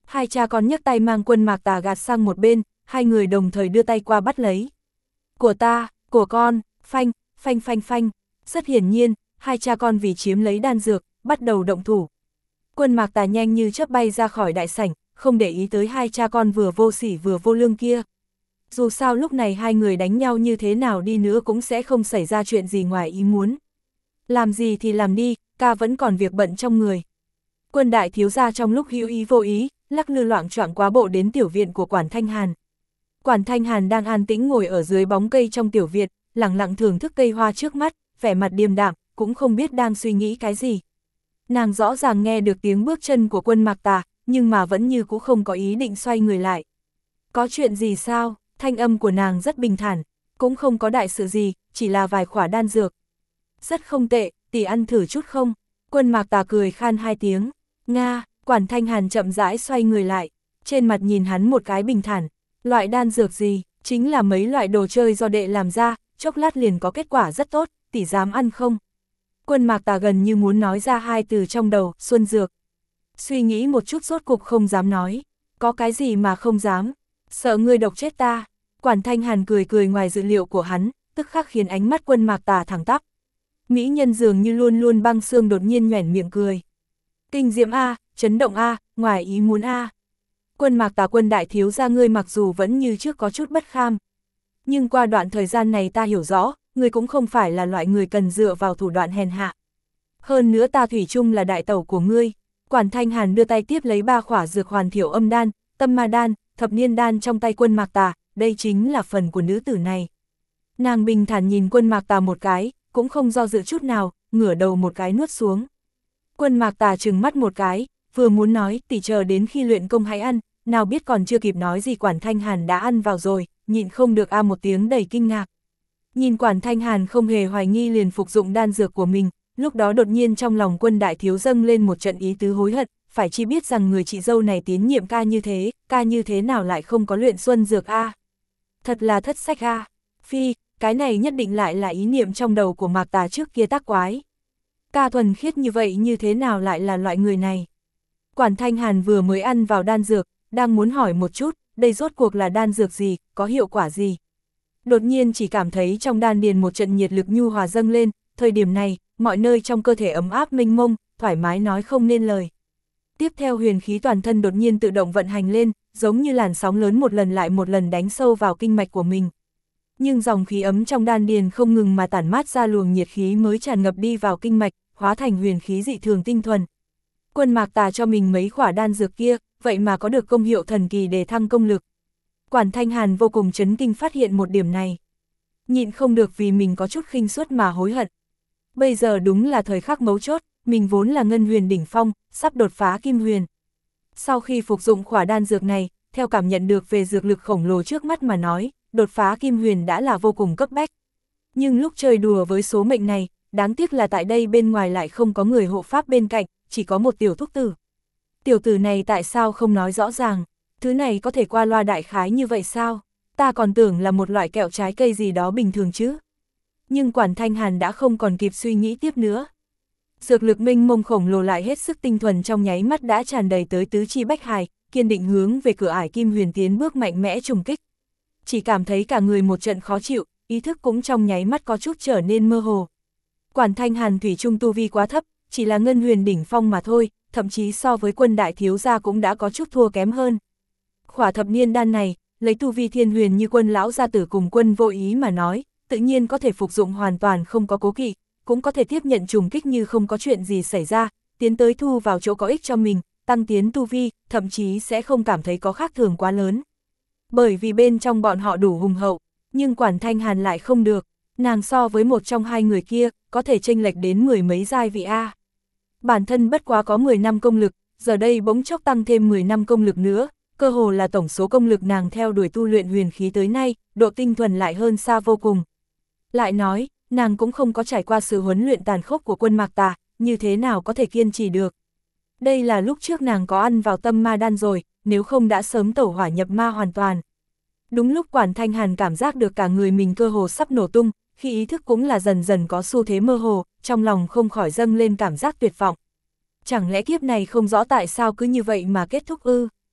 Hai cha con nhấc tay mang Quân Mạc Tà gạt sang một bên, hai người đồng thời đưa tay qua bắt lấy. Của ta, của con, phanh, phanh phanh phanh. Rất hiển nhiên, hai cha con vì chiếm lấy đan dược, bắt đầu động thủ. Quân Mạc Tà nhanh như chớp bay ra khỏi đại sảnh, không để ý tới hai cha con vừa vô sỉ vừa vô lương kia. Dù sao lúc này hai người đánh nhau như thế nào đi nữa cũng sẽ không xảy ra chuyện gì ngoài ý muốn. Làm gì thì làm đi, ca vẫn còn việc bận trong người. Quân đại thiếu gia trong lúc hữu ý vô ý, lắc lư loạng choạng quá bộ đến tiểu viện của Quản Thanh Hàn. Quản Thanh Hàn đang an tĩnh ngồi ở dưới bóng cây trong tiểu viện, lặng lặng thưởng thức cây hoa trước mắt, vẻ mặt điềm đạm, cũng không biết đang suy nghĩ cái gì. Nàng rõ ràng nghe được tiếng bước chân của Quân Mạc Tà, nhưng mà vẫn như cũng không có ý định xoay người lại. Có chuyện gì sao? Thanh âm của nàng rất bình thản, cũng không có đại sự gì, chỉ là vài khỏa đan dược. Rất không tệ, tỷ ăn thử chút không? Quân Mạc Tà cười khan hai tiếng. Nga, Quản Thanh Hàn chậm rãi xoay người lại, trên mặt nhìn hắn một cái bình thản. Loại đan dược gì? Chính là mấy loại đồ chơi do đệ làm ra, chốc lát liền có kết quả rất tốt, tỷ dám ăn không? Quân Mạc Tà gần như muốn nói ra hai từ trong đầu, xuân dược. Suy nghĩ một chút rốt cục không dám nói. Có cái gì mà không dám? Sợ ngươi độc chết ta. Quản Thanh Hàn cười cười ngoài dự liệu của hắn, tức khắc khiến ánh mắt Quân Mạc Tà thẳng tắp. Mỹ nhân dường như luôn luôn băng xương đột nhiên nhoẻn miệng cười. Kinh diễm A, chấn động A, ngoài ý muốn A. Quân Mạc Tà, Quân đại thiếu gia ngươi mặc dù vẫn như trước có chút bất kham. Nhưng qua đoạn thời gian này ta hiểu rõ, ngươi cũng không phải là loại người cần dựa vào thủ đoạn hèn hạ. Hơn nữa ta thủy chung là đại tẩu của ngươi. Quản Thanh Hàn đưa tay tiếp lấy 3 khỏa dược hoàn thiểu âm đan, tâm ma đan, thập niên đan trong tay Quân Mạc Tà, đây chính là phần của nữ tử này. Nàng bình thản nhìn Quân Mạc Tà một cái, cũng không do dự chút nào, ngửa đầu một cái nuốt xuống. Quân Mạc Tà trừng mắt một cái, vừa muốn nói tỷ chờ đến khi luyện công hãy ăn, nào biết còn chưa kịp nói gì Quản Thanh Hàn đã ăn vào rồi, nhịn không được a một tiếng đầy kinh ngạc. Nhìn Quản Thanh Hàn không hề hoài nghi liền phục dụng đan dược của mình, lúc đó đột nhiên trong lòng Quân đại thiếu dâng lên một trận ý tứ hối hận, phải chi biết rằng người chị dâu này tín nhiệm ca như thế nào lại không có luyện xuân dược a. Thật là thất sách a. Phi, cái này nhất định lại là ý niệm trong đầu của Mạc Tà trước kia tác quái. Ca thuần khiết như vậy như thế nào lại là loại người này? Quản Thanh Hàn vừa mới ăn vào đan dược, đang muốn hỏi một chút, đây rốt cuộc là đan dược gì, có hiệu quả gì? Đột nhiên chỉ cảm thấy trong đan điền một trận nhiệt lực nhu hòa dâng lên, thời điểm này, mọi nơi trong cơ thể ấm áp mênh mông, thoải mái nói không nên lời. Tiếp theo huyền khí toàn thân đột nhiên tự động vận hành lên, giống như làn sóng lớn một lần lại một lần đánh sâu vào kinh mạch của mình. Nhưng dòng khí ấm trong đan điền không ngừng mà tản mát ra luồng nhiệt khí mới tràn ngập đi vào kinh mạch, hóa thành huyền khí dị thường tinh thuần. Quân Mạc Tà cho mình mấy khỏa đan dược kia, vậy mà có được công hiệu thần kỳ để thăng công lực. Quản Thanh Hàn vô cùng chấn kinh phát hiện một điểm này. Nhịn không được vì mình có chút khinh suất mà hối hận. Bây giờ đúng là thời khắc mấu chốt, mình vốn là ngân huyền đỉnh phong, sắp đột phá kim huyền. Sau khi phục dụng khỏa đan dược này, theo cảm nhận được về dược lực khổng lồ trước mắt mà nói, đột phá kim huyền đã là vô cùng cấp bách. Nhưng lúc chơi đùa với số mệnh này, đáng tiếc là tại đây bên ngoài lại không có người hộ pháp bên cạnh, chỉ có một tiểu thúc tử. Tiểu tử này tại sao không nói rõ ràng, thứ này có thể qua loa đại khái như vậy sao? Ta còn tưởng là một loại kẹo trái cây gì đó bình thường chứ. Nhưng Quản Thanh Hàn đã không còn kịp suy nghĩ tiếp nữa. Dược lực mênh mông khổng lồ lại hết sức tinh thuần trong nháy mắt đã tràn đầy tới tứ chi bách hài, kiên định hướng về cửa ải kim huyền tiến bước mạnh mẽ trùng kích. Chỉ cảm thấy cả người một trận khó chịu, ý thức cũng trong nháy mắt có chút trở nên mơ hồ. Quản Thanh Hàn thủy chung tu vi quá thấp, chỉ là ngân huyền đỉnh phong mà thôi, thậm chí so với Quân đại thiếu gia cũng đã có chút thua kém hơn. Khỏa thập niên đan này, lấy tu vi thiên huyền như Quân lão gia tử cùng Quân vô ý mà nói, tự nhiên có thể phục dụng hoàn toàn không có cố kỵ, cũng có thể tiếp nhận trùng kích như không có chuyện gì xảy ra, tiến tới thu vào chỗ có ích cho mình, tăng tiến tu vi, thậm chí sẽ không cảm thấy có khác thường quá lớn. Bởi vì bên trong bọn họ đủ hùng hậu, nhưng Quản Thanh Hàn lại không được, nàng so với một trong hai người kia, có thể chênh lệch đến 10 mấy giai vị A. Bản thân bất quá có 10 năm công lực, giờ đây bỗng chốc tăng thêm 10 năm công lực nữa, cơ hồ là tổng số công lực nàng theo đuổi tu luyện huyền khí tới nay, độ tinh thuần lại hơn xa vô cùng. Lại nói, nàng cũng không có trải qua sự huấn luyện tàn khốc của Quân Mạc Tà, như thế nào có thể kiên trì được. Đây là lúc trước nàng có ăn vào tâm ma đan rồi, nếu không đã sớm tẩu hỏa nhập ma hoàn toàn. Đúng lúc Quản Thanh Hàn cảm giác được cả người mình cơ hồ sắp nổ tung, khi ý thức cũng là dần dần có xu thế mơ hồ, trong lòng không khỏi dâng lên cảm giác tuyệt vọng. Chẳng lẽ kiếp này không rõ tại sao cứ như vậy mà kết thúc ư?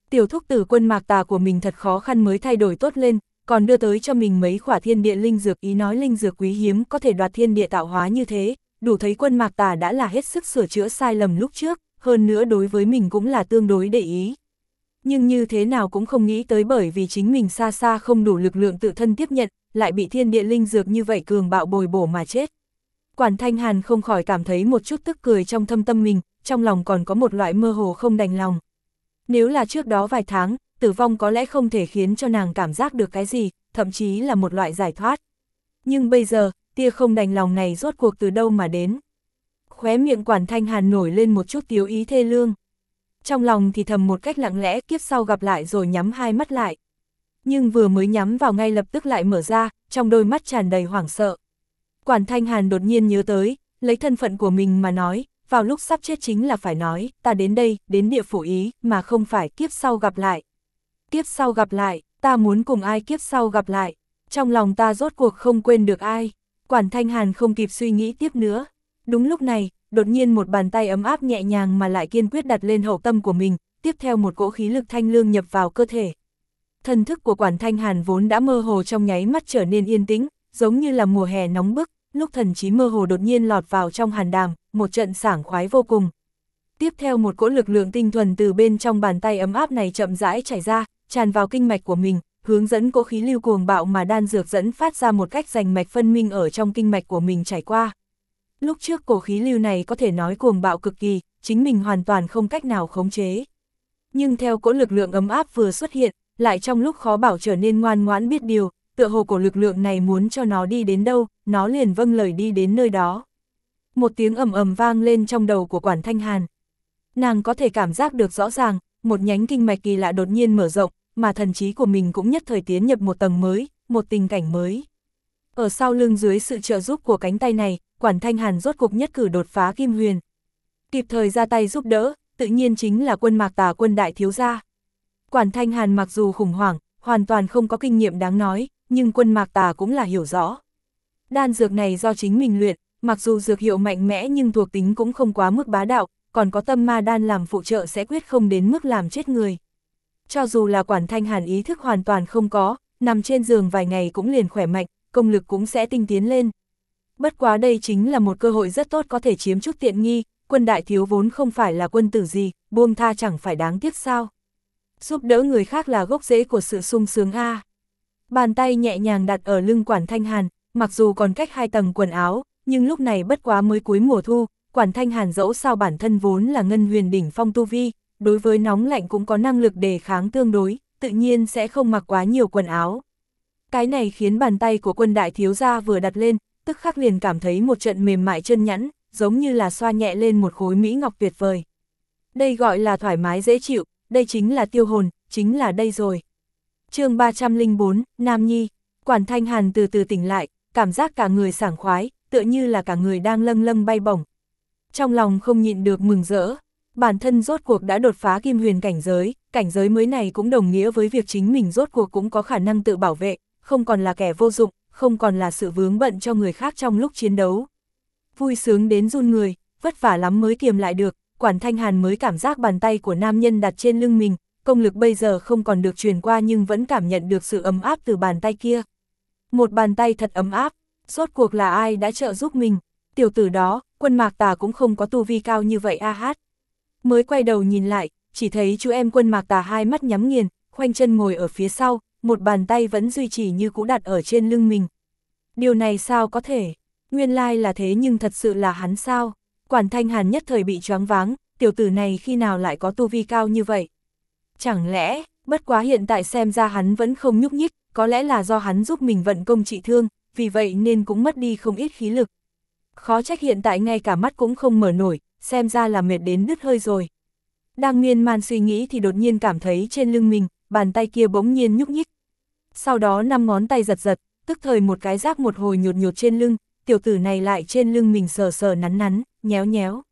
Tiểu thúc tử Quân Mạc Tà của mình thật khó khăn mới thay đổi tốt lên, còn đưa tới cho mình mấy khỏa thiên địa linh dược, ý nói linh dược quý hiếm có thể đoạt thiên địa tạo hóa như thế, đủ thấy Quân Mạc Tà đã là hết sức sửa chữa sai lầm lúc trước, hơn nữa đối với mình cũng là tương đối để ý. Nhưng như thế nào cũng không nghĩ tới bởi vì chính mình xa xa không đủ lực lượng tự thân tiếp nhận, lại bị thiên địa linh dược như vậy cường bạo bồi bổ mà chết. Quản Thanh Hàn không khỏi cảm thấy một chút tức cười trong thâm tâm mình, trong lòng còn có một loại mơ hồ không đành lòng. Nếu là trước đó vài tháng, tử vong có lẽ không thể khiến cho nàng cảm giác được cái gì, thậm chí là một loại giải thoát. Nhưng bây giờ, tia không đành lòng này rốt cuộc từ đâu mà đến. Khóe miệng Quản Thanh Hàn nổi lên một chút tiếu ý thê lương. Trong lòng thì thầm một cách lặng lẽ, kiếp sau gặp lại, rồi nhắm hai mắt lại. Nhưng vừa mới nhắm vào ngay lập tức lại mở ra, trong đôi mắt tràn đầy hoảng sợ. Quản Thanh Hàn đột nhiên nhớ tới, lấy thân phận của mình mà nói, vào lúc sắp chết chính là phải nói, ta đến đây, đến địa phủ ý, mà không phải kiếp sau gặp lại. Kiếp sau gặp lại, ta muốn cùng ai kiếp sau gặp lại, trong lòng ta rốt cuộc không quên được ai. Quản Thanh Hàn không kịp suy nghĩ tiếp nữa. Đúng lúc này, đột nhiên một bàn tay ấm áp nhẹ nhàng mà lại kiên quyết đặt lên hậu tâm của mình, tiếp theo một cỗ khí lực thanh lương nhập vào cơ thể. Thần thức của Quản Thanh Hàn vốn đã mơ hồ trong nháy mắt trở nên yên tĩnh, giống như là mùa hè nóng bức, lúc thần trí mơ hồ đột nhiên lọt vào trong hàn đàm, một trận sảng khoái vô cùng. Tiếp theo một cỗ lực lượng tinh thuần từ bên trong bàn tay ấm áp này chậm rãi chảy ra, tràn vào kinh mạch của mình, hướng dẫn cỗ khí lưu cuồng bạo mà đan dược dẫn phát ra một cách rành mạch phân minh ở trong kinh mạch của mình chảy qua. Lúc trước cổ khí lưu này có thể nói cuồng bạo cực kỳ, chính mình hoàn toàn không cách nào khống chế. Nhưng theo cỗ lực lượng ấm áp vừa xuất hiện, lại trong lúc khó bảo trở nên ngoan ngoãn biết điều, tựa hồ cổ lực lượng này muốn cho nó đi đến đâu, nó liền vâng lời đi đến nơi đó. Một tiếng ầm ầm vang lên trong đầu của Quản Thanh Hàn. Nàng có thể cảm giác được rõ ràng, một nhánh kinh mạch kỳ lạ đột nhiên mở rộng, mà thần trí của mình cũng nhất thời tiến nhập một tầng mới, một tình cảnh mới. Ở sau lưng dưới sự trợ giúp của cánh tay này, Quản Thanh Hàn rốt cục nhất cử đột phá kim huyền. Kịp thời ra tay giúp đỡ, tự nhiên chính là Quân Mạc Tà, Quân đại thiếu gia. Quản Thanh Hàn mặc dù khủng hoảng, hoàn toàn không có kinh nghiệm đáng nói, nhưng Quân Mạc Tà cũng là hiểu rõ. Đan dược này do chính mình luyện, mặc dù dược hiệu mạnh mẽ nhưng thuộc tính cũng không quá mức bá đạo, còn có tâm ma đan làm phụ trợ sẽ quyết không đến mức làm chết người. Cho dù là Quản Thanh Hàn ý thức hoàn toàn không có, nằm trên giường vài ngày cũng liền khỏe mạnh, công lực cũng sẽ tinh tiến lên. Bất quá đây chính là một cơ hội rất tốt có thể chiếm chút tiện nghi, Quân đại thiếu vốn không phải là quân tử gì, buông tha chẳng phải đáng tiếc sao. Giúp đỡ người khác là gốc rễ của sự sung sướng a. Bàn tay nhẹ nhàng đặt ở lưng Quản Thanh Hàn, mặc dù còn cách 2 tầng quần áo, nhưng lúc này bất quá mới cuối mùa thu, Quản Thanh Hàn dẫu sao bản thân vốn là ngân huyền đỉnh phong tu vi, đối với nóng lạnh cũng có năng lực đề kháng tương đối, tự nhiên sẽ không mặc quá nhiều quần áo. Cái này khiến bàn tay của Quân đại thiếu gia vừa đặt lên, tức khắc liền cảm thấy một trận mềm mại chân nhẵn, giống như là xoa nhẹ lên một khối mỹ ngọc tuyệt vời. Đây gọi là thoải mái dễ chịu, đây chính là tiêu hồn, chính là đây rồi. Chương 304, Nam Nhi. Quản Thanh Hàn từ từ tỉnh lại, cảm giác cả người sảng khoái, tựa như là cả người đang lâng lâng bay bổng. Trong lòng không nhịn được mừng rỡ, bản thân rốt cuộc đã đột phá kim huyền cảnh giới mới này cũng đồng nghĩa với việc chính mình rốt cuộc cũng có khả năng tự bảo vệ, không còn là kẻ vô dụng, không còn là sự vướng bận cho người khác trong lúc chiến đấu. Vui sướng đến run người, vất vả lắm mới kiềm lại được, Quản Thanh Hàn mới cảm giác bàn tay của nam nhân đặt trên lưng mình, công lực bây giờ không còn được truyền qua nhưng vẫn cảm nhận được sự ấm áp từ bàn tay kia. Một bàn tay thật ấm áp, rốt cuộc là ai đã trợ giúp mình, tiểu tử đó, Quân Mạc Tà cũng không có tu vi cao như vậy a hát. Mới quay đầu nhìn lại, chỉ thấy chú em Quân Mạc Tà hai mắt nhắm nghiền, khoanh chân ngồi ở phía sau, một bàn tay vẫn duy trì như cũ đặt ở trên lưng mình. Điều này sao có thể? Nguyên lai là thế nhưng thật sự là hắn sao? Quản Thanh Hàn nhất thời bị choáng váng, tiểu tử này khi nào lại có tu vi cao như vậy? Chẳng lẽ, bất quá hiện tại xem ra hắn vẫn không nhúc nhích, có lẽ là do hắn giúp mình vận công trị thương, vì vậy nên cũng mất đi không ít khí lực. Khó trách hiện tại ngay cả mắt cũng không mở nổi, xem ra là mệt đến đứt hơi rồi. Đang miên man suy nghĩ thì đột nhiên cảm thấy trên lưng mình, bàn tay kia bỗng nhiên nhúc nhích. Sau đó 5 ngón tay giật giật, tức thời một cái rác một hồi nhột nhột trên lưng, tiểu tử này lại trên lưng mình sờ sờ nắn nắn, nhéo nhéo.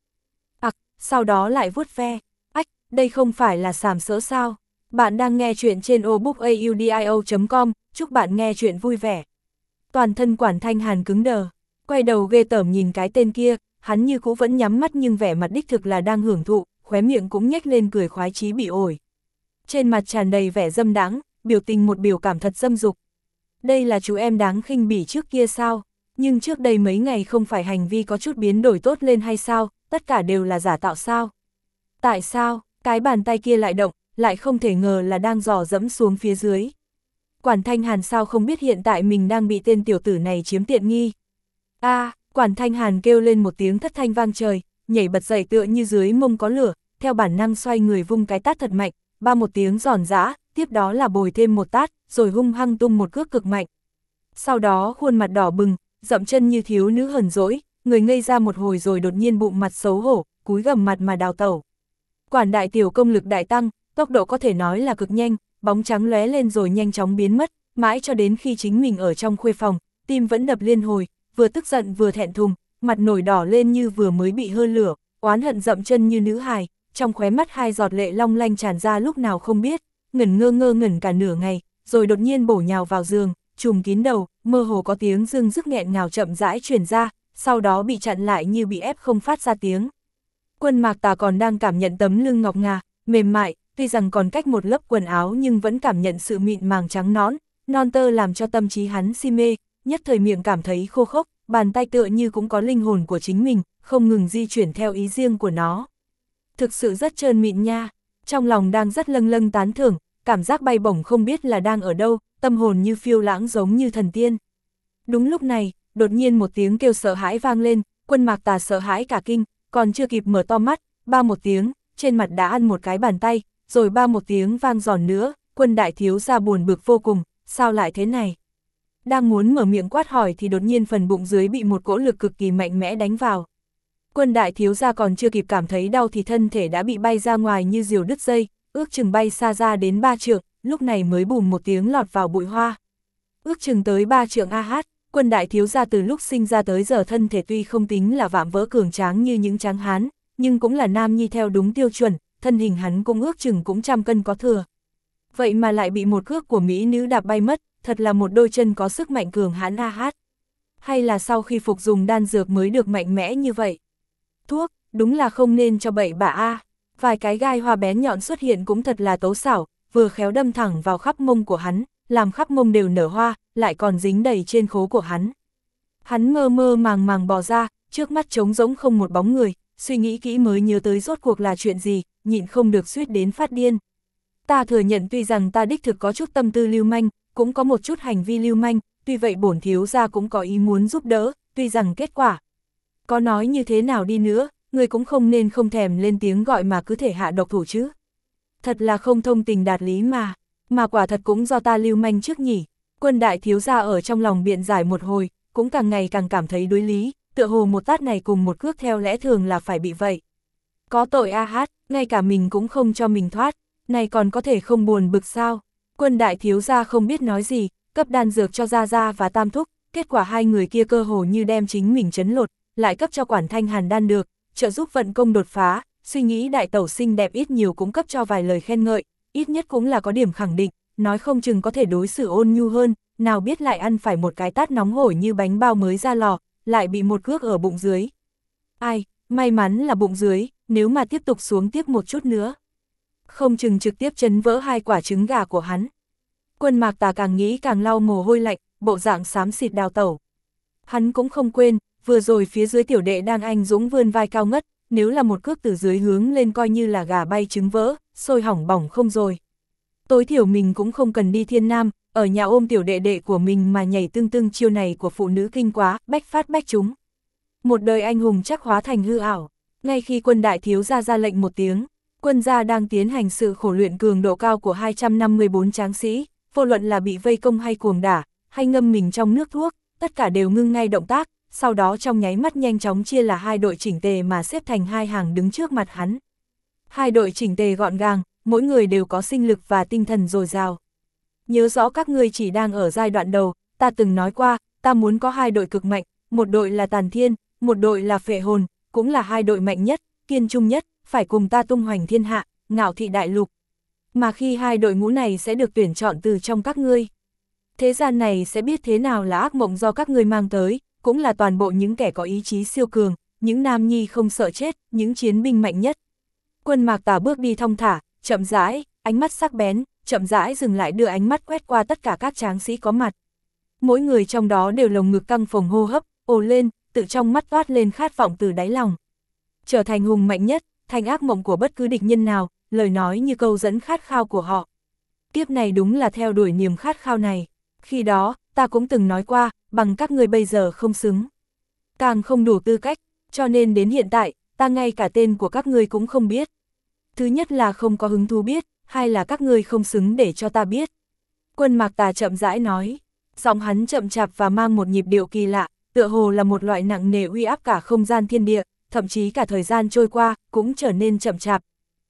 Sau đó lại vuốt ve. Ách, đây không phải là sàm sỡ sao? Bạn đang nghe chuyện trên obookaudio.com, chúc bạn nghe chuyện vui vẻ. Toàn thân Quản Thanh Hàn cứng đờ, quay đầu ghê tởm nhìn cái tên kia, hắn như cũ vẫn nhắm mắt nhưng vẻ mặt đích thực là đang hưởng thụ, khóe miệng cũng nhếch lên cười khoái chí bị ổi. trên mặt tràn đầy vẻ dâm đãng, biểu tình một biểu cảm thật dâm dục. Đây là chú em đáng khinh bỉ trước kia sao? Nhưng trước đây mấy ngày không phải hành vi có chút biến đổi tốt lên hay sao, tất cả đều là giả tạo sao? Tại sao, cái bàn tay kia lại động, lại không thể ngờ là đang dò dẫm xuống phía dưới. Quản Thanh Hàn sao không biết hiện tại mình đang bị tên tiểu tử này chiếm tiện nghi. Quản Thanh Hàn kêu lên một tiếng thất thanh vang trời, nhảy bật dậy tựa như dưới mông có lửa, theo bản năng xoay người vung cái tát thật mạnh, ba một tiếng giòn giã, tiếp đó là bồi thêm một tát, rồi hung hăng tung một cước cực mạnh. Sau đó khuôn mặt đỏ bừng, dậm chân như thiếu nữ hờn dỗi, người ngây ra một hồi rồi đột nhiên bụng mặt xấu hổ, cúi gằm mặt mà đào tẩu. Quản đại tiểu công lực đại tăng, tốc độ có thể nói là cực nhanh, bóng trắng lóe lên rồi nhanh chóng biến mất, mãi cho đến khi chính mình ở trong khuê phòng, tim vẫn đập liên hồi, vừa tức giận vừa thẹn thùng, mặt nổi đỏ lên như vừa mới bị hơi lửa, oán hận dậm chân như nữ hài, trong khóe mắt hai giọt lệ long lanh tràn ra lúc nào không biết, ngẩn ngơ ngẩn cả nửa ngày, rồi đột nhiên bổ nhào vào giường, trùm kín đầu, mơ hồ có tiếng rưng rức nghẹn ngào chậm rãi truyền ra, sau đó bị chặn lại như bị ép không phát ra tiếng. Quân Mạc Tà còn đang cảm nhận tấm lưng ngọc ngà, mềm mại, tuy rằng còn cách một lớp quần áo nhưng vẫn cảm nhận sự mịn màng trắng nõn, non tơ làm cho tâm trí hắn si mê, nhất thời miệng cảm thấy khô khốc, bàn tay tựa như cũng có linh hồn của chính mình, không ngừng di chuyển theo ý riêng của nó. Thực sự rất trơn mịn nha, trong lòng đang rất lâng lâng tán thưởng, cảm giác bay bổng không biết là đang ở đâu, tâm hồn như phiêu lãng giống như thần tiên. Đúng lúc này, đột nhiên một tiếng kêu sợ hãi vang lên, Quân Mạc Tà sợ hãi cả kinh, còn chưa kịp mở to mắt, ba một tiếng, trên mặt đã ăn một cái bàn tay, rồi ba một tiếng vang giòn nữa, Quân đại thiếu gia buồn bực vô cùng, sao lại thế này? Đang muốn mở miệng quát hỏi thì đột nhiên phần bụng dưới bị một cỗ lực cực kỳ mạnh mẽ đánh vào. Quân đại thiếu gia còn chưa kịp cảm thấy đau thì thân thể đã bị bay ra ngoài như diều đứt dây, ước chừng bay xa ra đến 3 trượng, lúc này mới bùm một tiếng lọt vào bụi hoa. Ước chừng tới 3 trượng Quân đại thiếu gia từ lúc sinh ra tới giờ thân thể tuy không tính là vạm vỡ cường tráng như những tráng hán, nhưng cũng là nam nhi theo đúng tiêu chuẩn, thân hình hắn cũng ước chừng cũng 100 cân có thừa. Vậy mà lại bị một cước của mỹ nữ đạp bay mất, thật là một đôi chân có sức mạnh cường hãn Hay là sau khi phục dùng đan dược mới được mạnh mẽ như vậy? Thuốc, đúng là không nên cho bậy bạ Vài cái gai hoa bén nhọn xuất hiện cũng thật là tấu xảo, vừa khéo đâm thẳng vào khắp mông của hắn, làm khắp mông đều nở hoa, lại còn dính đầy trên khố của hắn. Hắn mơ mơ màng bò ra, trước mắt trống rỗng không một bóng người, suy nghĩ kỹ mới nhớ tới rốt cuộc là chuyện gì, nhịn không được suýt đến phát điên. Ta thừa nhận tuy rằng ta đích thực có chút tâm tư lưu manh, cũng có một chút hành vi lưu manh, tuy vậy bổn thiếu gia cũng có ý muốn giúp đỡ, tuy rằng kết quả. Có nói như thế nào đi nữa, người cũng không nên không thèm lên tiếng gọi mà cứ thể hạ độc thủ chứ. Thật là không thông tình đạt lý mà quả thật cũng do ta lưu manh trước nhỉ. Quân đại thiếu gia ở trong lòng biện giải một hồi, cũng càng ngày càng cảm thấy đối lý, tựa hồ một tát này cùng một cước theo lẽ thường là phải bị vậy. Có tội ngay cả mình cũng không cho mình thoát, này còn có thể không buồn bực sao. Quân đại thiếu gia không biết nói gì, cấp đan dược cho Gia Gia và Tam Thúc, kết quả hai người kia cơ hồ như đem chính mình trấn lột, lại cấp cho Quản Thanh Hàn đan được, trợ giúp vận công đột phá, suy nghĩ đại tẩu xinh đẹp ít nhiều cũng cấp cho vài lời khen ngợi, ít nhất cũng là có điểm khẳng định, nói không chừng có thể đối xử ôn nhu hơn, nào biết lại ăn phải một cái tát nóng hổi như bánh bao mới ra lò, lại bị một cước ở bụng dưới. Ai, may mắn là bụng dưới, nếu mà tiếp tục xuống tiếp một chút nữa, không chừng trực tiếp chấn vỡ hai quả trứng gà của hắn. Quân Mạc Tà càng nghĩ càng lau mồ hôi lạnh, bộ dạng xám xịt đào tẩu. Hắn cũng không quên, vừa rồi phía dưới tiểu đệ đang anh dũng vươn vai cao ngất, nếu là một cước từ dưới hướng lên coi như là gà bay trứng vỡ, sôi hỏng bỏng không rồi. Tối thiểu mình cũng không cần đi Thiên Nam, ở nhà ôm tiểu đệ đệ của mình mà nhảy tưng chiêu này của phụ nữ kinh quá, bách phát bách trúng. Một đời anh hùng chắc hóa thành hư ảo. Ngay khi quân đại thiếu gia ra lệnh một tiếng, quân gia đang tiến hành sự khổ luyện cường độ cao của 254 tráng sĩ, vô luận là bị vây công hay cuồng đả, hay ngâm mình trong nước thuốc, tất cả đều ngưng ngay động tác, sau đó trong nháy mắt nhanh chóng chia là hai đội chỉnh tề mà xếp thành hai hàng đứng trước mặt hắn. Hai đội chỉnh tề gọn gàng, mỗi người đều có sinh lực và tinh thần dồi dào. Nhớ rõ các ngươi chỉ đang ở giai đoạn đầu, ta từng nói qua, ta muốn có hai đội cực mạnh, một đội là Tàn Thiên, một đội là Phệ Hồn, cũng là hai đội mạnh nhất, kiên trung nhất, phải cùng ta tung hoành thiên hạ, ngạo thị đại lục. Mà khi hai đội ngũ này sẽ được tuyển chọn từ trong các ngươi, thế gian này sẽ biết thế nào là ác mộng do các ngươi mang tới, cũng là toàn bộ những kẻ có ý chí siêu cường, những nam nhi không sợ chết, những chiến binh mạnh nhất. Quân Mạc Tà bước đi thong thả, chậm rãi, ánh mắt sắc bén, chậm rãi dừng lại đưa ánh mắt quét qua tất cả các tráng sĩ có mặt. Mỗi người trong đó đều lồng ngực căng phồng hô hấp, ồ lên, tự trong mắt toát lên khát vọng từ đáy lòng. Trở thành hùng mạnh nhất, thành ác mộng của bất cứ địch nhân nào, lời nói như câu dẫn khát khao của họ. Kiếp này đúng là theo đuổi niềm khát khao này. Khi đó, ta cũng từng nói qua, bằng các ngươi bây giờ không xứng. Càng không đủ tư cách, cho nên đến hiện tại, ta ngay cả tên của các ngươi cũng không biết. Thứ nhất là không có hứng thú biết, hai là các ngươi không xứng để cho ta biết. Quân Mạc Tà chậm rãi nói, giọng hắn chậm chạp và mang một nhịp điệu kỳ lạ, tựa hồ là một loại nặng nề uy áp cả không gian thiên địa, thậm chí cả thời gian trôi qua, cũng trở nên chậm chạp.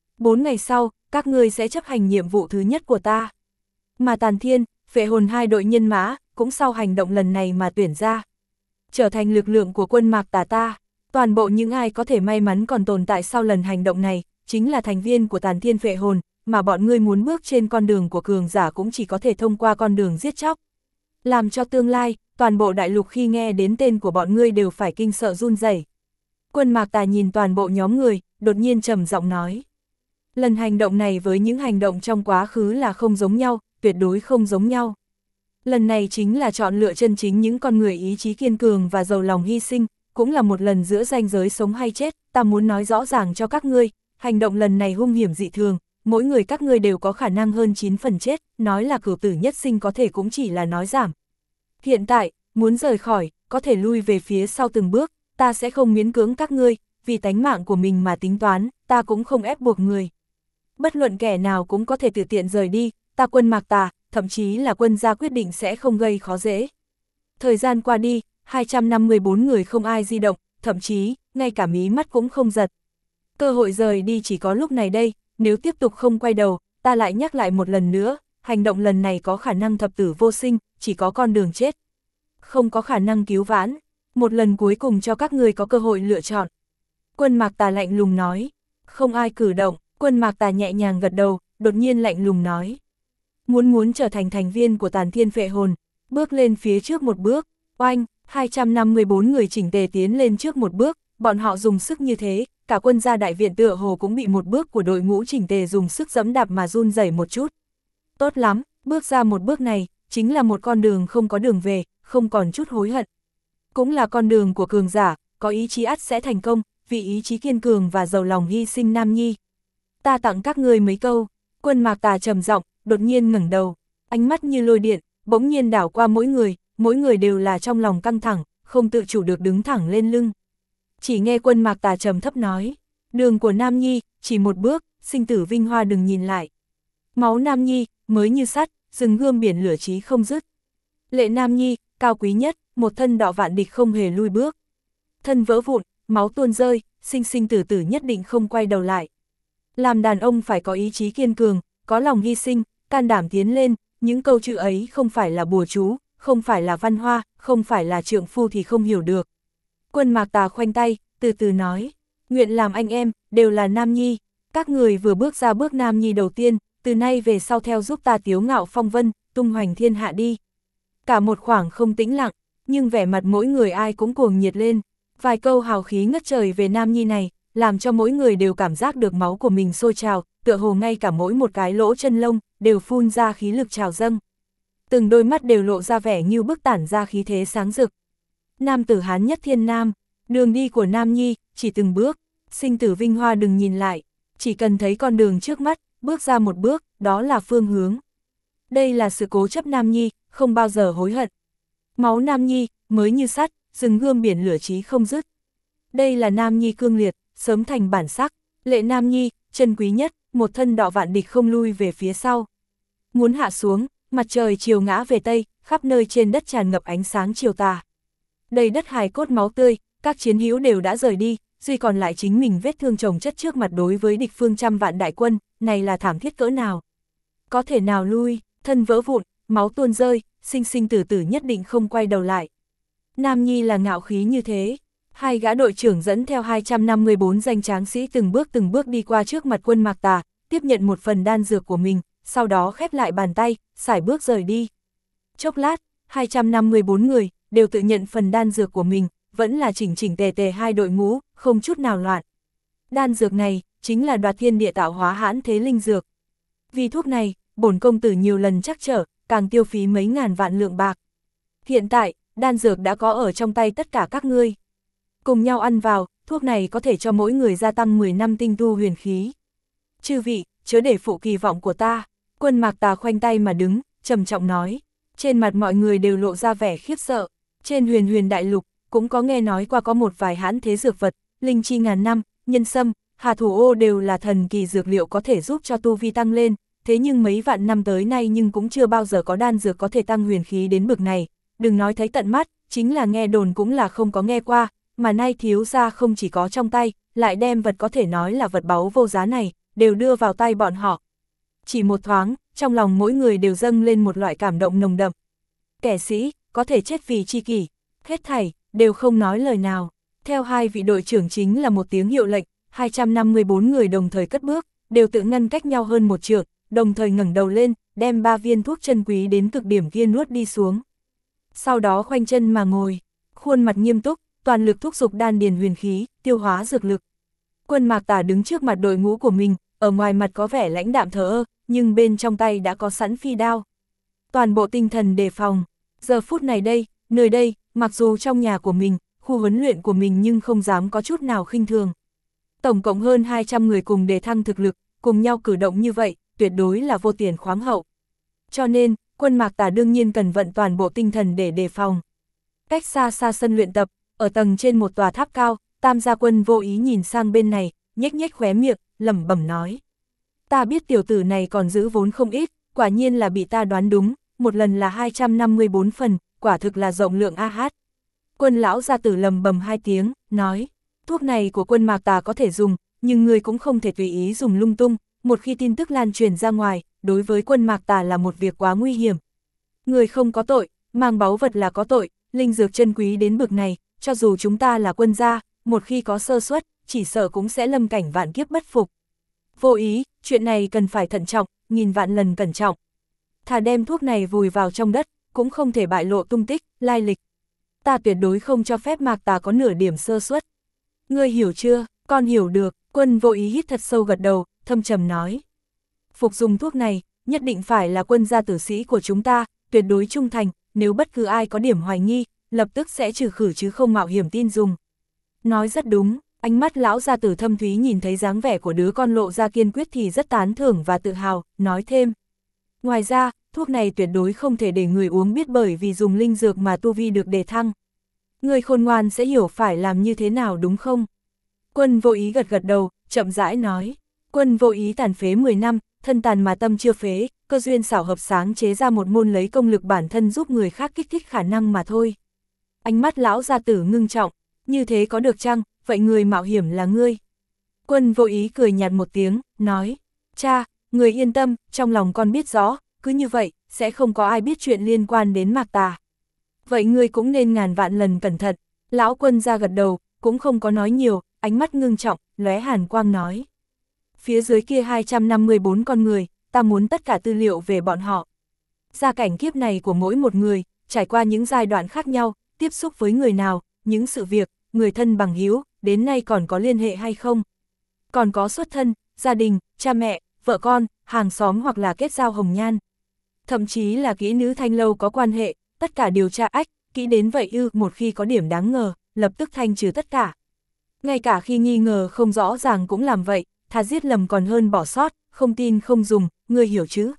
4 ngày sau, các ngươi sẽ chấp hành nhiệm vụ thứ nhất của ta. Mà Tàn Thiên, Phệ Hồn hai đội nhân mã, cũng sau hành động lần này mà tuyển ra. Trở thành lực lượng của quân Mạc Tà ta, toàn bộ những ai có thể may mắn còn tồn tại sau lần hành động này, chính là thành viên của Tàn Thiên Phệ Hồn, mà bọn ngươi muốn bước trên con đường của cường giả cũng chỉ có thể thông qua con đường giết chóc. Làm cho tương lai, toàn bộ đại lục khi nghe đến tên của bọn ngươi đều phải kinh sợ run rẩy. Quân Mạc Tà nhìn toàn bộ nhóm người, đột nhiên trầm giọng nói. Lần hành động này với những hành động trong quá khứ là không giống nhau, tuyệt đối không giống nhau. Lần này chính là chọn lựa chân chính những con người ý chí kiên cường và giàu lòng hy sinh, cũng là một lần giữa ranh giới sống hay chết, ta muốn nói rõ ràng cho các ngươi, hành động lần này hung hiểm dị thường, mỗi người các ngươi đều có khả năng hơn 9 phần chết, nói là cửu tử nhất sinh có thể cũng chỉ là nói giảm. Hiện tại, muốn rời khỏi, có thể lui về phía sau từng bước, ta sẽ không miễn cưỡng các ngươi, vì tánh mạng của mình mà tính toán, ta cũng không ép buộc người. Bất luận kẻ nào cũng có thể tự tiện rời đi, ta quân Mạc Tà, thậm chí là quân gia quyết định sẽ không gây khó dễ. Thời gian qua đi, 254 người không ai di động, thậm chí, ngay cả mí mắt cũng không giật. Cơ hội rời đi chỉ có lúc này đây, nếu tiếp tục không quay đầu, ta lại nhắc lại một lần nữa, hành động lần này có khả năng thập tử vô sinh, chỉ có con đường chết. Không có khả năng cứu vãn, một lần cuối cùng cho các người có cơ hội lựa chọn. Quân Mạc Tà lạnh lùng nói, không ai cử động, quân Mạc Tà nhẹ nhàng gật đầu, đột nhiên lạnh lùng nói. Muốn trở thành thành viên của Tàn Thiên Phệ Hồn, bước lên phía trước một bước, oanh, 254 người chỉnh tề tiến lên trước một bước, bọn họ dùng sức như thế, cả quân gia đại viện tựa hồ cũng bị một bước của đội ngũ chỉnh tề dùng sức giẫm đạp mà run rẩy một chút. Tốt lắm, bước ra một bước này, chính là một con đường không có đường về, không còn chút hối hận. Cũng là con đường của cường giả, có ý chí ắt sẽ thành công, vì ý chí kiên cường và giàu lòng hy sinh nam nhi. Ta tặng các ngươi mấy câu, quân Mạc Tà trầm giọng, đột nhiên ngẩng đầu, ánh mắt như lôi điện, bỗng nhiên đảo qua mỗi người đều là trong lòng căng thẳng, không tự chủ được đứng thẳng lên lưng. Chỉ nghe quân Mạc Tà trầm thấp nói, đường của Nam Nhi, chỉ một bước, sinh tử vinh hoa đừng nhìn lại. Máu Nam Nhi, mới như sắt, rừng gươm biển lửa chí không dứt. Lệ Nam Nhi, cao quý nhất, một thân đọ vạn địch không hề lui bước. Thân vỡ vụn, máu tuôn rơi, sinh sinh tử tử nhất định không quay đầu lại. Làm đàn ông phải có ý chí kiên cường, có lòng hy sinh, can đảm tiến lên, những câu chữ ấy không phải là bùa chú, không phải là văn hoa, không phải là trượng phu thì không hiểu được. Quân Mạc Tà khoanh tay, từ từ nói, nguyện làm anh em, đều là Nam Nhi, các người vừa bước ra bước Nam Nhi đầu tiên, từ nay về sau theo giúp ta tiếu ngạo phong vân, tung hoành thiên hạ đi. Cả một khoảng không tĩnh lặng, nhưng vẻ mặt mỗi người ai cũng cuồng nhiệt lên, vài câu hào khí ngất trời về Nam Nhi này, làm cho mỗi người đều cảm giác được máu của mình sôi trào, tựa hồ ngay cả mỗi một cái lỗ chân lông, đều phun ra khí lực trào dâng. Từng đôi mắt đều lộ ra vẻ như bức tản ra khí thế sáng rực. Nam tử Hán nhất thiên nam, đường đi của Nam Nhi, chỉ từng bước, sinh tử vinh hoa đừng nhìn lại, chỉ cần thấy con đường trước mắt, bước ra một bước, đó là phương hướng. Đây là sự cố chấp Nam Nhi, không bao giờ hối hận. Máu Nam Nhi, mới như sắt, rừng gươm biển lửa chí không dứt. Đây là Nam Nhi cương liệt, sớm thành bản sắc. Lệ Nam Nhi, chân quý nhất, một thân đọ vạn địch không lui về phía sau. Muốn hạ xuống, mặt trời chiều ngã về tây, khắp nơi trên đất tràn ngập ánh sáng chiều tà. Đầy đất hài cốt máu tươi, các chiến hữu đều đã rời đi, duy còn lại chính mình vết thương chồng chất trước mặt đối với địch phương trăm vạn đại quân, này là thảm thiết cỡ nào. Có thể nào lui, thân vỡ vụn, máu tuôn rơi, sinh sinh tử tử nhất định không quay đầu lại. Nam Nhi là ngạo khí như thế. Hai gã đội trưởng dẫn theo 254 danh tráng sĩ từng bước đi qua trước mặt quân Mạc Tà, tiếp nhận một phần đan dược của mình, sau đó khép lại bàn tay, sải bước rời đi. Chốc lát, 254 người, đều tự nhận phần đan dược của mình, vẫn là chỉnh chỉnh tề tề hai đội ngũ, không chút nào loạn. Đan dược này, chính là đoạt thiên địa tạo hóa hãn thế linh dược. Vì thuốc này, bổn công tử nhiều lần trắc trở, càng tiêu phí mấy ngàn vạn lượng bạc. Hiện tại, đan dược đã có ở trong tay tất cả các ngươi. Cùng nhau ăn vào, thuốc này có thể cho mỗi người gia tăng 10 năm tinh tu huyền khí. Chư vị, chớ để phụ kỳ vọng của ta. Quân Mạc Tà khoanh tay mà đứng, trầm trọng nói. Trên mặt mọi người đều lộ ra vẻ khiếp sợ. Trên huyền huyền đại lục, cũng có nghe nói qua có một vài hãn thế dược vật, linh chi ngàn năm, nhân sâm, hà thủ ô đều là thần kỳ dược liệu có thể giúp cho tu vi tăng lên. Thế nhưng mấy vạn năm tới nay nhưng cũng chưa bao giờ có đan dược có thể tăng huyền khí đến bực này. Đừng nói thấy tận mắt, chính là nghe đồn cũng là không có nghe qua, mà nay thiếu gia không chỉ có trong tay, lại đem vật có thể nói là vật báu vô giá này, đều đưa vào tay bọn họ. Chỉ một thoáng, trong lòng mỗi người đều dâng lên một loại cảm động nồng đậm. Kẻ sĩ, có thể chết vì tri kỷ, hết thảy, đều không nói lời nào. Theo hai vị đội trưởng chính là một tiếng hiệu lệnh, 254 người đồng thời cất bước, đều tự ngăn cách nhau hơn một trượng, đồng thời ngẩng đầu lên, đem 3 viên thuốc chân quý đến cực điểm kia nuốt đi xuống. Sau đó khoanh chân mà ngồi, khuôn mặt nghiêm túc, toàn lực thúc giục đan điền huyền khí, tiêu hóa dược lực. Quân Mạc Tà đứng trước mặt đội ngũ của mình, ở ngoài mặt có vẻ lãnh đạm thờ ơ, nhưng bên trong tay đã có sẵn phi đao. Toàn bộ tinh thần đề phòng. Giờ phút này đây, nơi đây, mặc dù trong nhà của mình, khu huấn luyện của mình nhưng không dám có chút nào khinh thường. Tổng cộng hơn 200 người cùng đề thăng thực lực, cùng nhau cử động như vậy, tuyệt đối là vô tiền khoáng hậu. Cho nên, Quân Mạc Tà đương nhiên cần vận toàn bộ tinh thần để đề phòng. Cách xa xa sân luyện tập, ở tầng trên một tòa tháp cao, Tam gia Quân vô ý nhìn sang bên này, nhếch nhếch khóe miệng, lẩm bẩm nói. Ta biết tiểu tử này còn giữ vốn không ít, quả nhiên là bị ta đoán đúng, một lần là 254 phần, quả thực là rộng lượng AH. Quân lão gia tử lầm bầm 2 tiếng, nói, thuốc này của Quân Mạc Tà có thể dùng, nhưng người cũng không thể tùy ý dùng lung tung, một khi tin tức lan truyền ra ngoài, đối với Quân Mạc Tà là một việc quá nguy hiểm. Người không có tội, mang báu vật là có tội, linh dược chân quý đến bực này, cho dù chúng ta là quân gia, một khi có sơ suất, chỉ sợ cũng sẽ lâm cảnh vạn kiếp bất phục. Vô ý, chuyện này cần phải thận trọng, nghìn vạn lần cẩn trọng. Thà đem thuốc này vùi vào trong đất, cũng không thể bại lộ tung tích, lai lịch. Ta tuyệt đối không cho phép Mạc Tà có nửa điểm sơ suất. Ngươi hiểu chưa? Con hiểu được. Quân vô ý hít thật sâu gật đầu, thâm trầm nói. Phục dùng thuốc này, nhất định phải là quân gia tử sĩ của chúng ta, tuyệt đối trung thành, nếu bất cứ ai có điểm hoài nghi, lập tức sẽ trừ khử chứ không mạo hiểm tin dùng. Nói rất đúng, ánh mắt lão gia tử thâm thúy nhìn thấy dáng vẻ của đứa con lộ ra kiên quyết thì rất tán thưởng và tự hào, nói thêm. Ngoài ra, thuốc này tuyệt đối không thể để người uống biết bởi vì dùng linh dược mà tu vi được đề thăng. Người khôn ngoan sẽ hiểu phải làm như thế nào đúng không? Quân vô ý gật gật đầu, chậm rãi nói. Quân vô ý tàn phế 10 năm, thân tàn mà tâm chưa phế, cơ duyên xảo hợp sáng chế ra một môn lấy công lực bản thân giúp người khác kích thích khả năng mà thôi. Ánh mắt lão gia tử ngưng trọng, như thế có được chăng, vậy người mạo hiểm là ngươi. Quân vô ý cười nhạt một tiếng, nói, cha, người yên tâm, trong lòng con biết rõ, cứ như vậy, sẽ không có ai biết chuyện liên quan đến Mạc Tà. Vậy ngươi cũng nên ngàn vạn lần cẩn thận. Lão quân ra gật đầu, cũng không có nói nhiều, ánh mắt ngưng trọng, lóe hàn quang nói. Phía dưới kia 254 con người, ta muốn tất cả tư liệu về bọn họ. Gia cảnh kiếp này của mỗi một người, trải qua những giai đoạn khác nhau, tiếp xúc với người nào, những sự việc, người thân bằng hữu, đến nay còn có liên hệ hay không. Còn có xuất thân, gia đình, cha mẹ, vợ con, hàng xóm hoặc là kết giao hồng nhan. Thậm chí là kỹ nữ thanh lâu có quan hệ, tất cả điều tra ách, kỹ đến vậy một khi có điểm đáng ngờ, lập tức thanh trừ tất cả. Ngay cả khi nghi ngờ không rõ ràng cũng làm vậy, thà giết lầm còn hơn bỏ sót, không tin không dùng, ngươi hiểu chứ?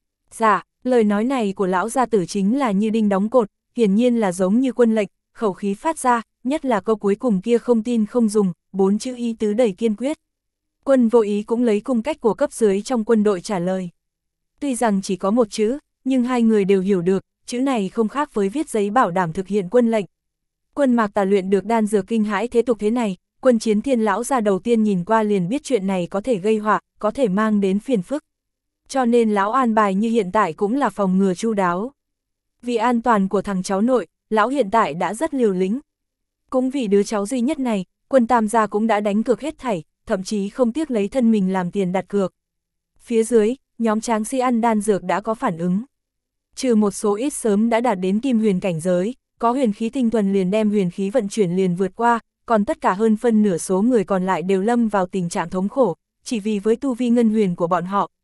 Dạ, lời nói này của lão gia tử chính là như đinh đóng cột, hiển nhiên là giống như quân lệnh, khẩu khí phát ra, nhất là câu cuối cùng kia không tin không dùng, 4 chữ ý tứ đầy kiên quyết. Quân vô ý cũng lấy cung cách của cấp dưới trong quân đội trả lời. Tuy rằng chỉ có một chữ, nhưng hai người đều hiểu được, chữ này không khác với viết giấy bảo đảm thực hiện quân lệnh. Quân Mạc Tà luyện được đan dược kinh hãi thế tục thế này, Quân Chiến Thiên lão gia đầu tiên nhìn qua liền biết chuyện này có thể gây họa, có thể mang đến phiền phức. Cho nên lão an bài như hiện tại cũng là phòng ngừa chu đáo. Vì an toàn của thằng cháu nội, lão hiện tại đã rất liều lĩnh. Cũng vì đứa cháu duy nhất này, Quân Tam gia cũng đã đánh cược hết thảy, thậm chí không tiếc lấy thân mình làm tiền đặt cược. Phía dưới, nhóm tráng sĩ ăn đan dược đã có phản ứng. Trừ một số ít sớm đã đạt đến kim huyền cảnh giới, có huyền khí tinh thuần liền đem huyền khí vận chuyển liền vượt qua, còn tất cả hơn phân nửa số người còn lại đều lâm vào tình trạng thống khổ, chỉ vì với tu vi ngân huyền của bọn họ,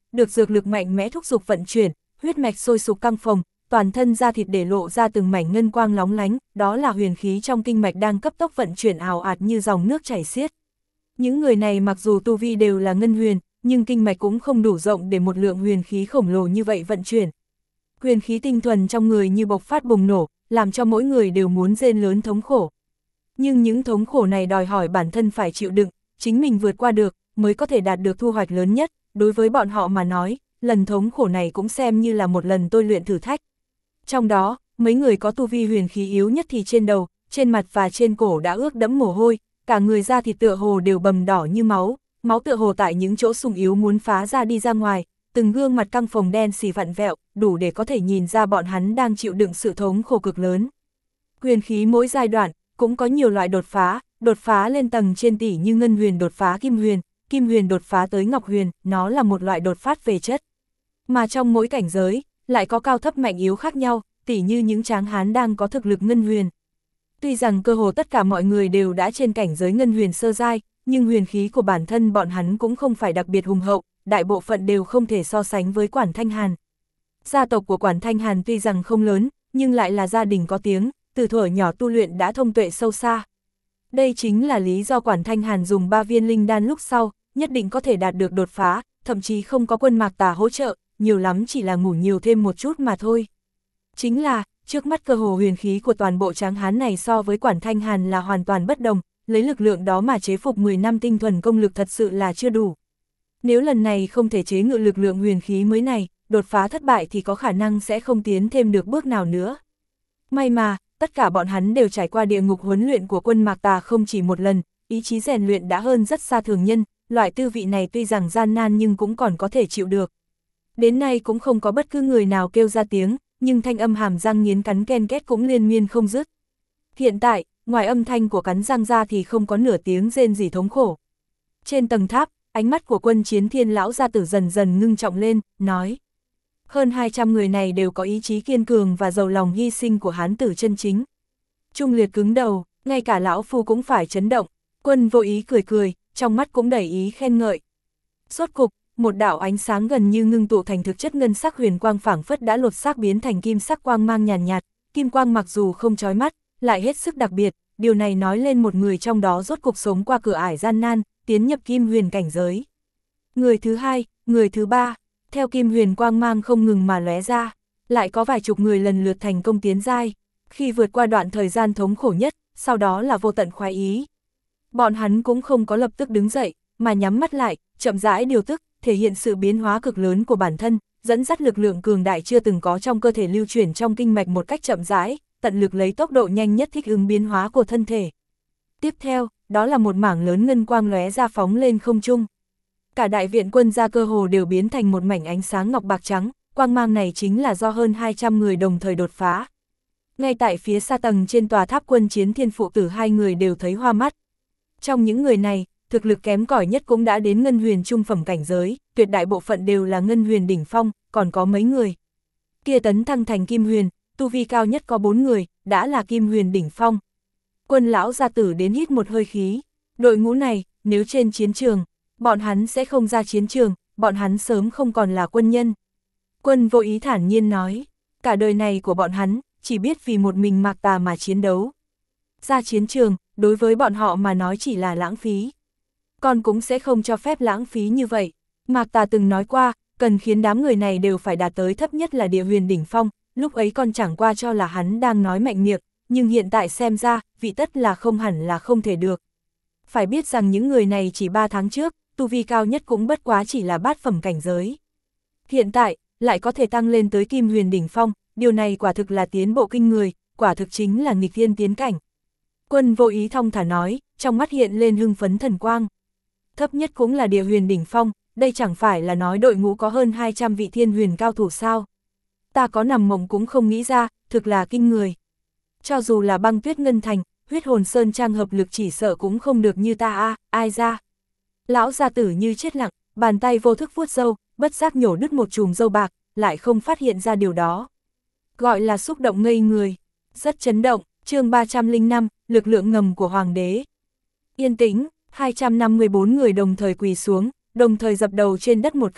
được dược lực mạnh mẽ thúc giục vận chuyển, huyết mạch sôi sục căng phồng, toàn thân da thịt để lộ ra từng mảnh ngân quang lóng lánh, đó là huyền khí trong kinh mạch đang cấp tốc vận chuyển ào ạt như dòng nước chảy xiết. Những người này mặc dù tu vi đều là ngân huyền, nhưng kinh mạch cũng không đủ rộng để một lượng huyền khí khổng lồ như vậy vận chuyển. Huyền khí tinh thuần trong người như bộc phát bùng nổ, làm cho mỗi người đều muốn rên lớn thống khổ. Nhưng những thống khổ này đòi hỏi bản thân phải chịu đựng, chính mình vượt qua được, mới có thể đạt được thu hoạch lớn nhất. Đối với bọn họ mà nói, lần thống khổ này cũng xem như là một lần tôi luyện thử thách. Trong đó, mấy người có tu vi huyền khí yếu nhất thì trên đầu, trên mặt và trên cổ đã ướt đẫm mồ hôi, cả người da thịt tựa hồ đều bầm đỏ như máu, máu tựa hồ tại những chỗ sung yếu muốn phá ra đi ra ngoài, từng gương mặt căng phồng đen xì vặn vẹo, đủ để có thể nhìn ra bọn hắn đang chịu đựng sự thống khổ cực lớn. Huyền khí mỗi giai đoạn cũng có nhiều loại đột phá lên tầng trên tỷ như ngân huyền đột phá kim huyền đột phá tới ngọc huyền, nó là một loại đột phát về chất. Mà trong mỗi cảnh giới, lại có cao thấp mạnh yếu khác nhau, tỷ như những tráng hán đang có thực lực ngân huyền. Tuy rằng cơ hồ tất cả mọi người đều đã trên cảnh giới ngân huyền sơ giai, nhưng huyền khí của bản thân bọn hắn cũng không phải đặc biệt hùng hậu, đại bộ phận đều không thể so sánh với Quản Thanh Hàn. Gia tộc của Quản Thanh Hàn tuy rằng không lớn, nhưng lại là gia đình có tiếng, từ thuở nhỏ tu luyện đã thông tuệ sâu xa. Đây chính là lý do Quản Thanh Hàn dùng 3 viên linh đan lúc sau, nhất định có thể đạt được đột phá, thậm chí không có Quân Mạc Tà hỗ trợ, nhiều lắm chỉ là ngủ nhiều thêm một chút mà thôi. Chính là, trước mắt cơ hồ huyền khí của toàn bộ tráng hán này so với Quản Thanh Hàn là hoàn toàn bất đồng, lấy lực lượng đó mà chế phục 10 năm tinh thuần công lực thật sự là chưa đủ. Nếu lần này không thể chế ngự lực lượng huyền khí mới này, đột phá thất bại thì có khả năng sẽ không tiến thêm được bước nào nữa. May mà, tất cả bọn hắn đều trải qua địa ngục huấn luyện của Quân Mạc Tà không chỉ một lần, ý chí rèn luyện đã hơn rất xa thường nhân, loại tư vị này tuy rằng gian nan nhưng cũng còn có thể chịu được. Đến nay cũng không có bất cứ người nào kêu ra tiếng, nhưng thanh âm hàm răng nghiến cắn ken két cũng liên miên không dứt. Hiện tại, ngoài âm thanh của cắn răng ra thì không có nửa tiếng rên rỉ thống khổ. Trên tầng tháp, ánh mắt của Quân Chiến Thiên lão gia tử dần dần ngưng trọng lên, nói. Hơn 200 người này đều có ý chí kiên cường và giàu lòng hy sinh của hán tử chân chính. Trung Liệt cứng đầu, ngay cả lão phu cũng phải chấn động. Quân Vô Ý cười cười, trong mắt cũng đầy ý khen ngợi. Rốt cục, một đạo ánh sáng gần như ngưng tụ thành thực chất ngân sắc huyền quang phảng phất đã lột xác biến thành kim sắc quang mang nhàn nhạt, kim quang mặc dù không chói mắt, lại hết sức đặc biệt, điều này nói lên một người trong đó rốt cục sống qua cửa ải gian nan, tiến nhập kim huyền cảnh giới. Người thứ hai, người thứ ba, theo kim huyền quang mang không ngừng mà lóe ra, lại có vài chục người lần lượt thành công tiến giai, khi vượt qua đoạn thời gian thống khổ nhất, sau đó là vô tận khoái ý. Bọn hắn cũng không có lập tức đứng dậy, mà nhắm mắt lại, chậm rãi điều tức, thể hiện sự biến hóa cực lớn của bản thân, dẫn dắt lực lượng cường đại chưa từng có trong cơ thể lưu chuyển trong kinh mạch một cách chậm rãi, tận lực lấy tốc độ nhanh nhất thích ứng biến hóa của thân thể. Tiếp theo, đó là một mảng lớn ngân quang lóe ra phóng lên không trung. Cả đại viện Quân gia cơ hồ đều biến thành một mảnh ánh sáng ngọc bạc trắng, quang mang này chính là do hơn 200 người đồng thời đột phá. Ngay tại phía xa tầng trên tòa tháp Quân Chiến Thiên phụ tử hai người đều thấy hoa mắt. Trong những người này, thực lực kém cỏi nhất cũng đã đến ngân huyền trung phẩm cảnh giới, tuyệt đại bộ phận đều là ngân huyền đỉnh phong, còn có mấy người kia tấn thăng thành kim huyền, tu vi cao nhất có 4 người, đã là kim huyền đỉnh phong. Quân lão gia tử đến hít một hơi khí, đội ngũ này, nếu trên chiến trường, bọn hắn sẽ không ra chiến trường, bọn hắn sớm không còn là quân nhân. Quân Vô Ý thản nhiên nói, cả đời này của bọn hắn, chỉ biết vì một mình Mạc Tà mà chiến đấu. Ra chiến trường, đối với bọn họ mà nói chỉ là lãng phí. Con cũng sẽ không cho phép lãng phí như vậy. Mạc Tà từng nói qua, cần khiến đám người này đều phải đạt tới thấp nhất là địa huyền đỉnh phong, lúc ấy con chẳng qua cho là hắn đang nói mạnh miệng, nhưng hiện tại xem ra, vị tất là không hẳn là không thể được. Phải biết rằng những người này chỉ 3 tháng trước, tu vi cao nhất cũng bất quá chỉ là bát phẩm cảnh giới. Hiện tại, lại có thể tăng lên tới kim huyền đỉnh phong, điều này quả thực là tiến bộ kinh người, quả thực chính là nghịch thiên tiến cảnh. Quân Vô Ý thong thả nói, trong mắt hiện lên hưng phấn thần quang. Thấp nhất cũng là địa huyền đỉnh phong, đây chẳng phải là nói đội ngũ có hơn 200 vị thiên huyền cao thủ sao. Ta có nằm mộng cũng không nghĩ ra, thực là kinh người. Cho dù là Băng Tuyết Ngân Thành, Huyết Hồn Sơn Trang hợp lực chỉ sợ cũng không được như ta ai ra. Lão gia tử như chết lặng, bàn tay vô thức vuốt râu, bất giác nhổ đứt một chùm râu bạc, lại không phát hiện ra điều đó. Gọi là xúc động ngây người, rất chấn động. Chương 305, lực lượng ngầm của Hoàng đế. Yên tĩnh, 254 người đồng thời quỳ xuống, đồng thời dập đầu trên đất một cái,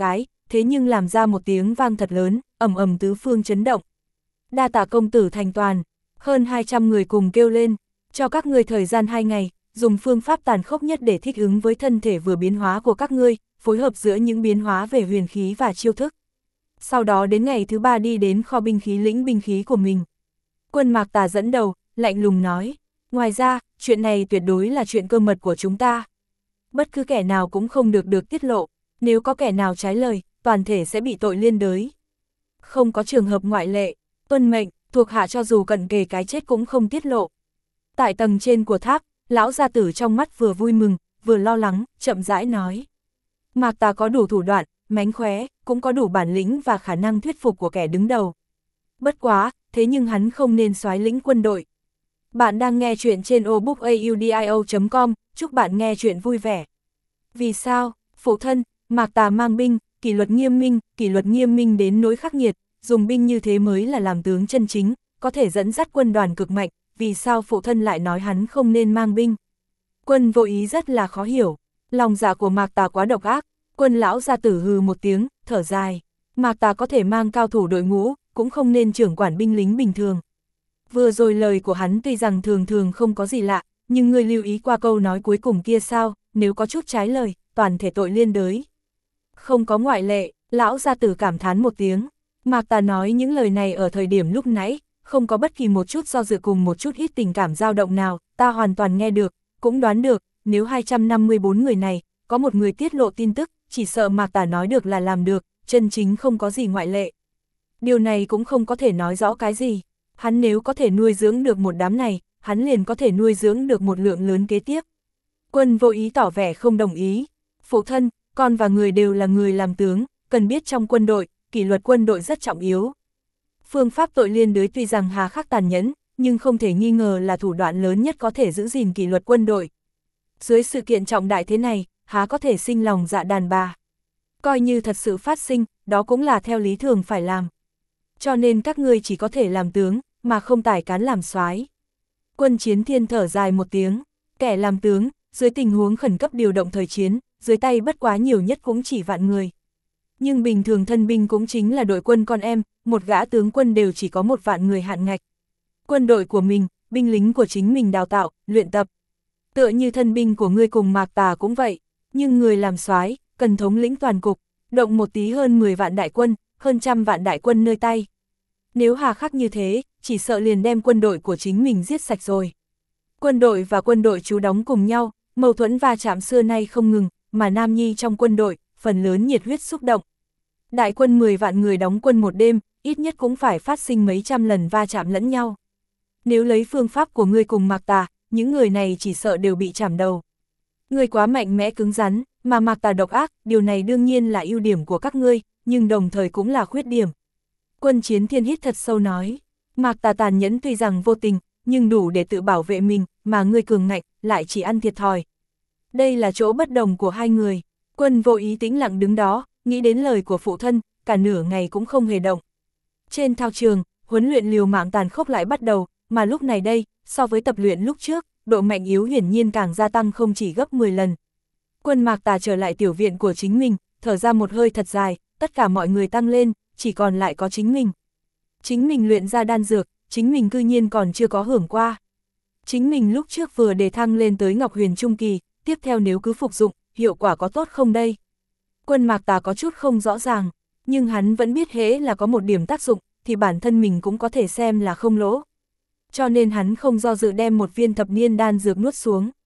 thế nhưng làm ra một tiếng vang thật lớn, ầm ầm tứ phương chấn động. Đa tạ công tử thành toàn, hơn 200 người cùng kêu lên, cho các ngươi thời gian 2 ngày, dùng phương pháp tàn khốc nhất để thích ứng với thân thể vừa biến hóa của các ngươi, phối hợp giữa những biến hóa về huyền khí và chiêu thức. Sau đó đến ngày thứ 3 đi đến kho binh khí lĩnh binh khí của mình. Quân Mạc Tà dẫn đầu, lạnh lùng nói, ngoài ra, chuyện này tuyệt đối là chuyện cơ mật của chúng ta. Bất cứ kẻ nào cũng không được tiết lộ, nếu có kẻ nào trái lời, toàn thể sẽ bị tội liên đới. Không có trường hợp ngoại lệ, tuân mệnh, thuộc hạ cho dù cận kề cái chết cũng không tiết lộ. Tại tầng trên của tháp, lão gia tử trong mắt vừa vui mừng, vừa lo lắng, chậm rãi nói. Mạc Tà có đủ thủ đoạn, mánh khóe, cũng có đủ bản lĩnh và khả năng thuyết phục của kẻ đứng đầu. Bất quá, thế nhưng hắn không nên soái lĩnh quân đội. Bạn đang nghe chuyện trên obookaudio.com, chúc bạn nghe chuyện vui vẻ. Vì sao? Phụ thân, Mạc Tà mang binh, kỷ luật nghiêm minh đến nỗi khắc nghiệt, dùng binh như thế mới là làm tướng chân chính, có thể dẫn dắt quân đoàn cực mạnh, vì sao phụ thân lại nói hắn không nên mang binh? Quân Vô Ý rất là khó hiểu, lòng dạ của Mạc Tà quá độc ác, Quân lão gia tử hừ một tiếng, thở dài, Mạc Tà có thể mang cao thủ đội ngũ, cũng không nên trưởng quản binh lính bình thường. Vừa rồi lời của hắn tuy rằng thường không có gì lạ, nhưng ngươi lưu ý qua câu nói cuối cùng kia sao, nếu có chút trái lời, toàn thể tội liên đới. Không có ngoại lệ, lão gia tử cảm thán một tiếng. Mạc Tà nói những lời này ở thời điểm lúc nãy, không có bất kỳ một chút do dự cùng một chút ít tình cảm dao động nào, ta hoàn toàn nghe được, cũng đoán được, nếu 254 người này, có một người tiết lộ tin tức, chỉ sợ Mạc Tà nói được là làm được, chân chính không có gì ngoại lệ. Điều này cũng không có thể nói rõ cái gì, hắn nếu có thể nuôi dưỡng được một đám này, hắn liền có thể nuôi dưỡng được một lượng lớn kế tiếp. Quân Vô Ý tỏ vẻ không đồng ý, phụ thân, con và người đều là người làm tướng, cần biết trong quân đội, kỷ luật quân đội rất trọng yếu. Phương pháp tội liên đới tuy rằng hà khắc tàn nhẫn, nhưng không thể nghi ngờ là thủ đoạn lớn nhất có thể giữ gìn kỷ luật quân đội. Dưới sự kiện trọng đại thế này, há có thể sinh lòng dạ đàn bà. Coi như thật sự phát sinh, đó cũng là theo lý thường phải làm. Cho nên các ngươi chỉ có thể làm tướng, mà không tải cán làm soái. Quân Chiến Thiên thở dài một tiếng, kẻ làm tướng, dưới tình huống khẩn cấp điều động thời chiến, dưới tay bất quá nhiều nhất cũng chỉ vạn người. Nhưng bình thường thân binh cũng chính là đội quân con em, một gã tướng quân đều chỉ có một vạn người hạn ngạch. Quân đội của mình, binh lính của chính mình đào tạo, luyện tập. Tựa như thân binh của ngươi cùng Mạc Tà cũng vậy, nhưng người làm soái cần thống lĩnh toàn cục, động một tí hơn 10 vạn đại quân, hơn 100 vạn đại quân nơi tay. Nếu hà khắc như thế, chỉ sợ liền đem quân đội của chính mình giết sạch rồi. Quân đội và quân đội trú đóng cùng nhau, mâu thuẫn va chạm xưa nay không ngừng, mà nam nhi trong quân đội, phần lớn nhiệt huyết xúc động. Đại quân 10 vạn người đóng quân một đêm, ít nhất cũng phải phát sinh mấy trăm lần va chạm lẫn nhau. Nếu lấy phương pháp của ngươi cùng Mạc Tà, những người này chỉ sợ đều bị chảm đầu. Ngươi quá mạnh mẽ cứng rắn, mà Mạc Tà độc ác, điều này đương nhiên là ưu điểm của các ngươi, nhưng đồng thời cũng là khuyết điểm. Quân Chiến Thiên hít thật sâu nói, Mạc Tà tàn nhẫn tuy rằng vô tình, nhưng đủ để tự bảo vệ mình, mà ngươi cường ngạnh, lại chỉ ăn thiệt thòi. Đây là chỗ bất đồng của hai người. Quân Vô Ý tĩnh lặng đứng đó, nghĩ đến lời của phụ thân, cả nửa ngày cũng không hề động. Trên thao trường, huấn luyện liều mạng tàn khốc lại bắt đầu, mà lúc này đây, so với tập luyện lúc trước, độ mạnh yếu hiển nhiên càng gia tăng không chỉ gấp 10 lần. Quân Mạc Tà trở lại tiểu viện của chính mình, thở ra một hơi thật dài, tất cả mọi người tăng lên, chỉ còn lại có chính mình. Chính mình luyện ra đan dược, chính mình cư nhiên còn chưa có hưởng qua. Chính mình lúc trước vừa đề thăng lên tới Ngọc Huyền Trung Kỳ, tiếp theo nếu cứ phục dụng, hiệu quả có tốt không đây? Quân Mạc Tà có chút không rõ ràng, nhưng hắn vẫn biết hễ là có một điểm tác dụng, thì bản thân mình cũng có thể xem là không lỗ. Cho nên hắn không do dự đem một viên thập niên đan dược nuốt xuống.